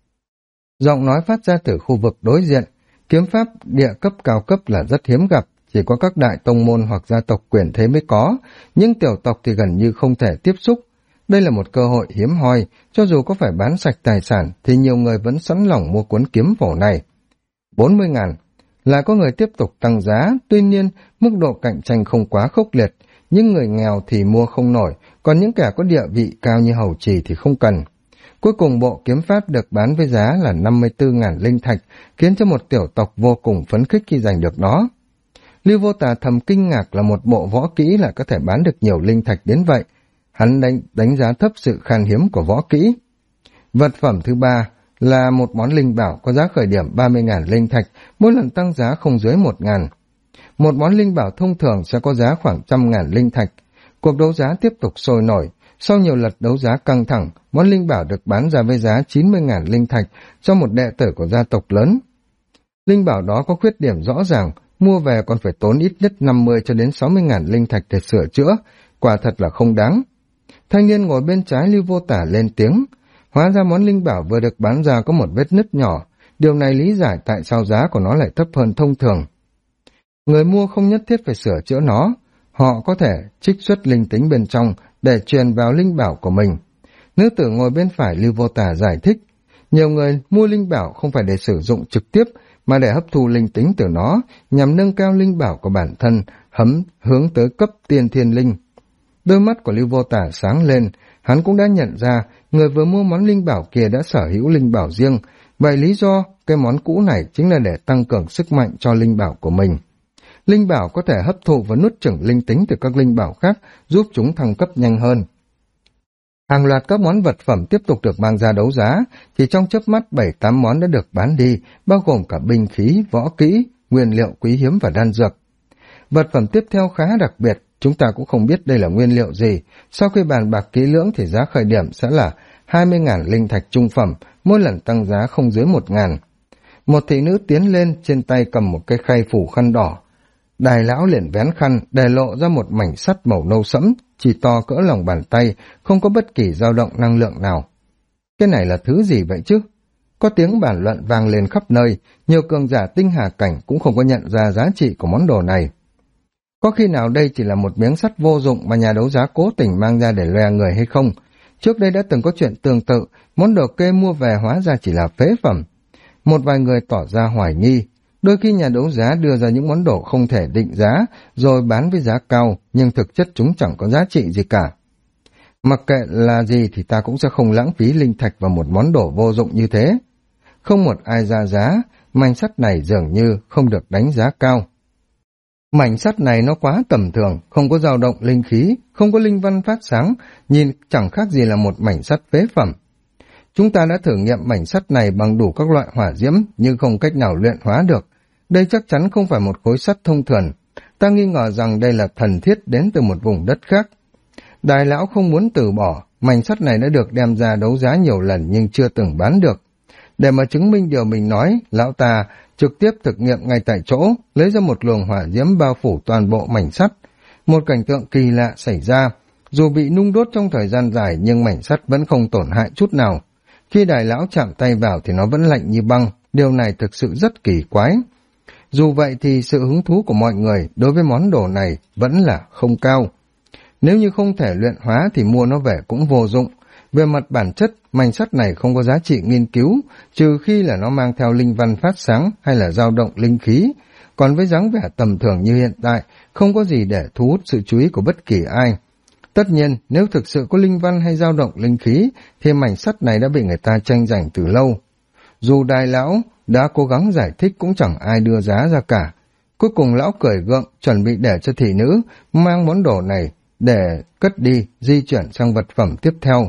Giọng nói phát ra từ khu vực đối diện, kiếm pháp địa cấp cao cấp là rất hiếm gặp, chỉ có các đại tông môn hoặc gia tộc quyền thế mới có, nhưng tiểu tộc thì gần như không thể tiếp xúc. Đây là một cơ hội hiếm hoi, cho dù có phải bán sạch tài sản thì nhiều người vẫn sẵn lòng mua cuốn kiếm phổ này. 40.000. Lại có người tiếp tục tăng giá, tuy nhiên mức độ cạnh tranh không quá khốc liệt, nhưng người nghèo thì mua không nổi, còn những kẻ có địa vị cao như hầu trì thì không cần. Cuối cùng bộ kiếm pháp được bán với giá là 54.000 linh thạch, khiến cho một tiểu tộc vô cùng phấn khích khi giành được nó. Lưu Vô Tà thầm kinh ngạc là một bộ võ kỹ lại có thể bán được nhiều linh thạch đến vậy. Hắn đánh giá thấp sự khan hiếm của võ kỹ. Vật phẩm thứ ba là một món linh bảo có giá khởi điểm 30.000 linh thạch, mỗi lần tăng giá không dưới 1.000. Một món linh bảo thông thường sẽ có giá khoảng 100.000 linh thạch. Cuộc đấu giá tiếp tục sôi nổi. Sau nhiều lượt đấu giá căng thẳng, món linh bảo được bán ra với giá 90.000 linh thạch cho một đệ tử của gia tộc lớn. Linh bảo đó có khuyết điểm rõ ràng, mua về còn phải tốn ít nhất 50 cho đến 60.000 linh thạch để sửa chữa, quả thật là không đáng. Thanh niên ngồi bên trái Lưu Vô Tả lên tiếng, hóa ra món linh bảo vừa được bán ra có một vết nứt nhỏ, điều này lý giải tại sao giá của nó lại thấp hơn thông thường. Người mua không nhất thiết phải sửa chữa nó, họ có thể trích xuất linh tính bên trong để truyền vào linh bảo của mình. Nữ tử ngồi bên phải Lưu Vô Tả giải thích, nhiều người mua linh bảo không phải để sử dụng trực tiếp, mà để hấp thu linh tính từ nó, nhằm nâng cao linh bảo của bản thân, hướng tới cấp tiên thiên linh. Đôi mắt của Lưu Vô Tả sáng lên, hắn cũng đã nhận ra người vừa mua món linh bảo kia đã sở hữu linh bảo riêng, vậy lý do cái món cũ này chính là để tăng cường sức mạnh cho linh bảo của mình. Linh bảo có thể hấp thụ và nuốt chửng linh tính từ các linh bảo khác, giúp chúng thăng cấp nhanh hơn. Hàng loạt các món vật phẩm tiếp tục được mang ra đấu giá, chỉ trong chớp mắt 7-8 món đã được bán đi, bao gồm cả binh khí, võ kỹ, nguyên liệu quý hiếm và đan dược. Vật phẩm tiếp theo khá đặc biệt, chúng ta cũng không biết đây là nguyên liệu gì, sau khi bàn bạc kỹ lưỡng thì giá khởi điểm sẽ là 20.000 linh thạch trung phẩm, mỗi lần tăng giá không dưới 1.000. Một thị nữ tiến lên, trên tay cầm một cái khay phủ khăn đỏ. Đài lão liền vén khăn, để lộ ra một mảnh sắt màu nâu sẫm, chỉ to cỡ lòng bàn tay, không có bất kỳ dao động năng lượng nào. Cái này là thứ gì vậy chứ? Có tiếng bàn luận vang lên khắp nơi, nhiều cường giả tinh hà cảnh cũng không có nhận ra giá trị của món đồ này. Có khi nào đây chỉ là một miếng sắt vô dụng mà nhà đấu giá cố tình mang ra để loe người hay không? Trước đây đã từng có chuyện tương tự, món đồ kê mua về hóa ra chỉ là phế phẩm. Một vài người tỏ ra hoài nghi. Đôi khi nhà đấu giá đưa ra những món đồ không thể định giá, rồi bán với giá cao, nhưng thực chất chúng chẳng có giá trị gì cả. Mặc kệ là gì thì ta cũng sẽ không lãng phí linh thạch vào một món đồ vô dụng như thế. Không một ai ra giá, mảnh sắt này dường như không được đánh giá cao. Mảnh sắt này nó quá tầm thường, không có dao động linh khí, không có linh văn phát sáng, nhìn chẳng khác gì là một mảnh sắt phế phẩm. Chúng ta đã thử nghiệm mảnh sắt này bằng đủ các loại hỏa diễm, nhưng không cách nào luyện hóa được. Đây chắc chắn không phải một khối sắt thông thường. Ta nghi ngờ rằng đây là thần thiết đến từ một vùng đất khác. Đại lão không muốn từ bỏ, mảnh sắt này đã được đem ra đấu giá nhiều lần nhưng chưa từng bán được. Để mà chứng minh điều mình nói, lão ta trực tiếp thực nghiệm ngay tại chỗ, lấy ra một luồng hỏa diễm bao phủ toàn bộ mảnh sắt. Một cảnh tượng kỳ lạ xảy ra, dù bị nung đốt trong thời gian dài nhưng mảnh sắt vẫn không tổn hại chút nào. Khi đại lão chạm tay vào thì nó vẫn lạnh như băng, điều này thực sự rất kỳ quái. Dù vậy thì sự hứng thú của mọi người đối với món đồ này vẫn là không cao. Nếu như không thể luyện hóa thì mua nó về cũng vô dụng. Về mặt bản chất, mảnh sắt này không có giá trị nghiên cứu, trừ khi là nó mang theo linh văn phát sáng hay là dao động linh khí. Còn với dáng vẻ tầm thường như hiện tại, không có gì để thu hút sự chú ý của bất kỳ ai. Tất nhiên, nếu thực sự có linh văn hay dao động linh khí, thì mảnh sắt này đã bị người ta tranh giành từ lâu. Dù đại lão đã cố gắng giải thích cũng chẳng ai đưa giá ra cả. Cuối cùng lão cười gượng, chuẩn bị để cho thị nữ mang món đồ này để cất đi, di chuyển sang vật phẩm tiếp theo.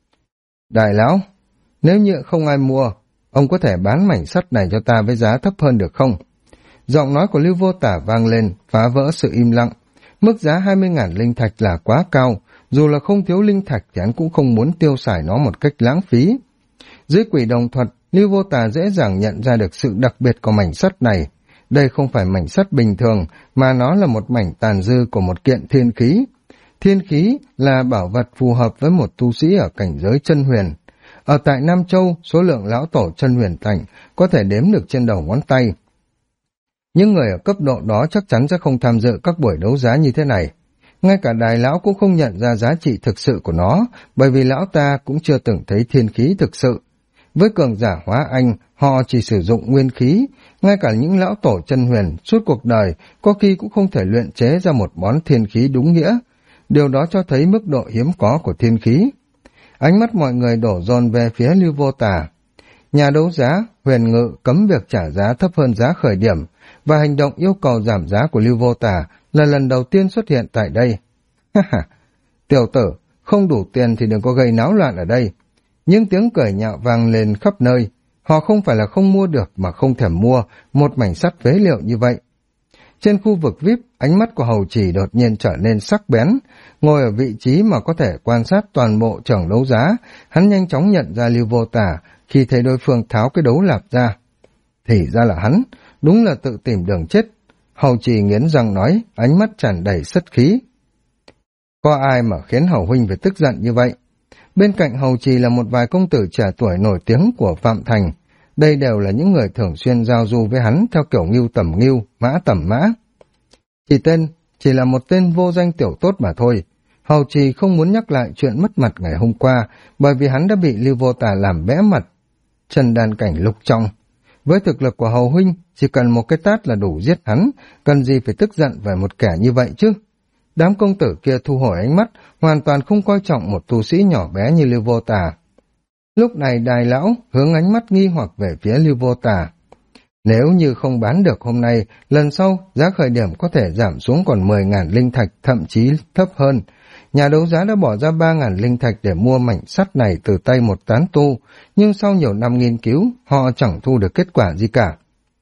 Đại lão, nếu như không ai mua, ông có thể bán mảnh sắt này cho ta với giá thấp hơn được không? Giọng nói của Lưu Vô Tả vang lên, phá vỡ sự im lặng. Mức giá 20.000 linh thạch là quá cao, dù là không thiếu linh thạch thì hắn cũng không muốn tiêu xài nó một cách lãng phí. Dưới quỷ đồng thuật, Lưu Vô Tả dễ dàng nhận ra được sự đặc biệt của mảnh sắt này. Đây không phải mảnh sắt bình thường, mà nó là một mảnh tàn dư của một kiện thiên khí. Thiên khí là bảo vật phù hợp với một tu sĩ ở cảnh giới chân huyền. Ở tại Nam Châu, số lượng lão tổ chân huyền cảnh có thể đếm được trên đầu ngón tay. Những người ở cấp độ đó chắc chắn sẽ không tham dự các buổi đấu giá như thế này. Ngay cả Đài lão cũng không nhận ra giá trị thực sự của nó, bởi vì lão ta cũng chưa từng thấy thiên khí thực sự. Với cường giả hóa anh, họ chỉ sử dụng nguyên khí, ngay cả những lão tổ chân huyền suốt cuộc đời có khi cũng không thể luyện chế ra một món thiên khí đúng nghĩa. Điều đó cho thấy mức độ hiếm có của thiên khí. Ánh mắt mọi người đổ dồn về phía Lưu Vô Tà. Nhà đấu giá, Huyền Ngự cấm việc trả giá thấp hơn giá khởi điểm, và hành động yêu cầu giảm giá của Lưu Vô Tà là lần đầu tiên xuất hiện tại đây. Ha ha, tiểu tử, không đủ tiền thì đừng có gây náo loạn ở đây. Những tiếng cười nhạo vang lên khắp nơi. Họ không phải là không mua được mà không thèm mua một mảnh sắt phế liệu như vậy. Trên khu vực VIP, ánh mắt của Hầu Chỉ đột nhiên trở nên sắc bén. Ngồi ở vị trí mà có thể quan sát toàn bộ trường đấu giá, hắn nhanh chóng nhận ra Lưu Vô Tà khi thấy đối phương tháo cái đấu lạp ra. Thì ra là hắn, đúng là tự tìm đường chết. Hầu Chỉ nghiến răng nói, ánh mắt tràn đầy sắt khí. Có ai mà khiến Hầu huynh phải tức giận như vậy? Bên cạnh Hầu Trì là một vài công tử trẻ tuổi nổi tiếng của Phạm Thành. Đây đều là những người thường xuyên giao du với hắn theo kiểu ngưu tầm ngưu, mã tầm mã. Chỉ là một tên vô danh tiểu tốt mà thôi. Hầu Trì không muốn nhắc lại chuyện mất mặt ngày hôm qua, bởi vì hắn đã bị Lưu Vô Tà làm bẽ mặt. Trần đàn cảnh lục trọng. Với thực lực của Hầu huynh, chỉ cần một cái tát là đủ giết hắn, cần gì phải tức giận về một kẻ như vậy chứ? Đám công tử kia thu hồi ánh mắt, hoàn toàn không coi trọng một tu sĩ nhỏ bé như Lưu Vô Tà. Lúc này Đài lão hướng ánh mắt nghi hoặc về phía Lưu Vô Tà. Nếu như không bán được hôm nay, lần sau giá khởi điểm có thể giảm xuống còn 10.000 linh thạch, thậm chí thấp hơn. Nhà đấu giá đã bỏ ra 3.000 linh thạch để mua mảnh sắt này từ tay một tán tu, nhưng sau nhiều năm nghiên cứu, họ chẳng thu được kết quả gì cả.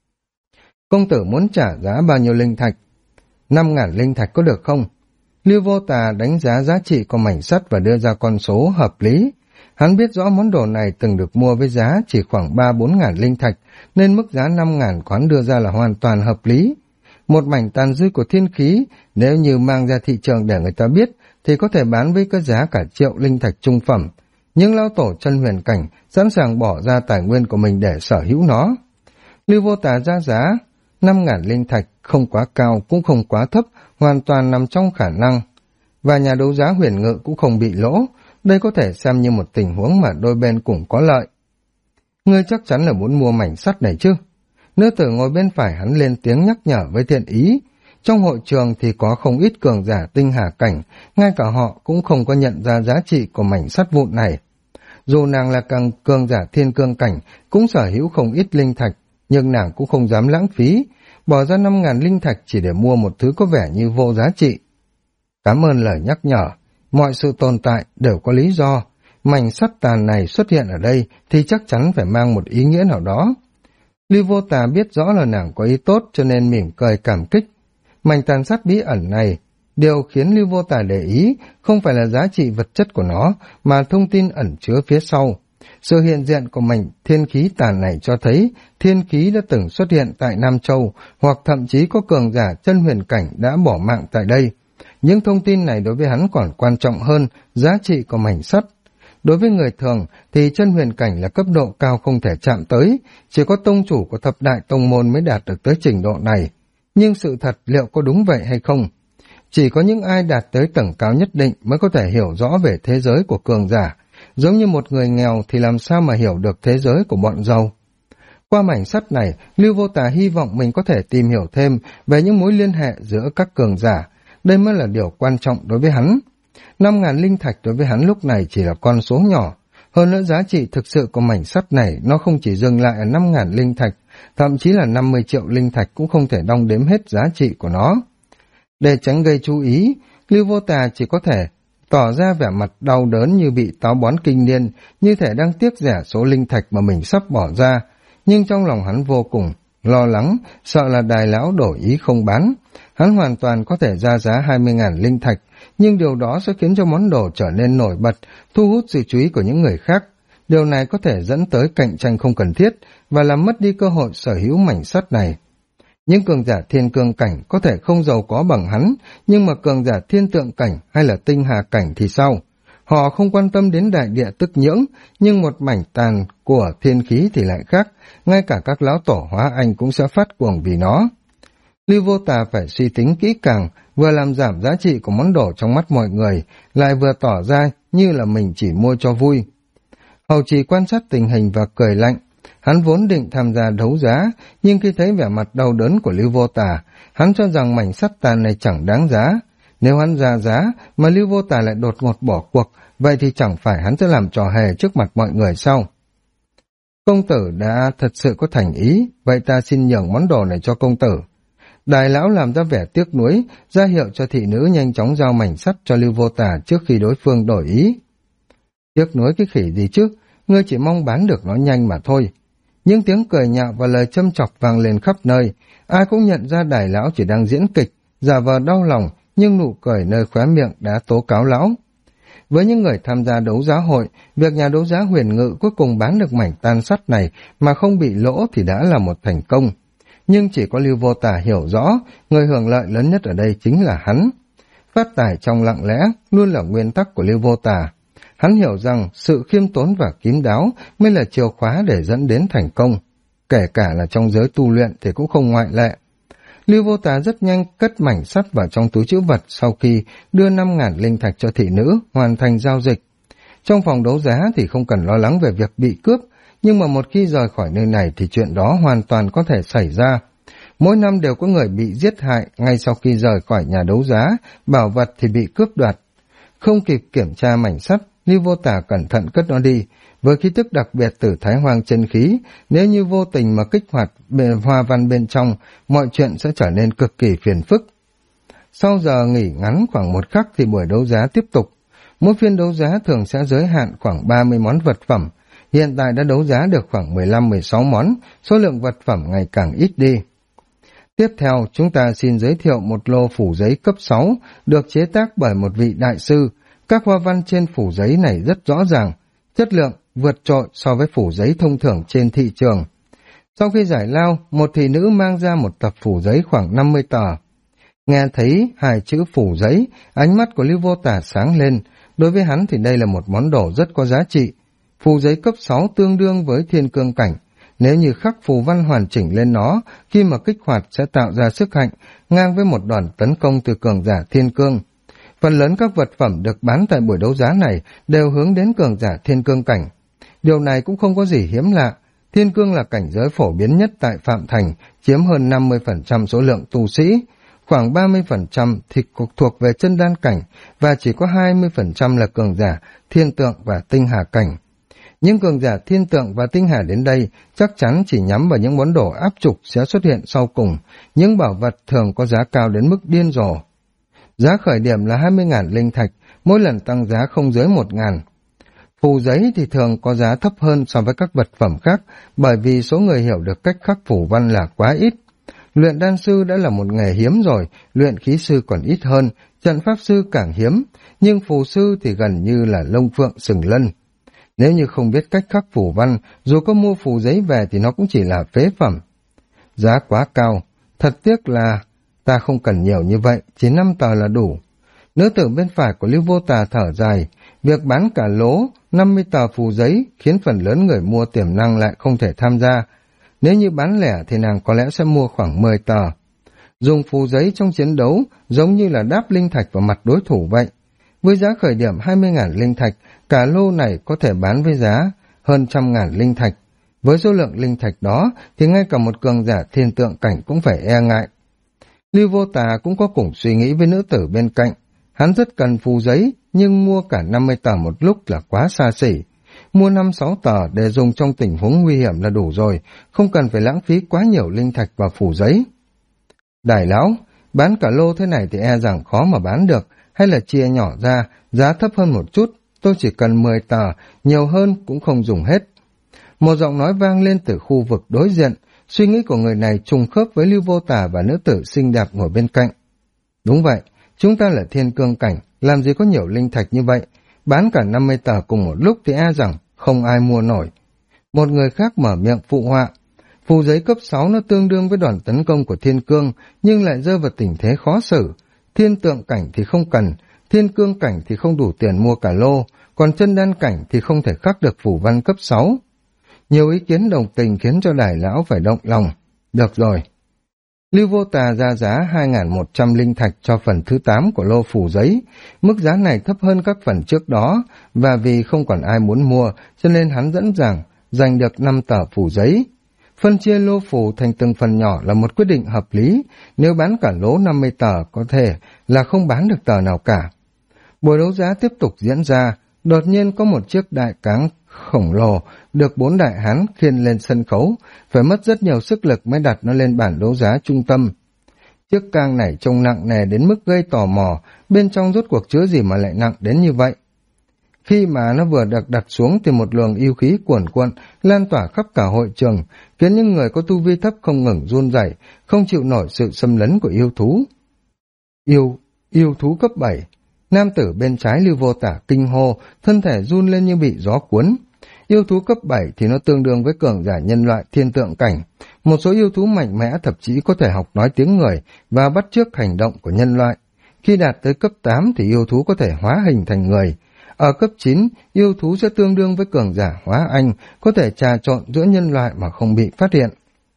Công tử muốn trả giá bao nhiêu linh thạch? 5.000 linh thạch có được không? Lưu Vô Tà đánh giá giá trị của mảnh sắt và đưa ra con số hợp lý. Hắn biết rõ món đồ này từng được mua với giá chỉ khoảng 3-4 ngàn linh thạch, nên mức giá 5.000 khoán đưa ra là hoàn toàn hợp lý. Một mảnh tàn dư của thiên khí, nếu như mang ra thị trường để người ta biết, thì có thể bán với cái giá cả 1.000.000 linh thạch trung phẩm. Nhưng lão tổ chân huyền cảnh sẵn sàng bỏ ra tài nguyên của mình để sở hữu nó. Lưu Vô Tà ra giá 5.000 linh thạch, không quá cao cũng không quá thấp, hoàn toàn nằm trong khả năng. Và nhà đấu giá Huyền Ngự cũng không bị lỗ, đây có thể xem như một tình huống mà đôi bên cùng có lợi. Ngươi chắc chắn là muốn mua mảnh sắt này chứ? Nữ tử ngồi bên phải hắn lên tiếng nhắc nhở với thiện ý. Trong hội trường thì có không ít cường giả tinh hà cảnh, ngay cả họ cũng không có nhận ra giá trị của mảnh sắt vụn này. Dù nàng là cường giả thiên cương cảnh, cũng sở hữu không ít linh thạch, nhưng nàng cũng không dám lãng phí, bỏ ra 5.000 linh thạch chỉ để mua một thứ có vẻ như vô giá trị. Cảm ơn lời nhắc nhở, mọi sự tồn tại đều có lý do, mảnh sắt tàn này xuất hiện ở đây thì chắc chắn phải mang một ý nghĩa nào đó. Lưu Vô Tà biết rõ là nàng có ý tốt cho nên mỉm cười cảm kích. Mảnh tàn sắt bí ẩn này, điều khiến Lưu Vô Tà để ý không phải là giá trị vật chất của nó, mà thông tin ẩn chứa phía sau. Sự hiện diện của mảnh thiên khí tàn này cho thấy thiên khí đã từng xuất hiện tại Nam Châu, hoặc thậm chí có cường giả chân huyền cảnh đã bỏ mạng tại đây. Những thông tin này đối với hắn còn quan trọng hơn giá trị của mảnh sắt. Đối với người thường thì chân huyền cảnh là cấp độ cao không thể chạm tới, chỉ có tông chủ của thập đại tông môn mới đạt được tới trình độ này. Nhưng sự thật liệu có đúng vậy hay không? Chỉ có những ai đạt tới tầng cao nhất định mới có thể hiểu rõ về thế giới của cường giả. Giống như một người nghèo thì làm sao mà hiểu được thế giới của bọn giàu. Qua mảnh sắt này, Lưu Vô Tà hy vọng mình có thể tìm hiểu thêm về những mối liên hệ giữa các cường giả. Đây mới là điều quan trọng đối với hắn. 5.000 linh thạch đối với hắn lúc này chỉ là con số nhỏ. Hơn nữa giá trị thực sự của mảnh sắt này nó không chỉ dừng lại ở 5.000 linh thạch, thậm chí là 50 triệu linh thạch cũng không thể đong đếm hết giá trị của nó. Để tránh gây chú ý, Lưu Vô Tà chỉ có thể tỏ ra vẻ mặt đau đớn như bị táo bón kinh niên, như thể đang tiếc rẻ số linh thạch mà mình sắp bỏ ra. Nhưng trong lòng hắn vô cùng lo lắng, sợ là Đài lão đổi ý không bán. Hắn hoàn toàn có thể ra giá 20.000 linh thạch, nhưng điều đó sẽ khiến cho món đồ trở nên nổi bật, thu hút sự chú ý của những người khác. Điều này có thể dẫn tới cạnh tranh không cần thiết và làm mất đi cơ hội sở hữu mảnh sắt này. Những cường giả thiên cương cảnh có thể không giàu có bằng hắn, nhưng mà cường giả thiên tượng cảnh hay là tinh hà cảnh thì sao? Họ không quan tâm đến đại địa tức nhưỡng, nhưng một mảnh tàn của thiên khí thì lại khác, ngay cả các lão tổ hóa anh cũng sẽ phát cuồng vì nó. Lưu Vô Tà phải suy tính kỹ càng, vừa làm giảm giá trị của món đồ trong mắt mọi người, lại vừa tỏ ra như là mình chỉ mua cho vui. Hầu Trì quan sát tình hình và cười lạnh. Hắn vốn định tham gia đấu giá, nhưng khi thấy vẻ mặt đau đớn của Lưu Vô Tà, hắn cho rằng mảnh sắt tàn này chẳng đáng giá. Nếu hắn ra giá mà Lưu Vô Tà lại đột ngột bỏ cuộc, vậy thì chẳng phải hắn sẽ làm trò hề trước mặt mọi người sao? Công tử đã thật sự có thành ý, vậy ta xin nhường món đồ này cho công tử. Đại lão làm ra vẻ tiếc nuối, ra hiệu cho thị nữ nhanh chóng giao mảnh sắt cho Lưu Vô Tà trước khi đối phương đổi ý. Tiếc nuối cái khỉ gì chứ, ngươi chỉ mong bán được nó nhanh mà thôi. Những tiếng cười nhạo và lời châm chọc vang lên khắp nơi, ai cũng nhận ra đại lão chỉ đang diễn kịch, giả vờ đau lòng, nhưng nụ cười nơi khóe miệng đã tố cáo lão. Với những người tham gia đấu giá hội, việc nhà đấu giá Huyền Ngự cuối cùng bán được mảnh tan sắt này mà không bị lỗ thì đã là một thành công. Nhưng chỉ có Lưu Vô Tà hiểu rõ, người hưởng lợi lớn nhất ở đây chính là hắn. Phát tài trong lặng lẽ luôn là nguyên tắc của Lưu Vô Tà. Hắn hiểu rằng sự khiêm tốn và kín đáo mới là chìa khóa để dẫn đến thành công. Kể cả là trong giới tu luyện thì cũng không ngoại lệ. Lưu Vô Tà rất nhanh cất mảnh sắt vào trong túi trữ vật sau khi đưa 5.000 linh thạch cho thị nữ, hoàn thành giao dịch. Trong phòng đấu giá thì không cần lo lắng về việc bị cướp, nhưng mà một khi rời khỏi nơi này thì chuyện đó hoàn toàn có thể xảy ra. Mỗi năm đều có người bị giết hại ngay sau khi rời khỏi nhà đấu giá, bảo vật thì bị cướp đoạt. Không kịp kiểm tra mảnh sắt, Lưu Vô Tà cẩn thận cất nó đi. Với khí tức đặc biệt từ Thái Hoang chân khí, nếu như vô tình mà kích hoạt hoa văn bên trong, mọi chuyện sẽ trở nên cực kỳ phiền phức. Sau giờ nghỉ ngắn khoảng một khắc thì buổi đấu giá tiếp tục. Mỗi phiên đấu giá thường sẽ giới hạn khoảng 30 món vật phẩm. Hiện tại đã đấu giá được khoảng 15-16 món, số lượng vật phẩm ngày càng ít đi. Tiếp theo, chúng ta xin giới thiệu một lô phủ giấy cấp 6, được chế tác bởi một vị đại sư. Các hoa văn trên phủ giấy này rất rõ ràng, chất lượng vượt trội so với phủ giấy thông thường trên thị trường. Sau khi giải lao, một thị nữ mang ra một tập phủ giấy khoảng 50 tờ. Nghe thấy hai chữ phủ giấy, ánh mắt của Lưu Vô Tà sáng lên. Đối với hắn thì đây là một món đồ rất có giá trị. Phủ giấy cấp 6 tương đương với thiên cương cảnh. Nếu như khắc phù văn hoàn chỉnh lên nó, khi mà kích hoạt sẽ tạo ra sức mạnh, ngang với một đòn tấn công từ cường giả thiên cương. Phần lớn các vật phẩm được bán tại buổi đấu giá này đều hướng đến cường giả thiên cương cảnh. Điều này cũng không có gì hiếm lạ. Thiên cương là cảnh giới phổ biến nhất tại Phạm Thành, chiếm hơn 50% số lượng tu sĩ. Khoảng 30% thì thuộc về chân đan cảnh và chỉ có 20% là cường giả thiên tượng và tinh hà cảnh. Những cường giả thiên tượng và tinh hà đến đây chắc chắn chỉ nhắm vào những món đồ áp trục sẽ xuất hiện sau cùng, những bảo vật thường có giá cao đến mức điên rồ. Giá khởi điểm là 20.000 linh thạch, mỗi lần tăng giá không dưới 1.000. Phù giấy thì thường có giá thấp hơn so với các vật phẩm khác, bởi vì số người hiểu được cách khắc phù văn là quá ít. Luyện đan sư đã là một nghề hiếm rồi, luyện khí sư còn ít hơn, trận pháp sư càng hiếm, nhưng phù sư thì gần như là lông phượng sừng lân. Nếu như không biết cách khắc phù văn, dù có mua phù giấy về thì nó cũng chỉ là phế phẩm. Giá quá cao, thật tiếc là ta không cần nhiều như vậy, chỉ 5 tờ là đủ. Nữ tử bên phải của Lưu Vô Tà thở dài, việc bán cả lố 50 tờ phù giấy khiến phần lớn người mua tiềm năng lại không thể tham gia. Nếu như bán lẻ thì nàng có lẽ sẽ mua khoảng 10 tờ. Dùng phù giấy trong chiến đấu giống như là đáp linh thạch vào mặt đối thủ vậy. Với giá khởi điểm 20.000 linh thạch, cả lô này có thể bán với giá hơn 100.000 linh thạch. Với số lượng linh thạch đó thì ngay cả một cường giả thiên tượng cảnh cũng phải e ngại. Lưu Vô Tà cũng có cùng suy nghĩ với nữ tử bên cạnh. Hắn rất cần phù giấy, nhưng mua cả 50 tờ một lúc là quá xa xỉ. Mua 5-6 tờ để dùng trong tình huống nguy hiểm là đủ rồi, không cần phải lãng phí quá nhiều linh thạch vào phù giấy. Đại lão, bán cả lô thế này thì e rằng khó mà bán được, hay là chia nhỏ ra, giá thấp hơn một chút, tôi chỉ cần 10 tờ, nhiều hơn cũng không dùng hết. Một giọng nói vang lên từ khu vực đối diện, suy nghĩ của người này trùng khớp với Lưu Vô Tà và nữ tử xinh đẹp ngồi bên cạnh. Đúng vậy, chúng ta là thiên cương cảnh, làm gì có nhiều linh thạch như vậy, bán cả 50 tờ cùng một lúc thì e rằng không ai mua nổi. Một người khác mở miệng phụ họa, phù giấy cấp 6 nó tương đương với đòn tấn công của thiên cương, nhưng lại rơi vào tình thế khó xử. Thiên tượng cảnh thì không cần, thiên cương cảnh thì không đủ tiền mua cả lô, còn chân đan cảnh thì không thể khắc được phù văn cấp 6. Nhiều ý kiến đồng tình khiến cho đại lão phải động lòng. Được rồi, Lưu Vô Tà ra giá 2.100 linh thạch cho phần thứ 8 của lô phủ giấy. Mức giá này thấp hơn các phần trước đó, và vì không còn ai muốn mua, cho nên hắn dẫn rằng giành được 5 tờ phủ giấy. Phân chia lô phủ thành từng phần nhỏ là một quyết định hợp lý, nếu bán cả lô 50 tờ có thể là không bán được tờ nào cả. Buổi đấu giá tiếp tục diễn ra, đột nhiên có một chiếc đại cáng khổng lồ được 4 đại hán khiêng lên sân khấu, phải mất rất nhiều sức lực mới đặt nó lên bản đấu giá trung tâm. Chiếc cang này trông nặng nề đến mức gây tò mò, bên trong rốt cuộc chứa gì mà lại nặng đến như vậy. Khi mà nó vừa được đặt xuống thì một luồng yêu khí cuồn cuộn lan tỏa khắp cả hội trường, khiến những người có tu vi thấp không ngừng run rẩy, không chịu nổi sự xâm lấn của yêu thú. Yêu thú cấp 7. Nam tử bên trái Lưu Vô Tả kinh hô, thân thể run lên như bị gió cuốn. Yêu thú cấp 7 thì nó tương đương với cường giả nhân loại thiên tượng cảnh. Một số yêu thú mạnh mẽ thậm chí có thể học nói tiếng người và bắt chước hành động của nhân loại. Khi đạt tới cấp 8 thì yêu thú có thể hóa hình thành người. Ở cấp 9, yêu thú sẽ tương đương với cường giả hóa anh, có thể trà trộn giữa nhân loại mà không bị phát hiện.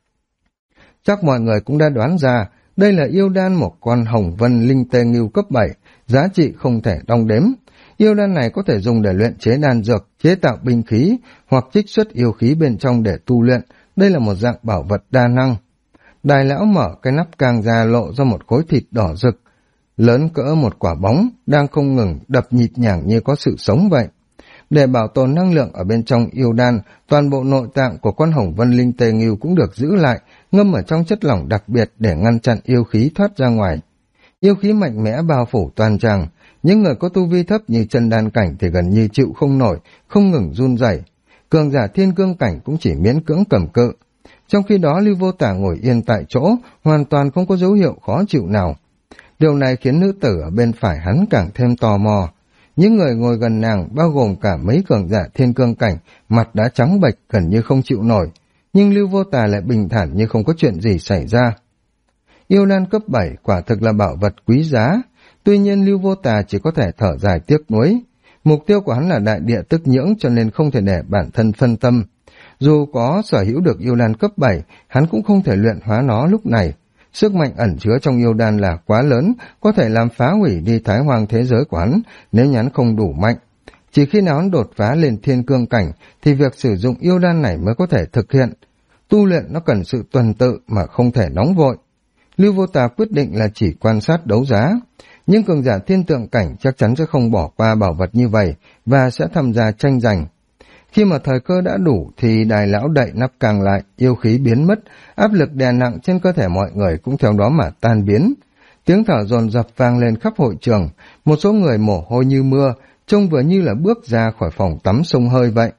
Chắc mọi người cũng đã đoán ra, đây là yêu đan một con hồng vân linh tê ngưu cấp 7, giá trị không thể đong đếm. Yêu đan này có thể dùng để luyện chế đan dược, chế tạo binh khí, hoặc trích xuất yêu khí bên trong để tu luyện. Đây là một dạng bảo vật đa năng. Đài lão mở cái nắp càng ra lộ ra một khối thịt đỏ rực, lớn cỡ một quả bóng, đang không ngừng đập nhịp nhàng như có sự sống vậy. Để bảo tồn năng lượng ở bên trong yêu đan, toàn bộ nội tạng của con hồng vân linh tê ngưu cũng được giữ lại, ngâm ở trong chất lỏng đặc biệt để ngăn chặn yêu khí thoát ra ngoài. Yêu khí mạnh mẽ bao phủ toàn tràng, những người có tu vi thấp như chân đan cảnh thì gần như chịu không nổi, không ngừng run rẩy. Cường giả thiên cương cảnh cũng chỉ miễn cưỡng cầm cự. Trong khi đó Lưu Vô Tả ngồi yên tại chỗ, hoàn toàn không có dấu hiệu khó chịu nào. Điều này khiến nữ tử ở bên phải hắn càng thêm tò mò. Những người ngồi gần nàng, bao gồm cả mấy cường giả thiên cương cảnh, mặt đã trắng bệch gần như không chịu nổi. Nhưng Lưu Vô Tà lại bình thản như không có chuyện gì xảy ra. Yêu đan cấp 7 quả thực là bảo vật quý giá. Tuy nhiên Lưu Vô Tà chỉ có thể thở dài tiếc nuối. Mục tiêu của hắn là đại địa tức nhưỡng cho nên không thể để bản thân phân tâm. Dù có sở hữu được yêu đan cấp 7, hắn cũng không thể luyện hóa nó lúc này. Sức mạnh ẩn chứa trong yêu đan là quá lớn, có thể làm phá hủy đi thái hoang thế giới của hắn nếu như hắn không đủ mạnh. Chỉ khi nào hắn đột phá lên thiên cương cảnh thì việc sử dụng yêu đan này mới có thể thực hiện. Tu luyện nó cần sự tuần tự mà không thể nóng vội. Lưu Vô Tà quyết định là chỉ quan sát đấu giá. Nhưng cường giả thiên tượng cảnh chắc chắn sẽ không bỏ qua bảo vật như vậy và sẽ tham gia tranh giành. Khi mà thời cơ đã đủ thì đài lão đậy nắp càng lại, yêu khí biến mất, áp lực đè nặng trên cơ thể mọi người cũng theo đó mà tan biến. Tiếng thở dồn dập vang lên khắp hội trường, một số người mồ hôi như mưa, trông vừa như là bước ra khỏi phòng tắm sông hơi vậy.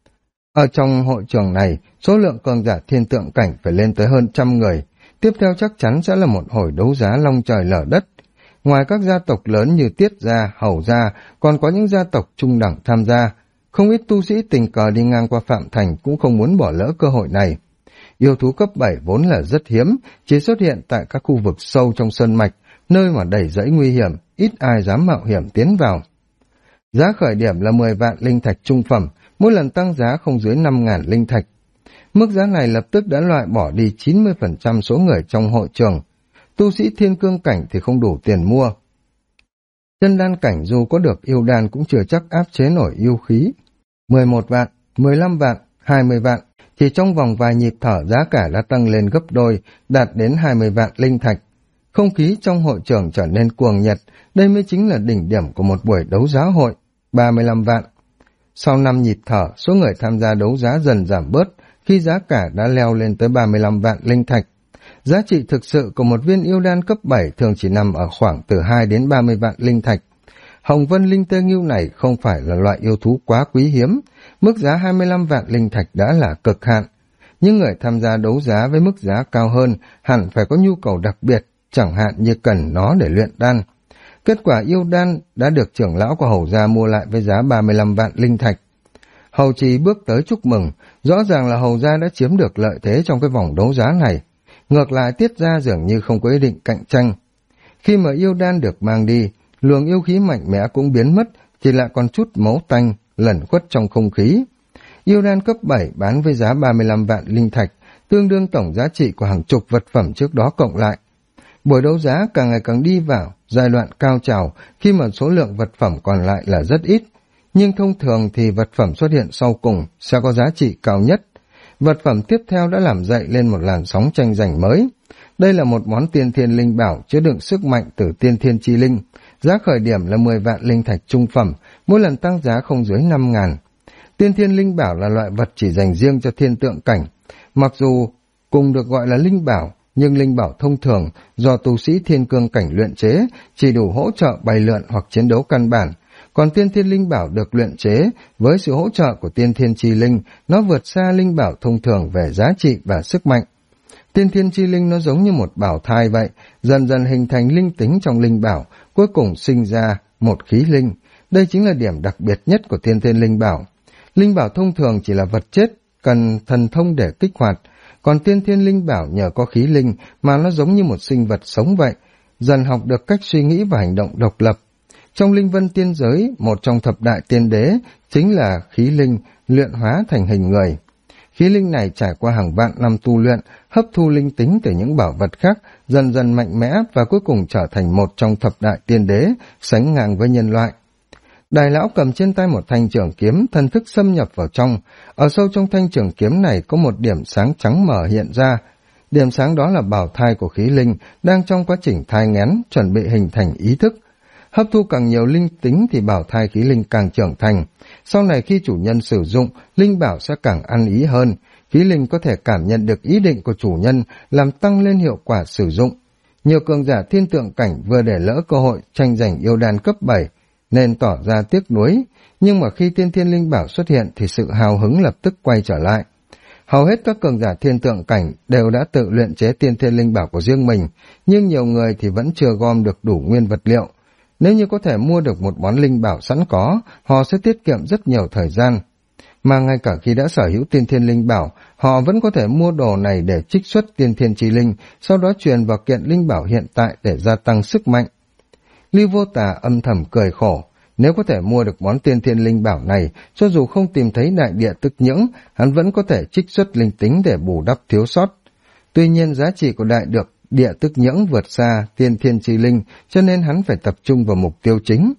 Ở trong hội trường này, số lượng cường giả thiên tượng cảnh phải lên tới hơn 100 người. Tiếp theo chắc chắn sẽ là một hồi đấu giá long trời lở đất. Ngoài các gia tộc lớn như Tiết gia, Hầu gia, còn có những gia tộc trung đẳng tham gia. Không ít tu sĩ tình cờ đi ngang qua Phạm Thành cũng không muốn bỏ lỡ cơ hội này. Yêu thú cấp 7 vốn là rất hiếm, chỉ xuất hiện tại các khu vực sâu trong sơn mạch, nơi mà đầy rẫy nguy hiểm, ít ai dám mạo hiểm tiến vào. Giá khởi điểm là 10 vạn linh thạch trung phẩm, mỗi lần tăng giá không dưới 5.000 linh thạch. Mức giá này lập tức đã loại bỏ đi 90% số người trong hội trường. Tu sĩ thiên cương cảnh thì không đủ tiền mua. Chân đan cảnh dù có được yêu đan cũng chưa chắc áp chế nổi yêu khí. 11 vạn, 15 vạn, 20 vạn, chỉ trong vòng vài nhịp thở giá cả đã tăng lên gấp đôi, đạt đến 20 vạn linh thạch. Không khí trong hội trường trở nên cuồng nhiệt, đây mới chính là đỉnh điểm của một buổi đấu giá hội. 35 vạn. Sau 5 nhịp thở, số người tham gia đấu giá dần giảm bớt, khi giá cả đã leo lên tới 35 vạn linh thạch. Giá trị thực sự của một viên yêu đan cấp 7 thường chỉ nằm ở khoảng từ 2 đến 30 vạn linh thạch. Hồng Vân Linh Tê Ngưu này không phải là loại yêu thú quá quý hiếm, mức giá 25 vạn linh thạch đã là cực hạn. Những người tham gia đấu giá với mức giá cao hơn hẳn phải có nhu cầu đặc biệt, chẳng hạn như cần nó để luyện đan. Kết quả yêu đan đã được trưởng lão của Hầu gia mua lại với giá 35 vạn linh thạch. Hầu Trì bước tới chúc mừng, rõ ràng là Hầu gia đã chiếm được lợi thế trong cái vòng đấu giá này. Ngược lại Tiết gia dường như không có ý định cạnh tranh. Khi mà yêu đan được mang đi, luồng yêu khí mạnh mẽ cũng biến mất, chỉ lại còn chút máu tanh lẩn khuất trong không khí. Yêu đan cấp 7 bán với giá 35 vạn linh thạch, tương đương tổng giá trị của hàng chục vật phẩm trước đó cộng lại. Buổi đấu giá càng ngày càng đi vào giai đoạn cao trào khi mà số lượng vật phẩm còn lại là rất ít, nhưng thông thường thì vật phẩm xuất hiện sau cùng sẽ có giá trị cao nhất. Vật phẩm tiếp theo đã làm dậy lên một làn sóng tranh giành mới. Đây là một món tiên thiên linh bảo chứa đựng sức mạnh từ tiên thiên chi linh. Giá khởi điểm là 10 vạn linh thạch trung phẩm, mỗi lần tăng giá không dưới 5.000. Tiên thiên linh bảo là loại vật chỉ dành riêng cho thiên tượng cảnh. Mặc dù cùng được gọi là linh bảo, nhưng linh bảo thông thường do tu sĩ thiên cương cảnh luyện chế chỉ đủ hỗ trợ bay lượn hoặc chiến đấu căn bản. Còn tiên thiên linh bảo được luyện chế với sự hỗ trợ của tiên thiên chi linh, nó vượt xa linh bảo thông thường về giá trị và sức mạnh. Tiên thiên chi linh nó giống như một bảo thai vậy, dần dần hình thành linh tính trong linh bảo, cuối cùng sinh ra một khí linh. Đây chính là điểm đặc biệt nhất của tiên thiên linh bảo. Linh bảo thông thường chỉ là vật chết, cần thần thông để kích hoạt, còn tiên thiên linh bảo nhờ có khí linh mà nó giống như một sinh vật sống vậy, dần học được cách suy nghĩ và hành động độc lập. Trong linh vân tiên giới, một trong thập đại tiên đế chính là khí linh luyện hóa thành hình người. Khí linh này trải qua hàng vạn năm tu luyện, hấp thu linh tính từ những bảo vật khác, dần dần mạnh mẽ và cuối cùng trở thành một trong thập đại tiên đế, sánh ngang với nhân loại. Đại lão cầm trên tay một thanh trường kiếm, thần thức xâm nhập vào trong. Ở sâu trong thanh trường kiếm này có một điểm sáng trắng mở hiện ra. Điểm sáng đó là bảo thai của khí linh, đang trong quá trình thai nghén, chuẩn bị hình thành ý thức. Hấp thu càng nhiều linh tính thì bảo thai khí linh càng trưởng thành. Sau này khi chủ nhân sử dụng, linh bảo sẽ càng ăn ý hơn. Khí linh có thể cảm nhận được ý định của chủ nhân, làm tăng lên hiệu quả sử dụng. Nhiều cường giả thiên tượng cảnh vừa để lỡ cơ hội tranh giành yêu đan cấp 7, nên tỏ ra tiếc nuối, nhưng mà khi tiên thiên linh bảo xuất hiện thì sự hào hứng lập tức quay trở lại. Hầu hết các cường giả thiên tượng cảnh đều đã tự luyện chế tiên thiên linh bảo của riêng mình, nhưng nhiều người thì vẫn chưa gom được đủ nguyên vật liệu. Nếu như có thể mua được một món linh bảo sẵn có, họ sẽ tiết kiệm rất nhiều thời gian. Mà ngay cả khi đã sở hữu tiên thiên linh bảo, họ vẫn có thể mua đồ này để trích xuất tiên thiên chi linh, sau đó truyền vào kiện linh bảo hiện tại để gia tăng sức mạnh. Lưu Vô Tà âm thầm cười khổ, nếu có thể mua được món tiên thiên linh bảo này, cho dù không tìm thấy đại địa tức nhưỡng, hắn vẫn có thể trích xuất linh tính để bù đắp thiếu sót. Tuy nhiên giá trị của đại được địa tức nhưỡng vượt xa tiên thiên chi linh, cho nên hắn phải tập trung vào mục tiêu chính.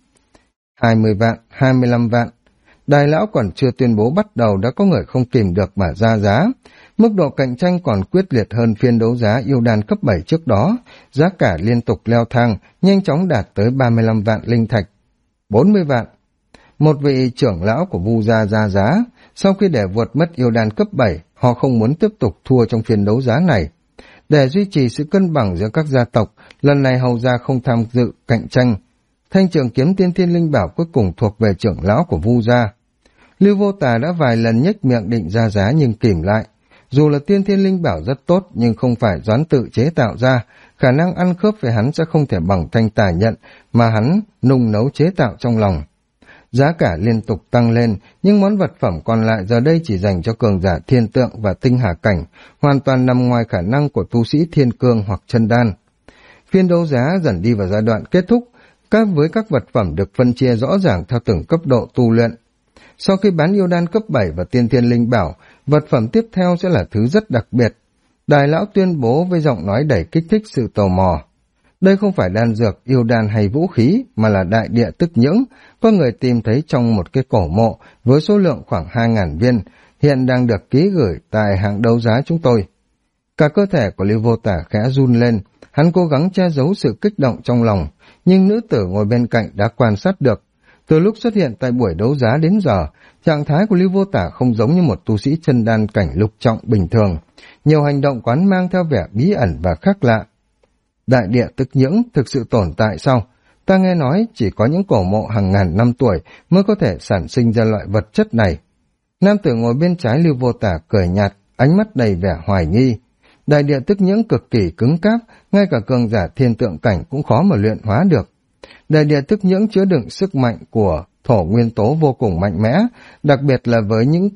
20 vạn, 25 vạn. Đại lão còn chưa tuyên bố bắt đầu đã có người không kìm được mà ra giá. Mức độ cạnh tranh còn quyết liệt hơn phiên đấu giá yêu đan cấp 7 trước đó, giá cả liên tục leo thang, nhanh chóng đạt tới 35 vạn linh thạch. 40 vạn. Một vị trưởng lão của Vu gia ra giá, sau khi để vượt mất yêu đan cấp 7, họ không muốn tiếp tục thua trong phiên đấu giá này. Để duy trì sự cân bằng giữa các gia tộc, lần này hầu gia không tham dự cạnh tranh. Thanh trường kiếm tiên thiên linh bảo cuối cùng thuộc về trưởng lão của Vu gia. Lưu Vô Tà đã vài lần nhếch miệng định ra giá nhưng kìm lại. Dù là tiên thiên linh bảo rất tốt nhưng không phải doãn tự chế tạo ra, khả năng ăn khớp với hắn sẽ không thể bằng thanh tài nhận mà hắn nung nấu chế tạo trong lòng. Giá cả liên tục tăng lên, nhưng món vật phẩm còn lại giờ đây chỉ dành cho cường giả thiên tượng và tinh hà cảnh, hoàn toàn nằm ngoài khả năng của tu sĩ thiên cương hoặc chân đan. Phiên đấu giá dần đi vào giai đoạn kết thúc, với các vật phẩm được phân chia rõ ràng theo từng cấp độ tu luyện. Sau khi bán yêu đan cấp 7 và tiên thiên linh bảo, vật phẩm tiếp theo sẽ là thứ rất đặc biệt. Đại lão tuyên bố với giọng nói đầy kích thích sự tò mò. Đây không phải đan dược, yêu đan hay vũ khí, mà là đại địa tức nhưỡng, có người tìm thấy trong một cái cổ mộ với số lượng khoảng 2.000 viên, hiện đang được ký gửi tại hãng đấu giá chúng tôi. Cả cơ thể của Lưu Vô Tà khẽ run lên, hắn cố gắng che giấu sự kích động trong lòng, nhưng nữ tử ngồi bên cạnh đã quan sát được. Từ lúc xuất hiện tại buổi đấu giá đến giờ, trạng thái của Lưu Vô Tà không giống như một tu sĩ chân đan cảnh lục trọng bình thường. Nhiều hành động quán mang theo vẻ bí ẩn và khác lạ. Đại địa tức nhưỡng thực sự tồn tại sao? Ta nghe nói chỉ có những cổ mộ hàng ngàn năm tuổi mới có thể sản sinh ra loại vật chất này. Nam tử ngồi bên trái Lưu Vô Tà cười nhạt, ánh mắt đầy vẻ hoài nghi. Đại địa tức nhưỡng cực kỳ cứng cáp, ngay cả cường giả thiên tượng cảnh cũng khó mà luyện hóa được. Đại địa tức nhưỡng chứa đựng sức mạnh của thổ nguyên tố vô cùng mạnh mẽ, đặc biệt là với những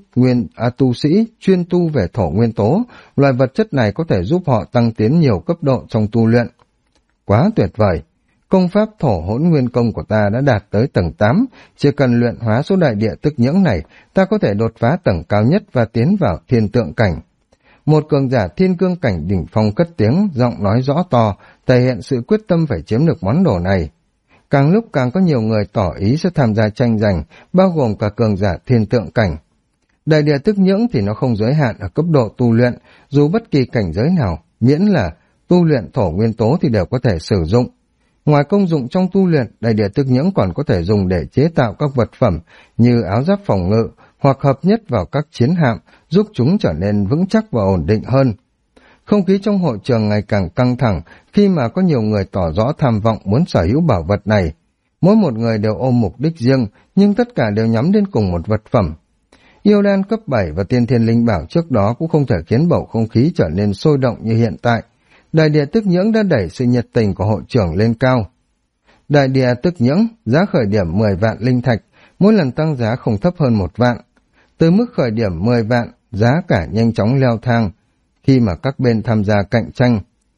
tu sĩ chuyên tu về thổ nguyên tố, loại vật chất này có thể giúp họ tăng tiến nhiều cấp độ trong tu luyện. Quá tuyệt vời! Công pháp thổ hỗn nguyên công của ta đã đạt tới tầng 8, chỉ cần luyện hóa số đại địa tức nhưỡng này, ta có thể đột phá tầng cao nhất và tiến vào thiên tượng cảnh. Một cường giả thiên cương cảnh đỉnh phong cất tiếng, giọng nói rõ to, thể hiện sự quyết tâm phải chiếm được món đồ này. Càng lúc càng có nhiều người tỏ ý sẽ tham gia tranh giành, bao gồm cả cường giả thiên tượng cảnh. Đại địa tức nhưỡng thì nó không giới hạn ở cấp độ tu luyện, dù bất kỳ cảnh giới nào, miễn là tu luyện thổ nguyên tố thì đều có thể sử dụng. Ngoài công dụng trong tu luyện, đại địa tức nhưỡng còn có thể dùng để chế tạo các vật phẩm như áo giáp phòng ngự, hoặc hợp nhất vào các chiến hạm, giúp chúng trở nên vững chắc và ổn định hơn. Không khí trong hội trường ngày càng căng thẳng khi mà có nhiều người tỏ rõ tham vọng muốn sở hữu bảo vật này. Mỗi một người đều ôm mục đích riêng, nhưng tất cả đều nhắm đến cùng một vật phẩm. Yêu đan cấp 7 và tiên thiên linh bảo trước đó cũng không thể khiến bầu không khí trở nên sôi động như hiện tại. Đại địa tức nhưỡng đã đẩy sự nhiệt tình của hội trưởng lên cao. Đại địa tức nhưỡng, giá khởi điểm 10 vạn linh thạch, mỗi lần tăng giá không thấp hơn 1 vạn. Từ mức khởi điểm 10 vạn, giá cả nhanh chóng leo thang khi mà các bên tham gia cạnh tranh.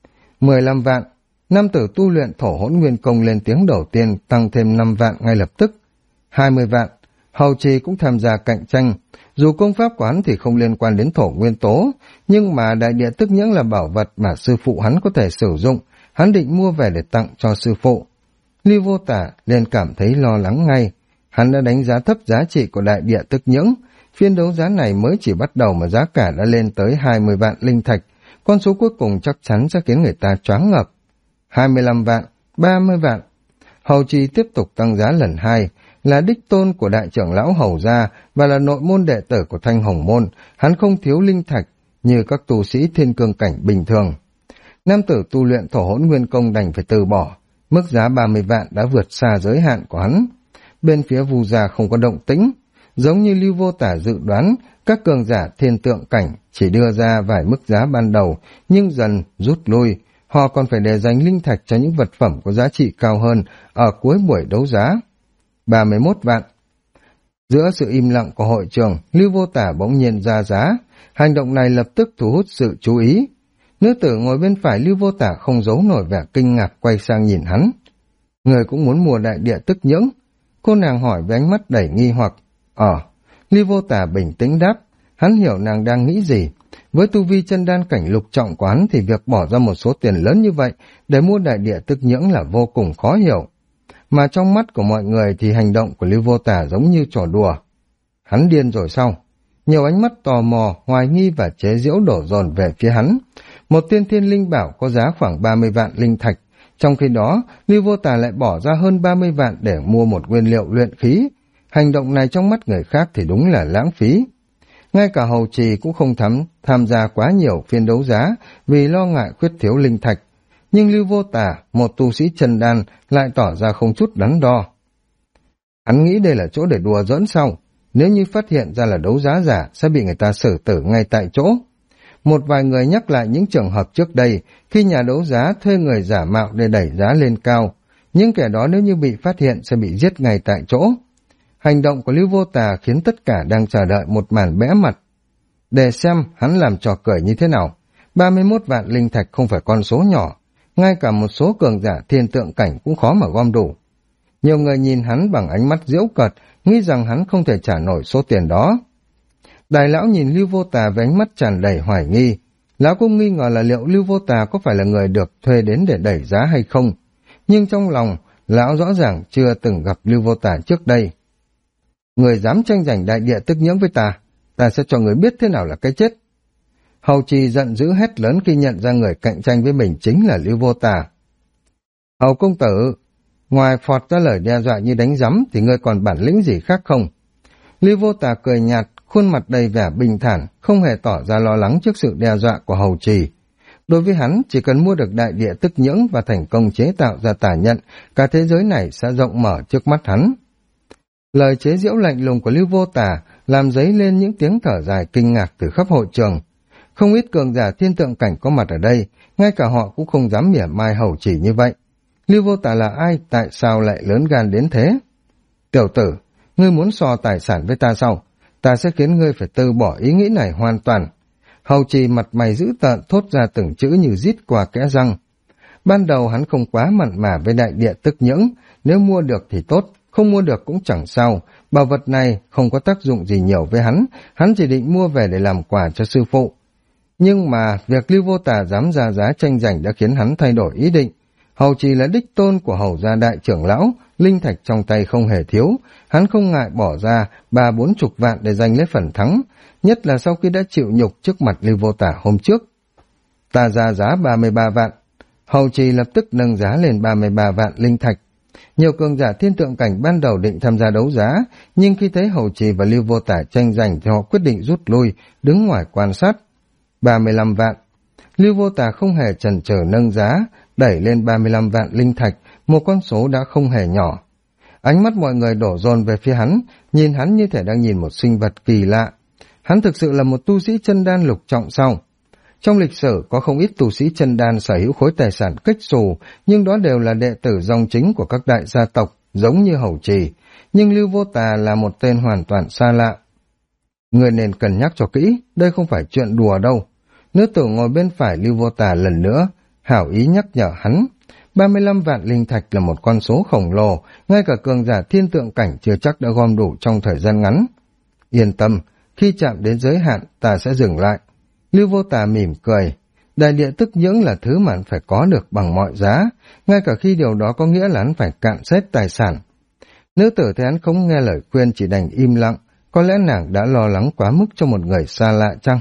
15 vạn, nam tử tu luyện thổ hỗn nguyên công lên tiếng đầu tiên tăng thêm 5 vạn ngay lập tức. 20 vạn, hầu trì cũng tham gia cạnh tranh. Dù công pháp của hắn thì không liên quan đến thổ nguyên tố, nhưng mà đại địa tức nhưỡng là bảo vật mà sư phụ hắn có thể sử dụng, hắn định mua về để tặng cho sư phụ. Lưu Vô Tả liền cảm thấy lo lắng ngay, hắn đã đánh giá thấp giá trị của đại địa tức nhưỡng. Phiên đấu giá này mới chỉ bắt đầu mà giá cả đã lên tới 20 vạn linh thạch, con số cuối cùng chắc chắn sẽ khiến người ta choáng ngợp. 25 vạn, 30 vạn. Hầu trì tiếp tục tăng giá lần 2, là đích tôn của đại trưởng lão Hầu gia và là nội môn đệ tử của Thanh Hồng môn, hắn không thiếu linh thạch như các tu sĩ thiên cương cảnh bình thường. Nam tử tu luyện thổ hỗn nguyên công đành phải từ bỏ, mức giá 30 vạn đã vượt xa giới hạn của hắn. Bên phía Vu gia không có động tĩnh, giống như Lưu Vô Tả dự đoán, các cường giả thiên tượng cảnh chỉ đưa ra vài mức giá ban đầu, nhưng dần rút lui, họ còn phải để dành linh thạch cho những vật phẩm có giá trị cao hơn ở cuối buổi đấu giá. 31 vạn. Giữa sự im lặng của hội trường, Lưu Vô Tả bỗng nhiên ra giá, hành động này lập tức thu hút sự chú ý. Nữ tử ngồi bên phải Lưu Vô Tả không giấu nổi vẻ kinh ngạc quay sang nhìn hắn. Người cũng muốn mua đại địa tức nhưỡng? Cô nàng hỏi với ánh mắt đầy nghi hoặc. Lưu Vô Tả bình tĩnh đáp, hắn hiểu nàng đang nghĩ gì. Với tu vi chân đan cảnh lục trọng của hắn thì việc bỏ ra một số tiền lớn như vậy để mua đại địa tức nhưỡng là vô cùng khó hiểu. Mà trong mắt của mọi người thì hành động của Lưu Vô Tả giống như trò đùa. Hắn điên rồi sao? Nhiều ánh mắt tò mò, hoài nghi và chế giễu đổ dồn về phía hắn. Một tiên thiên linh bảo có giá khoảng 30 vạn linh thạch, trong khi đó Lưu Vô Tả lại bỏ ra hơn 30 vạn để mua một nguyên liệu luyện khí. Hành động này trong mắt người khác thì đúng là lãng phí. Ngay cả hầu trì cũng không tham gia quá nhiều phiên đấu giá vì lo ngại khuyết thiếu linh thạch. Nhưng Lưu Vô Tả, một tu sĩ chân đan, lại tỏ ra không chút đắn đo. Hắn nghĩ đây là chỗ để đùa giỡn sao? Nếu như phát hiện ra là đấu giá giả, sẽ bị người ta xử tử ngay tại chỗ. Một vài người nhắc lại những trường hợp trước đây, khi nhà đấu giá thuê người giả mạo để đẩy giá lên cao. Những kẻ đó nếu như bị phát hiện sẽ bị giết ngay tại chỗ. Hành động của Lưu Vô Tà khiến tất cả đang chờ đợi một màn bẽ mặt. Để xem hắn làm trò cười như thế nào. 31 vạn linh thạch không phải con số nhỏ. Ngay cả một số cường giả thiên tượng cảnh cũng khó mà gom đủ. Nhiều người nhìn hắn bằng ánh mắt giễu cợt, nghĩ rằng hắn không thể trả nổi số tiền đó. Đại lão nhìn Lưu Vô Tà với ánh mắt tràn đầy hoài nghi. Lão cũng nghi ngờ là liệu Lưu Vô Tà có phải là người được thuê đến để đẩy giá hay không. Nhưng trong lòng, lão rõ ràng chưa từng gặp Lưu Vô Tà trước đây. Người dám tranh giành đại địa tức nhưỡng với ta sẽ cho người biết thế nào là cái chết. Hầu trì giận dữ hét lớn khi nhận ra người cạnh tranh với mình chính là Lưu Vô Tà. Hầu công tử, ngoài phọt ra lời đe dọa như đánh giấm thì ngươi còn bản lĩnh gì khác không? Lưu Vô Tà cười nhạt, khuôn mặt đầy vẻ bình thản, không hề tỏ ra lo lắng trước sự đe dọa của hầu trì. Đối với hắn, chỉ cần mua được đại địa tức nhưỡng và thành công chế tạo ra tà nhận, cả thế giới này sẽ rộng mở trước mắt hắn. Lời chế giễu lạnh lùng của Lưu Vô Tà làm dấy lên những tiếng thở dài kinh ngạc từ khắp hội trường. Không ít cường giả thiên tượng cảnh có mặt ở đây, ngay cả họ cũng không dám mỉa mai hầu chỉ như vậy. Lưu Vô Tà là ai, tại sao lại lớn gan đến thế? Tiểu tử, ngươi muốn so tài sản với ta sao? Ta sẽ khiến ngươi phải từ bỏ ý nghĩ này hoàn toàn. Hầu trì mặt mày dữ tợn thốt ra từng chữ như rít qua kẽ răng. Ban đầu hắn không quá mặn mà với đại địa tức nhưỡng, nếu mua được thì tốt, không mua được cũng chẳng sao, bảo vật này không có tác dụng gì nhiều với hắn chỉ định mua về để làm quà cho sư phụ. Nhưng mà việc Lưu Vô Tà dám ra giá tranh giành đã khiến hắn thay đổi ý định. Hầu Trì là đích tôn của Hầu gia đại trưởng lão, linh thạch trong tay không hề thiếu, hắn không ngại bỏ ra 30-40 vạn để giành lấy phần thắng, nhất là sau khi đã chịu nhục trước mặt Lưu Vô Tà hôm trước. Ta ra giá 33 vạn. Hầu Trì lập tức nâng giá lên 33 vạn linh thạch. Nhiều cường giả thiên tượng cảnh ban đầu định tham gia đấu giá, nhưng khi thấy Hầu Trì và Lưu Vô Tà tranh giành thì họ quyết định rút lui, đứng ngoài quan sát. 35 vạn. Lưu Vô Tà không hề chần chờ nâng giá, đẩy lên 35 vạn linh thạch, một con số đã không hề nhỏ. Ánh mắt mọi người đổ dồn về phía hắn, nhìn hắn như thể đang nhìn một sinh vật kỳ lạ. Hắn thực sự là một tu sĩ chân đan lục trọng sao? Trong lịch sử có không ít tu sĩ chân đan sở hữu khối tài sản kếch xù, nhưng đó đều là đệ tử dòng chính của các đại gia tộc, giống như Hầu Trì. Nhưng Lưu Vô Tà là một tên hoàn toàn xa lạ. Người nên cân nhắc cho kỹ, đây không phải chuyện đùa đâu. Nữ tử ngồi bên phải Lưu Vô Tà lần nữa, hảo ý nhắc nhở hắn. 35 vạn linh thạch là một con số khổng lồ, ngay cả cường giả thiên tượng cảnh chưa chắc đã gom đủ trong thời gian ngắn. Yên tâm, khi chạm đến giới hạn ta sẽ dừng lại. Lưu Vô Tà mỉm cười. Đại địa tức nhưỡng là thứ mà hắn phải có được bằng mọi giá, ngay cả khi điều đó có nghĩa là hắn phải cạn xét tài sản. Nữ tử thấy hắn không nghe lời khuyên chỉ đành im lặng, có lẽ nàng đã lo lắng quá mức cho một người xa lạ chăng?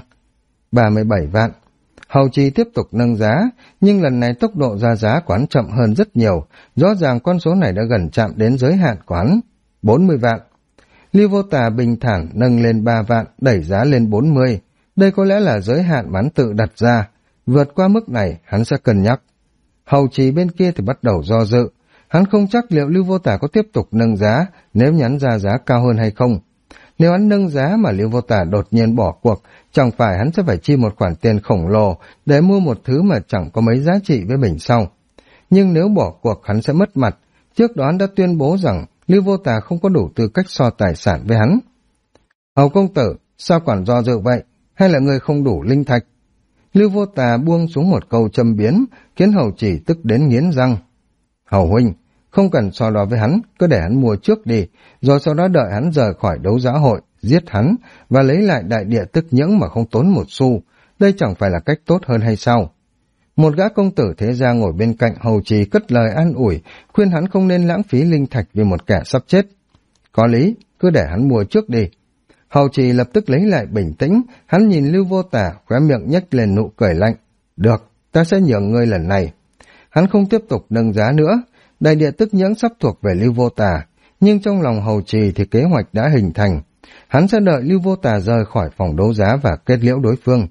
37 vạn. Hầu Trì tiếp tục nâng giá, nhưng lần này tốc độ ra giá của hắn chậm hơn rất nhiều, rõ ràng con số này đã gần chạm đến giới hạn của hắn. 40 vạn. Lưu Vô Tà bình thản nâng lên 3 vạn, đẩy giá lên 40. Đây có lẽ là giới hạn mà hắn tự đặt ra. Vượt qua mức này, hắn sẽ cân nhắc. Hầu Trì bên kia thì bắt đầu do dự. Hắn không chắc liệu Lưu Vô Tà có tiếp tục nâng giá nếu nhắn ra giá cao hơn hay không. Nếu hắn nâng giá mà Lưu Vô Tà đột nhiên bỏ cuộc, chẳng phải hắn sẽ phải chi một khoản tiền khổng lồ để mua một thứ mà chẳng có mấy giá trị với mình sau. Nhưng nếu bỏ cuộc hắn sẽ mất mặt. Trước đó hắn đã tuyên bố rằng Lưu Vô Tà không có đủ tư cách so tài sản với hắn. Hầu công tử, sao quản do dự vậy? Hay là người không đủ linh thạch? Lưu Vô Tà buông xuống một câu châm biếm, khiến Hầu Chỉ tức đến nghiến răng. Hầu huynh, không cần so đo với hắn, cứ để hắn mua trước đi, rồi sau đó đợi hắn rời khỏi đấu giá hội, giết hắn và lấy lại đại địa tức nhưỡng mà không tốn một xu. Đây chẳng phải là cách tốt hơn hay sao? Một gã công tử thế gia ngồi bên cạnh Hầu Trì cất lời an ủi, khuyên hắn không nên lãng phí linh thạch vì một kẻ sắp chết. Có lý, cứ để hắn mua trước đi. Hầu Trì lập tức lấy lại bình tĩnh, hắn nhìn Lưu Vô Tà, khóe miệng nhếch lên nụ cười lạnh. Được, ta sẽ nhường ngươi lần này. Hắn không tiếp tục nâng giá nữa, đại địa tức nhưỡng sắp thuộc về Lưu Vô Tà, nhưng trong lòng Hầu Trì thì kế hoạch đã hình thành. Hắn sẽ đợi Lưu Vô Tà rời khỏi phòng đấu giá và kết liễu đối phương.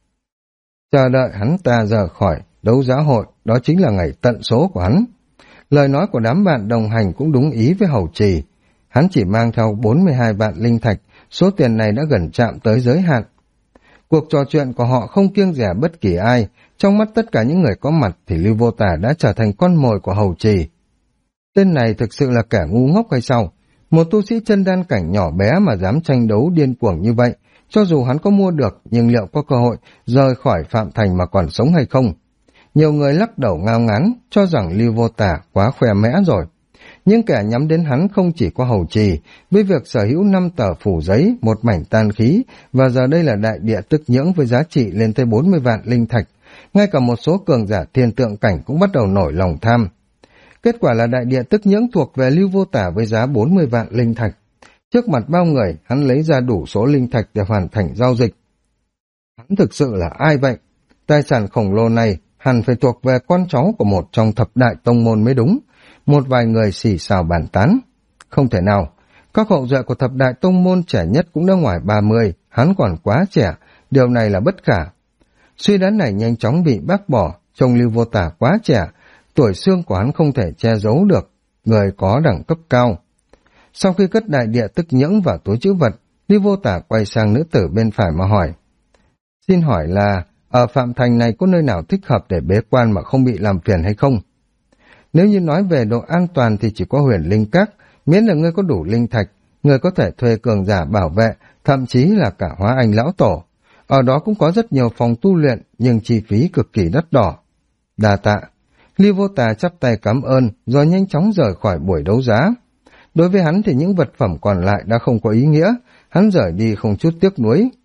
Chờ đợi hắn ta rời khỏi đấu giá hội, đó chính là ngày tận số của hắn. Lời nói của đám bạn đồng hành cũng đúng ý với Hầu Trì. Hắn chỉ mang theo 42 vạn linh thạch, số tiền này đã gần chạm tới giới hạn. Cuộc trò chuyện của họ không kiêng dè bất kỳ ai, trong mắt tất cả những người có mặt thì Lưu Vô Tà đã trở thành con mồi của Hầu Trì. Tên này thực sự là kẻ ngu ngốc hay sao? Một tu sĩ chân đan cảnh nhỏ bé mà dám tranh đấu điên cuồng như vậy, cho dù hắn có mua được, nhưng liệu có cơ hội rời khỏi Phạm Thành mà còn sống hay không? Nhiều người lắc đầu ngao ngán, cho rằng Lưu Vô Tà quá khoe mẽ rồi. Nhưng kẻ nhắm đến hắn không chỉ có Hầu Trì, với việc sở hữu 5 tờ phủ giấy, một mảnh tan khí, và giờ đây là đại địa tức nhưỡng với giá trị lên tới 40 vạn linh thạch. Ngay cả một số cường giả thiên tượng cảnh cũng bắt đầu nổi lòng tham. Kết quả là đại địa tức nhưỡng thuộc về Lưu Vô Tà với giá 40 vạn linh thạch. Trước mặt bao người, hắn lấy ra đủ số linh thạch để hoàn thành giao dịch. Hắn thực sự là ai vậy? Tài sản khổng lồ này hẳn phải thuộc về con cháu của một trong thập đại tông môn mới đúng. Một vài người xì xào bàn tán. Không thể nào, các hậu duệ của thập đại tông môn trẻ nhất cũng đã ngoài 30, hắn còn quá trẻ, điều này là bất khả. Suy đoán này nhanh chóng bị bác bỏ, trông Lưu Vô Tà quá trẻ, tuổi xương của hắn không thể che giấu được, người có đẳng cấp cao. Sau khi cất đại địa tức nhưỡng vào túi trữ vật, Lưu Vô Tà quay sang nữ tử bên phải mà hỏi. Xin hỏi là, ở Phạm Thành này có nơi nào thích hợp để bế quan mà không bị làm phiền hay không? Nếu như nói về độ an toàn thì chỉ có Huyền Linh Các, miễn là ngươi có đủ linh thạch, ngươi có thể thuê cường giả bảo vệ, thậm chí là cả Hóa Anh lão tổ. Ở đó cũng có rất nhiều phòng tu luyện, nhưng chi phí cực kỳ đắt đỏ. Đa tạ. Lưu Vô Tà chắp tay cảm ơn, rồi nhanh chóng rời khỏi buổi đấu giá. Đối với hắn thì những vật phẩm còn lại đã không có ý nghĩa, hắn rời đi không chút tiếc nuối.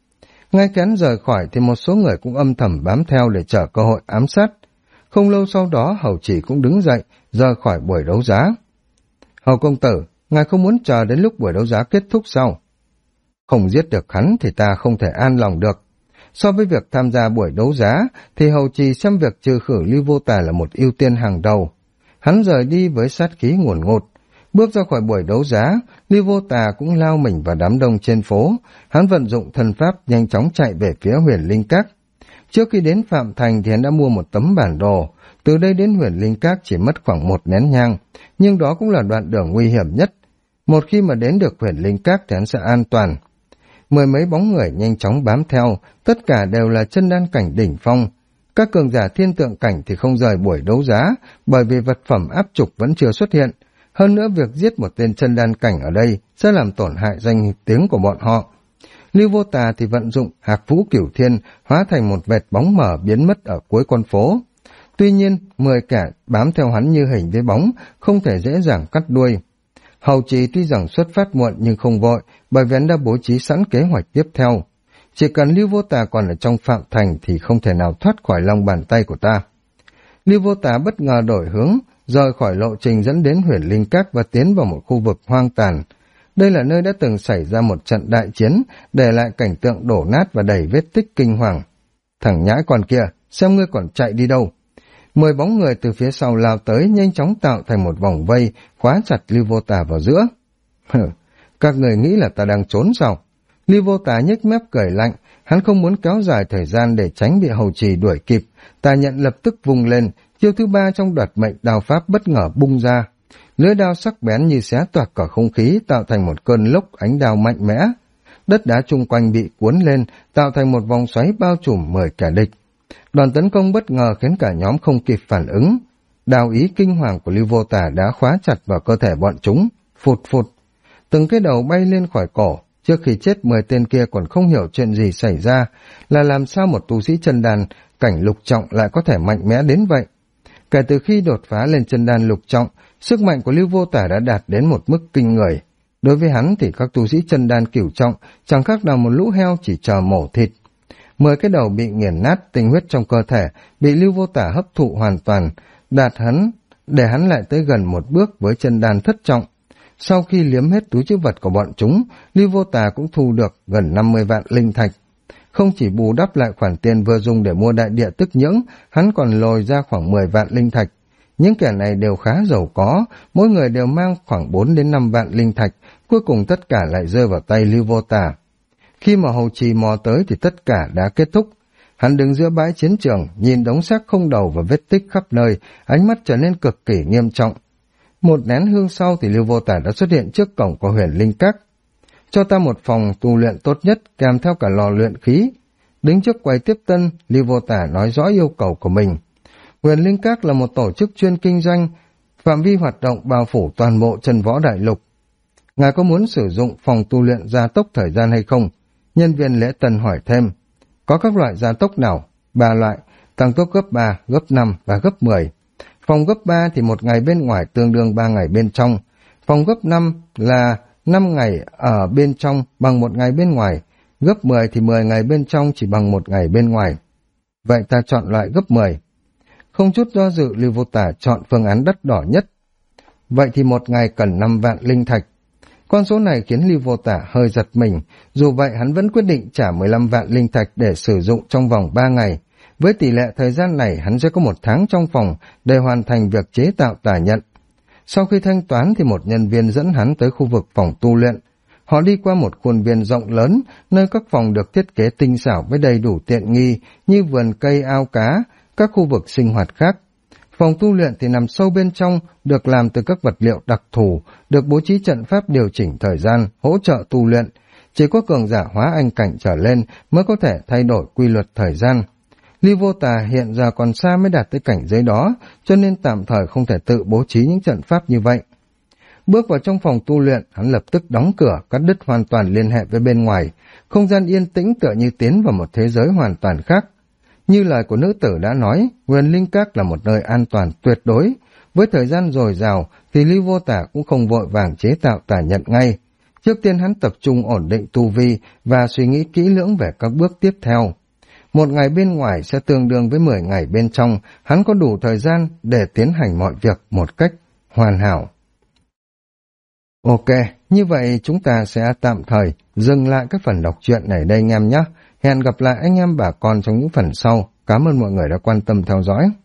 Ngay khi hắn rời khỏi thì một số người cũng âm thầm bám theo để chờ cơ hội ám sát. Không lâu sau đó Hầu Chỉ cũng đứng dậy, rời khỏi buổi đấu giá. Hầu công tử, ngài không muốn chờ đến lúc buổi đấu giá kết thúc sao? Không giết được hắn thì ta không thể an lòng được. So với việc tham gia buổi đấu giá thì Hầu Trì xem việc trừ khử Lưu Vô Tà là một ưu tiên hàng đầu. Hắn rời đi với sát khí ngùn ngụt. Bước ra khỏi buổi đấu giá, Lưu Vô Tà cũng lao mình vào đám đông trên phố. Hắn vận dụng thần pháp nhanh chóng chạy về phía Huyền Linh Các. Trước khi đến Phạm Thành thì hắn đã mua một tấm bản đồ. Từ đây đến Huyền Linh Các chỉ mất khoảng 1 nén nhang, nhưng đó cũng là đoạn đường nguy hiểm nhất. Một khi mà đến được Huyền Linh Các thì hắn sẽ an toàn. 10 mấy bóng người nhanh chóng bám theo, tất cả đều là chân đan cảnh đỉnh phong. Các cường giả thiên tượng cảnh thì không rời buổi đấu giá, bởi vì vật phẩm áp trục vẫn chưa xuất hiện. Hơn nữa việc giết một tên chân đan cảnh ở đây sẽ làm tổn hại danh tiếng của bọn họ. Lưu Vô Tà thì vận dụng Hạc Vũ Cửu Thiên hóa thành một vệt bóng mờ biến mất ở cuối con phố. Tuy nhiên, 10 kẻ bám theo hắn như hình với bóng, không thể dễ dàng cắt đuôi. Hầu Trì tuy rằng xuất phát muộn nhưng không vội, bởi vì hắn đã bố trí sẵn kế hoạch tiếp theo. Chỉ cần Lưu Vô Tà còn ở trong Phạm Thành thì không thể nào thoát khỏi lòng bàn tay của ta. Lưu Vô Tà bất ngờ đổi hướng, rời khỏi lộ trình dẫn đến Huyền Linh Các và tiến vào một khu vực hoang tàn. Đây là nơi đã từng xảy ra một trận đại chiến, để lại cảnh tượng đổ nát và đầy vết tích kinh hoàng. Thằng nhãi con kia, xem ngươi còn chạy đi đâu. 10 bóng người từ phía sau lao tới, nhanh chóng tạo thành một vòng vây, khóa chặt Lưu Vô Tà vào giữa. Các người nghĩ là ta đang trốn sao? Lưu Vô Tà nhếch mép cười lạnh, hắn không muốn kéo dài thời gian để tránh bị Hầu Trì đuổi kịp. Tà nhận lập tức vung lên, chiêu thứ 3 trong đoạt mệnh đao pháp bất ngờ bung ra. Lưỡi đao sắc bén như xé toạc cả không khí, tạo thành một cơn lốc ánh đao mạnh mẽ. Đất đá chung quanh bị cuốn lên, tạo thành một vòng xoáy bao trùm 10 kẻ địch. Đòn tấn công bất ngờ khiến cả nhóm không kịp phản ứng. Đao ý kinh hoàng của Lưu Vô Tà đã khóa chặt vào cơ thể bọn chúng. Phụt phụt, từng cái đầu bay lên khỏi cổ. Trước khi chết 10 tên kia còn không hiểu chuyện gì xảy ra, là làm sao một tu sĩ chân đan cảnh lục trọng lại có thể mạnh mẽ đến vậy. Kể từ khi đột phá lên chân đan lục trọng, sức mạnh của Lưu Vô Tà đã đạt đến một mức kinh người. Đối với hắn thì các tu sĩ chân đan cửu trọng chẳng khác nào một lũ heo chỉ chờ mổ thịt. 10 cái đầu bị nghiền nát, tinh huyết trong cơ thể bị Lưu Vô Tà hấp thụ hoàn toàn, để hắn lại tới gần một bước với chân đan thất trọng. Sau khi liếm hết túi trữ vật của bọn chúng, Lưu Vô Tà cũng thu được gần 50 vạn linh thạch. Không chỉ bù đắp lại khoản tiền vừa dùng để mua đại địa tức nhưỡng, hắn còn lồi ra khoảng 10 vạn linh thạch. Những kẻ này đều khá giàu có, mỗi người đều mang khoảng 4 đến 5 vạn linh thạch, cuối cùng tất cả lại rơi vào tay Lưu Vô Tà. Khi mà Hầu Trì mò tới thì tất cả đã kết thúc. Hắn đứng giữa bãi chiến trường, nhìn đống xác không đầu và vết tích khắp nơi, ánh mắt trở nên cực kỳ nghiêm trọng. Một nén hương sau thì Lưu Vô Tà đã xuất hiện trước cổng của Huyền Linh Các. Cho ta một phòng tu luyện tốt nhất, kèm theo cả lò luyện khí. Đứng trước quầy tiếp tân, Lưu Vô Tà nói rõ yêu cầu của mình. Huyền Linh Các là một tổ chức chuyên kinh doanh, phạm vi hoạt động bao phủ toàn bộ chân võ đại lục. Ngài có muốn sử dụng phòng tu luyện gia tốc thời gian hay không? Nhân viên lễ tân hỏi thêm. Có các loại gia tốc nào? 3 loại, tăng tốc gấp 3, gấp 5 và gấp 10. Phòng gấp 3 thì 1 ngày bên ngoài tương đương 3 ngày bên trong. Phòng gấp 5 là 5 ngày ở bên trong bằng 1 ngày bên ngoài. Gấp 10 thì 10 ngày bên trong chỉ bằng 1 ngày bên ngoài. Vậy ta chọn loại gấp 10. Không chút do dự, Lưu Vô Tà chọn phương án đắt đỏ nhất. Vậy thì 1 ngày cần 5 vạn linh thạch. Con số này khiến Lưu Vô Tà hơi giật mình, dù vậy hắn vẫn quyết định trả 15 vạn linh thạch để sử dụng trong vòng 3 ngày. Với tỷ lệ thời gian này hắn sẽ có 1 tháng trong phòng để hoàn thành việc chế tạo tà nhận. Sau khi thanh toán thì một nhân viên dẫn hắn tới khu vực phòng tu luyện. Họ đi qua một khuôn viên rộng lớn, nơi các phòng được thiết kế tinh xảo với đầy đủ tiện nghi như vườn cây, ao cá, các khu vực sinh hoạt khác. Phòng tu luyện thì nằm sâu bên trong, được làm từ các vật liệu đặc thù, được bố trí trận pháp điều chỉnh thời gian, hỗ trợ tu luyện. Chỉ có cường giả hóa anh cảnh trở lên mới có thể thay đổi quy luật thời gian. Lưu Vô Tà hiện giờ còn xa mới đạt tới cảnh giới đó, cho nên tạm thời không thể tự bố trí những trận pháp như vậy. Bước vào trong phòng tu luyện, hắn lập tức đóng cửa, cắt đứt hoàn toàn liên hệ với bên ngoài. Không gian yên tĩnh tựa như tiến vào một thế giới hoàn toàn khác. Như lời của nữ tử đã nói, Huyền Linh Các là một nơi an toàn tuyệt đối. Với thời gian dồi dào thì Lưu Vô Tà cũng không vội vàng chế tạo tà nhận ngay. Trước tiên hắn tập trung ổn định tu vi và suy nghĩ kỹ lưỡng về các bước tiếp theo. Một ngày bên ngoài sẽ tương đương với 10 ngày bên trong, hắn có đủ thời gian để tiến hành mọi việc một cách hoàn hảo. Ok, như vậy chúng ta sẽ tạm thời dừng lại cái phần đọc truyện này đây anh em nhé. Hẹn gặp lại anh em bà con trong những phần sau. Cảm ơn mọi người đã quan tâm theo dõi.